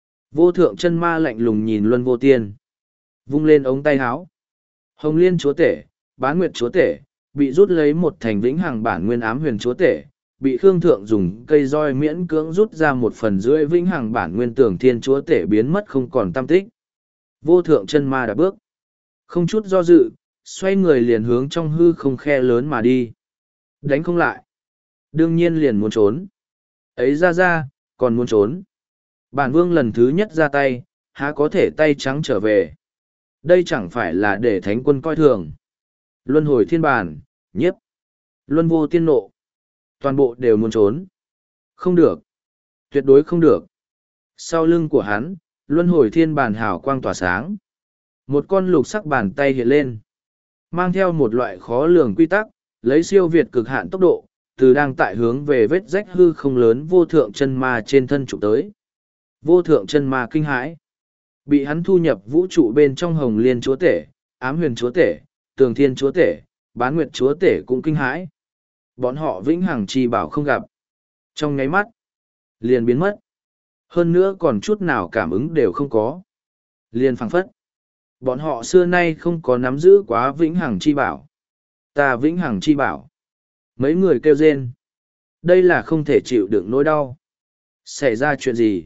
Vô thượng chân ma lạnh lùng nhìn Luân Vô Tiên. Vung lên ống tay háo. Hồng Liên chúa tể, Bán Nguyệt chúa tể, bị rút lấy một thành vĩnh hằng bản nguyên ám huyền chúa tể, bị Khương Thượng dùng cây roi miễn cưỡng rút ra một phần rưỡi vĩnh hằng bản nguyên tưởng thiên chúa tể biến mất không còn tam tích. Vô thượng chân ma đã bước. Không chút do dự, xoay người liền hướng trong hư không khe lớn mà đi. Đánh không lại. Đương nhiên liền muốn trốn. Ấy ra ra, còn muốn trốn. Bản vương lần thứ nhất ra tay, há có thể tay trắng trở về. Đây chẳng phải là để thánh quân coi thường. Luân hồi thiên bản, nhiếp. Luân vô tiên nộ. Toàn bộ đều muốn trốn. Không được. Tuyệt đối không được. Sau lưng của hắn, luân hồi thiên bản hào quang tỏa sáng. Một con lục sắc bàn tay hiện lên. Mang theo một loại khó lường quy tắc, lấy siêu việt cực hạn tốc độ, từ đang tại hướng về vết rách hư không lớn vô thượng chân ma trên thân trụ tới. Vô thượng chân ma kinh hãi. Bị hắn thu nhập vũ trụ bên trong hồng liên chúa tể, ám huyền chúa tể, tường thiên chúa tể, bán nguyệt chúa tể cũng kinh hãi. Bọn họ vĩnh hằng chi bảo không gặp. Trong nháy mắt, liền biến mất. Hơn nữa còn chút nào cảm ứng đều không có. Liền phảng phất. Bọn họ xưa nay không có nắm giữ quá vĩnh hằng chi bảo. Ta vĩnh hằng chi bảo. Mấy người kêu rên. Đây là không thể chịu đựng nỗi đau. Xảy ra chuyện gì?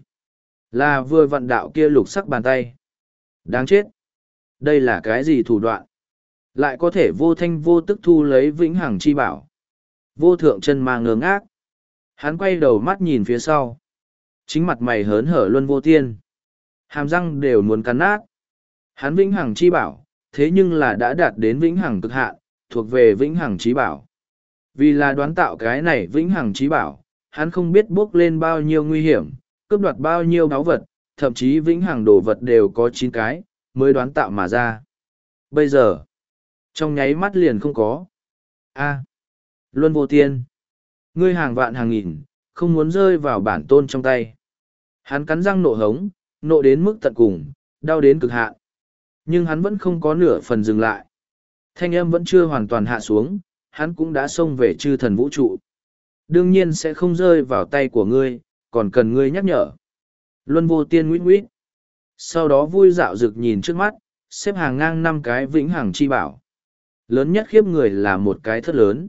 Là vừa vận đạo kia lục sắc bàn tay. Đáng chết. Đây là cái gì thủ đoạn? Lại có thể vô thanh vô tức thu lấy vĩnh hằng chi bảo. Vô thượng chân ma ngơ ngác. Hắn quay đầu mắt nhìn phía sau. Chính mặt mày hớn hở Luân Vô Tiên. Hàm răng đều muốn cắn nát. Hắn vĩnh hằng chi bảo, thế nhưng là đã đạt đến vĩnh hằng cực hạn, thuộc về vĩnh hằng chí bảo. Vì là đoán tạo cái này vĩnh hằng chí bảo, hắn không biết bước lên bao nhiêu nguy hiểm, cướp đoạt bao nhiêu báu vật, thậm chí vĩnh hằng đồ vật đều có chín cái, mới đoán tạo mà ra. Bây giờ, trong nháy mắt liền không có. A, Luân Vô Tiên, ngươi hàng vạn hàng nghìn, không muốn rơi vào bản tôn trong tay. Hắn cắn răng nộ hống, nộ đến mức tận cùng, đau đến cực hạn. Nhưng hắn vẫn không có nửa phần dừng lại. Thanh âm vẫn chưa hoàn toàn hạ xuống, hắn cũng đã xông về chư thần vũ trụ. Đương nhiên sẽ không rơi vào tay của ngươi, còn cần ngươi nhắc nhở. Luân Vô Tiên nguyết nguyết. Sau đó vui dạo rực nhìn trước mắt, xếp hàng ngang năm cái vĩnh hằng chi bảo. Lớn nhất khiếp người là một cái thất lớn.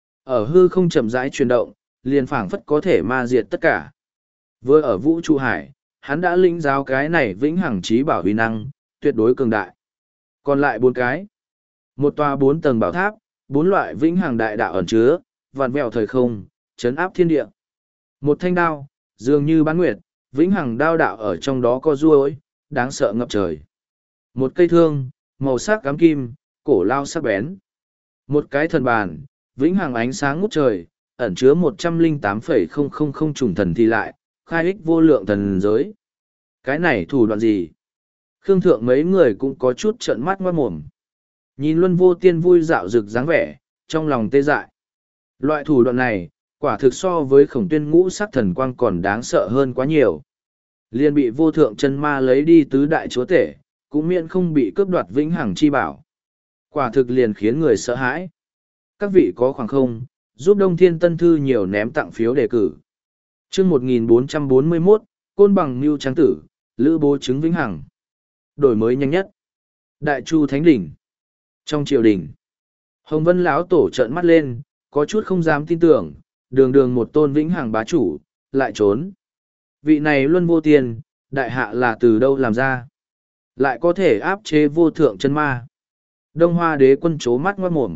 Ở hư không chậm rãi chuyển động, liền phảng phất có thể ma diệt tất cả. Vừa ở vũ trụ hải, hắn đã lĩnh giáo cái này vĩnh hằng chí bảo uy năng, tuyệt đối cường đại. Còn lại bốn cái. Một tòa bốn tầng bảo tháp, bốn loại vĩnh hằng đại đạo ẩn chứa, vạn vẹo thời không, chấn áp thiên địa. Một thanh đao, dường như bán nguyệt, vĩnh hằng đao đạo ở trong đó có ruôi, đáng sợ ngập trời. Một cây thương, màu sắc cám kim, cổ lao sắc bén. Một cái thần bàn, vĩnh hằng ánh sáng ngút trời, ẩn chứa một trăm lẻ tám phẩy không không không chủng thần thi lại, khai ích vô lượng thần giới. Cái này thủ đoạn gì? Khương Thượng mấy người cũng có chút trợn mắt ngoát mồm. Nhìn Luân Vô Tiên vui dạo rực dáng vẻ, trong lòng tê dại. Loại thủ đoạn này, quả thực so với khổng tuyên ngũ sắc thần quang còn đáng sợ hơn quá nhiều. Liên bị vô thượng chân ma lấy đi tứ đại chúa tể, cũng miễn không bị cướp đoạt vĩnh hằng chi bảo. Quả thực liền khiến người sợ hãi. Các vị có khoảng không, giúp Đông Thiên Tân Thư nhiều ném tặng phiếu đề cử. chương một nghìn bốn trăm bốn mươi mốt, Côn Bằng Mưu Tráng Tử, Lữ Bố Chứng Vĩnh Hằng. Đổi mới nhanh nhất. Đại Chu Thánh Đỉnh. Trong triều đình, Hồng Vân lão tổ trợn mắt lên, có chút không dám tin tưởng, đường đường một tôn vĩnh hằng bá chủ, lại trốn. Vị này Luân Vô Tiên, đại hạ là từ đâu làm ra? Lại có thể áp chế vô thượng chân ma. Đông Hoa đế quân chố mắt ngoát mồm.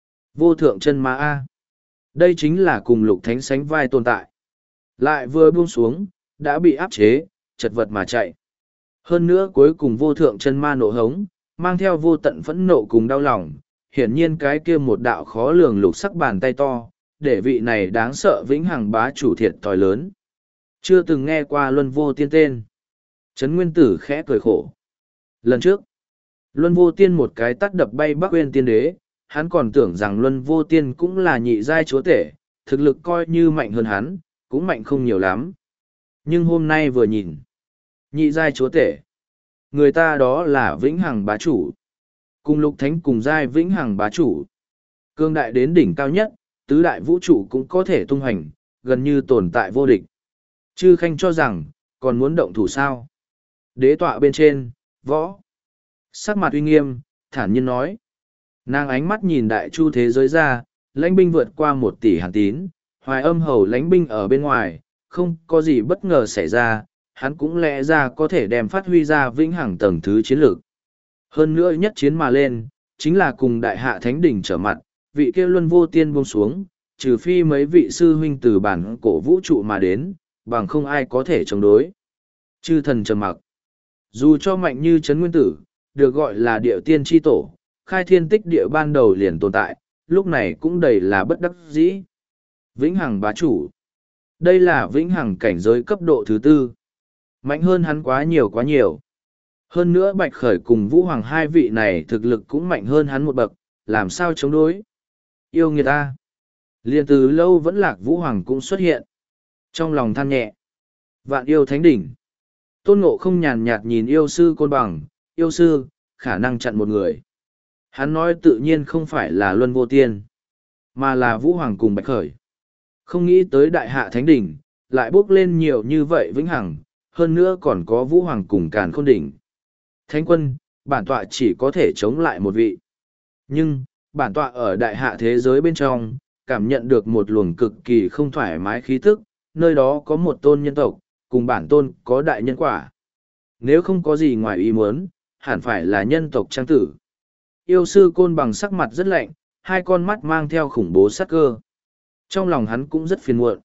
Vô thượng chân ma A. Đây chính là cùng lục thánh sánh vai tồn tại. Lại vừa buông xuống, đã bị áp chế, chật vật mà chạy. Hơn nữa cuối cùng vô thượng chân ma nộ hống, mang theo vô tận phẫn nộ cùng đau lòng. Hiển nhiên cái kia một đạo khó lường lục sắc bàn tay to, để vị này đáng sợ vĩnh hằng bá chủ thiệt thòi lớn. Chưa từng nghe qua Luân Vô Tiên tên. Trấn Nguyên Tử khẽ cười khổ. Lần trước, Luân Vô Tiên một cái tắt đập bay Bắc Uyên Tiên Đế, hắn còn tưởng rằng Luân Vô Tiên cũng là nhị giai chúa tể, thực lực coi như mạnh hơn hắn, cũng mạnh không nhiều lắm. Nhưng hôm nay vừa nhìn, nhị giai chúa tể, người ta đó là vĩnh hằng bá chủ. Cùng lục thánh cùng giai vĩnh hằng bá chủ. Cương đại đến đỉnh cao nhất, tứ đại vũ trụ cũng có thể tung hành, gần như tồn tại vô địch. Chư Khanh cho rằng, còn muốn động thủ sao? Đế tọa bên trên, võ. Sắc mặt uy nghiêm, thản nhiên nói. Nàng ánh mắt nhìn đại chu thế giới ra, lãnh binh vượt qua một tỷ hàn tín, hoài âm hầu lãnh binh ở bên ngoài, không có gì bất ngờ xảy ra, hắn cũng lẽ ra có thể đem phát huy ra vĩnh hằng tầng thứ chiến lược. Hơn nữa nhất chiến mà lên, chính là cùng đại hạ thánh đỉnh trở mặt, vị kia Luân Vô Tiên buông xuống, trừ phi mấy vị sư huynh từ bản cổ vũ trụ mà đến, bằng không ai có thể chống đối. Chư thần trầm mặc. Dù cho mạnh như Trấn Nguyên Tử, được gọi là địa tiên tri tổ, khai thiên tích địa ban đầu liền tồn tại, lúc này cũng đầy là bất đắc dĩ. Vĩnh hằng bá chủ. Đây là vĩnh hằng cảnh giới cấp độ thứ tư. Mạnh hơn hắn quá nhiều quá nhiều. Hơn nữa Bạch Khởi cùng Vũ Hoàng hai vị này thực lực cũng mạnh hơn hắn một bậc, làm sao chống đối. Yêu người ta. Liên từ lâu vẫn lạc Vũ Hoàng cũng xuất hiện. Trong lòng than nhẹ. Vạn yêu thánh đỉnh. Tôn Ngộ không nhàn nhạt nhìn yêu sư Côn Bằng, yêu sư, khả năng chặn một người. Hắn nói tự nhiên không phải là Luân Vô Tiên, mà là Vũ Hoàng cùng Bạch Khởi. Không nghĩ tới đại hạ thánh đỉnh, lại bốc lên nhiều như vậy vĩnh hằng, hơn nữa còn có Vũ Hoàng cùng Càn Khôn đỉnh. Thánh quân, bản tọa chỉ có thể chống lại một vị. Nhưng, bản tọa ở đại hạ thế giới bên trong, cảm nhận được một luồng cực kỳ không thoải mái khí tức, nơi đó có một tôn nhân tộc, cùng bản tôn có đại nhân quả. Nếu không có gì ngoài ý muốn, hẳn phải là nhân tộc trang tử. Yêu sư Côn Bằng sắc mặt rất lạnh, hai con mắt mang theo khủng bố sát cơ. Trong lòng hắn cũng rất phiền muộn.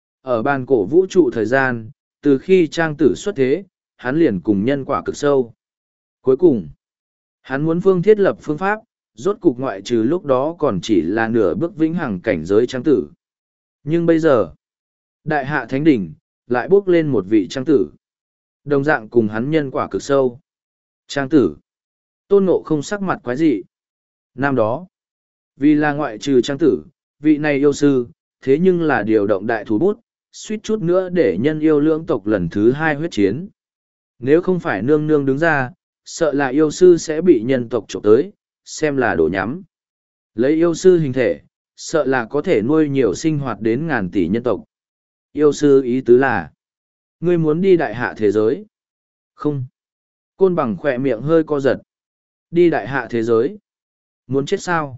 Ở bàn cổ vũ trụ thời gian, từ khi trang tử xuất thế, hắn liền cùng nhân quả cực sâu. Cuối cùng, hắn muốn phương thiết lập phương pháp, rốt cục ngoại trừ lúc đó còn chỉ là nửa bước vĩnh hằng cảnh giới trang tử. Nhưng bây giờ, đại hạ thánh đỉnh, lại bước lên một vị trang tử. Đồng dạng cùng hắn nhân quả cực sâu. Trang tử. Tôn Ngộ không sắc mặt quái dị. Năm đó, vì là ngoại trừ trang tử, vị này yêu sư, thế nhưng là điều động đại thủ bút, suýt chút nữa để nhân yêu lưỡng tộc lần thứ hai huyết chiến. Nếu không phải nương nương đứng ra, sợ là yêu sư sẽ bị nhân tộc trộm tới, xem là đổ nhắm. Lấy yêu sư hình thể, sợ là có thể nuôi nhiều sinh hoạt đến ngàn tỷ nhân tộc. Yêu sư ý tứ là, ngươi muốn đi đại hạ thế giới? Không. Côn Bằng khỏe miệng hơi co giật. Đi đại hạ thế giới? Muốn chết sao?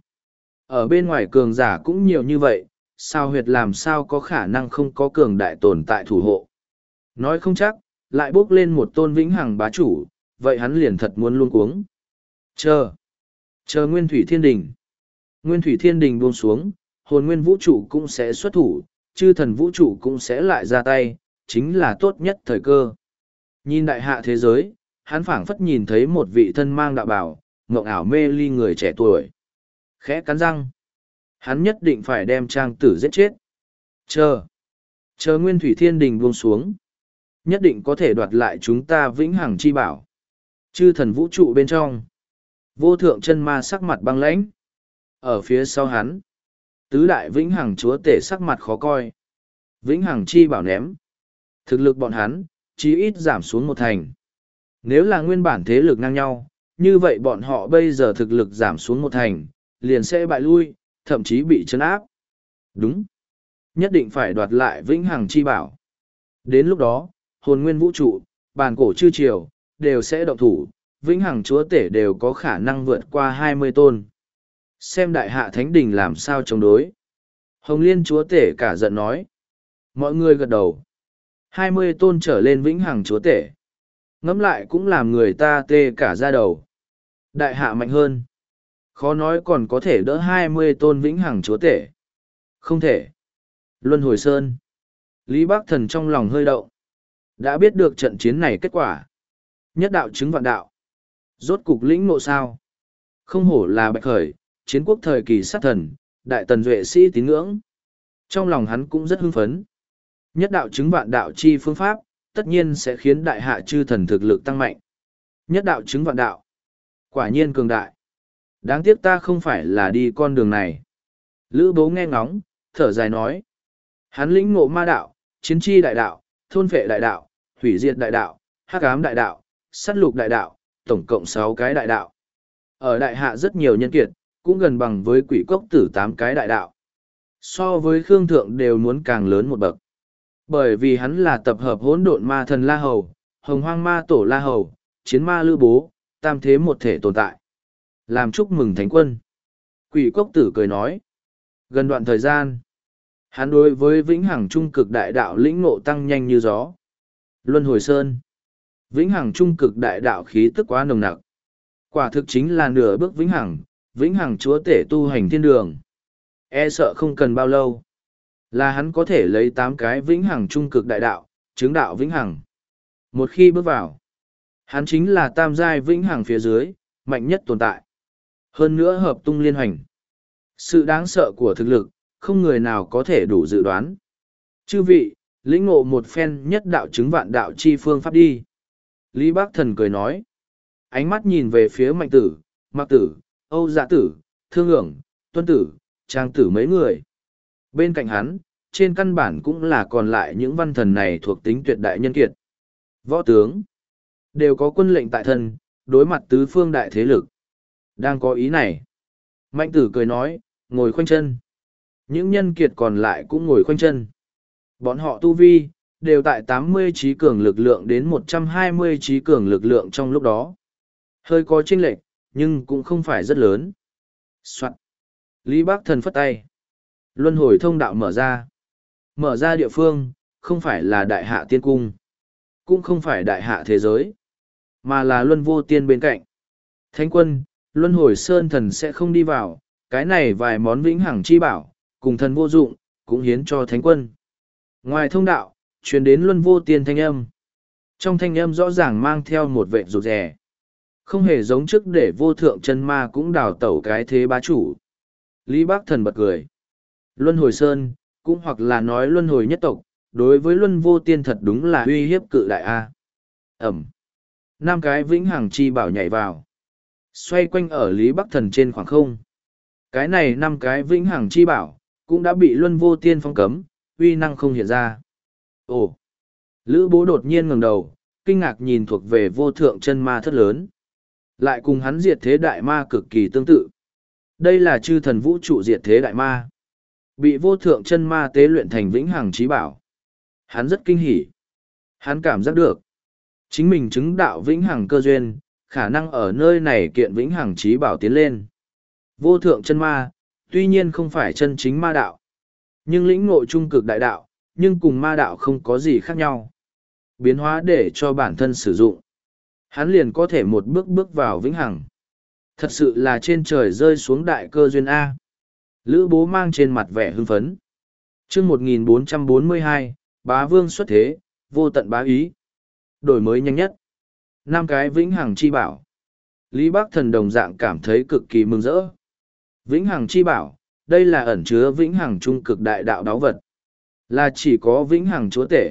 Ở bên ngoài cường giả cũng nhiều như vậy, sao huyệt làm sao có khả năng không có cường đại tồn tại thủ hộ? Nói không chắc, lại bước lên một tôn vĩnh hằng bá chủ, vậy hắn liền thật muốn luôn cuống. Chờ. Chờ Nguyên Thủy Thiên Đình. Nguyên Thủy Thiên Đình buông xuống, hồn nguyên vũ trụ cũng sẽ xuất thủ, chư thần vũ trụ cũng sẽ lại ra tay, chính là tốt nhất thời cơ. Nhìn đại hạ thế giới, hắn phảng phất nhìn thấy một vị thân mang đạo bảo, ngộng ảo mê ly người trẻ tuổi. Khẽ cắn răng. Hắn nhất định phải đem trang tử giết chết. Chờ. Chờ Nguyên Thủy Thiên Đình buông xuống. Nhất định có thể đoạt lại chúng ta vĩnh hằng chi bảo. Chư thần vũ trụ bên trong. Vô thượng chân ma sắc mặt băng lãnh. Ở phía sau hắn. Tứ đại vĩnh hằng chúa tể sắc mặt khó coi. Vĩnh hằng chi bảo ném. Thực lực bọn hắn, chí ít giảm xuống một thành. Nếu là nguyên bản thế lực ngang nhau, như vậy bọn họ bây giờ thực lực giảm xuống một thành, liền sẽ bại lui, thậm chí bị chấn áp. Đúng. Nhất định phải đoạt lại vĩnh hằng chi bảo. Đến lúc đó, hồn nguyên vũ trụ, bàn cổ chư triều, đều sẽ động thủ, vĩnh hằng chúa tể đều có khả năng vượt qua hai mươi tôn. Xem đại hạ thánh đình làm sao chống đối. Hồng Liên chúa tể cả giận nói. Mọi người gật đầu. hai mươi tôn trở lên vĩnh hằng chúa tể. Ngẫm lại cũng làm người ta tê cả da đầu. Đại hạ mạnh hơn. Khó nói còn có thể đỡ hai mươi tôn vĩnh hằng chúa tể. Không thể. Luân hồi sơn. Lý Bắc Thần trong lòng hơi động. Đã biết được trận chiến này kết quả. Nhất đạo chứng vạn đạo. Rốt cục lĩnh ngộ sao. Không hổ là bạch khởi, chiến quốc thời kỳ sát thần, đại tần duệ sĩ tín ngưỡng. Trong lòng hắn cũng rất hưng phấn. Nhất đạo chứng vạn đạo chi phương pháp, tất nhiên sẽ khiến đại hạ chư thần thực lực tăng mạnh. Nhất đạo chứng vạn đạo. Quả nhiên cường đại. Đáng tiếc ta không phải là đi con đường này. Lữ bố nghe ngóng, thở dài nói. Hắn lĩnh ngộ ma đạo, chiến chi đại đạo, thôn phệ đại đạo, hủy diệt đại đạo, hắc ám đại đạo, sát lục đại đạo, tổng cộng sáu cái đại đạo. Ở đại hạ rất nhiều nhân kiệt, cũng gần bằng với quỷ cốc tử tám cái đại đạo. So với Khương Thượng đều muốn càng lớn một bậc. Bởi vì hắn là tập hợp hỗn độn ma thần La Hầu, hồng hoang ma tổ La Hầu, chiến ma Lữ Bố, tam thế một thể tồn tại. Làm chúc mừng thánh quân. Quỷ cốc tử cười nói. Gần đoạn thời gian, hắn đối với vĩnh hằng trung cực đại đạo lĩnh ngộ tăng nhanh như gió. Luân hồi sơn. Vĩnh hằng trung cực đại đạo khí tức quá nồng nặc. Quả thực chính là nửa bước vĩnh hằng, vĩnh hằng chúa tể tu hành thiên đường. E sợ không cần bao lâu, là hắn có thể lấy tám cái vĩnh hằng trung cực đại đạo, chứng đạo vĩnh hằng. Một khi bước vào, hắn chính là tam giai vĩnh hằng phía dưới, mạnh nhất tồn tại. Hơn nữa hợp tung liên hoành. Sự đáng sợ của thực lực, không người nào có thể đủ dự đoán. Chư vị, lĩnh ngộ một phen nhất đạo chứng vạn đạo chi phương pháp đi. Lý Bác Thần cười nói. Ánh mắt nhìn về phía Mạnh Tử, Mạc Tử, Âu Dạ Tử, Thương ưởng, Tuân Tử, Trang Tử mấy người. Bên cạnh hắn, trên căn bản cũng là còn lại những văn thần này thuộc tính tuyệt đại nhân kiệt. Võ tướng, đều có quân lệnh tại thân, đối mặt tứ phương đại thế lực. Đang có ý này. Mạnh Tử cười nói, ngồi khoanh chân. Những nhân kiệt còn lại cũng ngồi khoanh chân. Bọn họ tu vi, đều tại tám mươi trí cường lực lượng đến một trăm hai mươi trí cường lực lượng trong lúc đó. Hơi có chênh lệch, nhưng cũng không phải rất lớn. Soạn. Lý Bác Thần phất tay. Luân hồi thông đạo mở ra. Mở ra địa phương, không phải là đại hạ tiên cung. Cũng không phải đại hạ thế giới. Mà là luân vô tiên bên cạnh. Thánh quân, luân hồi sơn thần sẽ không đi vào. Cái này vài món vĩnh hằng chi bảo, cùng thần vô dụng, cũng hiến cho thánh quân. Ngoài thông đạo, truyền đến luân vô tiên thanh âm. Trong thanh âm rõ ràng mang theo một vệ rụt rè. Không hề giống trước để vô thượng chân ma cũng đào tẩu cái thế bá chủ. Lý Bác Thần bật cười. Luân hồi sơn, cũng hoặc là nói luân hồi nhất tộc, đối với luân vô tiên thật đúng là uy hiếp cự đại A. Ẩm. Năm cái vĩnh hằng chi bảo nhảy vào. Xoay quanh ở Lý Bắc Thần trên khoảng không. Cái này năm cái vĩnh hằng chi bảo, cũng đã bị luân vô tiên phong cấm, uy năng không hiện ra. Ồ! Lữ Bố đột nhiên ngẩng đầu, kinh ngạc nhìn thuộc về vô thượng chân ma thất lớn. Lại cùng hắn diệt thế đại ma cực kỳ tương tự. Đây là chư thần vũ trụ diệt thế đại ma. Bị vô thượng chân ma tế luyện thành vĩnh hằng trí bảo. Hắn rất kinh hỉ. Hắn cảm giác được. Chính mình chứng đạo vĩnh hằng cơ duyên, khả năng ở nơi này kiện vĩnh hằng trí bảo tiến lên. Vô thượng chân ma, tuy nhiên không phải chân chính ma đạo. Nhưng lĩnh ngộ trung cực đại đạo, nhưng cùng ma đạo không có gì khác nhau. Biến hóa để cho bản thân sử dụng. Hắn liền có thể một bước bước vào vĩnh hằng. Thật sự là trên trời rơi xuống đại cơ duyên A. Lữ Bố mang trên mặt vẻ hưng phấn. chương một nghìn bốn trăm bốn mươi hai, bá vương xuất thế, vô tận bá ý. Đổi mới nhanh nhất. Năm cái vĩnh hằng chi bảo. Lý Bắc Thần đồng dạng cảm thấy cực kỳ mừng rỡ. Vĩnh hằng chi bảo, đây là ẩn chứa vĩnh hằng trung cực đại đạo đáo vật. Là chỉ có vĩnh hằng chúa tể,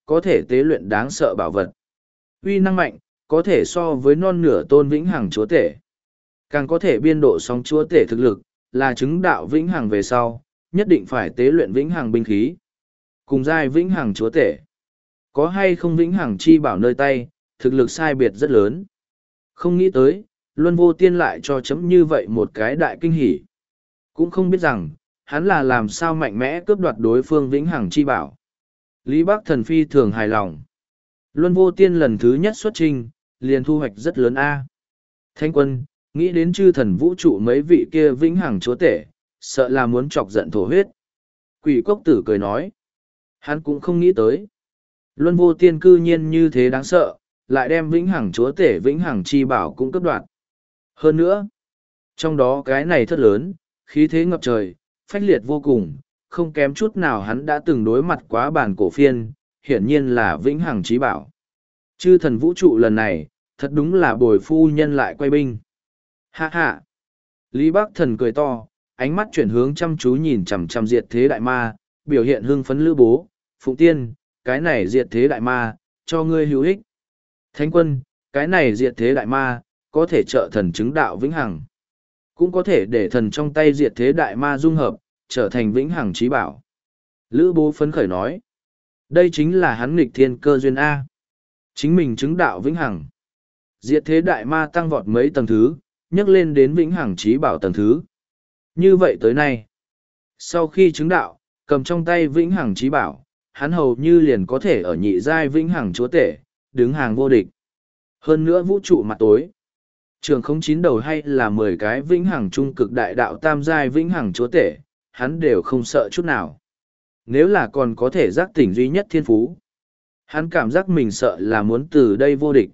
có thể tế luyện đáng sợ bảo vật. Uy năng mạnh, có thể so với non nửa tôn vĩnh hằng chúa tể. Càng có thể biên độ sóng chúa tể thực lực, là chứng đạo vĩnh hằng về sau, nhất định phải tế luyện vĩnh hằng binh khí. Cùng giai vĩnh hằng chúa tể. Có hay không vĩnh hằng chi bảo nơi tay, thực lực sai biệt rất lớn. Không nghĩ tới, Luân Vô Tiên lại cho chấm như vậy một cái đại kinh hỉ. Cũng không biết rằng, hắn là làm sao mạnh mẽ cướp đoạt đối phương vĩnh hằng chi bảo. Lý Bắc Thần phi thường hài lòng. Luân Vô Tiên lần thứ nhất xuất trình, liền thu hoạch rất lớn a. Thanh quân, nghĩ đến chư thần vũ trụ mấy vị kia vĩnh hằng chúa tể, sợ là muốn chọc giận thổ huyết. Quỷ cốc tử cười nói. Hắn cũng không nghĩ tới. Luân Vô Tiên cư nhiên như thế đáng sợ, lại đem vĩnh hằng chúa tể vĩnh hằng chi bảo cũng cấp đoạt. Hơn nữa, trong đó cái này thất lớn, khí thế ngập trời, phách liệt vô cùng, không kém chút nào hắn đã từng đối mặt quá bản cổ phiên, hiển nhiên là vĩnh hằng chí bảo. Chư thần vũ trụ lần này, thật đúng là bồi phu nhân lại quay binh. Ha ha! Lý Bắc Thần cười to, ánh mắt chuyển hướng chăm chú nhìn chằm chằm diệt thế đại ma, biểu hiện hưng phấn lữ bố, Phụng Tiên, cái này diệt thế đại ma, cho ngươi hữu ích. Thánh quân, cái này diệt thế đại ma, có thể trợ thần chứng đạo vĩnh hằng. Cũng có thể để thần trong tay diệt thế đại ma dung hợp, trở thành vĩnh hằng chí bảo. Lữ bố phấn khởi nói. Đây chính là hắn nghịch thiên cơ duyên A. Chính mình chứng đạo vĩnh hằng. Diệt thế đại ma tăng vọt mấy tầng thứ, nhấc lên đến vĩnh hằng chí bảo tầng thứ. Như vậy tới nay, sau khi chứng đạo, cầm trong tay vĩnh hằng chí bảo, hắn hầu như liền có thể ở nhị giai vĩnh hằng chúa tể, đứng hàng vô địch. Hơn nữa vũ trụ mặt tối. Trường không chín đầu hay là mười cái vĩnh hằng trung cực đại đạo tam giai vĩnh hằng chúa tể, hắn đều không sợ chút nào. Nếu là còn có thể giác tỉnh duy nhất thiên phú, hắn cảm giác mình sợ là muốn từ đây vô địch.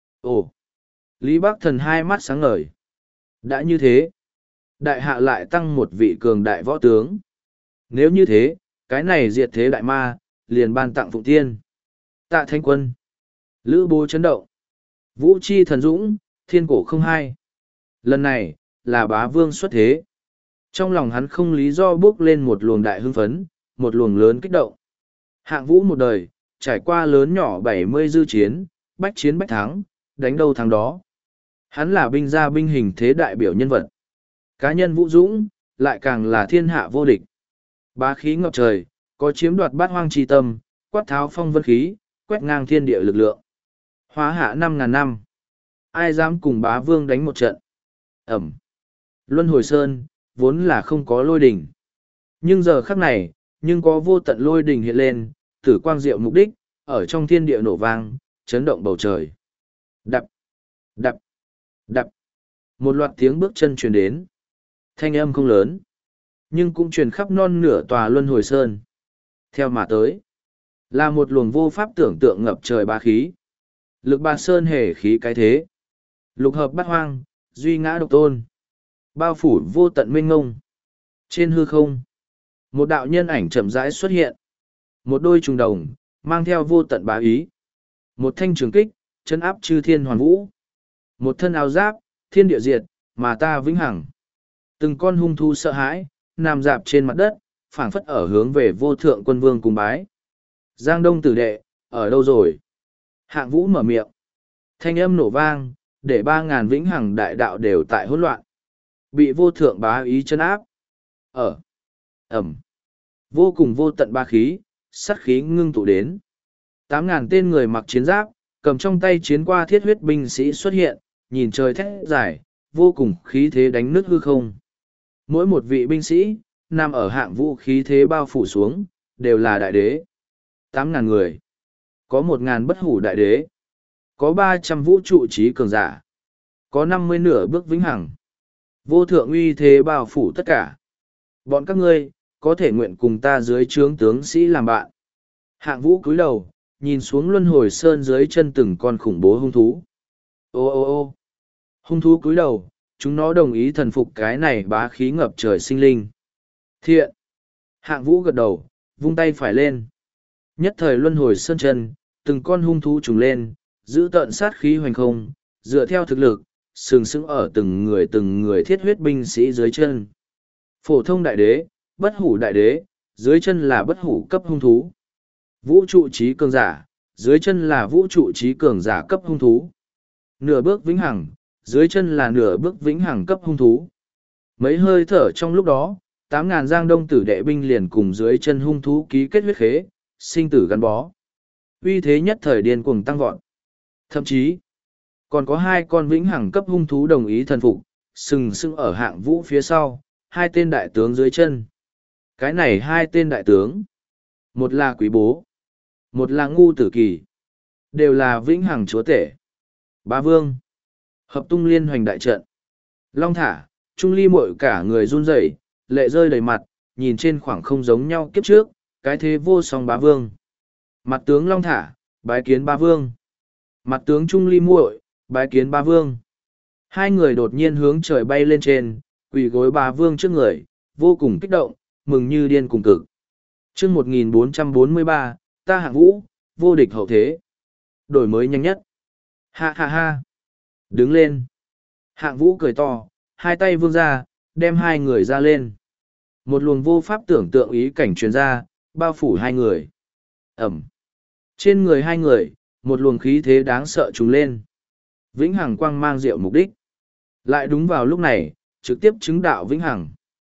Ồ! Lý Bắc Thần hai mắt sáng ngời. Đã như thế, đại hạ lại tăng một vị cường đại võ tướng. Nếu như thế, cái này diệt thế đại ma, liền ban tặng Phụng Tiên. Tạ Thanh Quân. Lữ bố chấn động. Vũ chi thần dũng, thiên cổ không hai. Lần này, là bá vương xuất thế. Trong lòng hắn không lý do bước lên một luồng đại hưng phấn, một luồng lớn kích động. Hạng vũ một đời, trải qua lớn nhỏ bảy mươi dư chiến, bách chiến bách thắng, đánh đâu thắng đó. Hắn là binh gia binh hình thế đại biểu nhân vật. Cá nhân vũ dũng, lại càng là thiên hạ vô địch. Bá khí ngập trời, có chiếm đoạt bát hoang chi tâm, quát tháo phong vân khí, quét ngang thiên địa lực lượng. Hóa hạ năm ngàn năm. Ai dám cùng bá vương đánh một trận? Ẩm. Luân hồi sơn, vốn là không có lôi đỉnh. Nhưng giờ khắc này, nhưng có vô tận lôi đỉnh hiện lên, tử quang diệu mục đích, ở trong thiên địa nổ vang, chấn động bầu trời. Đập, đập, đập. Một loạt tiếng bước chân truyền đến. Thanh âm không lớn, nhưng cũng truyền khắp non nửa tòa luân hồi sơn. Theo mà tới, là một luồng vô pháp tưởng tượng ngập trời ba khí. Lực ba sơn hề khí cái thế. Lục hợp bát hoang, duy ngã độc tôn. Bao phủ vô tận mênh ngông. Trên hư không, một đạo nhân ảnh chậm rãi xuất hiện. Một đôi trùng đồng, mang theo vô tận bá ý. Một thanh trường kích, chân áp chư thiên hoàn vũ. Một thân áo giáp, thiên địa diệt, mà ta vĩnh hằng. Từng con hung thú sợ hãi, nằm dạp trên mặt đất, phảng phất ở hướng về vô thượng quân vương cùng bái. Giang Đông tử đệ, ở đâu rồi? Hạng vũ mở miệng. Thanh âm nổ vang, để ba ngàn vĩnh hằng đại đạo đều tại hỗn loạn. Bị vô thượng bá ý chân áp. Ở. Ẩm. Vô cùng vô tận ba khí, sát khí ngưng tụ đến. Tám ngàn tên người mặc chiến giáp, cầm trong tay chiến qua thiết huyết binh sĩ xuất hiện, nhìn trời thét dài, vô cùng khí thế đánh nứt hư không. Mỗi một vị binh sĩ, nằm ở hạng vũ khí thế bao phủ xuống, đều là đại đế. Tám ngàn người. Có một ngàn bất hủ đại đế. Có ba trăm vũ trụ trí cường giả. Có năm mươi nửa bước vĩnh hằng. Vô thượng uy thế bao phủ tất cả. Bọn các ngươi, có thể nguyện cùng ta dưới trướng tướng sĩ làm bạn. Hạng vũ cúi đầu, nhìn xuống luân hồi sơn dưới chân từng con khủng bố hung thú. Ô ô ô hung thú cúi đầu, chúng nó đồng ý thần phục cái này bá khí ngập trời sinh linh. Thiện. Hạng vũ gật đầu, vung tay phải lên. Nhất thời luân hồi sơn chân, từng con hung thú trùng lên, giữ tận sát khí hoành không, dựa theo thực lực, sừng sững ở từng người từng người thiết huyết binh sĩ dưới chân. Phổ thông đại đế, bất hủ đại đế, dưới chân là bất hủ cấp hung thú. Vũ trụ trí cường giả, dưới chân là vũ trụ trí cường giả cấp hung thú. Nửa bước vĩnh hằng, dưới chân là nửa bước vĩnh hằng cấp hung thú. Mấy hơi thở trong lúc đó, tám ngàn giang đông tử đệ binh liền cùng dưới chân hung thú ký kết huyết khế, sinh tử gắn bó. Uy thế nhất thời điên cuồng tăng vọt. Thậm chí, còn có hai con vĩnh hằng cấp hung thú đồng ý thần phục, sừng sững ở hạng vũ phía sau, hai tên đại tướng dưới chân. Cái này hai tên đại tướng, một là quý bố, một là ngu tử kỳ, đều là vĩnh hằng chúa tể. Bá vương, hợp tung liên hoành đại trận. Long thả, trung ly mội cả người run rẩy, lệ rơi đầy mặt, nhìn trên khoảng không giống nhau kiếp trước, cái thế vô song bá vương. Mặt tướng Long thả, bái kiến bá vương. Mặt tướng trung ly muội, bái kiến bá vương. Hai người đột nhiên hướng trời bay lên trên, quỳ gối bá vương trước người, vô cùng kích động, mừng như điên cùng cực. chương một nghìn bốn trăm bốn mươi ba, ta hạng vũ, vô địch hậu thế. Đổi mới nhanh nhất. Ha ha ha. Đứng lên. Hạng vũ cười to, hai tay vươn ra, đem hai người ra lên. Một luồng vô pháp tưởng tượng ý cảnh truyền ra, bao phủ hai người. Ẩm. Trên người hai người, một luồng khí thế đáng sợ trùng lên. Vĩnh hằng quang mang diệu mục đích. Lại đúng vào lúc này, trực tiếp chứng đạo vĩnh hằng.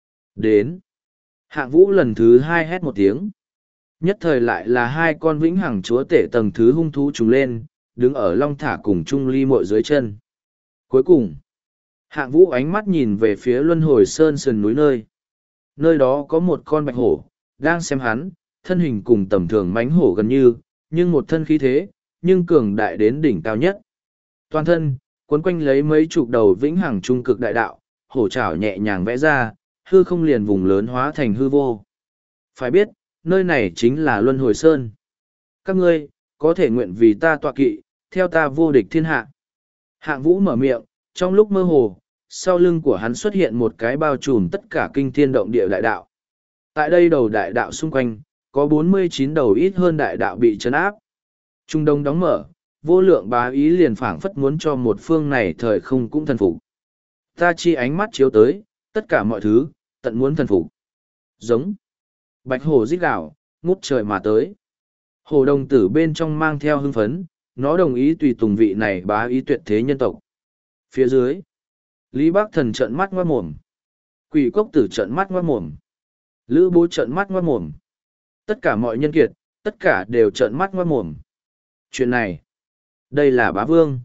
Đến. Hạng vũ lần thứ hai hét một tiếng. Nhất thời lại là hai con vĩnh hằng chúa tể tầng thứ hung thú trùng lên, đứng ở long thả cùng trung ly mội dưới chân. Cuối cùng, hạng vũ ánh mắt nhìn về phía luân hồi sơn sườn núi nơi. Nơi đó có một con bạch hổ, đang xem hắn, thân hình cùng tầm thường mánh hổ gần như, nhưng một thân khí thế, nhưng cường đại đến đỉnh cao nhất. Toàn thân, cuốn quanh lấy mấy chục đầu vĩnh hằng trung cực đại đạo, hổ trảo nhẹ nhàng vẽ ra, hư không liền vùng lớn hóa thành hư vô. Phải biết, nơi này chính là Luân Hồi Sơn. Các ngươi, có thể nguyện vì ta tọa kỵ, theo ta vô địch thiên hạ. Hạng vũ mở miệng, trong lúc mơ hồ, sau lưng của hắn xuất hiện một cái bao trùm tất cả kinh thiên động địa đại đạo. Tại đây đầu đại đạo xung quanh, có bốn mươi chín đầu ít hơn đại đạo bị trấn áp. Trung đông đóng mở, vô lượng bá ý liền phảng phất muốn cho một phương này thời không cũng thần phục. Ta chi ánh mắt chiếu tới, tất cả mọi thứ, tận muốn thần phục. Giống. Bạch hổ rít gào, ngút trời mà tới. Hổ đồng tử bên trong mang theo hưng phấn, nó đồng ý tùy tùng vị này bá ý tuyệt thế nhân tộc. Phía dưới, Lý Bác Thần trợn mắt ngoát mồm. Quỷ cốc tử trợn mắt ngoát mồm. Lữ bố trợn mắt ngoát mồm. Tất cả mọi nhân kiệt, tất cả đều trợn mắt ngoát mồm. Chuyện này, đây là bá vương.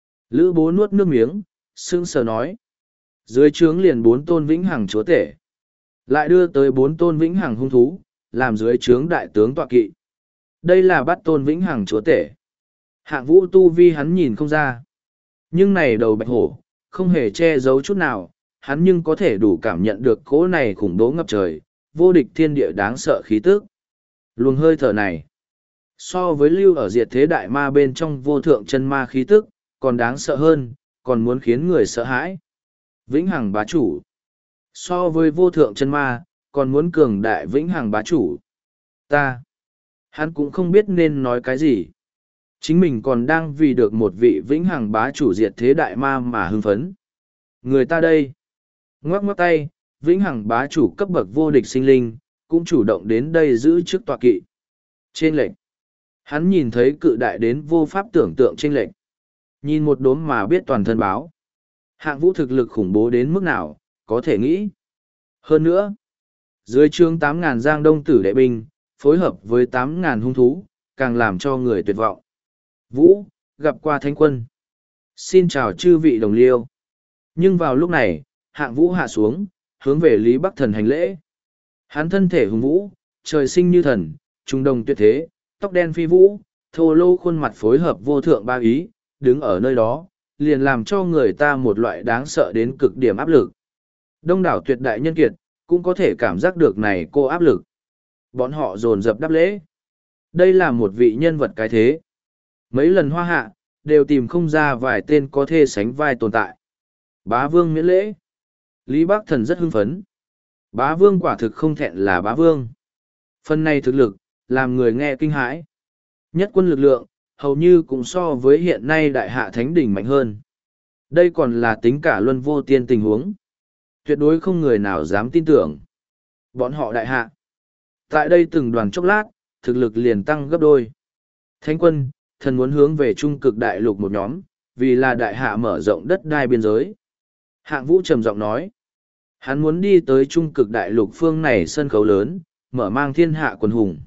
Lữ bố nuốt nước miếng, sững sờ nói. Dưới trướng liền bốn tôn vĩnh hằng chúa tể. Lại đưa tới bốn tôn vĩnh hằng hung thú, làm dưới trướng đại tướng tọa kỵ. Đây là bắt tôn vĩnh hằng chúa tể. Hạng vũ tu vi hắn nhìn không ra. Nhưng này đầu bạch hổ, không hề che giấu chút nào, hắn nhưng có thể đủ cảm nhận được cỗ này khủng bố ngập trời, vô địch thiên địa đáng sợ khí tức. Luồng hơi thở này, so với lưu ở diệt thế đại ma bên trong vô thượng chân ma khí tức, còn đáng sợ hơn, còn muốn khiến người sợ hãi. Vĩnh hằng bá chủ. So với vô thượng chân ma, còn muốn cường đại vĩnh hằng bá chủ. Ta. Hắn cũng không biết nên nói cái gì. Chính mình còn đang vì được một vị vĩnh hằng bá chủ diệt thế đại ma mà hưng phấn. Người ta đây. Ngoắc ngoắc tay, vĩnh hằng bá chủ cấp bậc vô địch sinh linh, cũng chủ động đến đây giữ trước tọa kỵ. Trên lệnh. Hắn nhìn thấy cự đại đến vô pháp tưởng tượng trên lệnh. Nhìn một đốm mà biết toàn thân báo. Hạng vũ thực lực khủng bố đến mức nào, có thể nghĩ. Hơn nữa, dưới trướng tám ngàn giang đông tử đệ binh, phối hợp với tám ngàn hung thú, càng làm cho người tuyệt vọng. Vũ, gặp qua thánh quân. Xin chào chư vị đồng liêu. Nhưng vào lúc này, hạng vũ hạ xuống, hướng về Lý Bắc Thần hành lễ. Hắn thân thể hùng vũ, trời sinh như thần, trung đồng tuyệt thế, tóc đen phi vũ, thô lô khuôn mặt phối hợp vô thượng ba ý, đứng ở nơi đó, liền làm cho người ta một loại đáng sợ đến cực điểm áp lực. Đông đảo tuyệt đại nhân kiệt, cũng có thể cảm giác được này cô áp lực. Bọn họ dồn dập đáp lễ. Đây là một vị nhân vật cái thế. Mấy lần hoa hạ, đều tìm không ra vài tên có thể sánh vai tồn tại. Bá vương miễn lễ. Lý Bác Thần rất hưng phấn. Bá vương quả thực không thẹn là bá vương. Phần này thực lực, làm người nghe kinh hãi. Nhất quân lực lượng, hầu như cũng so với hiện nay đại hạ thánh đỉnh mạnh hơn. Đây còn là tính cả luân vô tiên tình huống. Tuyệt đối không người nào dám tin tưởng. Bọn họ đại hạ. Tại đây từng đoàn chốc lát, thực lực liền tăng gấp đôi. Thánh quân, thần muốn hướng về trung cực đại lục một nhóm, vì là đại hạ mở rộng đất đai biên giới. Hạng Vũ trầm giọng nói, hắn muốn đi tới trung cực đại lục phương này sân khấu lớn, mở mang thiên hạ quần hùng.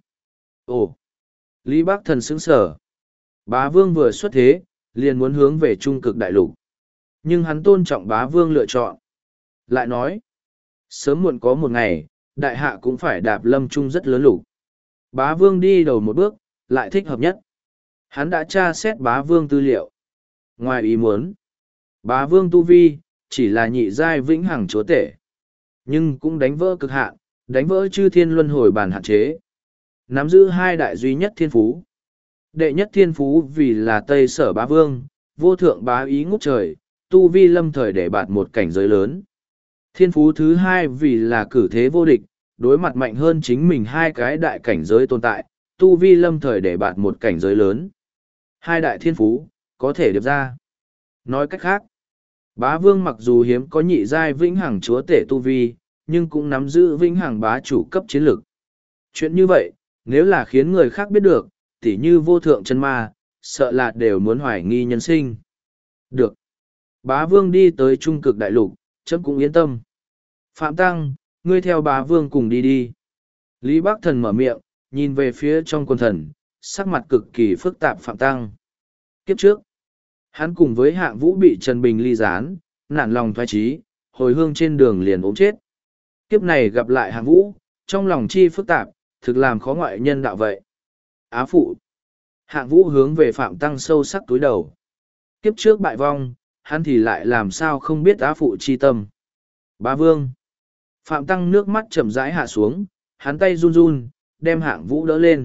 Ồ! Lý Bắc Thần sững sở. Bá vương vừa xuất thế, liền muốn hướng về trung cực đại lục. Nhưng hắn tôn trọng bá vương lựa chọn. Lại nói, sớm muộn có một ngày, đại hạ cũng phải đạp lâm trung rất lớn lục. Bá vương đi đầu một bước, lại thích hợp nhất. Hắn đã tra xét bá vương tư liệu. Ngoài ý muốn, bá vương tu vi, chỉ là nhị giai vĩnh hằng chúa tể. Nhưng cũng đánh vỡ cực hạn, đánh vỡ chư thiên luân hồi bản hạn chế. Nắm giữ hai đại duy nhất thiên phú. Đệ nhất thiên phú vì là Tây Sở bá vương, vô thượng bá ý ngút trời, tu vi lâm thời để bạt một cảnh giới lớn. Thiên phú thứ hai vì là cử thế vô địch, đối mặt mạnh hơn chính mình hai cái đại cảnh giới tồn tại, tu vi lâm thời để bạt một cảnh giới lớn. Hai đại thiên phú, có thể điệp ra. Nói cách khác, bá vương mặc dù hiếm có nhị giai vĩnh hằng chúa tể tu vi, nhưng cũng nắm giữ vĩnh hằng bá chủ cấp chiến lực. Chuyện như vậy, nếu là khiến người khác biết được, tỉ như vô thượng chân ma, sợ là đều muốn hoài nghi nhân sinh. Được. Bá vương đi tới trung cực đại lục, chấm cũng yên tâm. Phạm Tăng, ngươi theo bá vương cùng đi đi. Lý Bắc Thần mở miệng, nhìn về phía trong quần thần, sắc mặt cực kỳ phức tạp Phạm Tăng. Kiếp trước, hắn cùng với Hạng Vũ bị Trần Bình ly gián, nản lòng thoái trí, hồi hương trên đường liền ốm chết. Kiếp này gặp lại Hạng Vũ, trong lòng chi phức tạp, thực làm khó ngoại nhân đạo vậy. Á phụ. Hạng Vũ hướng về Phạm Tăng sâu sắc túi đầu. Kiếp trước bại vong, hắn thì lại làm sao không biết á phụ chi tâm. Bá vương. Phạm Tăng nước mắt chậm rãi hạ xuống, hắn tay run run, đem Hạng Vũ đỡ lên.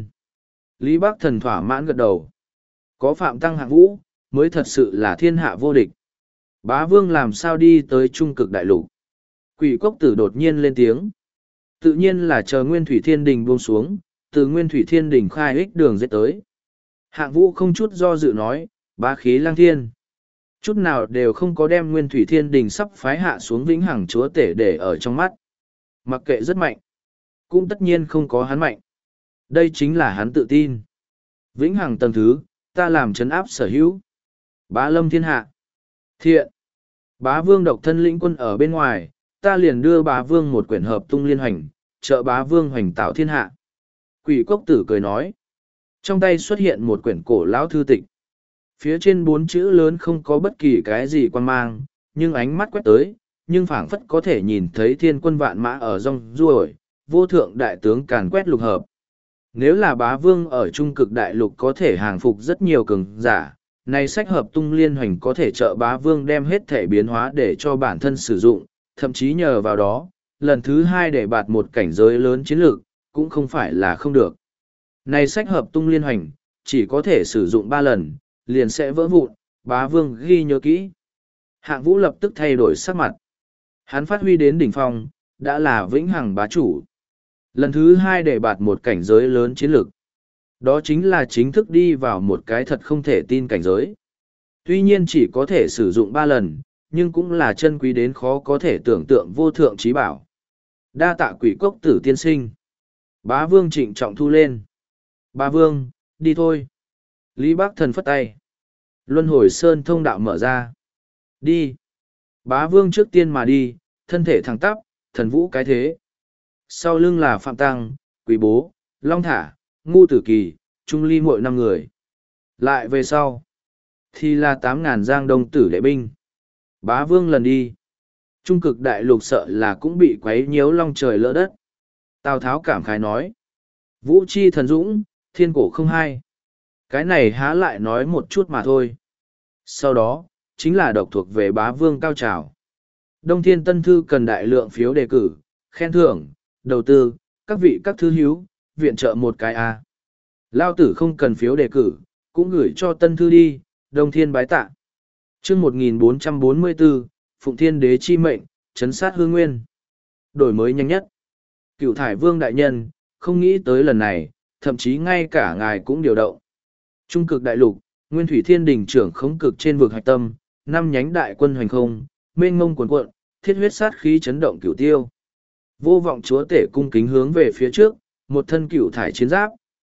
Lý Bắc Thần thỏa mãn gật đầu. Có Phạm Tăng Hạng Vũ, mới thật sự là thiên hạ vô địch. Bá vương làm sao đi tới trung cực đại lục. Quỷ cốc tử đột nhiên lên tiếng. Tự nhiên là chờ Nguyên Thủy Thiên Đình buông xuống, từ Nguyên Thủy Thiên Đình khai ích đường dễ tới. Hạng Vũ không chút do dự nói, bá khí lang thiên. Chút nào đều không có đem Nguyên Thủy Thiên Đình sắp phái hạ xuống vĩnh hằng chúa tể để ở trong mắt. Mặc kệ rất mạnh, cũng tất nhiên không có hắn mạnh. Đây chính là hắn tự tin. Vĩnh hằng tầng thứ, ta làm trấn áp sở hữu. Bá lâm thiên hạ. Thiện. Bá vương độc thân lĩnh quân ở bên ngoài, ta liền đưa bá vương một quyển hợp tung liên hoành, trợ bá vương hoành tạo thiên hạ. Quỷ cốc tử cười nói. Trong tay xuất hiện một quyển cổ lão thư tịch. Phía trên bốn chữ lớn không có bất kỳ cái gì quan mang, nhưng ánh mắt quét tới, nhưng phảng phất có thể nhìn thấy thiên quân vạn mã ở rong ruổi, vô thượng đại tướng càn quét lục hợp. Nếu là bá vương ở trung cực đại lục có thể hàng phục rất nhiều cường giả, này sách hợp tung liên hoành có thể trợ bá vương đem hết thể biến hóa để cho bản thân sử dụng, thậm chí nhờ vào đó, lần thứ hai để bạt một cảnh giới lớn chiến lược, cũng không phải là không được. Này sách hợp tung liên hoành, chỉ có thể sử dụng ba lần, liền sẽ vỡ vụn, bá vương ghi nhớ kỹ. Hạng Vũ lập tức thay đổi sắc mặt. Hắn phát huy đến đỉnh phong, đã là vĩnh hằng bá chủ. Lần thứ hai để bạt một cảnh giới lớn chiến lược. Đó chính là chính thức đi vào một cái thật không thể tin cảnh giới. Tuy nhiên chỉ có thể sử dụng ba lần, nhưng cũng là chân quý đến khó có thể tưởng tượng vô thượng trí bảo. Đa tạ quỷ cốc tử tiên sinh. Bá vương trịnh trọng thu lên. Bá vương, đi thôi. Lý Bắc Thần phất tay. Luân hồi sơn thông đạo mở ra. Đi. Bá vương trước tiên mà đi, thân thể thẳng tắp, thần vũ cái thế. Sau lưng là Phạm Tăng, Quỷ Bố, Long Thả, Ngu Tử Kỳ, Trung Ly mỗi năm người. Lại về sau, thì là tám ngàn giang đông tử đệ binh. Bá vương lần đi. Trung cực đại lục sợ là cũng bị quấy nhiễu long trời lỡ đất. Tào Tháo cảm khái nói. Vũ chi thần dũng, thiên cổ không hai. Cái này há lại nói một chút mà thôi. Sau đó, chính là độc thuộc về bá vương cao trào. Đông Thiên Tân Thư cần đại lượng phiếu đề cử, khen thưởng, đầu tư, các vị các thư hiếu, viện trợ một cái A. Lao tử không cần phiếu đề cử, cũng gửi cho Tân Thư đi, Đông Thiên bái tạ. chương một nghìn bốn trăm bốn mươi bốn, Phụng Thiên Đế chi mệnh, chấn sát hương nguyên. Đổi mới nhanh nhất. Cựu Thải Vương đại nhân, không nghĩ tới lần này, thậm chí ngay cả ngài cũng điều động. Trung cực đại lục, Nguyên Thủy Thiên Đình trưởng khống cực trên vực hạch tâm, năm nhánh đại quân hoành không, mênh mông cuồn cuộn, thiết huyết sát khí chấn động cửu tiêu. Vô vọng chúa tể cung kính hướng về phía trước, một thân cửu thải chiến giáp,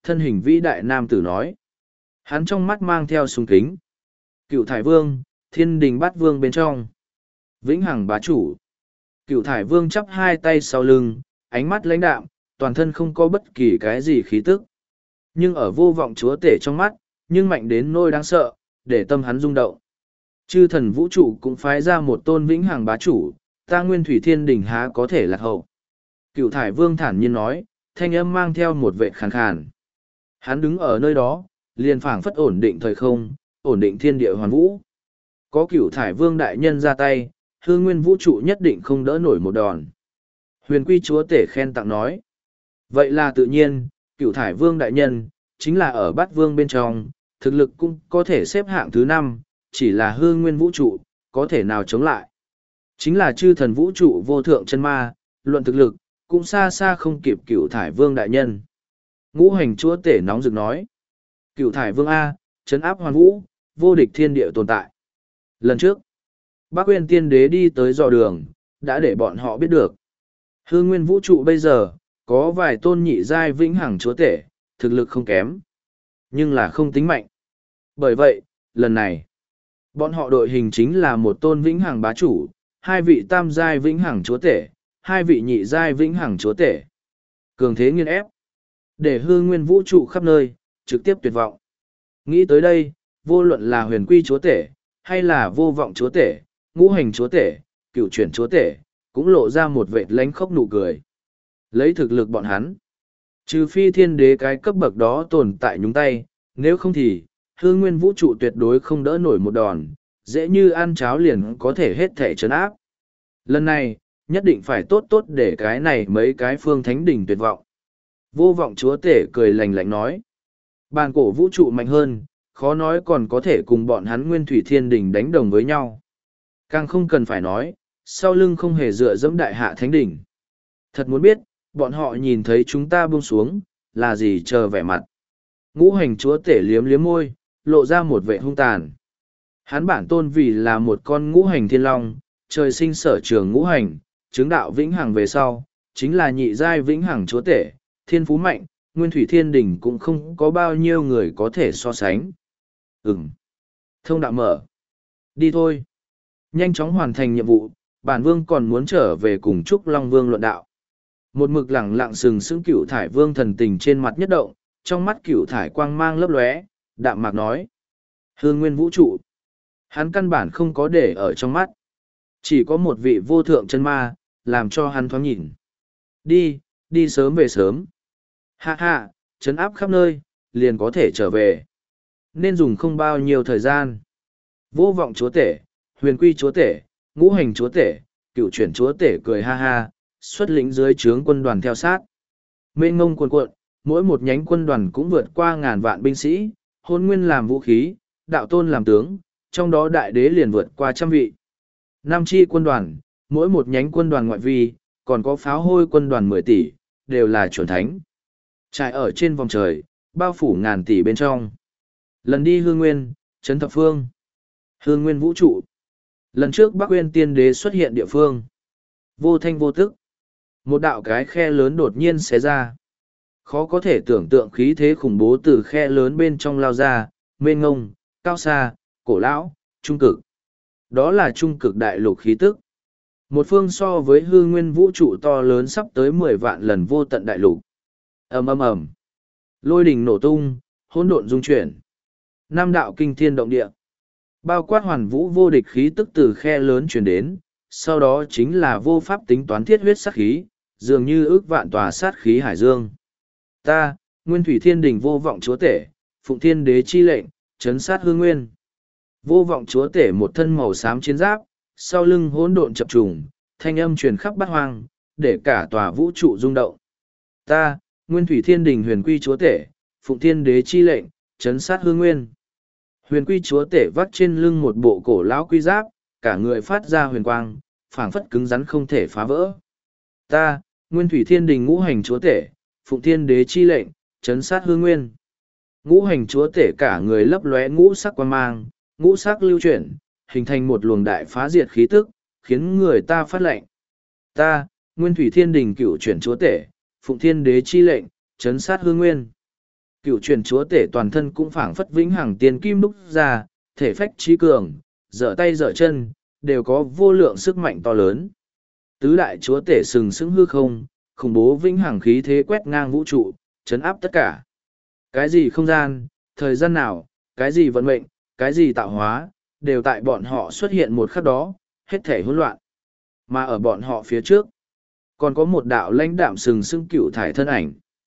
thân hình vĩ đại nam tử nói. Hắn trong mắt mang theo súng kính. Cựu thải vương, thiên đình bát vương bên trong. Vĩnh hằng bá chủ. Cựu thải vương chắp hai tay sau lưng, ánh mắt lãnh đạm, toàn thân không có bất kỳ cái gì khí tức. Nhưng ở vô vọng chúa tể trong mắt, nhưng mạnh đến nỗi đáng sợ, để tâm hắn rung động. Chư thần vũ trụ cũng phái ra một tôn vĩnh hằng bá chủ, ta nguyên thủy thiên đình há có thể lạc hậu. Cựu thải vương thản nhiên nói, thanh âm mang theo một vệ khàn khàn. Hắn đứng ở nơi đó, liền phảng phất ổn định thời không, ổn định thiên địa hoàn vũ. Có cựu thải vương đại nhân ra tay, hư nguyên vũ trụ nhất định không đỡ nổi một đòn. Huyền quy chúa tể khen tặng nói. Vậy là tự nhiên, cựu thải vương đại nhân, chính là ở bát vương bên trong, thực lực cũng có thể xếp hạng thứ năm, chỉ là hư nguyên vũ trụ, có thể nào chống lại. Chính là chư thần vũ trụ vô thượng chân ma, luận thực lực, cũng xa xa không kịp cựu thải vương đại nhân. Ngũ hành chúa tể nóng rực nói. Cựu thải vương A, trấn áp hoàn vũ, vô địch thiên địa tồn tại. Lần trước, Bác Uyên tiên đế đi tới dò đường, đã để bọn họ biết được. Hư nguyên vũ trụ bây giờ, có vài tôn nhị giai vĩnh hằng chúa tể, thực lực không kém, nhưng là không tính mạnh. Bởi vậy, lần này, bọn họ đội hình chính là một tôn vĩnh hằng bá chủ, hai vị tam giai vĩnh hằng chúa tể, hai vị nhị giai vĩnh hằng chúa tể. Cường thế nghiên ép, để hư nguyên vũ trụ khắp nơi, trực tiếp tuyệt vọng. Nghĩ tới đây, vô luận là huyền quy chúa tể, hay là vô vọng chúa tể, ngũ hành chúa tể, cựu chuyển chúa tể, cũng lộ ra một vệt lánh khóc nụ cười. Lấy thực lực bọn hắn, trừ phi thiên đế cái cấp bậc đó tồn tại nhúng tay, nếu không thì, hư nguyên vũ trụ tuyệt đối không đỡ nổi một đòn, dễ như ăn cháo liền có thể hết thể trấn áp. Lần này, nhất định phải tốt tốt để cái này mấy cái phương thánh đỉnh tuyệt vọng. Vô vọng chúa tể cười lạnh lạnh nói. Bàn cổ vũ trụ mạnh hơn, khó nói còn có thể cùng bọn hắn nguyên thủy thiên đỉnh đánh đồng với nhau. Càng không cần phải nói, sau lưng không hề dựa dẫm đại hạ thánh đỉnh. Thật muốn biết, bọn họ nhìn thấy chúng ta buông xuống, là gì chờ vẻ mặt. Ngũ hành chúa tể liếm liếm môi, lộ ra một vẻ hung tàn. Hắn bản tôn vì là một con ngũ hành thiên long, trời sinh sở trường ngũ hành, chứng đạo vĩnh hằng về sau, chính là nhị giai vĩnh hằng chúa tể, thiên phú mạnh, nguyên thủy thiên đỉnh cũng không có bao nhiêu người có thể so sánh. Ừm. Thông đạo mở. Đi thôi. Nhanh chóng hoàn thành nhiệm vụ, bản vương còn muốn trở về cùng Trúc Long Vương luận đạo. Một mực lẳng lặng sừng sững cựu thải vương thần tình trên mặt nhất động, trong mắt cựu thải quang mang lấp lóe, đạm mạc nói. Hương nguyên vũ trụ. Hắn căn bản không có để ở trong mắt. Chỉ có một vị vô thượng chân ma, làm cho hắn thoáng nhìn. Đi, đi sớm về sớm. Hạ hạ, trấn áp khắp nơi, liền có thể trở về. Nên dùng không bao nhiêu thời gian. Vô vọng chúa tể, huyền quy chúa tể, ngũ hành chúa tể, cựu chuyển chúa tể cười ha ha, xuất lĩnh dưới trướng quân đoàn theo sát. Mênh ngông cuồn cuộn, mỗi một nhánh quân đoàn cũng vượt qua ngàn vạn binh sĩ, hôn nguyên làm vũ khí, đạo tôn làm tướng, trong đó đại đế liền vượt qua trăm vị. Nam chi quân đoàn, mỗi một nhánh quân đoàn ngoại vi, còn có pháo hôi quân đoàn mười tỷ, đều là chuẩn thánh. Trải ở trên vòng trời, bao phủ ngàn tỷ bên trong. Lần đi hương nguyên, trấn thập phương. Hương nguyên vũ trụ. Lần trước Bắc Uyên tiên đế xuất hiện địa phương. Vô thanh vô tức. Một đạo cái khe lớn đột nhiên xé ra. Khó có thể tưởng tượng khí thế khủng bố từ khe lớn bên trong lao ra, mênh ngông, cao xa, cổ lão, trung cực. Đó là trung cực đại lục khí tức. Một phương so với hư nguyên vũ trụ to lớn sắp tới mười vạn lần vô tận đại lục. Ầm ầm ầm. Lôi đình nổ tung, hỗn độn dung chuyển. Nam đạo kinh thiên động địa. Bao quát hoàn vũ vô địch khí tức từ khe lớn truyền đến, sau đó chính là vô pháp tính toán thiết huyết sát khí, dường như ước vạn tòa sát khí hải dương. Ta, Nguyên Thủy Thiên Đình vô vọng chúa tể, phụng thiên đế chi lệnh, chấn sát hương nguyên. Vô vọng chúa tể một thân màu xám chiến giáp, sau lưng hỗn độn chập trùng, thanh âm truyền khắp bát hoang, để cả tòa vũ trụ rung động. Ta, Nguyên Thủy Thiên Đình huyền quy chúa tể, phụng thiên đế chi lệnh, chấn sát hương nguyên. Huyền quy chúa tể vắt trên lưng một bộ cổ lão quy giáp, cả người phát ra huyền quang, phảng phất cứng rắn không thể phá vỡ. Ta, Nguyên Thủy Thiên Đình ngũ hành chúa tể, phụng thiên đế chi lệnh, chấn sát hương nguyên. Ngũ hành chúa tể cả người lấp lóe ngũ sắc quan mang, ngũ sắc lưu chuyển, hình thành một luồng đại phá diệt khí tức, khiến người ta phát lệnh. Ta, Nguyên Thủy Thiên Đình cựu chuyển chúa tể, phụng thiên đế chi lệnh, chấn sát hương nguyên. Cựu truyền chúa tể toàn thân cũng phảng phất vĩnh hằng tiên kim đúc ra, thể phách trí cường, dở tay dở chân, đều có vô lượng sức mạnh to lớn. Tứ đại chúa tể sừng sững hư không, khủng bố vĩnh hằng khí thế quét ngang vũ trụ, chấn áp tất cả. Cái gì không gian, thời gian nào, cái gì vận mệnh, cái gì tạo hóa, đều tại bọn họ xuất hiện một khắc đó, hết thể hỗn loạn. Mà ở bọn họ phía trước, còn có một đạo lãnh đạm sừng sững cựu thải thân ảnh.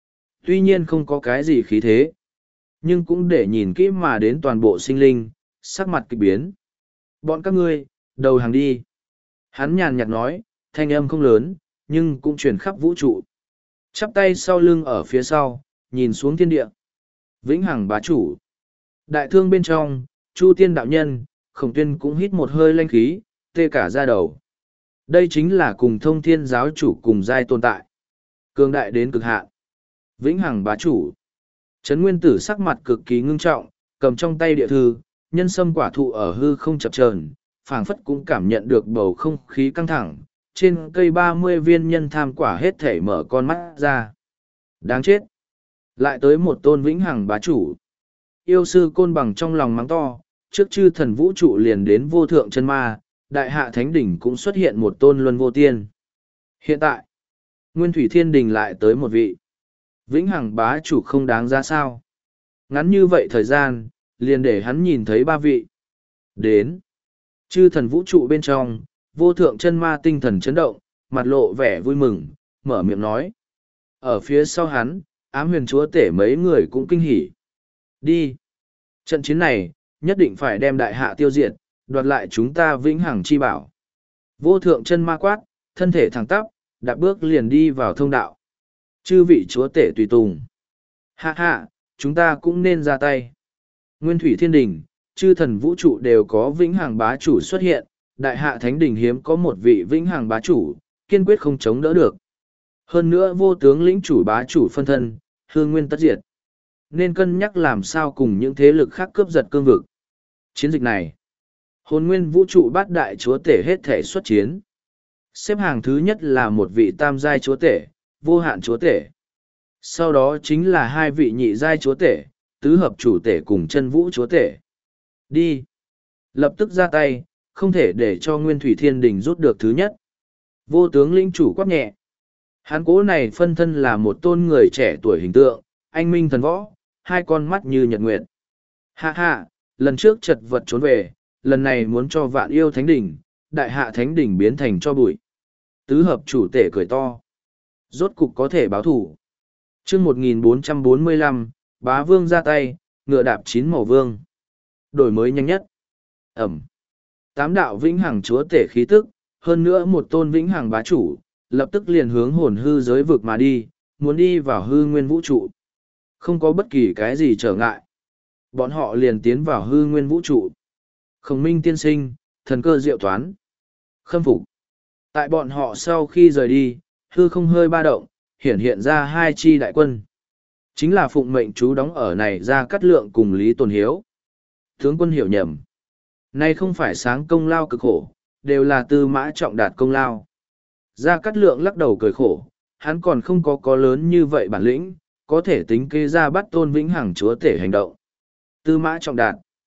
Tuy nhiên không có cái gì khí thế, nhưng cũng để nhìn kỹ mà đến toàn bộ sinh linh, sắc mặt kịch biến. Bọn các ngươi, đầu hàng đi. Hắn nhàn nhạt nói, thanh âm không lớn, nhưng cũng truyền khắp vũ trụ. Chắp tay sau lưng ở phía sau, nhìn xuống thiên địa. Vĩnh hằng bá chủ. Đại thương bên trong, Chu Tiên đạo nhân, Khổng Tuyên cũng hít một hơi lanh khí, tê cả da đầu. Đây chính là cùng thông thiên giáo chủ cùng giai tồn tại. Cường đại đến cực hạn. Vĩnh hằng bá chủ. Trấn Nguyên Tử sắc mặt cực kỳ ngưng trọng, cầm trong tay địa thư, nhân sâm quả thụ ở hư không chập chờn, phảng phất cũng cảm nhận được bầu không khí căng thẳng. Trên cây ba mươi viên nhân tham quả hết thể mở con mắt ra. Đáng chết. Lại tới một tôn vĩnh hằng bá chủ. Yêu sư côn bằng trong lòng mắng to, trước chư thần vũ trụ liền đến vô thượng chân ma, đại hạ thánh đỉnh cũng xuất hiện một tôn luân vô tiên. Hiện tại, Nguyên Thủy Thiên Đình lại tới một vị. Vĩnh hằng bá chủ không đáng ra sao. Ngắn như vậy thời gian, liền để hắn nhìn thấy ba vị. Đến. Chư thần vũ trụ bên trong, vô thượng chân ma tinh thần chấn động, mặt lộ vẻ vui mừng, mở miệng nói. Ở phía sau hắn, ám huyền chúa tể mấy người cũng kinh hỉ. Đi. Trận chiến này, nhất định phải đem đại hạ tiêu diệt, đoạt lại chúng ta vĩnh hằng chi bảo. Vô thượng chân ma quát, thân thể thẳng tắp, đạp bước liền đi vào thông đạo. Chư vị chúa tể tùy tùng. Hạ hạ, chúng ta cũng nên ra tay. Nguyên Thủy Thiên Đình, chư thần vũ trụ đều có vĩnh hằng bá chủ xuất hiện, đại hạ thánh đình hiếm có một vị vĩnh hằng bá chủ, kiên quyết không chống đỡ được. Hơn nữa vô tướng lĩnh chủ bá chủ phân thân, hương nguyên tất diệt. Nên cân nhắc làm sao cùng những thế lực khác cướp giật cương vực. Chiến dịch này, hồn nguyên vũ trụ bát đại chúa tể hết thể xuất chiến. Xếp hàng thứ nhất là một vị tam giai chúa tể, vô hạn chúa tể. Sau đó chính là hai vị nhị giai chúa tể, tứ hợp chủ tể cùng chân vũ chúa tể. Đi. Lập tức ra tay, không thể để cho Nguyên Thủy Thiên Đình rút được thứ nhất. Vô tướng lĩnh chủ quát nhẹ. Hán cố này phân thân là một tôn người trẻ tuổi hình tượng, anh minh thần võ, hai con mắt như nhật nguyệt. Hạ hạ, lần trước chật vật trốn về, lần này muốn cho vạn yêu thánh đỉnh, đại hạ thánh đỉnh biến thành cho bụi. Tứ hợp chủ tể cười to. Rốt cục có thể báo thủ. chương một nghìn bốn trăm bốn mươi lăm, bá vương ra tay, ngựa đạp chín màu vương. Đổi mới nhanh nhất. Ẩm. Tám đạo vĩnh hằng chúa tể khí tức, hơn nữa một tôn vĩnh hằng bá chủ, lập tức liền hướng hồn hư giới vực mà đi, muốn đi vào hư nguyên vũ trụ. Không có bất kỳ cái gì trở ngại. Bọn họ liền tiến vào hư nguyên vũ trụ. Khổng minh tiên sinh, thần cơ diệu toán. Khâm phục. Tại bọn họ sau khi rời đi, hư không hơi ba động, hiển hiện ra hai chi đại quân. Chính là phụng mệnh chú đóng ở này ra cắt lượng cùng Lý Tồn Hiếu. Tướng quân hiểu nhầm. Nay không phải sáng công lao cực khổ, đều là tư mã trọng đạt công lao. Gia Cát Lượng lắc đầu cười khổ, hắn còn không có có lớn như vậy bản lĩnh, có thể tính kê ra bắt tôn vĩnh hằng chúa tể hành động. Tư mã trọng đạt.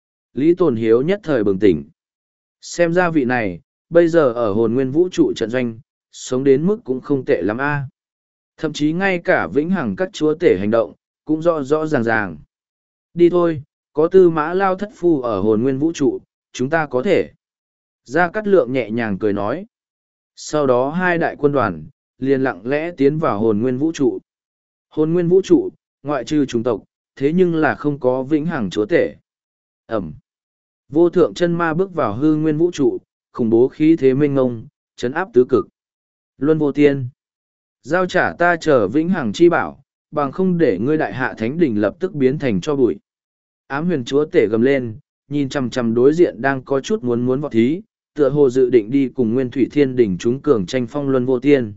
Lý Tồn Hiếu nhất thời bừng tỉnh. Xem ra vị này, bây giờ ở hồn nguyên vũ trụ trận doanh, sống đến mức cũng không tệ lắm a. Thậm chí ngay cả vĩnh hằng các chúa tể hành động, cũng rõ rõ ràng ràng. Đi thôi, có tư mã lao thất phu ở hồn nguyên vũ trụ, chúng ta có thể. Gia Cát Lượng nhẹ nhàng cười nói. Sau đó hai đại quân đoàn, liền lặng lẽ tiến vào hồn nguyên vũ trụ. Hồn nguyên vũ trụ, ngoại trừ chủng tộc, thế nhưng là không có vĩnh hằng chúa tể. Ẩm. Vô thượng chân ma bước vào hư nguyên vũ trụ, khủng bố khí thế mênh ngông, chấn áp tứ cực. Luân vô tiên. Giao trả ta chờ vĩnh hằng chi bảo, bằng không để ngươi đại hạ thánh đỉnh lập tức biến thành cho bụi. Ám huyền chúa tể gầm lên, nhìn chằm chằm đối diện đang có chút muốn muốn vọt thí, tựa hồ dự định đi cùng Nguyên Thủy Thiên Đỉnh chúng cường tranh phong luân vô tiên.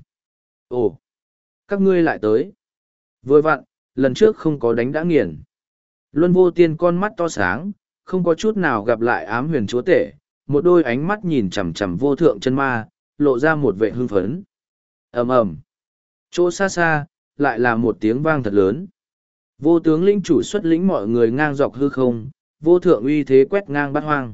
Ồ, các ngươi lại tới. Vừa vặn, lần trước không có đánh đã nghiền. Luân vô tiên con mắt to sáng, không có chút nào gặp lại ám huyền chúa tể, một đôi ánh mắt nhìn chằm chằm vô thượng chân ma, lộ ra một vẻ hưng phấn. Ầm ầm. Chỗ xa xa, lại là một tiếng vang thật lớn. Vô tướng lĩnh chủ xuất lĩnh mọi người ngang dọc hư không, vô thượng uy thế quét ngang bát hoang.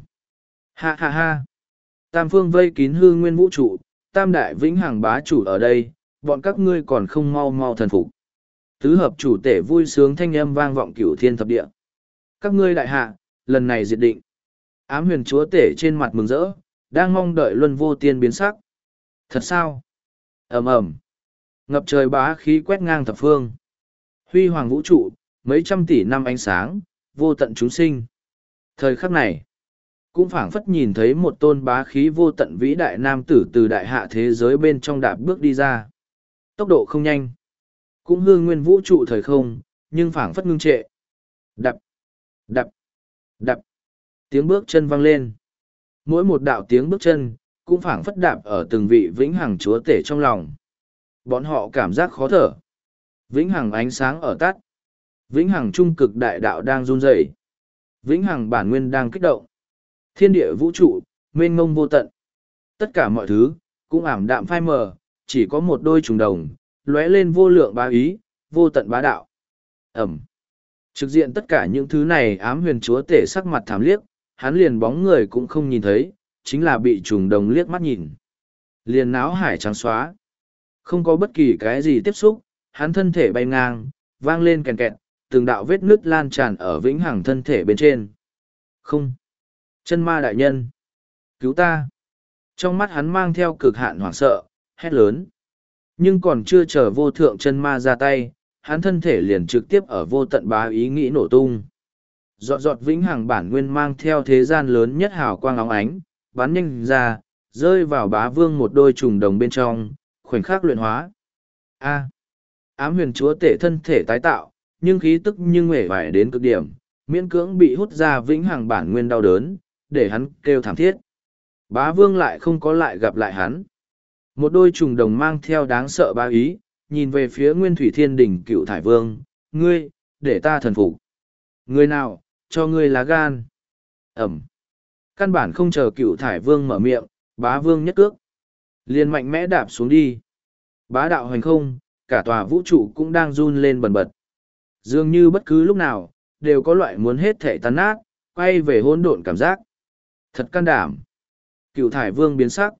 Ha ha ha! Tam phương vây kín hư nguyên vũ trụ, tam đại vĩnh hằng bá chủ ở đây, bọn các ngươi còn không mau mau thần phục. Tứ hợp chủ tể vui sướng thanh âm vang vọng cửu thiên thập địa. Các ngươi đại hạ, lần này diệt định. Ám huyền chúa tể trên mặt mừng rỡ, đang mong đợi luân vô tiên biến sắc. Thật sao? Ầm ầm, ngập trời bá khí quét ngang thập phương. Huy hoàng vũ trụ, mấy trăm tỷ năm ánh sáng, vô tận chúng sinh. Thời khắc này, cũng phảng phất nhìn thấy một tôn bá khí vô tận vĩ đại nam tử từ đại hạ thế giới bên trong đạp bước đi ra. Tốc độ không nhanh, cũng hư nguyên vũ trụ thời không, nhưng phảng phất ngưng trệ. Đập, đập, đập, tiếng bước chân vang lên. Mỗi một đạo tiếng bước chân, cũng phảng phất đạp ở từng vị vĩnh hằng chúa tể trong lòng. Bọn họ cảm giác khó thở. Vĩnh hằng ánh sáng ở tắt. Vĩnh hằng trung cực đại đạo đang run rẩy. Vĩnh hằng bản nguyên đang kích động. Thiên địa vũ trụ, mênh mông vô tận. Tất cả mọi thứ, cũng ảm đạm phai mờ, chỉ có một đôi trùng đồng, lóe lên vô lượng bá ý, vô tận bá đạo. Ẩm. Trực diện tất cả những thứ này ám huyền chúa tể sắc mặt thảm liếc, hắn liền bóng người cũng không nhìn thấy, chính là bị trùng đồng liếc mắt nhìn. Liền náo hải trắng xóa. Không có bất kỳ cái gì tiếp xúc, hắn thân thể bay ngang, vang lên kèn kẹt, từng đạo vết nứt lan tràn ở vĩnh hằng thân thể bên trên. Không. Chân ma đại nhân. Cứu ta. Trong mắt hắn mang theo cực hạn hoảng sợ, hét lớn. Nhưng còn chưa chờ vô thượng chân ma ra tay, hắn thân thể liền trực tiếp ở vô tận bá ý nghĩ nổ tung. Giọt giọt vĩnh hằng bản nguyên mang theo thế gian lớn nhất hào quang óng ánh, bắn nhanh ra, rơi vào bá vương một đôi trùng đồng bên trong, khoảnh khắc luyện hóa. A. Ám huyền chúa tể thân thể tái tạo, nhưng khí tức như nguệ vải đến cực điểm, miễn cưỡng bị hút ra vĩnh hằng bản nguyên đau đớn, để hắn kêu thảm thiết. Bá vương lại không có lại gặp lại hắn. Một đôi trùng đồng mang theo đáng sợ bá ý, nhìn về phía nguyên thủy thiên đỉnh cựu thải vương, ngươi, để ta thần phục. Người nào, cho ngươi lá gan. Ẩm. Căn bản không chờ cựu thải vương mở miệng, bá vương nhất cước. Liền mạnh mẽ đạp xuống đi. Bá đạo hành không, cả tòa vũ trụ cũng đang run lên bần bật. Dường như bất cứ lúc nào, đều có loại muốn hết thể tan nát, quay về hỗn độn cảm giác. Thật can đảm. Cựu thải vương biến sắc.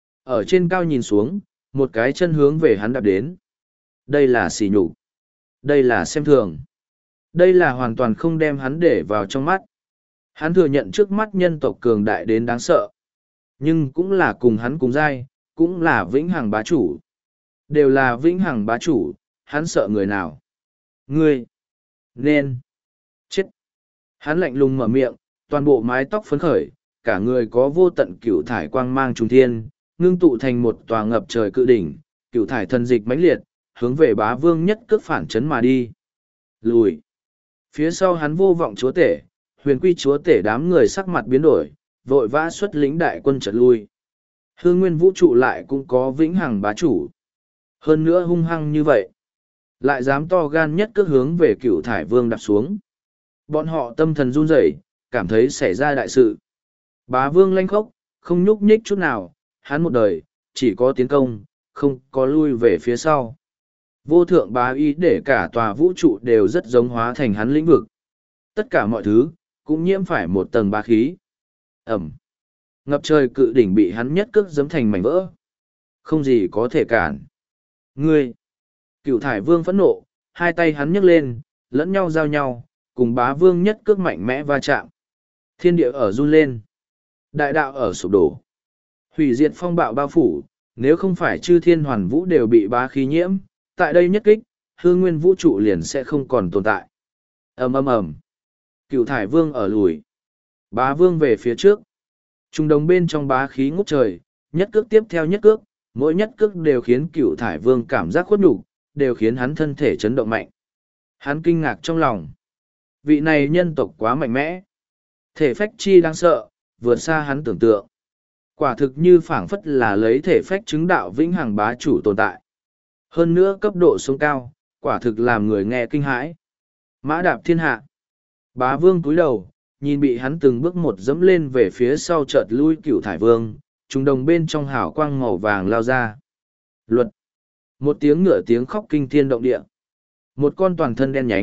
Ở trên cao nhìn xuống, một cái chân hướng về hắn đạp đến. Đây là sỉ nhục. Đây là xem thường. Đây là hoàn toàn không đem hắn để vào trong mắt. Hắn thừa nhận trước mắt nhân tộc cường đại đến đáng sợ. Nhưng cũng là cùng hắn cùng giai, cũng là vĩnh hằng bá chủ. Đều là vĩnh hằng bá chủ, hắn sợ người nào? Ngươi! Nên! Chết! Hắn lạnh lùng mở miệng, toàn bộ mái tóc phấn khởi, cả người có vô tận cửu thải quang mang trùng thiên, ngưng tụ thành một tòa ngập trời cự đỉnh, cửu thải thần dịch mãnh liệt, hướng về bá vương nhất cước phản chấn mà đi. Lùi! Phía sau hắn vô vọng chúa tể, huyền quy chúa tể đám người sắc mặt biến đổi, vội vã xuất lĩnh đại quân trật lui. Hương nguyên vũ trụ lại cũng có vĩnh hằng bá chủ. Hơn nữa hung hăng như vậy. Lại dám to gan nhất cước hướng về cựu thải vương đạp xuống. Bọn họ tâm thần run rẩy, cảm thấy xảy ra đại sự. Bá vương lanh khốc, không nhúc nhích chút nào, hắn một đời, chỉ có tiến công, không có lui về phía sau. Vô thượng bá ý để cả tòa vũ trụ đều rất giống hóa thành hắn lĩnh vực. Tất cả mọi thứ, cũng nhiễm phải một tầng bá khí. Ẩm. Ngập trời cự đỉnh bị hắn nhất cước giấm thành mảnh vỡ. Không gì có thể cản. Ngươi! Cựu thải vương phẫn nộ, hai tay hắn nhấc lên, lẫn nhau giao nhau, cùng bá vương nhất cước mạnh mẽ va chạm. Thiên địa ở run lên. Đại đạo ở sụp đổ. Hủy diệt phong bạo bao phủ, nếu không phải chư thiên hoàn vũ đều bị bá khí nhiễm, tại đây nhất kích, hư nguyên vũ trụ liền sẽ không còn tồn tại. Ầm ầm ầm. Cựu thải vương ở lùi. Bá vương về phía trước. Trung đồng bên trong bá khí ngút trời, nhất cước tiếp theo nhất cước, mỗi nhất cước đều khiến cựu thải vương cảm giác khuất nhục, đều khiến hắn thân thể chấn động mạnh. Hắn kinh ngạc trong lòng. Vị này nhân tộc quá mạnh mẽ. Thể phách chi đáng sợ, vượt xa hắn tưởng tượng. Quả thực như phảng phất là lấy thể phách chứng đạo vĩnh hằng bá chủ tồn tại. Hơn nữa cấp độ sống cao, quả thực làm người nghe kinh hãi. Mã đạp thiên hạ. Bá vương cúi đầu, nhìn bị hắn từng bước một dẫm lên về phía sau chợt lui cựu thải vương, trùng đồng bên trong hào quang màu vàng lao ra. Luật. Một tiếng ngựa tiếng khóc kinh thiên động địa. Một con toàn thân đen nhánh,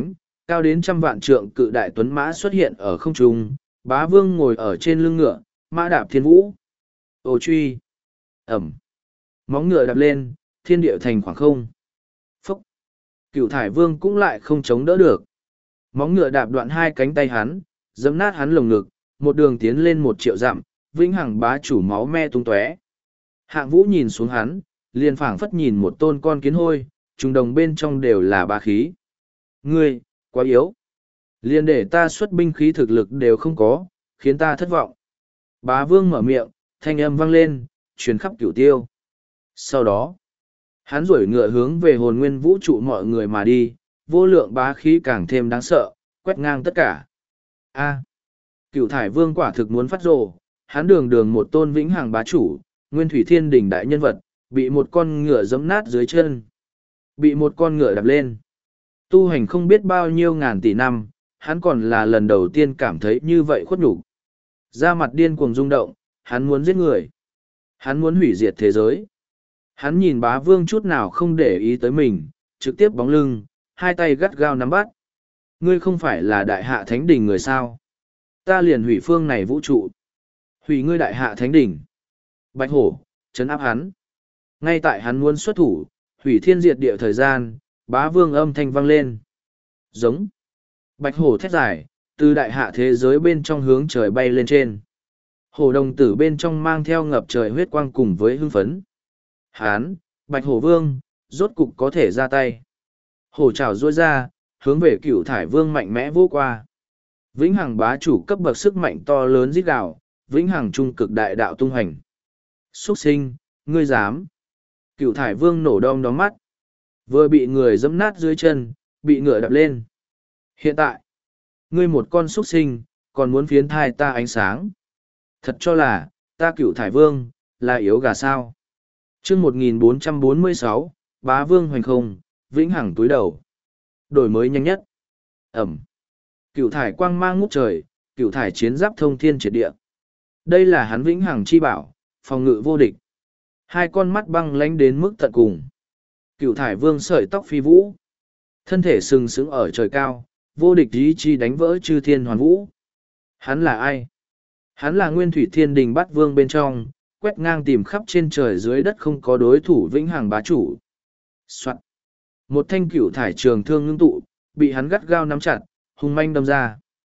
Cao đến trăm vạn trượng cự đại tuấn mã xuất hiện ở không trung, bá vương ngồi ở trên lưng ngựa, mã đạp thiên vũ. Ô truy. Ẩm. Móng ngựa đạp lên, thiên địa thành khoảng không. Phúc. Cửu thải vương cũng lại không chống đỡ được. Móng ngựa đạp đoạn hai cánh tay hắn, giẫm nát hắn lồng ngực, một đường tiến lên một triệu dặm, vĩnh hằng bá chủ máu me tung tóe. Hạng vũ nhìn xuống hắn, liền phảng phất nhìn một tôn con kiến hôi, trùng đồng bên trong đều là bá khí. Ngươi, quá yếu. Liền để ta xuất binh khí thực lực đều không có, khiến ta thất vọng. Bá vương mở miệng, thanh âm vang lên, truyền khắp cửu tiêu. Sau đó, hắn rủi ngựa hướng về hồn nguyên vũ trụ mọi người mà đi, vô lượng bá khí càng thêm đáng sợ, quét ngang tất cả. A. Cửu thải vương quả thực muốn phát rồ, hắn đường đường một tôn vĩnh hằng bá chủ, nguyên thủy thiên đỉnh đại nhân vật, bị một con ngựa giẫm nát dưới chân. Bị một con ngựa đạp lên. Tu hành không biết bao nhiêu ngàn tỷ năm, hắn còn là lần đầu tiên cảm thấy như vậy khuất nhục. Da mặt điên cuồng rung động, hắn muốn giết người. Hắn muốn hủy diệt thế giới. Hắn nhìn bá vương chút nào không để ý tới mình, trực tiếp bóng lưng, hai tay gắt gao nắm bắt. Ngươi không phải là đại hạ thánh đỉnh người sao? Ta liền hủy phương này vũ trụ. Hủy ngươi đại hạ thánh đỉnh. Bạch hổ, trấn áp hắn. Ngay tại hắn muốn xuất thủ, hủy thiên diệt địa thời gian, bá vương âm thanh vang lên. Giống. Bạch hổ thét dài, từ đại hạ thế giới bên trong hướng trời bay lên trên. Hổ đồng tử bên trong mang theo ngập trời huyết quang cùng với hưng phấn. Hán, bạch hổ vương, rốt cục có thể ra tay. Hổ trảo ruôi ra, hướng về cửu thải vương mạnh mẽ vô qua. Vĩnh hằng bá chủ cấp bậc sức mạnh to lớn rít gào, vĩnh hằng trung cực đại đạo tung hành. Xuất sinh, ngươi dám. Cửu thải vương nổ đom đóm mắt. Vừa bị người dẫm nát dưới chân, bị ngựa đập lên. Hiện tại, ngươi một con xuất sinh, còn muốn phiến thai ta ánh sáng. Thật cho là, ta cửu thải vương, là yếu gà sao. chương một nghìn bốn trăm bốn mươi sáu, bá vương hoành không, vĩnh hằng túi đầu. Đổi mới nhanh nhất. Ẩm. Cửu thải quang mang ngút trời, cửu thải chiến giáp thông thiên triệt địa. Đây là hắn vĩnh hằng chi bảo, phòng ngự vô địch. Hai con mắt băng lánh đến mức tận cùng. Cửu thải vương sợi tóc phi vũ. Thân thể sừng sững ở trời cao, vô địch ý chi đánh vỡ chư thiên hoàn vũ. Hắn là ai? Hắn là nguyên thủy thiên đình bát vương bên trong, quét ngang tìm khắp trên trời dưới đất không có đối thủ vĩnh hằng bá chủ. Soạn. Một thanh cửu thải trường thương ngưng tụ, bị hắn gắt gao nắm chặt, hung manh đâm ra.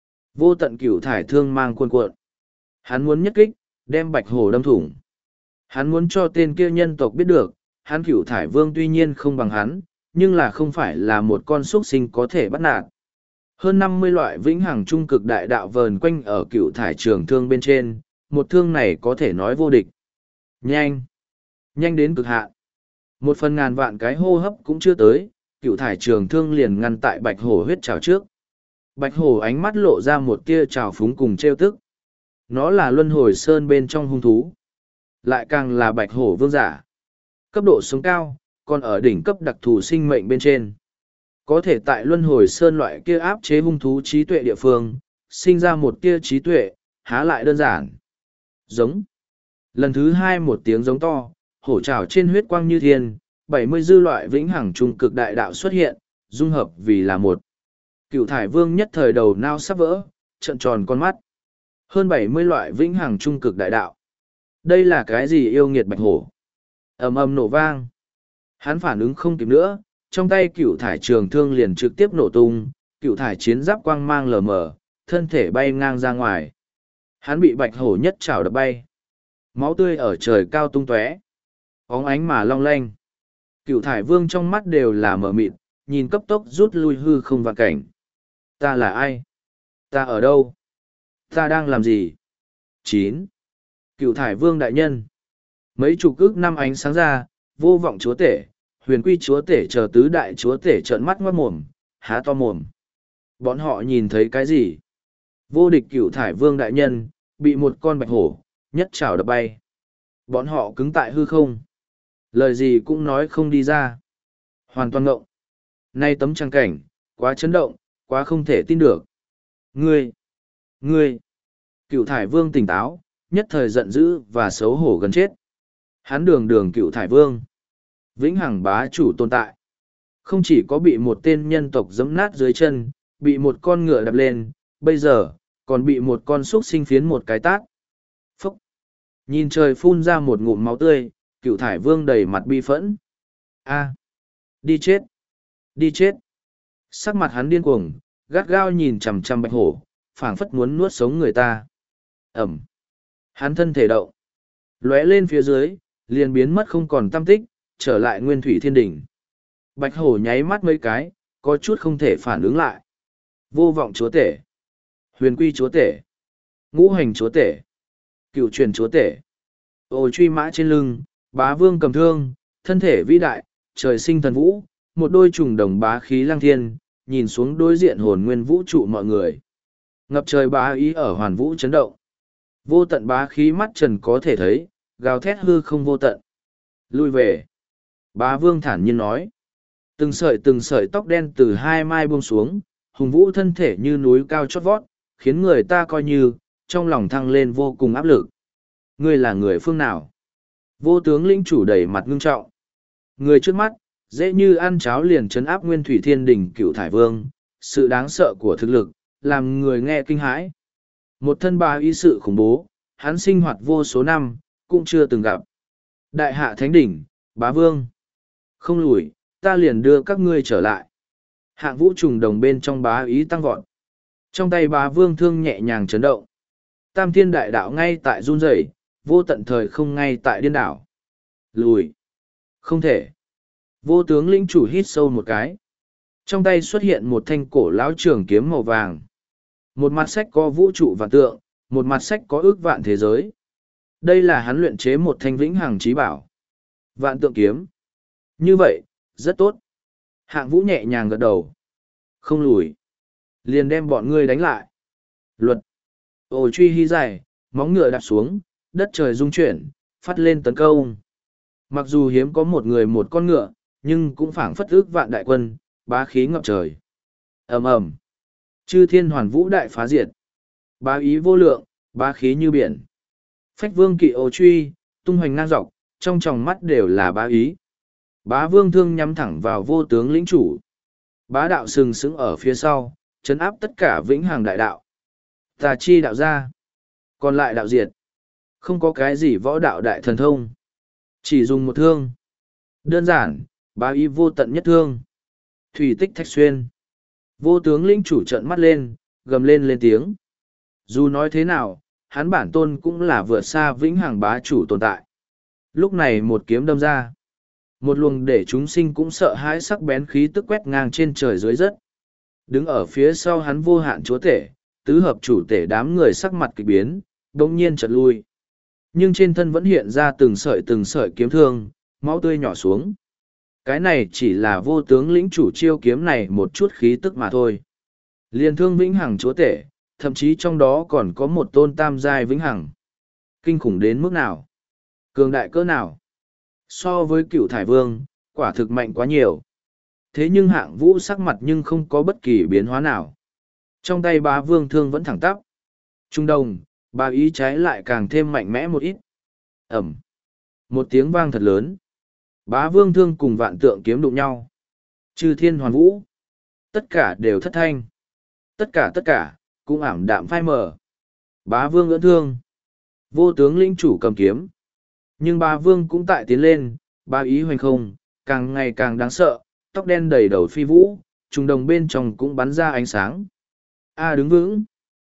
Vô tận cửu thải thương mang cuồn cuộn. Hắn muốn nhất kích, đem bạch hổ đâm thủng. Hắn muốn cho tên kia nhân tộc biết được, hắn cửu thải vương tuy nhiên không bằng hắn, nhưng là không phải là một con xuất sinh có thể bắt nạt. Hơn năm mươi loại vĩnh hằng trung cực đại đạo vờn quanh ở cửu thải trường thương bên trên, một thương này có thể nói vô địch. Nhanh! Nhanh đến cực hạn. Một phần ngàn vạn cái hô hấp cũng chưa tới, cửu thải trường thương liền ngăn tại bạch hổ huyết trào trước. Bạch hổ ánh mắt lộ ra một tia trào phúng cùng trêu tức. Nó là luân hồi sơn bên trong hung thú. Lại càng là bạch hổ vương giả. Cấp độ sống cao, còn ở đỉnh cấp đặc thù sinh mệnh bên trên. Có thể tại luân hồi sơn loại kia áp chế hung thú trí tuệ địa phương, sinh ra một tia trí tuệ, há lại đơn giản. Giống. Lần thứ hai một tiếng giống to, hổ trảo trên huyết quang như thiên, bảy mươi dư loại vĩnh hằng trung cực đại đạo xuất hiện, dung hợp vì là một. Cửu thải vương nhất thời đầu nao sắp vỡ, trợn tròn con mắt. Hơn bảy mươi loại vĩnh hằng trung cực đại đạo. Đây là cái gì yêu nghiệt bạch hổ? Ầm ầm nổ vang. Hắn phản ứng không kịp nữa, trong tay cửu thải trường thương liền trực tiếp nổ tung, cửu thải chiến giáp quang mang lờ mờ, thân thể bay ngang ra ngoài. Hắn bị bạch hổ nhất chảo đập bay. Máu tươi ở trời cao tung tóe, óng ánh mà long lanh. Cửu thải vương trong mắt đều là mở mịt, nhìn cấp tốc rút lui hư không vạn cảnh. Ta là ai? Ta ở đâu? Ta đang làm gì? Chín. Cửu thải vương đại nhân. Mấy chục ức năm ánh sáng ra, vô vọng chúa tể, huyền quy chúa tể chờ tứ đại chúa tể trợn mắt ngoát mồm, há to mồm. Bọn họ nhìn thấy cái gì? Vô địch cửu thải vương đại nhân, bị một con bạch hổ, nhất chảo đập bay. Bọn họ cứng tại hư không. Lời gì cũng nói không đi ra. Hoàn toàn ngộng. Nay tấm trang cảnh, quá chấn động, quá không thể tin được. Ngươi! Ngươi! Cửu thải vương tỉnh táo, nhất thời giận dữ và xấu hổ gần chết. Hắn đường đường cửu thải vương. Vĩnh hằng bá chủ tồn tại. Không chỉ có bị một tên nhân tộc giẫm nát dưới chân, bị một con ngựa đập lên, bây giờ, còn bị một con xúc sinh phiến một cái tát. Phúc! Nhìn trời phun ra một ngụm máu tươi, Cựu Thải Vương đầy mặt bi phẫn. A! Đi chết! Đi chết! Sắc mặt hắn điên cuồng, gắt gao nhìn chằm chằm Bạch Hổ, phảng phất muốn nuốt sống người ta. Ẩm! Hắn thân thể động. Lóe lên phía dưới, liền biến mất không còn tăm tích, trở lại Nguyên Thủy Thiên Đỉnh. Bạch Hổ nháy mắt mấy cái, có chút không thể phản ứng lại. Vô vọng chúa tể, huyền quy chúa tể, ngũ hành chúa tể, cựu truyền chúa tể. Ô truy mã trên lưng, bá vương cầm thương, thân thể vĩ đại, trời sinh thần vũ, một đôi trùng đồng bá khí lăng thiên, nhìn xuống đối diện hồn nguyên vũ trụ mọi người. Ngập trời bá ý ở hoàn vũ chấn động. Vô tận bá khí mắt trần có thể thấy, gào thét hư không vô tận. Lui về. Bá vương thản nhiên nói. Từng sợi từng sợi tóc đen từ hai mai buông xuống, hùng vũ thân thể như núi cao chót vót, khiến người ta coi như, trong lòng thăng lên vô cùng áp lực. Ngươi là người phương nào? Vô tướng lĩnh chủ đầy mặt ngưng trọng. Người trước mắt, dễ như ăn cháo liền trấn áp Nguyên Thủy Thiên Đình Cựu Thải Vương, sự đáng sợ của thực lực, làm người nghe kinh hãi. Một thân bá ý sự khủng bố, hắn sinh hoạt vô số năm, cũng chưa từng gặp. Đại hạ thánh đỉnh, bá vương. Không lùi, ta liền đưa các ngươi trở lại. Hạng vũ trùng đồng bên trong bá ý tăng vọt. Trong tay bá vương thương nhẹ nhàng chấn động. Tam thiên đại đạo ngay tại run rẩy, vô tận thời không ngay tại điên đảo. Lùi. Không thể. Vô tướng lĩnh chủ hít sâu một cái. Trong tay xuất hiện một thanh cổ lão trường kiếm màu vàng. Một mặt sách có vũ trụ vạn tượng, một mặt sách có ước vạn thế giới. Đây là hắn luyện chế một thanh vĩnh hằng trí bảo. Vạn tượng kiếm. Như vậy, rất tốt. Hạng vũ nhẹ nhàng gật đầu. Không lùi. Liền đem bọn ngươi đánh lại. Luật. Ồ truy hy dài, móng ngựa đạp xuống, đất trời rung chuyển, phát lên tấn công. Mặc dù hiếm có một người một con ngựa, nhưng cũng phảng phất ước vạn đại quân, bá khí ngập trời. Ầm ầm. Chư thiên hoàn vũ đại phá diệt. Bá ý vô lượng, bá khí như biển. Phách vương kỵ ồ truy, tung hoành ngang dọc, trong tròng mắt đều là bá ý. Bá vương thương nhắm thẳng vào vô tướng lĩnh chủ. Bá đạo sừng sững ở phía sau, chấn áp tất cả vĩnh hằng đại đạo. Tà chi đạo ra. Còn lại đạo diệt. Không có cái gì võ đạo đại thần thông. Chỉ dùng một thương. Đơn giản, bá ý vô tận nhất thương. Thủy tích thạch xuyên. Vô tướng lĩnh chủ trợn mắt lên, gầm lên lên tiếng. Dù nói thế nào, hắn bản tôn cũng là vượt xa vĩnh hằng bá chủ tồn tại. Lúc này một kiếm đâm ra. Một luồng để chúng sinh cũng sợ hãi sắc bén khí tức quét ngang trên trời dưới đất. Đứng ở phía sau hắn vô hạn chúa tể, tứ hợp chủ tể đám người sắc mặt kịch biến, đồng nhiên chợt lui. Nhưng trên thân vẫn hiện ra từng sợi từng sợi kiếm thương, máu tươi nhỏ xuống. Cái này chỉ là vô tướng lĩnh chủ chiêu kiếm này một chút khí tức mà thôi. Liên thương vĩnh hằng chúa tể, thậm chí trong đó còn có một tôn tam giai vĩnh hằng. Kinh khủng đến mức nào? Cường đại cỡ nào? So với Cựu Thải Vương, quả thực mạnh quá nhiều. Thế nhưng Hạng vũ sắc mặt nhưng không có bất kỳ biến hóa nào. Trong tay bá vương thương vẫn thẳng tắp. Trung đồng, bá ý trái lại càng thêm mạnh mẽ một ít. Ẩm. Một tiếng vang thật lớn. Bá vương thương cùng vạn tượng kiếm đụng nhau. Chư thiên hoàn vũ. Tất cả đều thất thanh. Tất cả tất cả, cũng ảm đạm phai mờ. Bá vương ưỡn thương. Vô tướng lĩnh chủ cầm kiếm. Nhưng bá vương cũng tại tiến lên, bá ý hoành không, càng ngày càng đáng sợ, tóc đen đầy đầu phi vũ, trùng đồng bên trong cũng bắn ra ánh sáng. A đứng vững.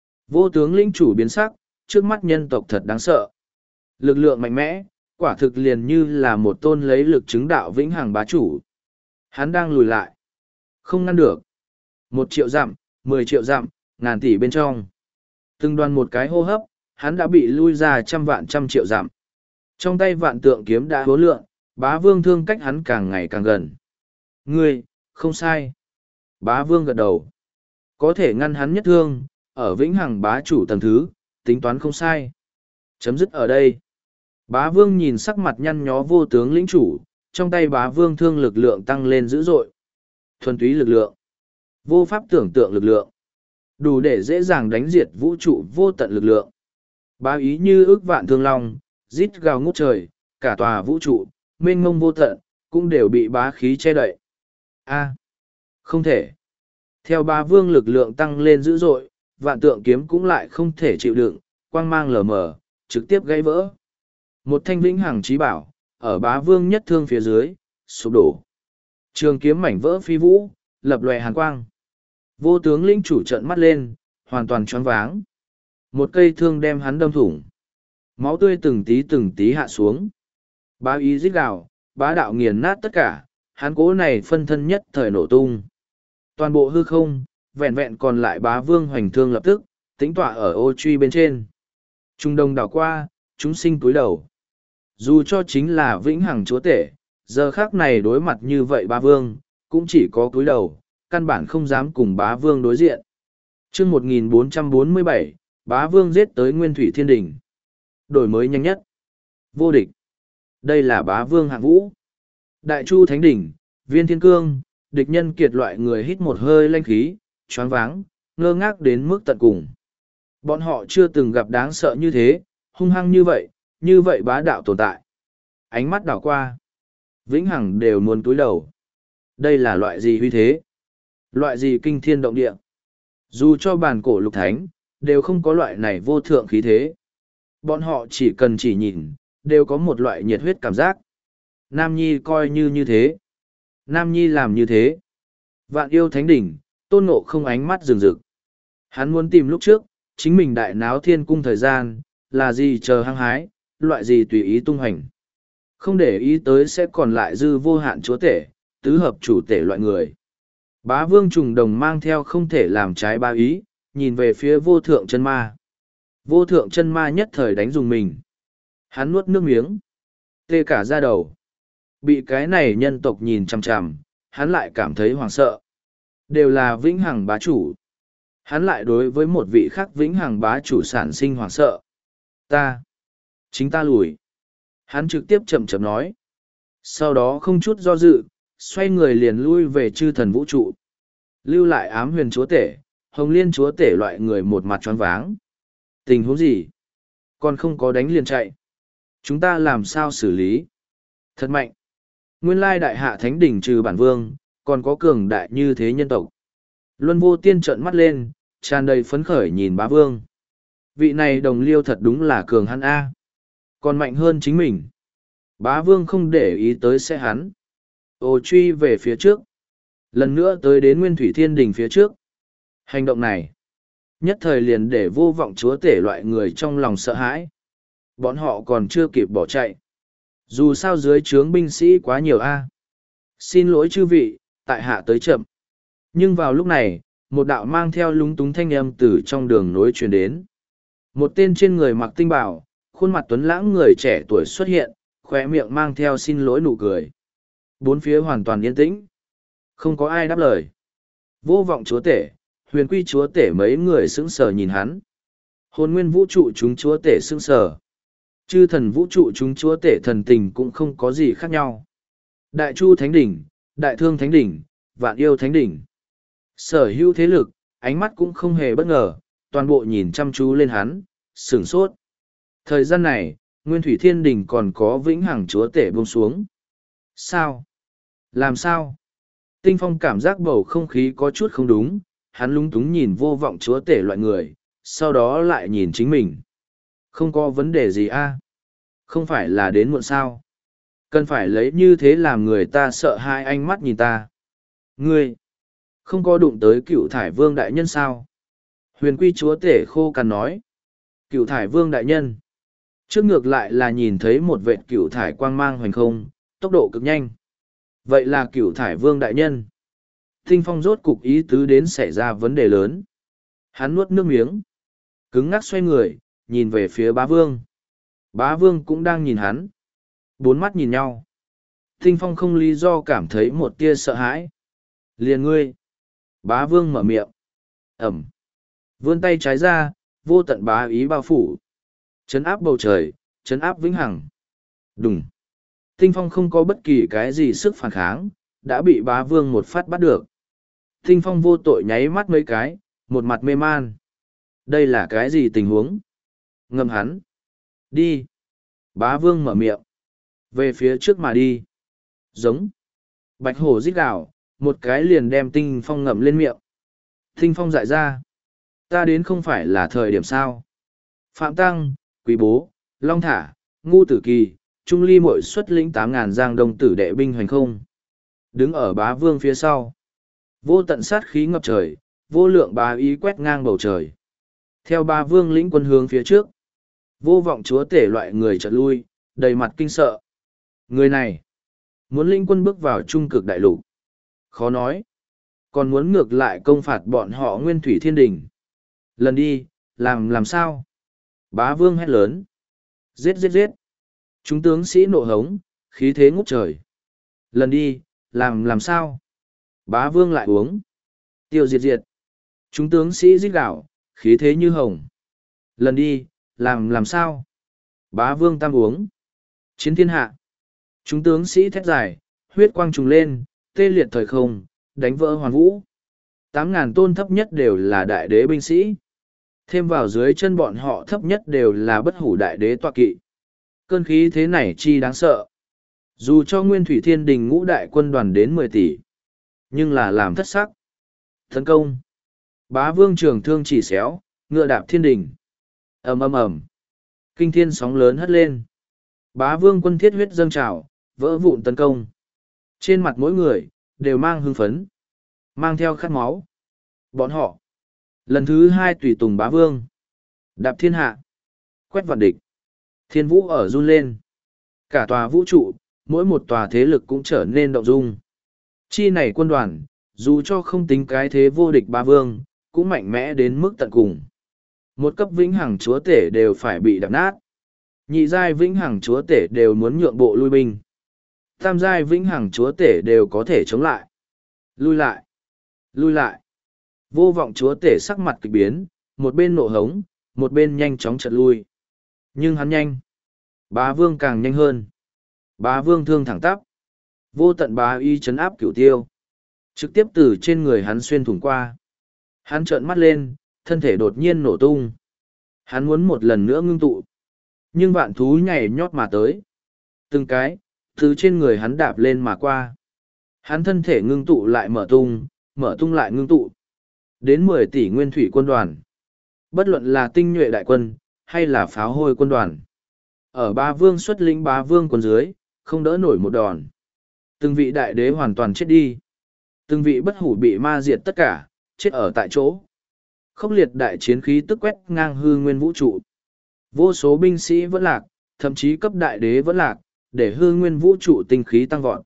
Vô tướng lĩnh chủ biến sắc, trước mắt nhân tộc thật đáng sợ. Lực lượng mạnh mẽ, quả thực liền như là một tôn lấy lực chứng đạo vĩnh hằng bá chủ. Hắn đang lùi lại. Không ngăn được. Một triệu dặm, mười triệu dặm, ngàn tỷ bên trong. Từng đoàn một cái hô hấp, hắn đã bị lui ra trăm vạn trăm triệu dặm. Trong tay vạn tượng kiếm đã hố lượng, bá vương thương cách hắn càng ngày càng gần. Ngươi, không sai. Bá vương gật đầu. Có thể ngăn hắn nhất thương, ở vĩnh hằng bá chủ tầng thứ, tính toán không sai. Chấm dứt ở đây. Bá vương nhìn sắc mặt nhăn nhó vô tướng lĩnh chủ, trong tay bá vương thương lực lượng tăng lên dữ dội. Thuần túy lực lượng. Vô pháp tưởng tượng lực lượng. Đủ để dễ dàng đánh diệt vũ trụ vô tận lực lượng. Bá ý như ước vạn thương long, rít gào ngút trời, cả tòa vũ trụ, mênh mông vô tận, cũng đều bị bá khí che đậy. A, không thể. Theo bá vương lực lượng tăng lên dữ dội, vạn tượng kiếm cũng lại không thể chịu đựng, quang mang lờ mờ, trực tiếp gãy vỡ. Một thanh vĩnh hằng trí bảo, ở bá vương nhất thương phía dưới, sụp đổ. Trường kiếm mảnh vỡ phi vũ, lập lòe hàn quang. Vô tướng lĩnh chủ trợn mắt lên, hoàn toàn choáng váng. Một cây thương đem hắn đâm thủng. Máu tươi từng tí từng tí hạ xuống. Bá ý rít gào, bá đạo nghiền nát tất cả, hắn cố này phân thân nhất thời nổ tung. Toàn bộ hư không, vẹn vẹn còn lại bá vương hoành thương lập tức, tĩnh tọa ở ô truy bên trên. Trung đông đảo qua, chúng sinh túi đầu. Dù cho chính là vĩnh hằng chúa tể, giờ khác này đối mặt như vậy bá vương, cũng chỉ có túi đầu, căn bản không dám cùng bá vương đối diện. chương một nghìn bốn trăm bốn mươi bảy, bá vương giết tới Nguyên Thủy Thiên Đình. Đổi mới nhanh nhất. Vô địch. Đây là bá vương hạng vũ. Đại Chu Thánh Đỉnh, Viên Thiên Cương, địch nhân kiệt loại người hít một hơi lanh khí, choáng váng, ngơ ngác đến mức tận cùng. Bọn họ chưa từng gặp đáng sợ như thế, hung hăng như vậy, như vậy bá đạo tồn tại. Ánh mắt đảo qua. Vĩnh hằng đều muốn túi đầu. Đây là loại gì huy thế? Loại gì kinh thiên động địa? Dù cho bản cổ lục thánh, đều không có loại này vô thượng khí thế. Bọn họ chỉ cần chỉ nhìn, đều có một loại nhiệt huyết cảm giác. Nam Nhi coi như như thế. Nam Nhi làm như thế. Vạn yêu thánh đỉnh, tôn ngộ không ánh mắt rừng rực. Hắn muốn tìm lúc trước, chính mình đại náo thiên cung thời gian, là gì chờ hăng hái, loại gì tùy ý tung hành. Không để ý tới sẽ còn lại dư vô hạn chúa tể, tứ hợp chủ tể loại người. Bá vương trùng đồng mang theo không thể làm trái ba ý, nhìn về phía vô thượng chân ma. Vô thượng chân ma nhất thời đánh dùng mình. Hắn nuốt nước miếng. Tê cả da đầu. Bị cái này nhân tộc nhìn chằm chằm, hắn lại cảm thấy hoảng sợ. Đều là vĩnh hằng bá chủ. Hắn lại đối với một vị khác vĩnh hằng bá chủ sản sinh hoảng sợ. Ta. Chính ta lùi. Hắn trực tiếp chậm chậm nói. Sau đó không chút do dự, xoay người liền lui về chư thần vũ trụ. Lưu lại ám huyền chúa tể, hồng liên chúa tể loại người một mặt choáng váng. Tình huống gì? Còn không có đánh liền chạy. Chúng ta làm sao xử lý? Thật mạnh. Nguyên lai đại hạ thánh đỉnh trừ bản vương, còn có cường đại như thế nhân tộc. Luân vô tiên trợn mắt lên, tràn đầy phấn khởi nhìn bá vương. Vị này đồng liêu thật đúng là cường hắn A. Còn mạnh hơn chính mình. Bá vương không để ý tới xe hắn. Ô truy về phía trước. Lần nữa tới đến Nguyên Thủy Thiên Đình phía trước. Hành động này. Nhất thời liền để vô vọng chúa tể loại người trong lòng sợ hãi. Bọn họ còn chưa kịp bỏ chạy. Dù sao dưới trướng binh sĩ quá nhiều a. Xin lỗi chư vị, tại hạ tới chậm. Nhưng vào lúc này, một đạo mang theo lúng túng thanh âm từ trong đường nối truyền đến. Một tên trên người mặc tinh bảo, khuôn mặt tuấn lãng người trẻ tuổi xuất hiện, khóe miệng mang theo xin lỗi nụ cười. Bốn phía hoàn toàn yên tĩnh. Không có ai đáp lời. Vô vọng chúa tể, huyền quy chúa tể mấy người sững sờ nhìn hắn. Hồn nguyên vũ trụ chúng chúa tể sững sờ. Chư thần vũ trụ chúng chúa tể thần tình cũng không có gì khác nhau. Đại Chu Thánh Đỉnh, Đại Thương Thánh Đỉnh, Vạn Yêu Thánh Đỉnh. Sở hữu thế lực, ánh mắt cũng không hề bất ngờ, toàn bộ nhìn chăm chú lên hắn, sửng sốt. Thời gian này, Nguyên Thủy Thiên Đình còn có vĩnh hằng chúa tể buông xuống. Sao? Làm sao? Tinh Phong cảm giác bầu không khí có chút không đúng, hắn lúng túng nhìn vô vọng chúa tể loại người, sau đó lại nhìn chính mình. Không có vấn đề gì a? Không phải là đến muộn sao? Cần phải lấy như thế làm người ta sợ hai ánh mắt nhìn ta. Ngươi! Không có đụng tới cựu thải vương đại nhân sao? Huyền quy chúa tể khô cằn nói. Cựu thải vương đại nhân. Trước ngược lại là nhìn thấy một vệt cựu thải quang mang hoành không, tốc độ cực nhanh. Vậy là cựu thải vương đại nhân. Tinh Phong rốt cục ý tứ đến xảy ra vấn đề lớn. Hắn nuốt nước miếng. Cứng ngắc xoay người, nhìn về phía bá vương. Bá vương cũng đang nhìn hắn. Bốn mắt nhìn nhau. Tinh Phong không lý do cảm thấy một tia sợ hãi. Liền ngươi. Bá vương mở miệng. Ẩm. Vươn tay trái ra, vô tận bá ý bao phủ. Chấn áp bầu trời, chấn áp vĩnh hằng. Đùng. Tinh Phong không có bất kỳ cái gì sức phản kháng, đã bị bá vương một phát bắt được. Tinh Phong vô tội nháy mắt mấy cái, một mặt mê man. Đây là cái gì tình huống? Ngâm hắn. Đi. Bá vương mở miệng. Về phía trước mà đi. Giống. Bạch hổ rít gào, một cái liền đem Tinh Phong ngậm lên miệng. Thinh phong dại ra. Ta đến không phải là thời điểm sao. Phạm Tăng, Quý Bố, Long Thả, Ngu Tử Kỳ, Trung Ly mỗi xuất lĩnh tám ngàn giang đông tử đệ binh hoành không. Đứng ở bá vương phía sau. Vô tận sát khí ngập trời, vô lượng bá ý quét ngang bầu trời. Theo bá vương lĩnh quân hướng phía trước. Vô vọng chúa tể loại người chợt lui, đầy mặt kinh sợ. Người này, muốn lĩnh quân bước vào trung cực đại lục. Khó nói. Còn muốn ngược lại công phạt bọn họ nguyên thủy thiên đình. Lần đi, làm làm sao? Bá vương hét lớn. Giết giết giết. Chúng tướng sĩ nộ hống, khí thế ngút trời. Lần đi, làm làm sao? Bá vương lại uống. Tiêu diệt diệt. Chúng tướng sĩ giết gạo, khí thế như hồng. Lần đi, làm làm sao? Bá vương tam uống. Chiến thiên hạ. Chúng tướng sĩ thét dài, huyết quang trùng lên, tê liệt thời không, đánh vỡ hoàn vũ. Tám ngàn tôn thấp nhất đều là đại đế binh sĩ. Thêm vào dưới chân bọn họ thấp nhất đều là bất hủ đại đế tọa kỵ. Cơn khí thế này chi đáng sợ. Dù cho nguyên thủy thiên đình ngũ đại quân đoàn đến mười tỷ, nhưng là làm thất sắc. Tấn công. Bá vương trường thương chỉ xéo, ngựa đạp thiên đình. ầm ầm ầm, kinh thiên sóng lớn hất lên. Bá vương quân thiết huyết dâng trào, vỡ vụn tấn công. Trên mặt mỗi người, đều mang hưng phấn, mang theo khát máu. Bọn họ, lần thứ hai tùy tùng bá vương. Đạp thiên hạ, quét vạn địch. Thiên vũ ở run lên. Cả tòa vũ trụ, mỗi một tòa thế lực cũng trở nên động dung. Chi này quân đoàn, dù cho không tính cái thế vô địch bá vương, cũng mạnh mẽ đến mức tận cùng. Một cấp vĩnh hằng chúa tể đều phải bị đập nát. Nhị giai vĩnh hằng chúa tể đều muốn nhượng bộ lui binh. Tam giai vĩnh hằng chúa tể đều có thể chống lại. Lui lại. Lui lại. Vô vọng chúa tể sắc mặt kịch biến, một bên nộ hống, một bên nhanh chóng chợt lui. Nhưng hắn nhanh. Bá vương càng nhanh hơn. Bá vương thương thẳng tắp. Vô tận bá y chấn áp cửu tiêu. Trực tiếp từ trên người hắn xuyên thủng qua. Hắn trợn mắt lên, thân thể đột nhiên nổ tung. Hắn muốn một lần nữa ngưng tụ. Nhưng vạn thú nhảy nhót mà tới. Từng cái, từ trên người hắn đạp lên mà qua. Hắn thân thể ngưng tụ lại mở tung, mở tung lại ngưng tụ. Đến mười tỷ nguyên thủy quân đoàn. Bất luận là tinh nhuệ đại quân, hay là pháo hôi quân đoàn. Ở ba vương xuất lĩnh bá vương quân dưới, không đỡ nổi một đòn. Từng vị đại đế hoàn toàn chết đi. Từng vị bất hủ bị ma diệt tất cả, chết ở tại chỗ. Khốc liệt đại chiến khí tức quét ngang hư nguyên vũ trụ. Vô số binh sĩ vẫn lạc, thậm chí cấp đại đế vẫn lạc, để hư nguyên vũ trụ tinh khí tăng vọt.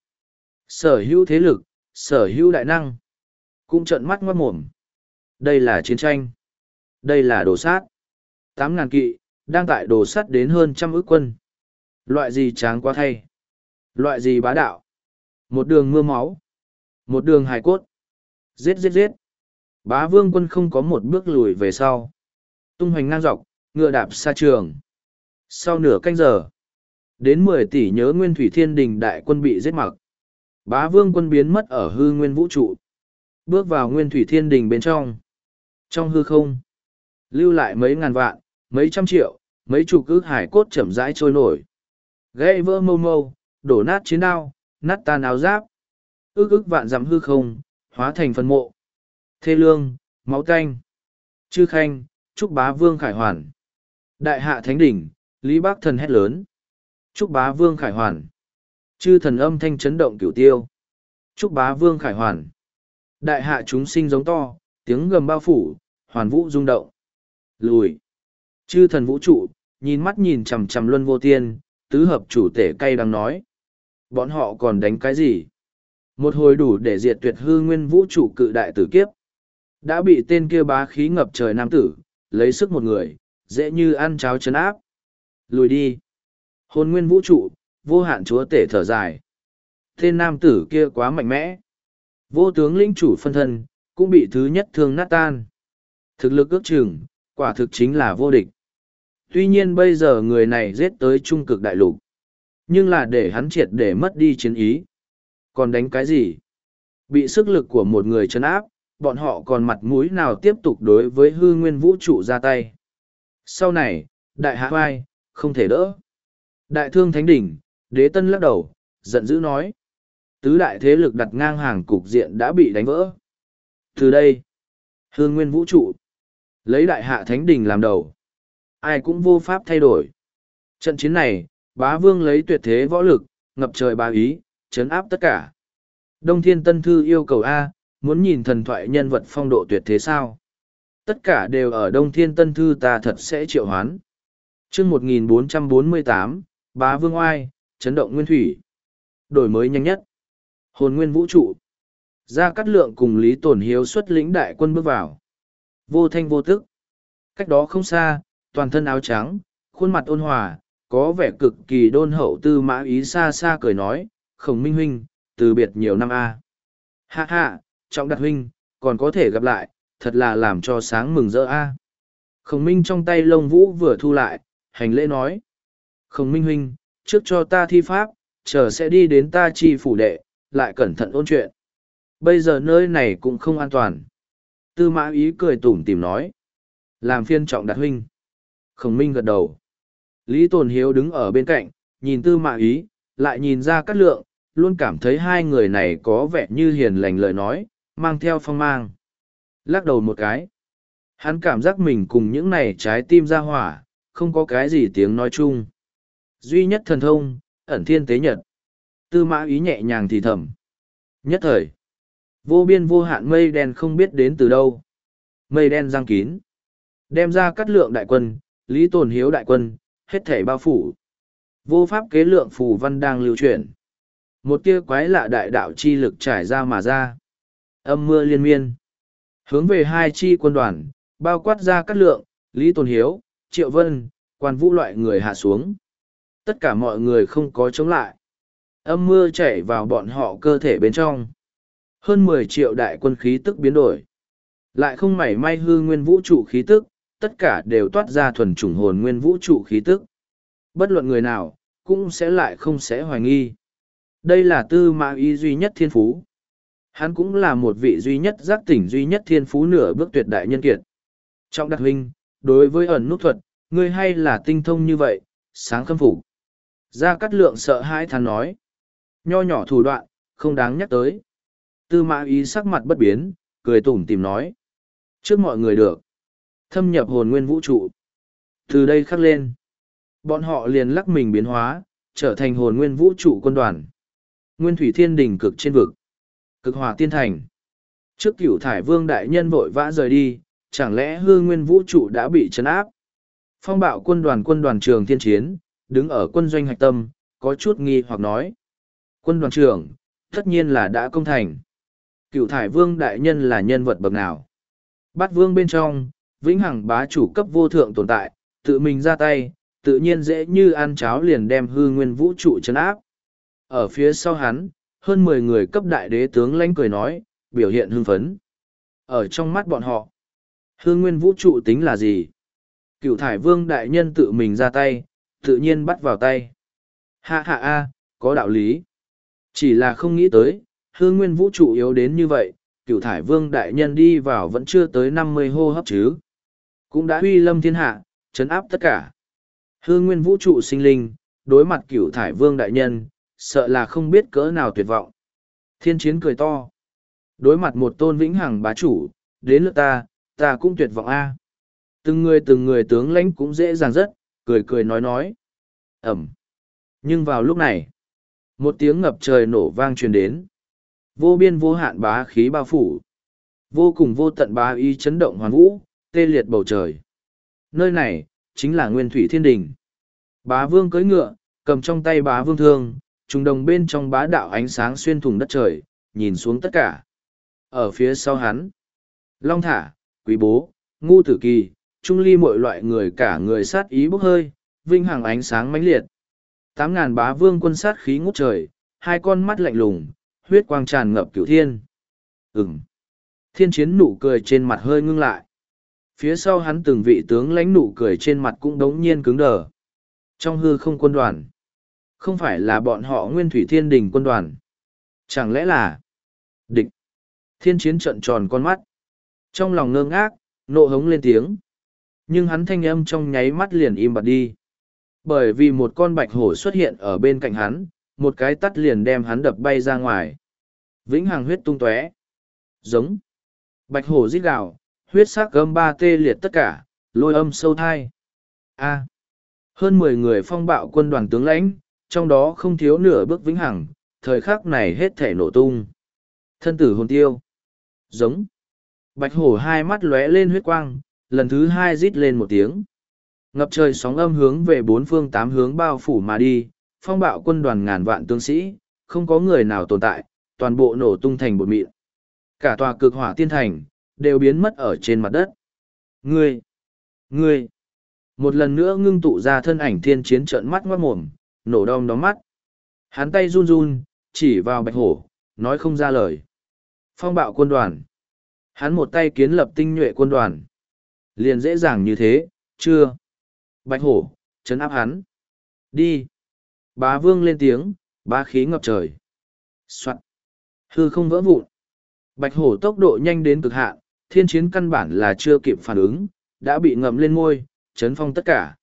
Sở hữu thế lực, sở hữu đại năng, cũng trợn mắt ngoát mồm. Đây là chiến tranh. Đây là đồ sát. Tám ngàn kỵ, đang tại đồ sát đến hơn trăm ước quân. Loại gì tráng quá thay. Loại gì bá đạo. Một đường mưa máu. Một đường hài cốt. Giết giết giết. Bá vương quân không có một bước lùi về sau. Tung hoành ngang dọc, ngựa đạp xa trường. Sau nửa canh giờ, đến mười tỷ nhớ nguyên thủy thiên đình đại quân bị giết mặc. Bá vương quân biến mất ở hư nguyên vũ trụ. Bước vào nguyên thủy thiên đình bên trong. Trong hư không, lưu lại mấy ngàn vạn, mấy trăm triệu, mấy chục ức hải cốt chậm rãi trôi nổi. Gãy vỡ mâu mâu, đổ nát chiến đao, nát tan áo giáp. Ức ức vạn dặm hư không, hóa thành phân mộ. Thê lương, máu tanh. Chư khanh, chúc bá vương khải hoàn. Đại hạ thánh đỉnh, Lý Bác Thần hét lớn. Chúc bá vương khải hoàn. Chư thần âm thanh chấn động cửu tiêu. Chúc bá vương khải hoàn. Đại hạ chúng sinh giống to, tiếng gầm bao phủ, hoàn vũ rung động. Lùi. Chư thần vũ trụ, nhìn mắt nhìn chằm chằm luân vô tiên, tứ hợp chủ tể cay đang nói. Bọn họ còn đánh cái gì? Một hồi đủ để diệt tuyệt hư nguyên vũ trụ cự đại tử kiếp. Đã bị tên kia bá khí ngập trời nam tử, lấy sức một người, dễ như ăn cháo chấn áp. Lùi đi. Hồn nguyên vũ trụ, vô hạn chúa tể thở dài. Tên nam tử kia quá mạnh mẽ. Vô tướng lĩnh chủ phân thân, cũng bị thứ nhất thương nát tan. Thực lực ước chừng, quả thực chính là vô địch. Tuy nhiên bây giờ người này giết tới trung cực đại lục. Nhưng là để hắn triệt để mất đi chiến ý. Còn đánh cái gì? Bị sức lực của một người trấn áp, bọn họ còn mặt mũi nào tiếp tục đối với hư nguyên vũ trụ ra tay. Sau này, đại hạ vai, không thể đỡ. Đại thương thánh đỉnh, đế tân lắc đầu, giận dữ nói. Tứ đại thế lực đặt ngang hàng cục diện đã bị đánh vỡ. Từ đây, Hương nguyên vũ trụ. Lấy đại hạ thánh đình làm đầu. Ai cũng vô pháp thay đổi. Trận chiến này, bá vương lấy tuyệt thế võ lực, ngập trời bá ý, chấn áp tất cả. Đông Thiên Tân Thư yêu cầu A, muốn nhìn thần thoại nhân vật phong độ tuyệt thế sao? Tất cả đều ở Đông Thiên Tân Thư ta thật sẽ triệu hoán. chương một nghìn bốn trăm bốn mươi tám, bá vương oai, chấn động nguyên thủy. Đổi mới nhanh nhất. Hồn nguyên vũ trụ. Gia Cát Lượng cùng Lý Tổn Hiếu xuất lĩnh đại quân bước vào. Vô thanh vô tức. Cách đó không xa, toàn thân áo trắng, khuôn mặt ôn hòa, có vẻ cực kỳ đôn hậu Tư Mã Ý xa xa cười nói, Khổng Minh huynh, từ biệt nhiều năm a. Ha ha, Trọng Đạt huynh, còn có thể gặp lại, thật là làm cho sáng mừng rỡ a. Khổng Minh trong tay lông vũ vừa thu lại, hành lễ nói. Khổng Minh huynh, trước cho ta thi pháp, chờ sẽ đi đến ta chi phủ đệ, lại cẩn thận ôn chuyện. Bây giờ nơi này cũng không an toàn. Tư Mã Ý cười tủm tỉm nói. Làm phiên Trọng Đạt huynh. Khổng Minh gật đầu. Lý Tồn Hiếu đứng ở bên cạnh, nhìn Tư Mã Ý, lại nhìn ra Cát Lượng, luôn cảm thấy hai người này có vẻ như hiền lành lời nói, mang theo phong mang. Lắc đầu một cái. Hắn cảm giác mình cùng những này trái tim ra hỏa, không có cái gì tiếng nói chung. Duy nhất thần thông, ẩn thiên tế nhật. Tư Mã Ý nhẹ nhàng thì thầm. Nhất thời, vô biên vô hạn mây đen không biết đến từ đâu. Mây đen giăng kín. Đem ra Cát Lượng đại quân, Lý Tồn Hiếu đại quân, hết thảy bao phủ. Vô pháp kế lượng phù văn đang lưu chuyển. Một tia quái lạ đại đạo chi lực trải ra mà ra. Âm mưa liên miên. Hướng về hai chi quân đoàn, bao quát ra Cát Lượng, Lý Tồn Hiếu, Triệu Vân, Quan Vũ loại người hạ xuống. Tất cả mọi người không có chống lại. Âm mưa chảy vào bọn họ cơ thể bên trong. Hơn mười triệu đại quân khí tức biến đổi. Lại không mảy may hư nguyên vũ trụ khí tức, tất cả đều toát ra thuần chủng hồn nguyên vũ trụ khí tức. Bất luận người nào, cũng sẽ lại không sẽ hoài nghi. Đây là Tư Mã Ý duy nhất thiên phú. Hắn cũng là một vị duy nhất giác tỉnh duy nhất thiên phú nửa bước tuyệt đại nhân kiệt. Trọng Đạt huynh, đối với ẩn nút thuật, ngươi hay là tinh thông như vậy, sáng khâm phục. Gia Cát Lượng sợ hãi thán nói. Nho nhỏ thủ đoạn, không đáng nhắc tới. Tư Mã Ý sắc mặt bất biến, cười tủm tỉm nói. Trước mọi người được. Thâm nhập hồn nguyên vũ trụ. Từ đây khắc lên. Bọn họ liền lắc mình biến hóa, trở thành hồn nguyên vũ trụ quân đoàn. Nguyên thủy thiên đỉnh cực trên vực. Cực hỏa tiên thành. Trước cửu thải vương đại nhân vội vã rời đi, chẳng lẽ hư nguyên vũ trụ đã bị trấn áp? Phong bạo quân đoàn quân đoàn trường thiên chiến, đứng ở quân doanh hạch tâm, có chút nghi hoặc nói. Quân đoàn trưởng, tất nhiên là đã công thành. Cửu thải vương đại nhân là nhân vật bậc nào? Bát vương bên trong, vĩnh hằng bá chủ cấp vô thượng tồn tại, tự mình ra tay, tự nhiên dễ như ăn cháo liền đem hư nguyên vũ trụ trấn áp. Ở phía sau hắn, hơn mười người cấp đại đế tướng lãnh cười nói, biểu hiện hưng phấn. Ở trong mắt bọn họ, hư nguyên vũ trụ tính là gì? Cửu thải vương đại nhân tự mình ra tay, tự nhiên bắt vào tay. Ha ha a, có đạo lý. Chỉ là không nghĩ tới, hư nguyên vũ trụ yếu đến như vậy, cửu thải vương đại nhân đi vào vẫn chưa tới năm mươi hô hấp chứ. Cũng đã uy lâm thiên hạ, chấn áp tất cả. Hư nguyên vũ trụ sinh linh, đối mặt cửu thải vương đại nhân, sợ là không biết cỡ nào tuyệt vọng. Thiên chiến cười to. Đối mặt một tôn vĩnh hằng bá chủ, đến lượt ta, ta cũng tuyệt vọng a. Từng người từng người tướng lãnh cũng dễ dàng rất, cười cười nói nói. Ẩm. Nhưng vào lúc này, một tiếng ngập trời nổ vang truyền đến. Vô biên vô hạn bá khí bao phủ. Vô cùng vô tận bá ý chấn động hoàn vũ, tê liệt bầu trời. Nơi này, chính là nguyên thủy thiên đình. Bá vương cưỡi ngựa, cầm trong tay bá vương thương, trùng đồng bên trong bá đạo ánh sáng xuyên thủng đất trời, nhìn xuống tất cả. Ở phía sau hắn, Long Thả, Quý Bố, Ngu Tử Kỳ, Trung Ly mọi loại người cả người sát ý bốc hơi, vinh hằng ánh sáng mãnh liệt. Tám ngàn bá vương quân sát khí ngút trời, hai con mắt lạnh lùng, huyết quang tràn ngập cửu thiên. Ừm. Thiên chiến nụ cười trên mặt hơi ngưng lại. Phía sau hắn từng vị tướng lãnh nụ cười trên mặt cũng đống nhiên cứng đờ. Trong hư không quân đoàn. Không phải là bọn họ nguyên thủy thiên đình quân đoàn. Chẳng lẽ là địch? Thiên chiến trợn tròn con mắt. Trong lòng ngơ ngác, nộ hống lên tiếng. Nhưng hắn thanh âm trong nháy mắt liền im bặt đi. Bởi vì một con bạch hổ xuất hiện ở bên cạnh hắn, một cái tắt liền đem hắn đập bay ra ngoài. Vĩnh hằng huyết tung tóe. Giống. Bạch hổ rít gào, huyết sắc âm ba tê liệt tất cả, lôi âm sâu thai. A. Hơn mười người phong bạo quân đoàn tướng lãnh, trong đó không thiếu nửa bước vĩnh hằng, thời khắc này hết thể nổ tung. Thân tử hồn tiêu. Giống. Bạch hổ hai mắt lóe lên huyết quang, lần thứ hai rít lên một tiếng. Ngập trời sóng âm hướng về bốn phương tám hướng bao phủ mà đi, phong bạo quân đoàn ngàn vạn tướng sĩ, không có người nào tồn tại, toàn bộ nổ tung thành bột mịn. Cả tòa cực hỏa tiên thành, đều biến mất ở trên mặt đất. Ngươi! Ngươi! Một lần nữa ngưng tụ ra thân ảnh thiên chiến trợn mắt ngoát mồm, nổ đom đóm mắt. Hắn tay run run, chỉ vào bạch hổ, nói không ra lời. Phong bạo quân đoàn. Hắn một tay kiến lập tinh nhuệ quân đoàn. Liền dễ dàng như thế, chưa? Bạch hổ, chấn áp hắn. Đi. Bá vương lên tiếng, bá khí ngập trời. Soạn. Hư không vỡ vụn. Bạch hổ tốc độ nhanh đến cực hạn, thiên chiến căn bản là chưa kịp phản ứng, đã bị ngậm lên môi, chấn phong tất cả.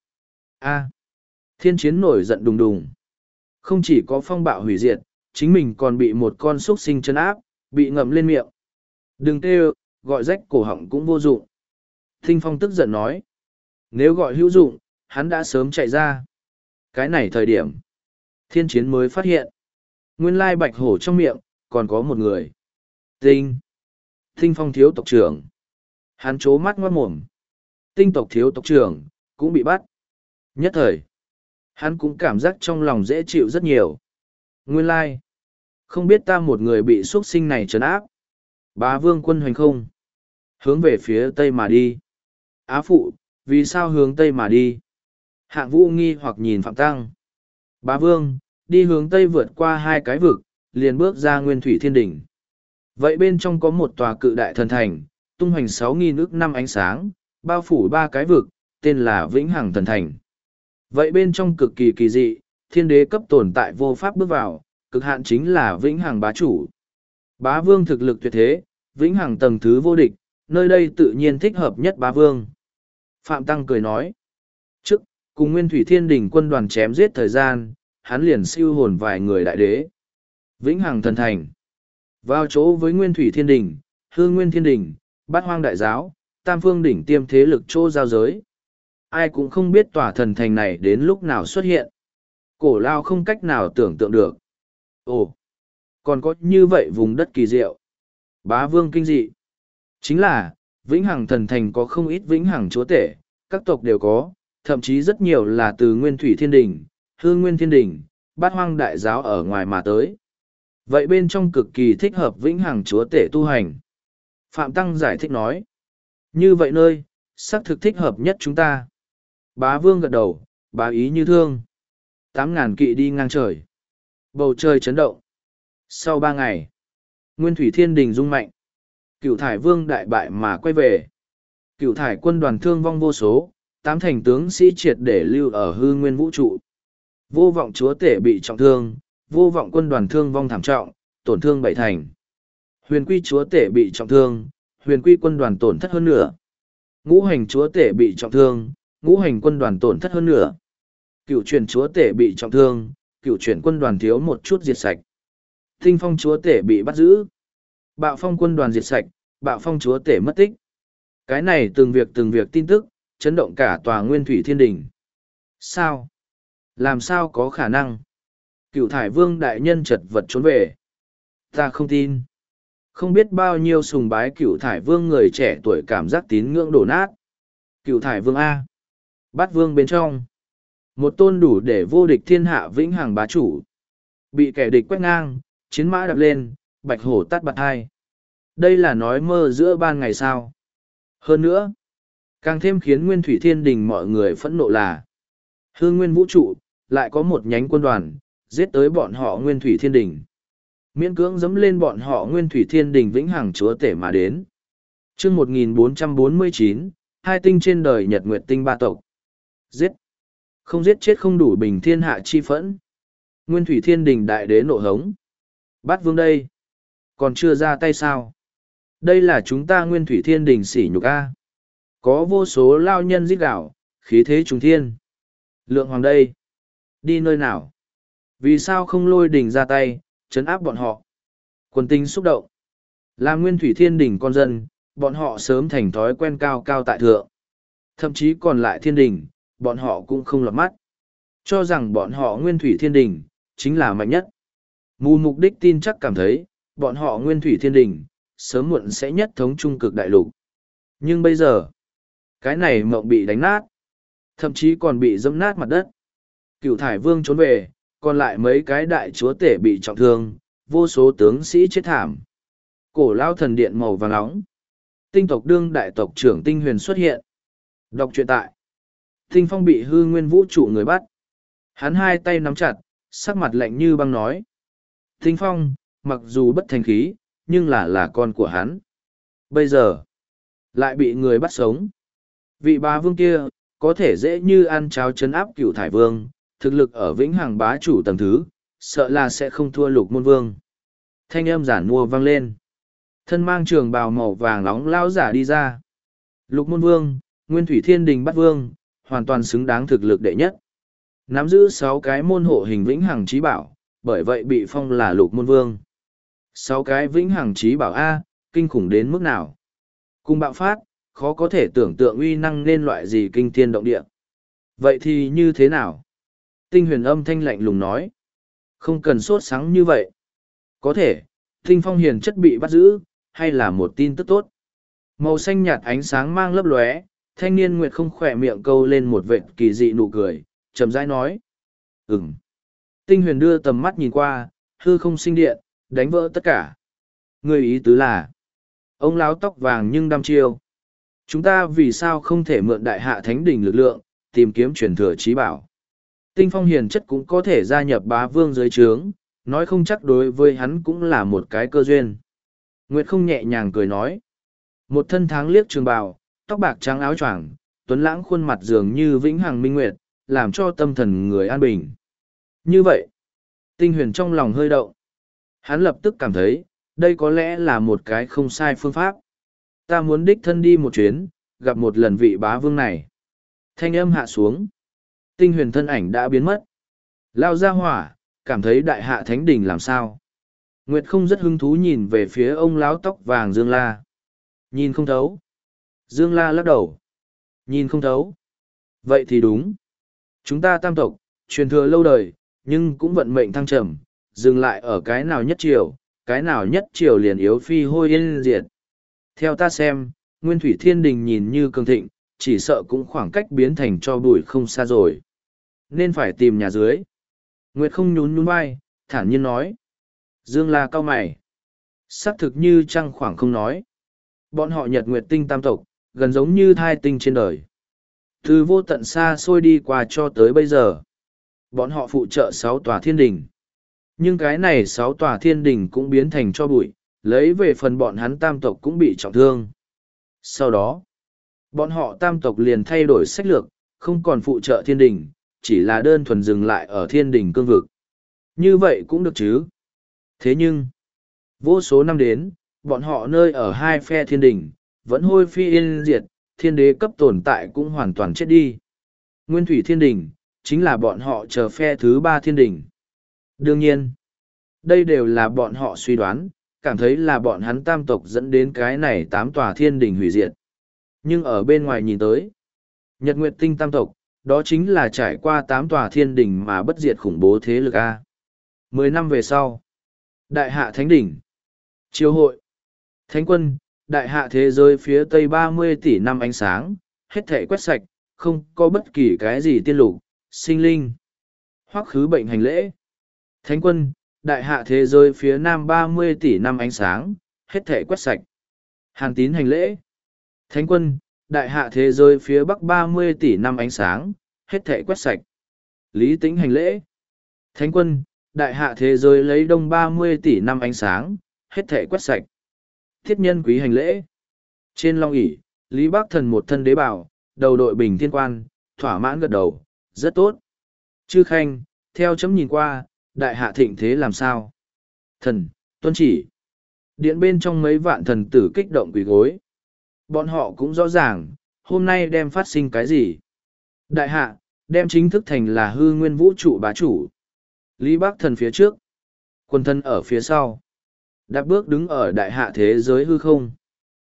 A. Thiên chiến nổi giận đùng đùng. Không chỉ có phong bạo hủy diệt, chính mình còn bị một con súc sinh chấn áp, bị ngậm lên miệng. Đừng kêu, gọi rách cổ họng cũng vô dụng. Thinh phong tức giận nói. Nếu gọi hữu dụng, hắn đã sớm chạy ra. Cái này thời điểm, thiên chiến mới phát hiện. Nguyên lai bạch hổ trong miệng, còn có một người. Tinh. Tinh phong thiếu tộc trưởng. Hắn trố mắt ngoát mồm. Tinh tộc thiếu tộc trưởng, cũng bị bắt. Nhất thời, hắn cũng cảm giác trong lòng dễ chịu rất nhiều. Nguyên lai, không biết ta một người bị xuất sinh này trấn áp. Bá vương quân hoành không. Hướng về phía tây mà đi. Á phụ, vì sao hướng tây mà đi? Hạng vũ nghi hoặc nhìn Phạm Tăng. Bá vương, đi hướng tây vượt qua hai cái vực, liền bước ra nguyên thủy thiên đỉnh. Vậy bên trong có một tòa cự đại thần thành, tung hoành sáu nghìn ức năm ánh sáng, bao phủ ba cái vực, tên là Vĩnh Hằng Thần Thành. Vậy bên trong cực kỳ kỳ dị, thiên đế cấp tồn tại vô pháp bước vào, cực hạn chính là Vĩnh Hằng bá chủ. Bá vương thực lực tuyệt thế, Vĩnh Hằng tầng thứ vô địch, nơi đây tự nhiên thích hợp nhất bá vương. Phạm Tăng cười nói. Trước, cùng Nguyên Thủy Thiên Đình quân đoàn chém giết thời gian, hắn liền siêu hồn vài người đại đế. Vĩnh Hằng Thần Thành. Vào chỗ với Nguyên Thủy Thiên Đình, Hương Nguyên Thiên Đình, Bát Hoang Đại Giáo, Tam Phương Đỉnh tiêm thế lực chỗ giao giới. Ai cũng không biết tòa thần thành này đến lúc nào xuất hiện. Cổ lao không cách nào tưởng tượng được. Ồ, còn có như vậy vùng đất kỳ diệu. Bá vương kinh dị. Chính là, Vĩnh Hằng Thần Thành có không ít Vĩnh Hằng chúa tể, các tộc đều có, thậm chí rất nhiều là từ Nguyên Thủy Thiên Đình, Hương Nguyên Thiên Đình, Bát Hoang Đại Giáo ở ngoài mà tới. Vậy bên trong cực kỳ thích hợp Vĩnh Hằng chúa tể tu hành. Phạm Tăng giải thích nói. Như vậy nơi, xác thực thích hợp nhất chúng ta. Bá vương gật đầu, bá ý như thương. Tám ngàn kỵ đi ngang trời. Bầu trời chấn động. Sau ba ngày, Nguyên Thủy Thiên Đình rung mạnh. Cửu thải vương đại bại mà quay về. Cửu thải quân đoàn thương vong vô số, tám thành tướng sĩ triệt để lưu ở hư nguyên vũ trụ. Vô vọng chúa tể bị trọng thương, vô vọng quân đoàn thương vong thảm trọng, tổn thương bảy thành. Huyền quy chúa tể bị trọng thương, huyền quy quân đoàn tổn thất hơn nửa. Ngũ hành chúa tể bị trọng thương, ngũ hành quân đoàn tổn thất hơn nửa. Cựu truyền chúa tể bị trọng thương, cựu truyền quân đoàn thiếu một chút diệt sạch. Tinh phong chúa tể bị bắt giữ. Bạo phong quân đoàn diệt sạch, bạo phong chúa tể mất tích. Cái này từng việc từng việc tin tức, chấn động cả tòa Nguyên Thủy Thiên Đình. Sao? Làm sao có khả năng? Cựu thải vương đại nhân chật vật trốn về. Ta không tin. Không biết bao nhiêu sùng bái cựu thải vương người trẻ tuổi cảm giác tín ngưỡng đổ nát. Cựu thải vương A. Bát vương bên trong. Một tôn đủ để vô địch thiên hạ vĩnh hằng bá chủ. Bị kẻ địch quét ngang, chiến mã đập lên, bạch hổ tát bạt hai. Đây là nói mơ giữa ban ngày sao. Hơn nữa, càng thêm khiến Nguyên Thủy Thiên Đình mọi người phẫn nộ là Hương Nguyên Vũ Trụ, lại có một nhánh quân đoàn, giết tới bọn họ Nguyên Thủy Thiên Đình. Miễn cưỡng dẫm lên bọn họ Nguyên Thủy Thiên Đình vĩnh hằng chúa tể mà đến. chương một nghìn bốn trăm bốn mươi chín, hai tinh trên đời Nhật Nguyệt Tinh ba tộc. Giết. Không giết chết không đủ bình thiên hạ chi phẫn. Nguyên Thủy Thiên Đình đại đế nộ hống. Bát vương đây. Còn chưa ra tay sao? Đây là chúng ta Nguyên Thủy Thiên Đình sỉ nhục A. Có vô số lao nhân giết gạo, khí thế trùng thiên. Lượng hoàng đây. Đi nơi nào? Vì sao không lôi đình ra tay, trấn áp bọn họ? Quần tinh xúc động. Là Nguyên Thủy Thiên Đình con dân, Bọn họ sớm thành thói quen cao cao tại thượng. Thậm chí còn lại thiên đình, bọn họ cũng không lọt mắt. Cho rằng bọn họ nguyên thủy thiên đình, chính là mạnh nhất. Mù mục đích tin chắc cảm thấy, bọn họ nguyên thủy thiên đình, sớm muộn sẽ nhất thống trung cực đại lục. Nhưng bây giờ, cái này mộng bị đánh nát, thậm chí còn bị dẫm nát mặt đất. Cửu thải vương trốn về, còn lại mấy cái đại chúa tể bị trọng thương, vô số tướng sĩ chết thảm. Cổ lao thần điện màu vàng nóng. Tinh tộc đương đại tộc trưởng Tinh Huyền xuất hiện. Đọc truyện tại. Tinh Phong bị hư nguyên vũ trụ người bắt. Hắn hai tay nắm chặt, sắc mặt lạnh như băng nói. Tinh Phong, mặc dù bất thành khí, nhưng là là con của hắn. Bây giờ, lại bị người bắt sống. Vị bá vương kia, có thể dễ như ăn cháo chấn áp cửu thải vương, thực lực ở vĩnh hằng bá chủ tầng thứ, sợ là sẽ không thua lục môn vương. Thanh âm giản mua vang lên. Thân mang trường bào màu vàng nóng lao giả đi ra. Lục môn vương, nguyên thủy thiên đình bắt vương, hoàn toàn xứng đáng thực lực đệ nhất. Nắm giữ sáu cái môn hộ hình vĩnh hằng trí bảo, bởi vậy bị phong là lục môn vương. Sáu cái vĩnh hằng trí bảo A, kinh khủng đến mức nào? Cùng bạo phát, khó có thể tưởng tượng uy năng nên loại gì kinh thiên động địa. Vậy thì như thế nào? Tinh huyền âm thanh lạnh lùng nói. Không cần sốt sắng như vậy. Có thể, Tinh Phong hiền chất bị bắt giữ, hay là một tin tức tốt. Màu xanh nhạt ánh sáng mang lấp lóe, thanh niên nguyệt không khỏe miệng câu lên một vệt kỳ dị nụ cười, chậm rãi nói. Ừm. Tinh huyền đưa tầm mắt nhìn qua, hư không sinh điện, đánh vỡ tất cả. Người ý tứ là, ông láo tóc vàng nhưng đăm chiêu. Chúng ta vì sao không thể mượn đại hạ thánh đỉnh lực lượng, tìm kiếm truyền thừa trí bảo. Tinh Phong hiền chất cũng có thể gia nhập bá vương dưới trướng, nói không chắc đối với hắn cũng là một cái cơ duyên. Nguyệt không nhẹ nhàng cười nói. Một thân tháng liếc trường bào, tóc bạc trắng áo choàng, tuấn lãng khuôn mặt dường như vĩnh hằng minh nguyệt, làm cho tâm thần người an bình. Như vậy, Tinh huyền trong lòng hơi động. Hắn lập tức cảm thấy, đây có lẽ là một cái không sai phương pháp. Ta muốn đích thân đi một chuyến, gặp một lần vị bá vương này. Thanh âm hạ xuống. Tinh huyền thân ảnh đã biến mất. Lao ra hỏa, cảm thấy đại hạ thánh đỉnh làm sao. Nguyệt không rất hứng thú nhìn về phía ông láo tóc vàng Dương La. Nhìn không thấu. Dương La lắc đầu. Nhìn không thấu. Vậy thì đúng. Chúng ta tam tộc, truyền thừa lâu đời, nhưng cũng vận mệnh thăng trầm, dừng lại ở cái nào nhất triều, cái nào nhất triều liền yếu phi hôi yên diệt. Theo ta xem, Nguyên Thủy Thiên Đình nhìn như cường thịnh, chỉ sợ cũng khoảng cách biến thành cho bụi không xa rồi. Nên phải tìm nhà dưới. Nguyệt không nhún nhún vai, thản nhiên nói. Dương La cao mày. Xác thực như trăng khoảng không nói. Bọn họ Nhật Nguyệt Tinh tam tộc, gần giống như thai tinh trên đời. Từ vô tận xa xôi đi qua cho tới bây giờ. Bọn họ phụ trợ sáu tòa thiên đình. Nhưng cái này sáu tòa thiên đình cũng biến thành cho bụi, lấy về phần bọn hắn tam tộc cũng bị trọng thương. Sau đó, bọn họ tam tộc liền thay đổi sách lược, không còn phụ trợ thiên đình, chỉ là đơn thuần dừng lại ở thiên đình cương vực. Như vậy cũng được chứ. Thế nhưng, vô số năm đến, bọn họ nơi ở hai phe thiên đình, vẫn hôi phi yên diệt, thiên đế cấp tồn tại cũng hoàn toàn chết đi. Nguyên thủy thiên đình, chính là bọn họ chờ phe thứ ba thiên đình. Đương nhiên, đây đều là bọn họ suy đoán, cảm thấy là bọn hắn tam tộc dẫn đến cái này tám tòa thiên đình hủy diệt. Nhưng ở bên ngoài nhìn tới, Nhật Nguyệt Tinh tam tộc, đó chính là trải qua tám tòa thiên đình mà bất diệt khủng bố thế lực A. Mười năm về sau, Đại hạ Thánh đỉnh, Chiêu hội, Thánh quân, Đại hạ thế giới phía tây ba mươi tỷ năm ánh sáng, hết thể quét sạch, không có bất kỳ cái gì tiên lục, sinh linh, hoặc khứ bệnh hành lễ. Thánh quân, Đại hạ thế giới phía nam ba mươi tỷ năm ánh sáng, hết thể quét sạch. Hàn tín hành lễ. Thánh quân, Đại hạ thế giới phía bắc ba mươi tỷ năm ánh sáng, hết thể quét sạch. Lý tĩnh hành lễ. Thánh quân, Đại hạ thế giới lấy đông ba mươi tỷ năm ánh sáng, hết thể quét sạch. Thiết nhân quý hành lễ. Trên long ỷ, Lý Bắc Thần một thân đế bảo, đầu đội bình thiên quan, thỏa mãn gật đầu, rất tốt. Chư khanh, theo chấm nhìn qua, đại hạ thịnh thế làm sao? Thần, tuân chỉ. Điện bên trong mấy vạn thần tử kích động quỳ gối. Bọn họ cũng rõ ràng, hôm nay đem phát sinh cái gì? Đại hạ, đem chính thức thành là hư nguyên vũ trụ bá chủ. Lý Bắc Thần phía trước, quân thân ở phía sau. Đạp bước đứng ở đại hạ thế giới hư không.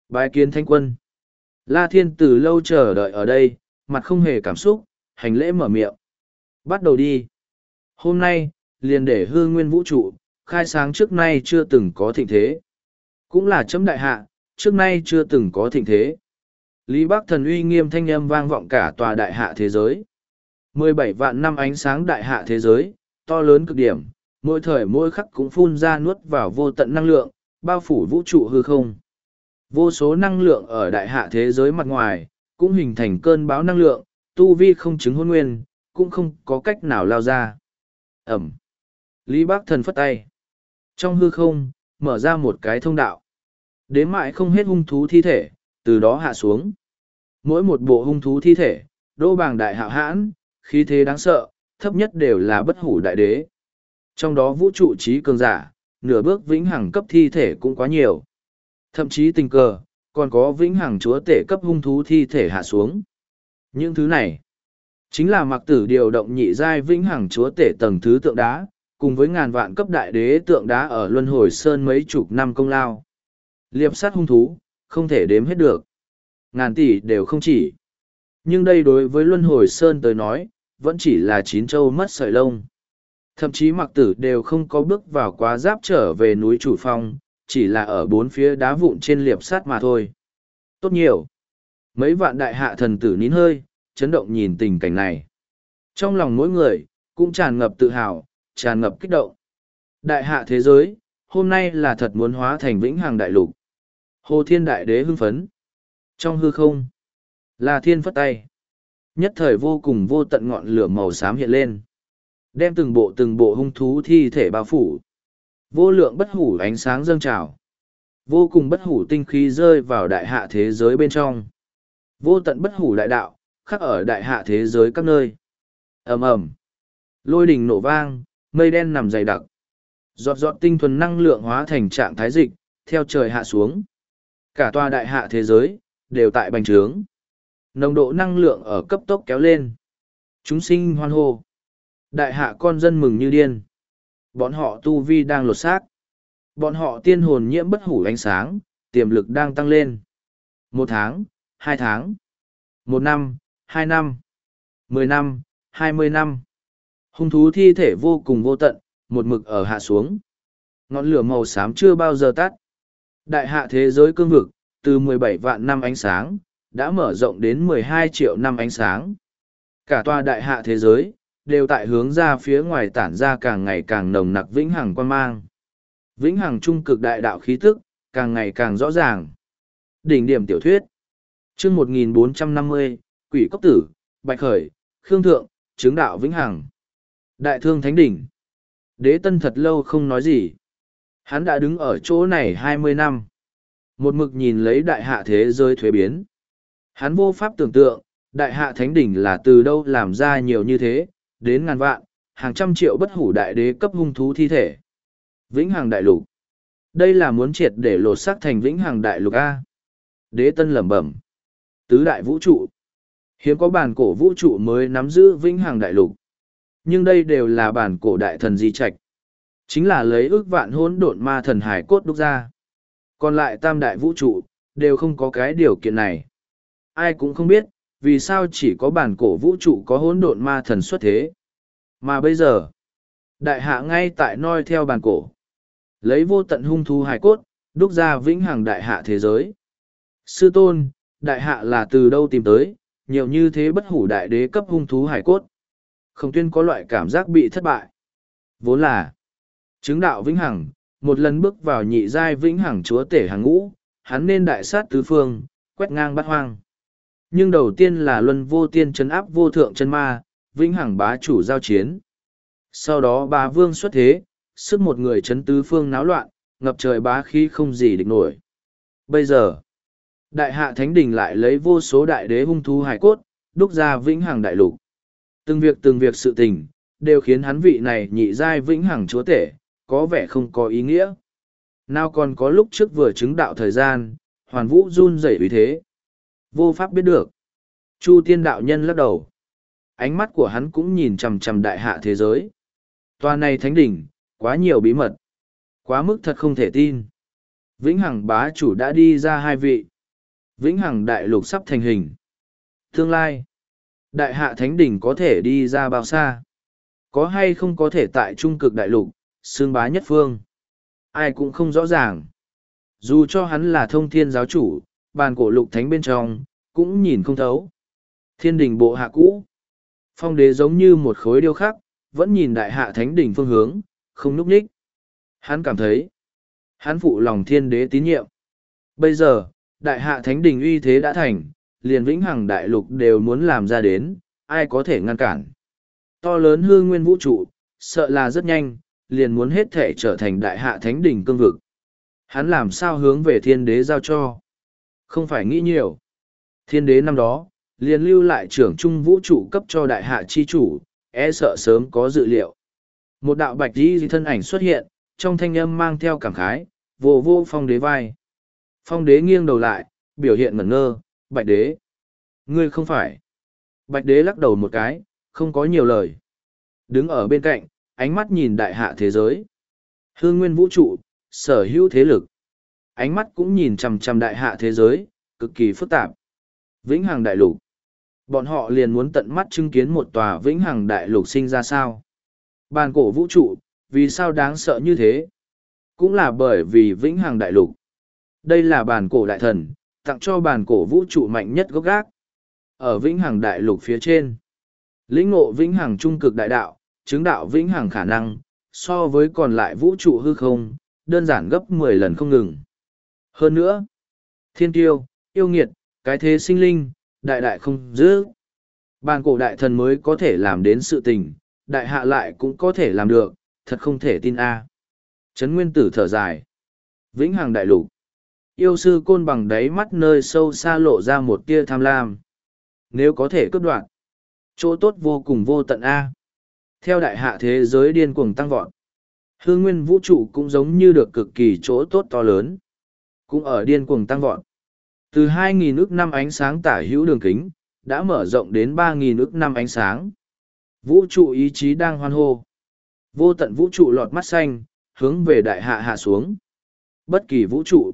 Bái kiến thánh quân. La Thiên từ lâu chờ đợi ở đây, mặt không hề cảm xúc, hành lễ mở miệng. Bắt đầu đi. Hôm nay, liền để hư nguyên vũ trụ, khai sáng trước nay chưa từng có thịnh thế. Cũng là chấm đại hạ, trước nay chưa từng có thịnh thế. Lý Bắc Thần uy nghiêm thanh âm vang vọng cả tòa đại hạ thế giới. mười bảy vạn năm ánh sáng đại hạ thế giới, to lớn cực điểm, mỗi thời mỗi khắc cũng phun ra nuốt vào vô tận năng lượng, bao phủ vũ trụ hư không. Vô số năng lượng ở đại hạ thế giới mặt ngoài, cũng hình thành cơn bão năng lượng, tu vi không chứng hôn nguyên, cũng không có cách nào lao ra. Ẩm. Lý Bắc Thần phất tay. Trong hư không, mở ra một cái thông đạo. Đến mãi không hết hung thú thi thể, từ đó hạ xuống. Mỗi một bộ hung thú thi thể, đô bàng đại hạo hãn, khí thế đáng sợ, thấp nhất đều là bất hủ đại đế. Trong đó vũ trụ trí cường giả, nửa bước vĩnh hằng cấp thi thể cũng quá nhiều. Thậm chí tình cờ, còn có vĩnh hằng chúa tể cấp hung thú thi thể hạ xuống. Những thứ này, chính là mặc tử điều động nhị giai vĩnh hằng chúa tể tầng thứ tượng đá, cùng với ngàn vạn cấp đại đế tượng đá ở Luân Hồi Sơn mấy chục năm công lao. Liệp sát hung thú, không thể đếm hết được. Ngàn tỷ đều không chỉ. Nhưng đây đối với Luân Hồi Sơn tới nói, vẫn chỉ là chín châu mất sợi lông. Thậm chí mặc tử đều không có bước vào quá giáp trở về núi Chủ Phong, chỉ là ở bốn phía đá vụn trên liệp sát mà thôi. Tốt nhiều. Mấy vạn đại hạ thần tử nín hơi, chấn động nhìn tình cảnh này. Trong lòng mỗi người, cũng tràn ngập tự hào, tràn ngập kích động. Đại hạ thế giới, hôm nay là thật muốn hóa thành vĩnh hằng đại lục. Hồ Thiên Đại Đế hưng phấn. Trong hư không, là thiên phất tay. Nhất thời vô cùng vô tận ngọn lửa màu xám hiện lên. Đem từng bộ từng bộ hung thú thi thể bao phủ. Vô lượng bất hủ ánh sáng dâng trào. Vô cùng bất hủ tinh khí rơi vào đại hạ thế giới bên trong. Vô tận bất hủ đại đạo, khắc ở đại hạ thế giới các nơi. Ầm ầm, lôi đình nổ vang, mây đen nằm dày đặc. Giọt giọt tinh thuần năng lượng hóa thành trạng thái dịch, theo trời hạ xuống. Cả tòa đại hạ thế giới, đều tại bành trướng. Nồng độ năng lượng ở cấp tốc kéo lên. Chúng sinh hoan hô. Đại hạ con dân mừng như điên. Bọn họ tu vi đang lột xác. Bọn họ tiên hồn nhiễm bất hủ ánh sáng, tiềm lực đang tăng lên. Một tháng, hai tháng, một năm, hai năm, mười năm, hai mươi năm. Hung thú thi thể vô cùng vô tận, một mực ở hạ xuống. Ngọn lửa màu xám chưa bao giờ tắt. Đại hạ thế giới cương vực, từ mười bảy vạn năm ánh sáng, đã mở rộng đến mười hai triệu năm ánh sáng. Cả tòa đại hạ thế giới, đều tại hướng ra phía ngoài tản ra càng ngày càng nồng nặc vĩnh hằng quan mang. Vĩnh hằng trung cực đại đạo khí tức, càng ngày càng rõ ràng. Đỉnh điểm tiểu thuyết. Chương một nghìn bốn trăm năm mươi, Quỷ Cốc Tử, Bạch Khởi, Khương Thượng, chứng đạo vĩnh hằng. Đại thương thánh đỉnh. Đế Tân thật lâu không nói gì. Hắn đã đứng ở chỗ này hai mươi năm. Một mực nhìn lấy đại hạ thế giới thuế biến. Hắn vô pháp tưởng tượng, đại hạ thánh đỉnh là từ đâu làm ra nhiều như thế, đến ngàn vạn, hàng trăm triệu bất hủ đại đế cấp hung thú thi thể. Vĩnh hằng đại lục. Đây là muốn triệt để lột xác thành vĩnh hằng đại lục A. Đế Tân lẩm bẩm. Tứ đại vũ trụ. Hiếm có bản cổ vũ trụ mới nắm giữ vĩnh hằng đại lục. Nhưng đây đều là bản cổ đại thần di trạch. Chính là lấy ước vạn hỗn độn ma thần hải cốt đúc ra. Còn lại tam đại vũ trụ, đều không có cái điều kiện này. Ai cũng không biết, vì sao chỉ có bản cổ vũ trụ có hỗn độn ma thần xuất thế. Mà bây giờ, đại hạ ngay tại noi theo bản cổ. Lấy vô tận hung thú hải cốt, đúc ra vĩnh hằng đại hạ thế giới. Sư tôn, đại hạ là từ đâu tìm tới, nhiều như thế bất hủ đại đế cấp hung thú hải cốt. Khổng Tuyên có loại cảm giác bị thất bại. Vốn là chứng đạo vĩnh hằng, một lần bước vào nhị giai vĩnh hằng chúa tể hàng ngũ, hắn nên đại sát tứ phương, quét ngang bát hoang. Nhưng đầu tiên là luân vô tiên trấn áp vô thượng chân ma, vĩnh hằng bá chủ giao chiến. Sau đó bá vương xuất thế, sức một người trấn tứ phương náo loạn, ngập trời bá khí không gì địch nổi. Bây giờ, đại hạ thánh đình lại lấy vô số đại đế hung thú hải cốt, đúc ra vĩnh hằng đại lục. Từng việc từng việc sự tình, đều khiến hắn vị này nhị giai vĩnh hằng chúa tể, có vẻ không có ý nghĩa. Nào còn có lúc trước vừa chứng đạo thời gian, hoàn vũ run rẩy uy thế. Vô pháp biết được. Chu tiên đạo nhân lắc đầu. Ánh mắt của hắn cũng nhìn chằm chằm đại hạ thế giới. Tòa này thánh đỉnh, quá nhiều bí mật. Quá mức thật không thể tin. Vĩnh hằng bá chủ đã đi ra hai vị. Vĩnh Hằng Đại Lục sắp thành hình. Tương lai, Đại Hạ Thánh Đỉnh có thể đi ra bao xa? Có hay không có thể tại Trung Cực Đại Lục, xương bá nhất phương? Ai cũng không rõ ràng. Dù cho hắn là thông thiên giáo chủ, bàn cổ lục thánh bên trong, cũng nhìn không thấu. Thiên đình bộ hạ cũ. Phong đế giống như một khối điêu khắc, vẫn nhìn Đại Hạ Thánh Đỉnh phương hướng, không núp nhích. Hắn cảm thấy, hắn phụ lòng thiên đế tín nhiệm. Bây giờ, Đại Hạ Thánh Đỉnh uy thế đã thành, liền Vĩnh Hằng Đại Lục đều muốn làm ra đến, ai có thể ngăn cản. To lớn hư nguyên vũ trụ, sợ là rất nhanh, liền muốn hết thể trở thành Đại Hạ Thánh Đỉnh cương vực. Hắn làm sao hướng về thiên đế giao cho? Không phải nghĩ nhiều. Thiên đế năm đó, liền lưu lại trưởng trung vũ trụ cấp cho Đại Hạ chi chủ, e sợ sớm có dự liệu. Một đạo bạch đi thân ảnh xuất hiện, trong thanh âm mang theo cảm khái, vô vô phong đế vai. Phong đế nghiêng đầu lại, biểu hiện ngẩn ngơ, bạch đế. Ngươi không phải. Bạch đế lắc đầu một cái, không có nhiều lời. Đứng ở bên cạnh, ánh mắt nhìn Đại Hạ thế giới. Hương nguyên vũ trụ, sở hữu thế lực. Ánh mắt cũng nhìn chằm chằm Đại Hạ thế giới, cực kỳ phức tạp. Vĩnh Hằng Đại Lục. Bọn họ liền muốn tận mắt chứng kiến một tòa Vĩnh Hằng Đại Lục sinh ra sao. Bàn cổ vũ trụ, vì sao đáng sợ như thế? Cũng là bởi vì Vĩnh Hằng Đại Lục. Đây là bàn cổ đại thần, tặng cho bàn cổ vũ trụ mạnh nhất gốc gác. Ở Vĩnh Hằng Đại Lục phía trên, lĩnh ngộ Vĩnh Hằng trung cực đại đạo, chứng đạo Vĩnh Hằng khả năng, so với còn lại vũ trụ hư không, đơn giản gấp mười lần không ngừng. Hơn nữa, thiên tiêu, yêu nghiệt, cái thế sinh linh, đại đại không dứt. Bàn cổ đại thần mới có thể làm đến sự tình, đại hạ lại cũng có thể làm được, thật không thể tin a. Trấn Nguyên Tử thở dài. Vĩnh Hằng Đại Lục. Yêu sư côn bằng đáy mắt nơi sâu xa lộ ra một tia tham lam. Nếu có thể cướp đoạt, chỗ tốt vô cùng vô tận a. Theo đại hạ thế giới điên cuồng tăng vọt, hư nguyên vũ trụ cũng giống như được cực kỳ chỗ tốt to lớn, cũng ở điên cuồng tăng vọt. Từ hai nghìn ức năm ánh sáng tả hữu đường kính, đã mở rộng đến ba nghìn ức năm ánh sáng. Vũ trụ ý chí đang hoan hô. Vô tận vũ trụ lọt mắt xanh, hướng về đại hạ hạ xuống. Bất kỳ vũ trụ,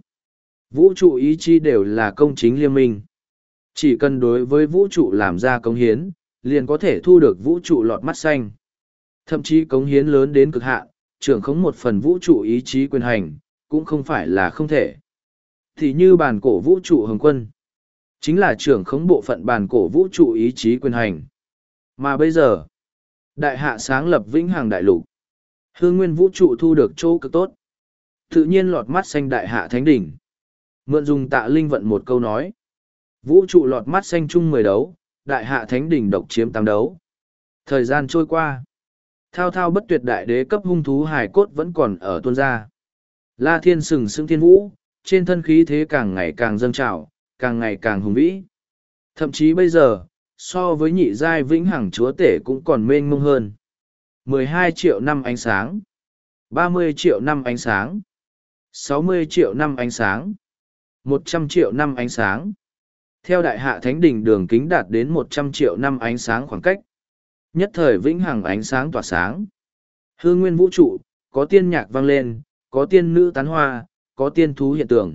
vũ trụ ý chí đều là công chính liên minh. Chỉ cần đối với vũ trụ làm ra cống hiến, liền có thể thu được vũ trụ lọt mắt xanh. Thậm chí cống hiến lớn đến cực hạn, trưởng khống một phần vũ trụ ý chí quyền hành, cũng không phải là không thể. Thì như bàn cổ vũ trụ hồng quân, chính là trưởng khống bộ phận bàn cổ vũ trụ ý chí quyền hành. Mà bây giờ, đại hạ sáng lập Vĩnh Hằng Đại Lục, hương nguyên vũ trụ thu được chỗ cực tốt, tự nhiên lọt mắt xanh đại hạ thánh đỉnh. Mượn dùng Tạ Linh vận một câu nói, vũ trụ lọt mắt xanh chung mười đấu, đại hạ thánh đỉnh độc chiếm tám đấu. Thời gian trôi qua, thao thao bất tuyệt đại đế cấp hung thú hài cốt vẫn còn ở tuôn ra. La Thiên sừng sững thiên vũ, trên thân khí thế càng ngày càng dâng trào, càng ngày càng hùng vĩ. Thậm chí bây giờ, so với nhị giai Vĩnh Hằng chúa tể cũng còn mênh mông hơn. mười hai triệu năm ánh sáng, ba mươi triệu năm ánh sáng, sáu mươi triệu năm ánh sáng, một trăm triệu năm ánh sáng. Theo đại hạ thánh đỉnh đường kính đạt đến một trăm triệu năm ánh sáng khoảng cách. Nhất thời Vĩnh Hằng ánh sáng tỏa sáng. Hư nguyên vũ trụ, có tiên nhạc vang lên, có tiên nữ tán hoa, có tiên thú hiện tượng.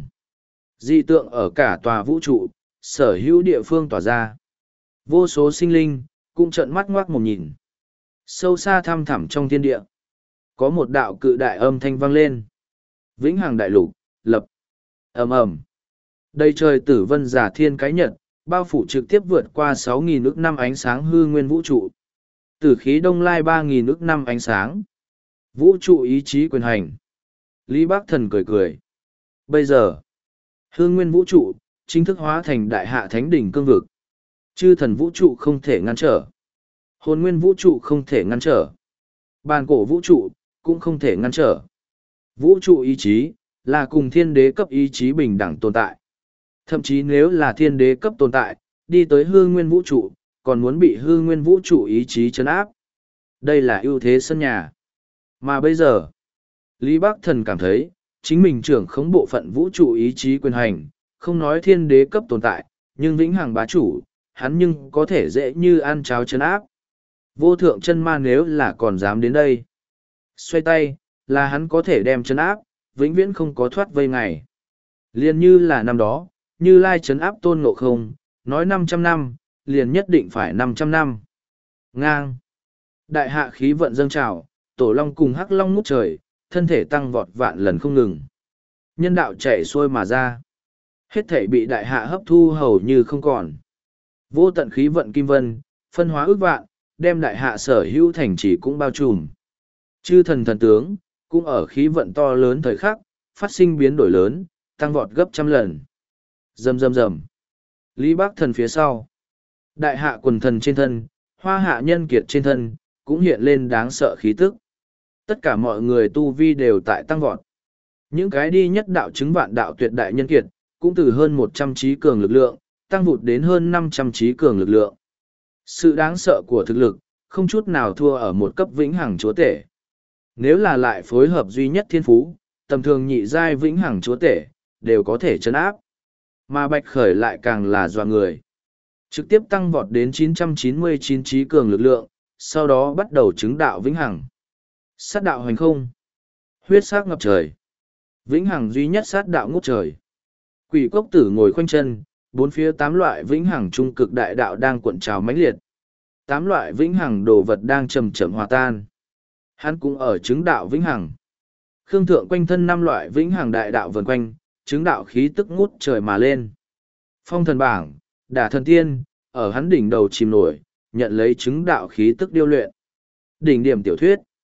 Dị tượng ở cả tòa vũ trụ, sở hữu địa phương tỏa ra. Vô số sinh linh, cũng trợn mắt ngoác mồm nhìn. Sâu xa thăm thẳm trong thiên địa. Có một đạo cự đại âm thanh vang lên. Vĩnh Hằng Đại Lục, lập. Ầm ầm. Đầy trời tử vân giả thiên cái nhật, bao phủ trực tiếp vượt qua sáu nghìn ức năm ánh sáng hư nguyên vũ trụ. Tử khí đông lai ba nghìn ức năm ánh sáng. Vũ trụ ý chí quyền hành. Lý Bác Thần cười cười. Bây giờ, hư nguyên vũ trụ, chính thức hóa thành đại hạ thánh đỉnh cương vực. Chư thần vũ trụ không thể ngăn trở. Hồn nguyên vũ trụ không thể ngăn trở. Bàn cổ vũ trụ, cũng không thể ngăn trở. Vũ trụ ý chí, là cùng thiên đế cấp ý chí bình đẳng tồn tại. Thậm chí nếu là thiên đế cấp tồn tại, đi tới hư nguyên vũ trụ, còn muốn bị hư nguyên vũ trụ ý chí chấn áp. Đây là ưu thế sân nhà. Mà bây giờ, Lý Bác Thần cảm thấy, chính mình trưởng khống bộ phận vũ trụ ý chí quyền hành, không nói thiên đế cấp tồn tại, nhưng vĩnh hằng bá chủ, hắn nhưng có thể dễ như ăn cháo chấn áp. Vô thượng chân ma nếu là còn dám đến đây. Xoay tay, là hắn có thể đem chấn áp, vĩnh viễn không có thoát vây ngày. Liên như là năm đó, Như Lai trấn áp Tôn Ngộ Không, nói năm trăm năm, liền nhất định phải năm trăm năm. Ngang. Đại hạ khí vận dâng trào, Tổ Long cùng Hắc Long ngút trời, thân thể tăng vọt vạn lần không ngừng. Nhân đạo chảy xuôi mà ra. Hết thể bị đại hạ hấp thu hầu như không còn. Vô tận khí vận kim vân, phân hóa ước vạn, đem đại hạ sở hữu thành trì cũng bao trùm. Chư thần thần tướng, cũng ở khí vận to lớn thời khắc, phát sinh biến đổi lớn, tăng vọt gấp trăm lần. Rầm rầm rầm. Lý Bác Thần phía sau. Đại hạ quần thần trên thân, hoa hạ nhân kiệt trên thân, cũng hiện lên đáng sợ khí tức. Tất cả mọi người tu vi đều tại tăng vọt. Những cái đi nhất đạo chứng vạn đạo tuyệt đại nhân kiệt, cũng từ hơn một trăm trí cường lực lượng, tăng vụt đến hơn năm trăm trí cường lực lượng. Sự đáng sợ của thực lực, không chút nào thua ở một cấp vĩnh hằng chúa tể. Nếu là lại phối hợp duy nhất thiên phú, tầm thường nhị giai vĩnh hằng chúa tể, đều có thể chấn áp. Mà Bạch Khởi lại càng là dọa người. Trực tiếp tăng vọt đến chín trăm chín mươi chín trí cường lực lượng, sau đó bắt đầu chứng đạo vĩnh hằng. Sát đạo hoành không. Huyết sắc ngập trời. Vĩnh hằng duy nhất sát đạo ngút trời. Quỷ cốc tử ngồi khoanh chân, bốn phía tám loại vĩnh hằng trung cực đại đạo đang cuộn trào mãnh liệt. Tám loại vĩnh hằng đồ vật đang chậm chậm hòa tan. Hắn cũng ở chứng đạo vĩnh hằng. Khương Thượng quanh thân năm loại vĩnh hằng đại đạo vần quanh, chứng đạo khí tức ngút trời mà lên. Phong thần bảng, đả thần tiên, ở hắn đỉnh đầu chìm nổi, nhận lấy chứng đạo khí tức điêu luyện. Đỉnh điểm tiểu thuyết.